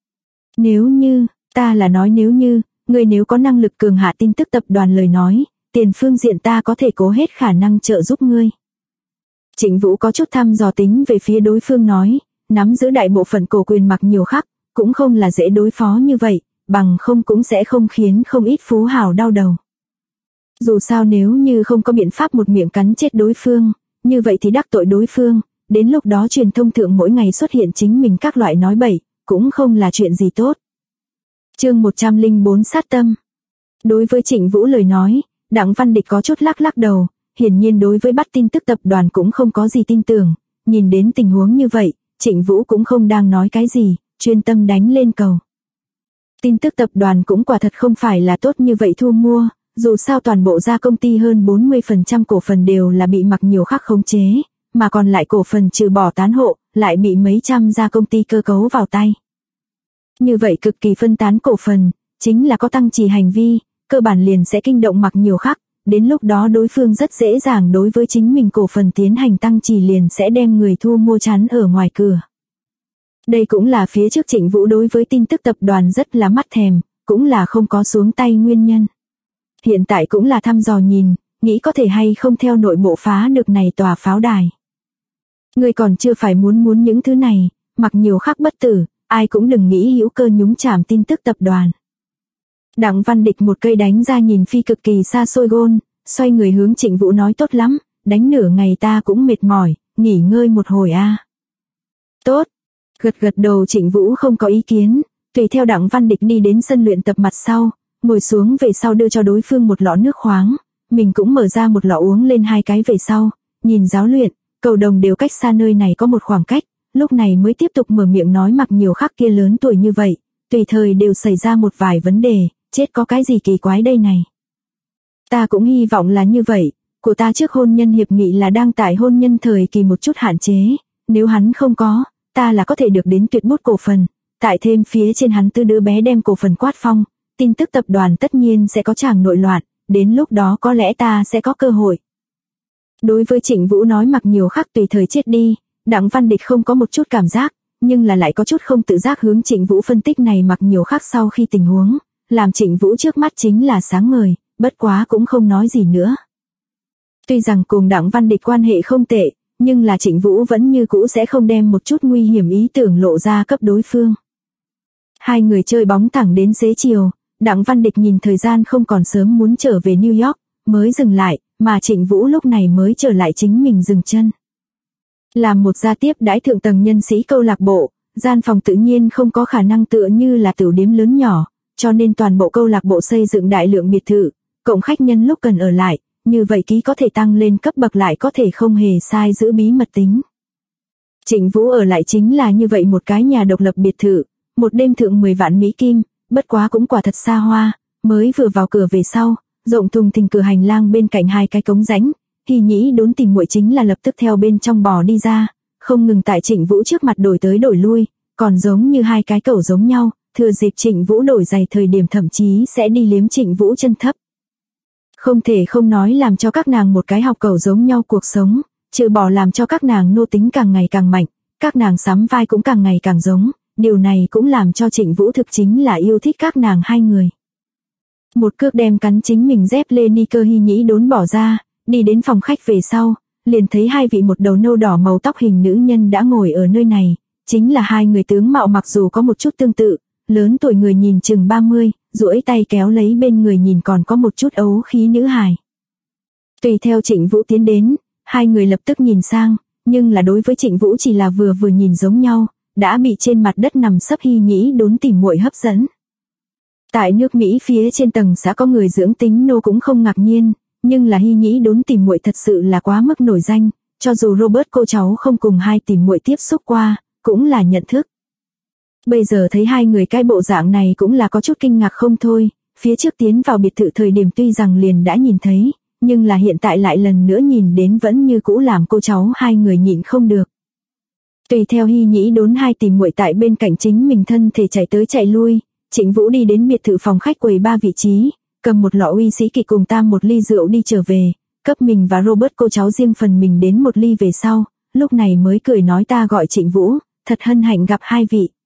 Nếu như, ta là nói ngươi nếu có năng lực cường hạ tin tức tập đoàn lời nói, tiền phương diện ta có thể cố hết khả năng trợ giúp ngươi. Trịnh Vũ có chút thăm dò tính về phía đối phương nói, nắm giữ đại bộ phận cổ quyền Mặc Nhiều Khắc, cũng không là dễ đối phó như vậy, bằng không cũng sẽ không khiến không ít phú hào đau đầu. Dù sao nếu như không có biện pháp một miệng cắn chết đối phương, như vậy thì đắc tội đối phương, đến lúc đó truyền thông thượng mỗi ngày xuất hiện chính mình các loại nói bậy, cũng không là chuyện gì tốt. Chương 104 sát tâm. Đối với Trịnh Vũ lời nói, Đặng Văn Địch có chút lắc đầu, hiển nhiên đối với bắt tin tức tập đoàn cũng không có gì tin tưởng, nhìn đến tình huống như vậy, Trịnh Vũ cũng không đang nói cái gì, chuyên tâm đánh lên cầu. Tin tức tập đoàn cũng quả thật không phải là tốt như vậy thu mua, dù sao toàn bộ gia công ty hơn 40% cổ phần đều là bị Mặc Nhiều Khắc khống chế, mà còn lại cổ phần trừ bỏ tán hộ, lại bị mấy trăm gia công ty cơ cấu vào tay. Như vậy cực kỳ phân tán cổ phần, chính là có tăng trì hành vi, cơ bản liền sẽ kinh động Mặc Nhiều Khắc, đến lúc đó đối phương rất dễ dàng đối với chính mình cổ phần tiến hành tăng chỉ liền sẽ đem người thu mua chắn ở ngoài cửa. Đây cũng là phía trước Trịnh Vũ đối với tin tức tập đoàn rất là mắt thèm, cũng là không có xuống tay nguyên nhân. Hiện tại cũng là thăm dò nhìn, nghĩ có thể hay không theo nội bộ phá được này tòa pháo đài. Người còn chưa phải muốn những thứ này, mặc nhiều khắc bất tử, ai cũng đừng nghĩ hữu cơ nhúng chàm tin tức tập đoàn. Đặng Văn Địch một cây đánh ra nhìn phi cực kỳ xa xôi gôn, xoay người hướng Trịnh Vũ nói tốt lắm, đánh nửa ngày ta cũng mệt mỏi, nghỉ ngơi một hồi a. Tốt. Gật đầu Trịnh Vũ không có ý kiến, tùy theo Đặng Văn Địch đi đến sân luyện tập mặt sau, ngồi xuống về sau đưa cho đối phương một lọ nước khoáng, mình cũng mở ra một lọ uống lên 2 cái về sau, nhìn giáo luyện, cầu đồng đều cách xa nơi này có một khoảng cách, lúc này mới tiếp tục mở miệng nói mặc nhiều khắc kia lớn tuổi như vậy, tùy thời đều xảy ra một vài vấn đề, chết có cái gì kỳ quái đây này. Ta cũng hy vọng là như vậy, của ta trước hôn nhân hiệp nghị là đang tại hôn nhân thời kỳ một chút hạn chế, nếu hắn không có, ta là có thể được đến tuyệt bút cổ phần, tại thêm phía trên hắn 4 đứa bé đem cổ phần quát phong, tin tức tập đoàn tất nhiên sẽ có tràng nội loạn, đến lúc đó có lẽ ta sẽ có cơ hội. Đối với Trịnh Vũ nói mặc nhiều khắc tùy thời chết đi, Đặng Văn Địch không có một chút cảm giác, nhưng là lại có chút không tự giác hướng Trịnh Vũ phân tích này mặc nhiều khắc sau khi tình huống, làm Trịnh Vũ trước mắt chính là sáng ngời, bất quá cũng không nói gì nữa. Tuy rằng cùng Đặng Văn Địch quan hệ không tệ, nhưng là Trịnh Vũ vẫn như cũ sẽ không đem một chút nguy hiểm ý tưởng lộ ra cấp đối phương. Hai người chơi bóng thẳng đến xế chiều, Đặng Văn Địch nhìn thời gian không còn sớm muốn trở về New York, mới dừng lại, mà Trịnh Vũ lúc này mới trở lại chính mình dừng chân. Làm một gia tiếp đãi thượng tầng nhân sĩ câu lạc bộ, gian phòng tự nhiên không có khả năng tựa như là tiểu điếm lớn nhỏ, cho nên toàn bộ câu lạc bộ xây dựng đại lượng biệt thự, cộng khách nhân lúc cần ở lại, như vậy ký có thể tăng lên cấp bậc lại có thể không hề sai giữ bí mật tính. Trịnh Vũ ở lại chính là như vậy một cái nhà độc lập biệt thự, một đêm thượng 10 vạn Mỹ Kim, bất quá cũng quả thật xa hoa, mới vừa vào cửa về sau, rộng thùng thình cửa hành lang bên cạnh 2 cái cống rãnh, Hy Nhĩ Đốn tìm muội chính là lập tức theo bên trong bò đi ra, không ngừng tại Trịnh Vũ trước mặt đổi tới đổi lui, còn giống như 2 cái cẩu giống nhau, thừa dịp Trịnh Vũ đổi giày thời điểm thậm chí sẽ đi liếm Trịnh Vũ chân thấp. Không thể không nói làm cho các nàng một cái học cẩu giống nhau cuộc sống, trừ bỏ làm cho các nàng nô tính càng ngày càng mạnh, các nàng sắm vai cũng càng ngày càng giống, điều này cũng làm cho Trịnh Vũ thực chính là yêu thích các nàng hai người. Một cước đem cắn chính mình dép lê ni cơ Hy Nhĩ Đốn bỏ ra, đi đến phòng khách về sau, liền thấy 2 vị một đầu nâu đỏ màu tóc hình nữ nhân đã ngồi ở nơi này, chính là 2 người tướng mạo mặc dù có một chút tương tự, lớn tuổi người nhìn chừng 30, duỗi tay kéo lấy bên người nhìn còn có một chút ấu khí nữ hài. Tùy theo Trịnh Vũ tiến đến, 2 người lập tức nhìn sang, nhưng là đối với Trịnh Vũ chỉ là vừa nhìn giống nhau, đã bị trên mặt đất nằm sấp Hy Nhĩ Đốn tìm muội hấp dẫn. Tại nước Mỹ phía trên tầng xã có người dưỡng tính nô cũng không ngạc nhiên, nhưng là Hy Nhĩ Đốn tìm muội thật sự là quá mức nổi danh, cho dù Robert cô cháu không cùng 2 tìm muội tiếp xúc qua, cũng là nhận thức. Bây giờ thấy 2 người cái bộ dạng này cũng là có chút kinh ngạc không thôi, phía trước tiến vào biệt thự thời điểm tuy rằng liền đã nhìn thấy, nhưng là hiện tại lại lần nữa nhìn đến vẫn như cũ làm cô cháu 2 người nhịn không được. Tùy theo Hy Nhĩ Đốn 2 tìm muội tại bên cạnh chính mình thân thể chạy tới chạy lui, Trịnh Vũ đi đến biệt thự phòng khách quầy 3 vị trí, cầm một lọ uy sĩ kỳ cùng tam một ly rượu đi trở về, cấp mình và Robert cô cháu riêng phần mình đến một ly về sau, lúc này mới cười nói ta gọi Trịnh Vũ, thật hân hạnh gặp 2 vị.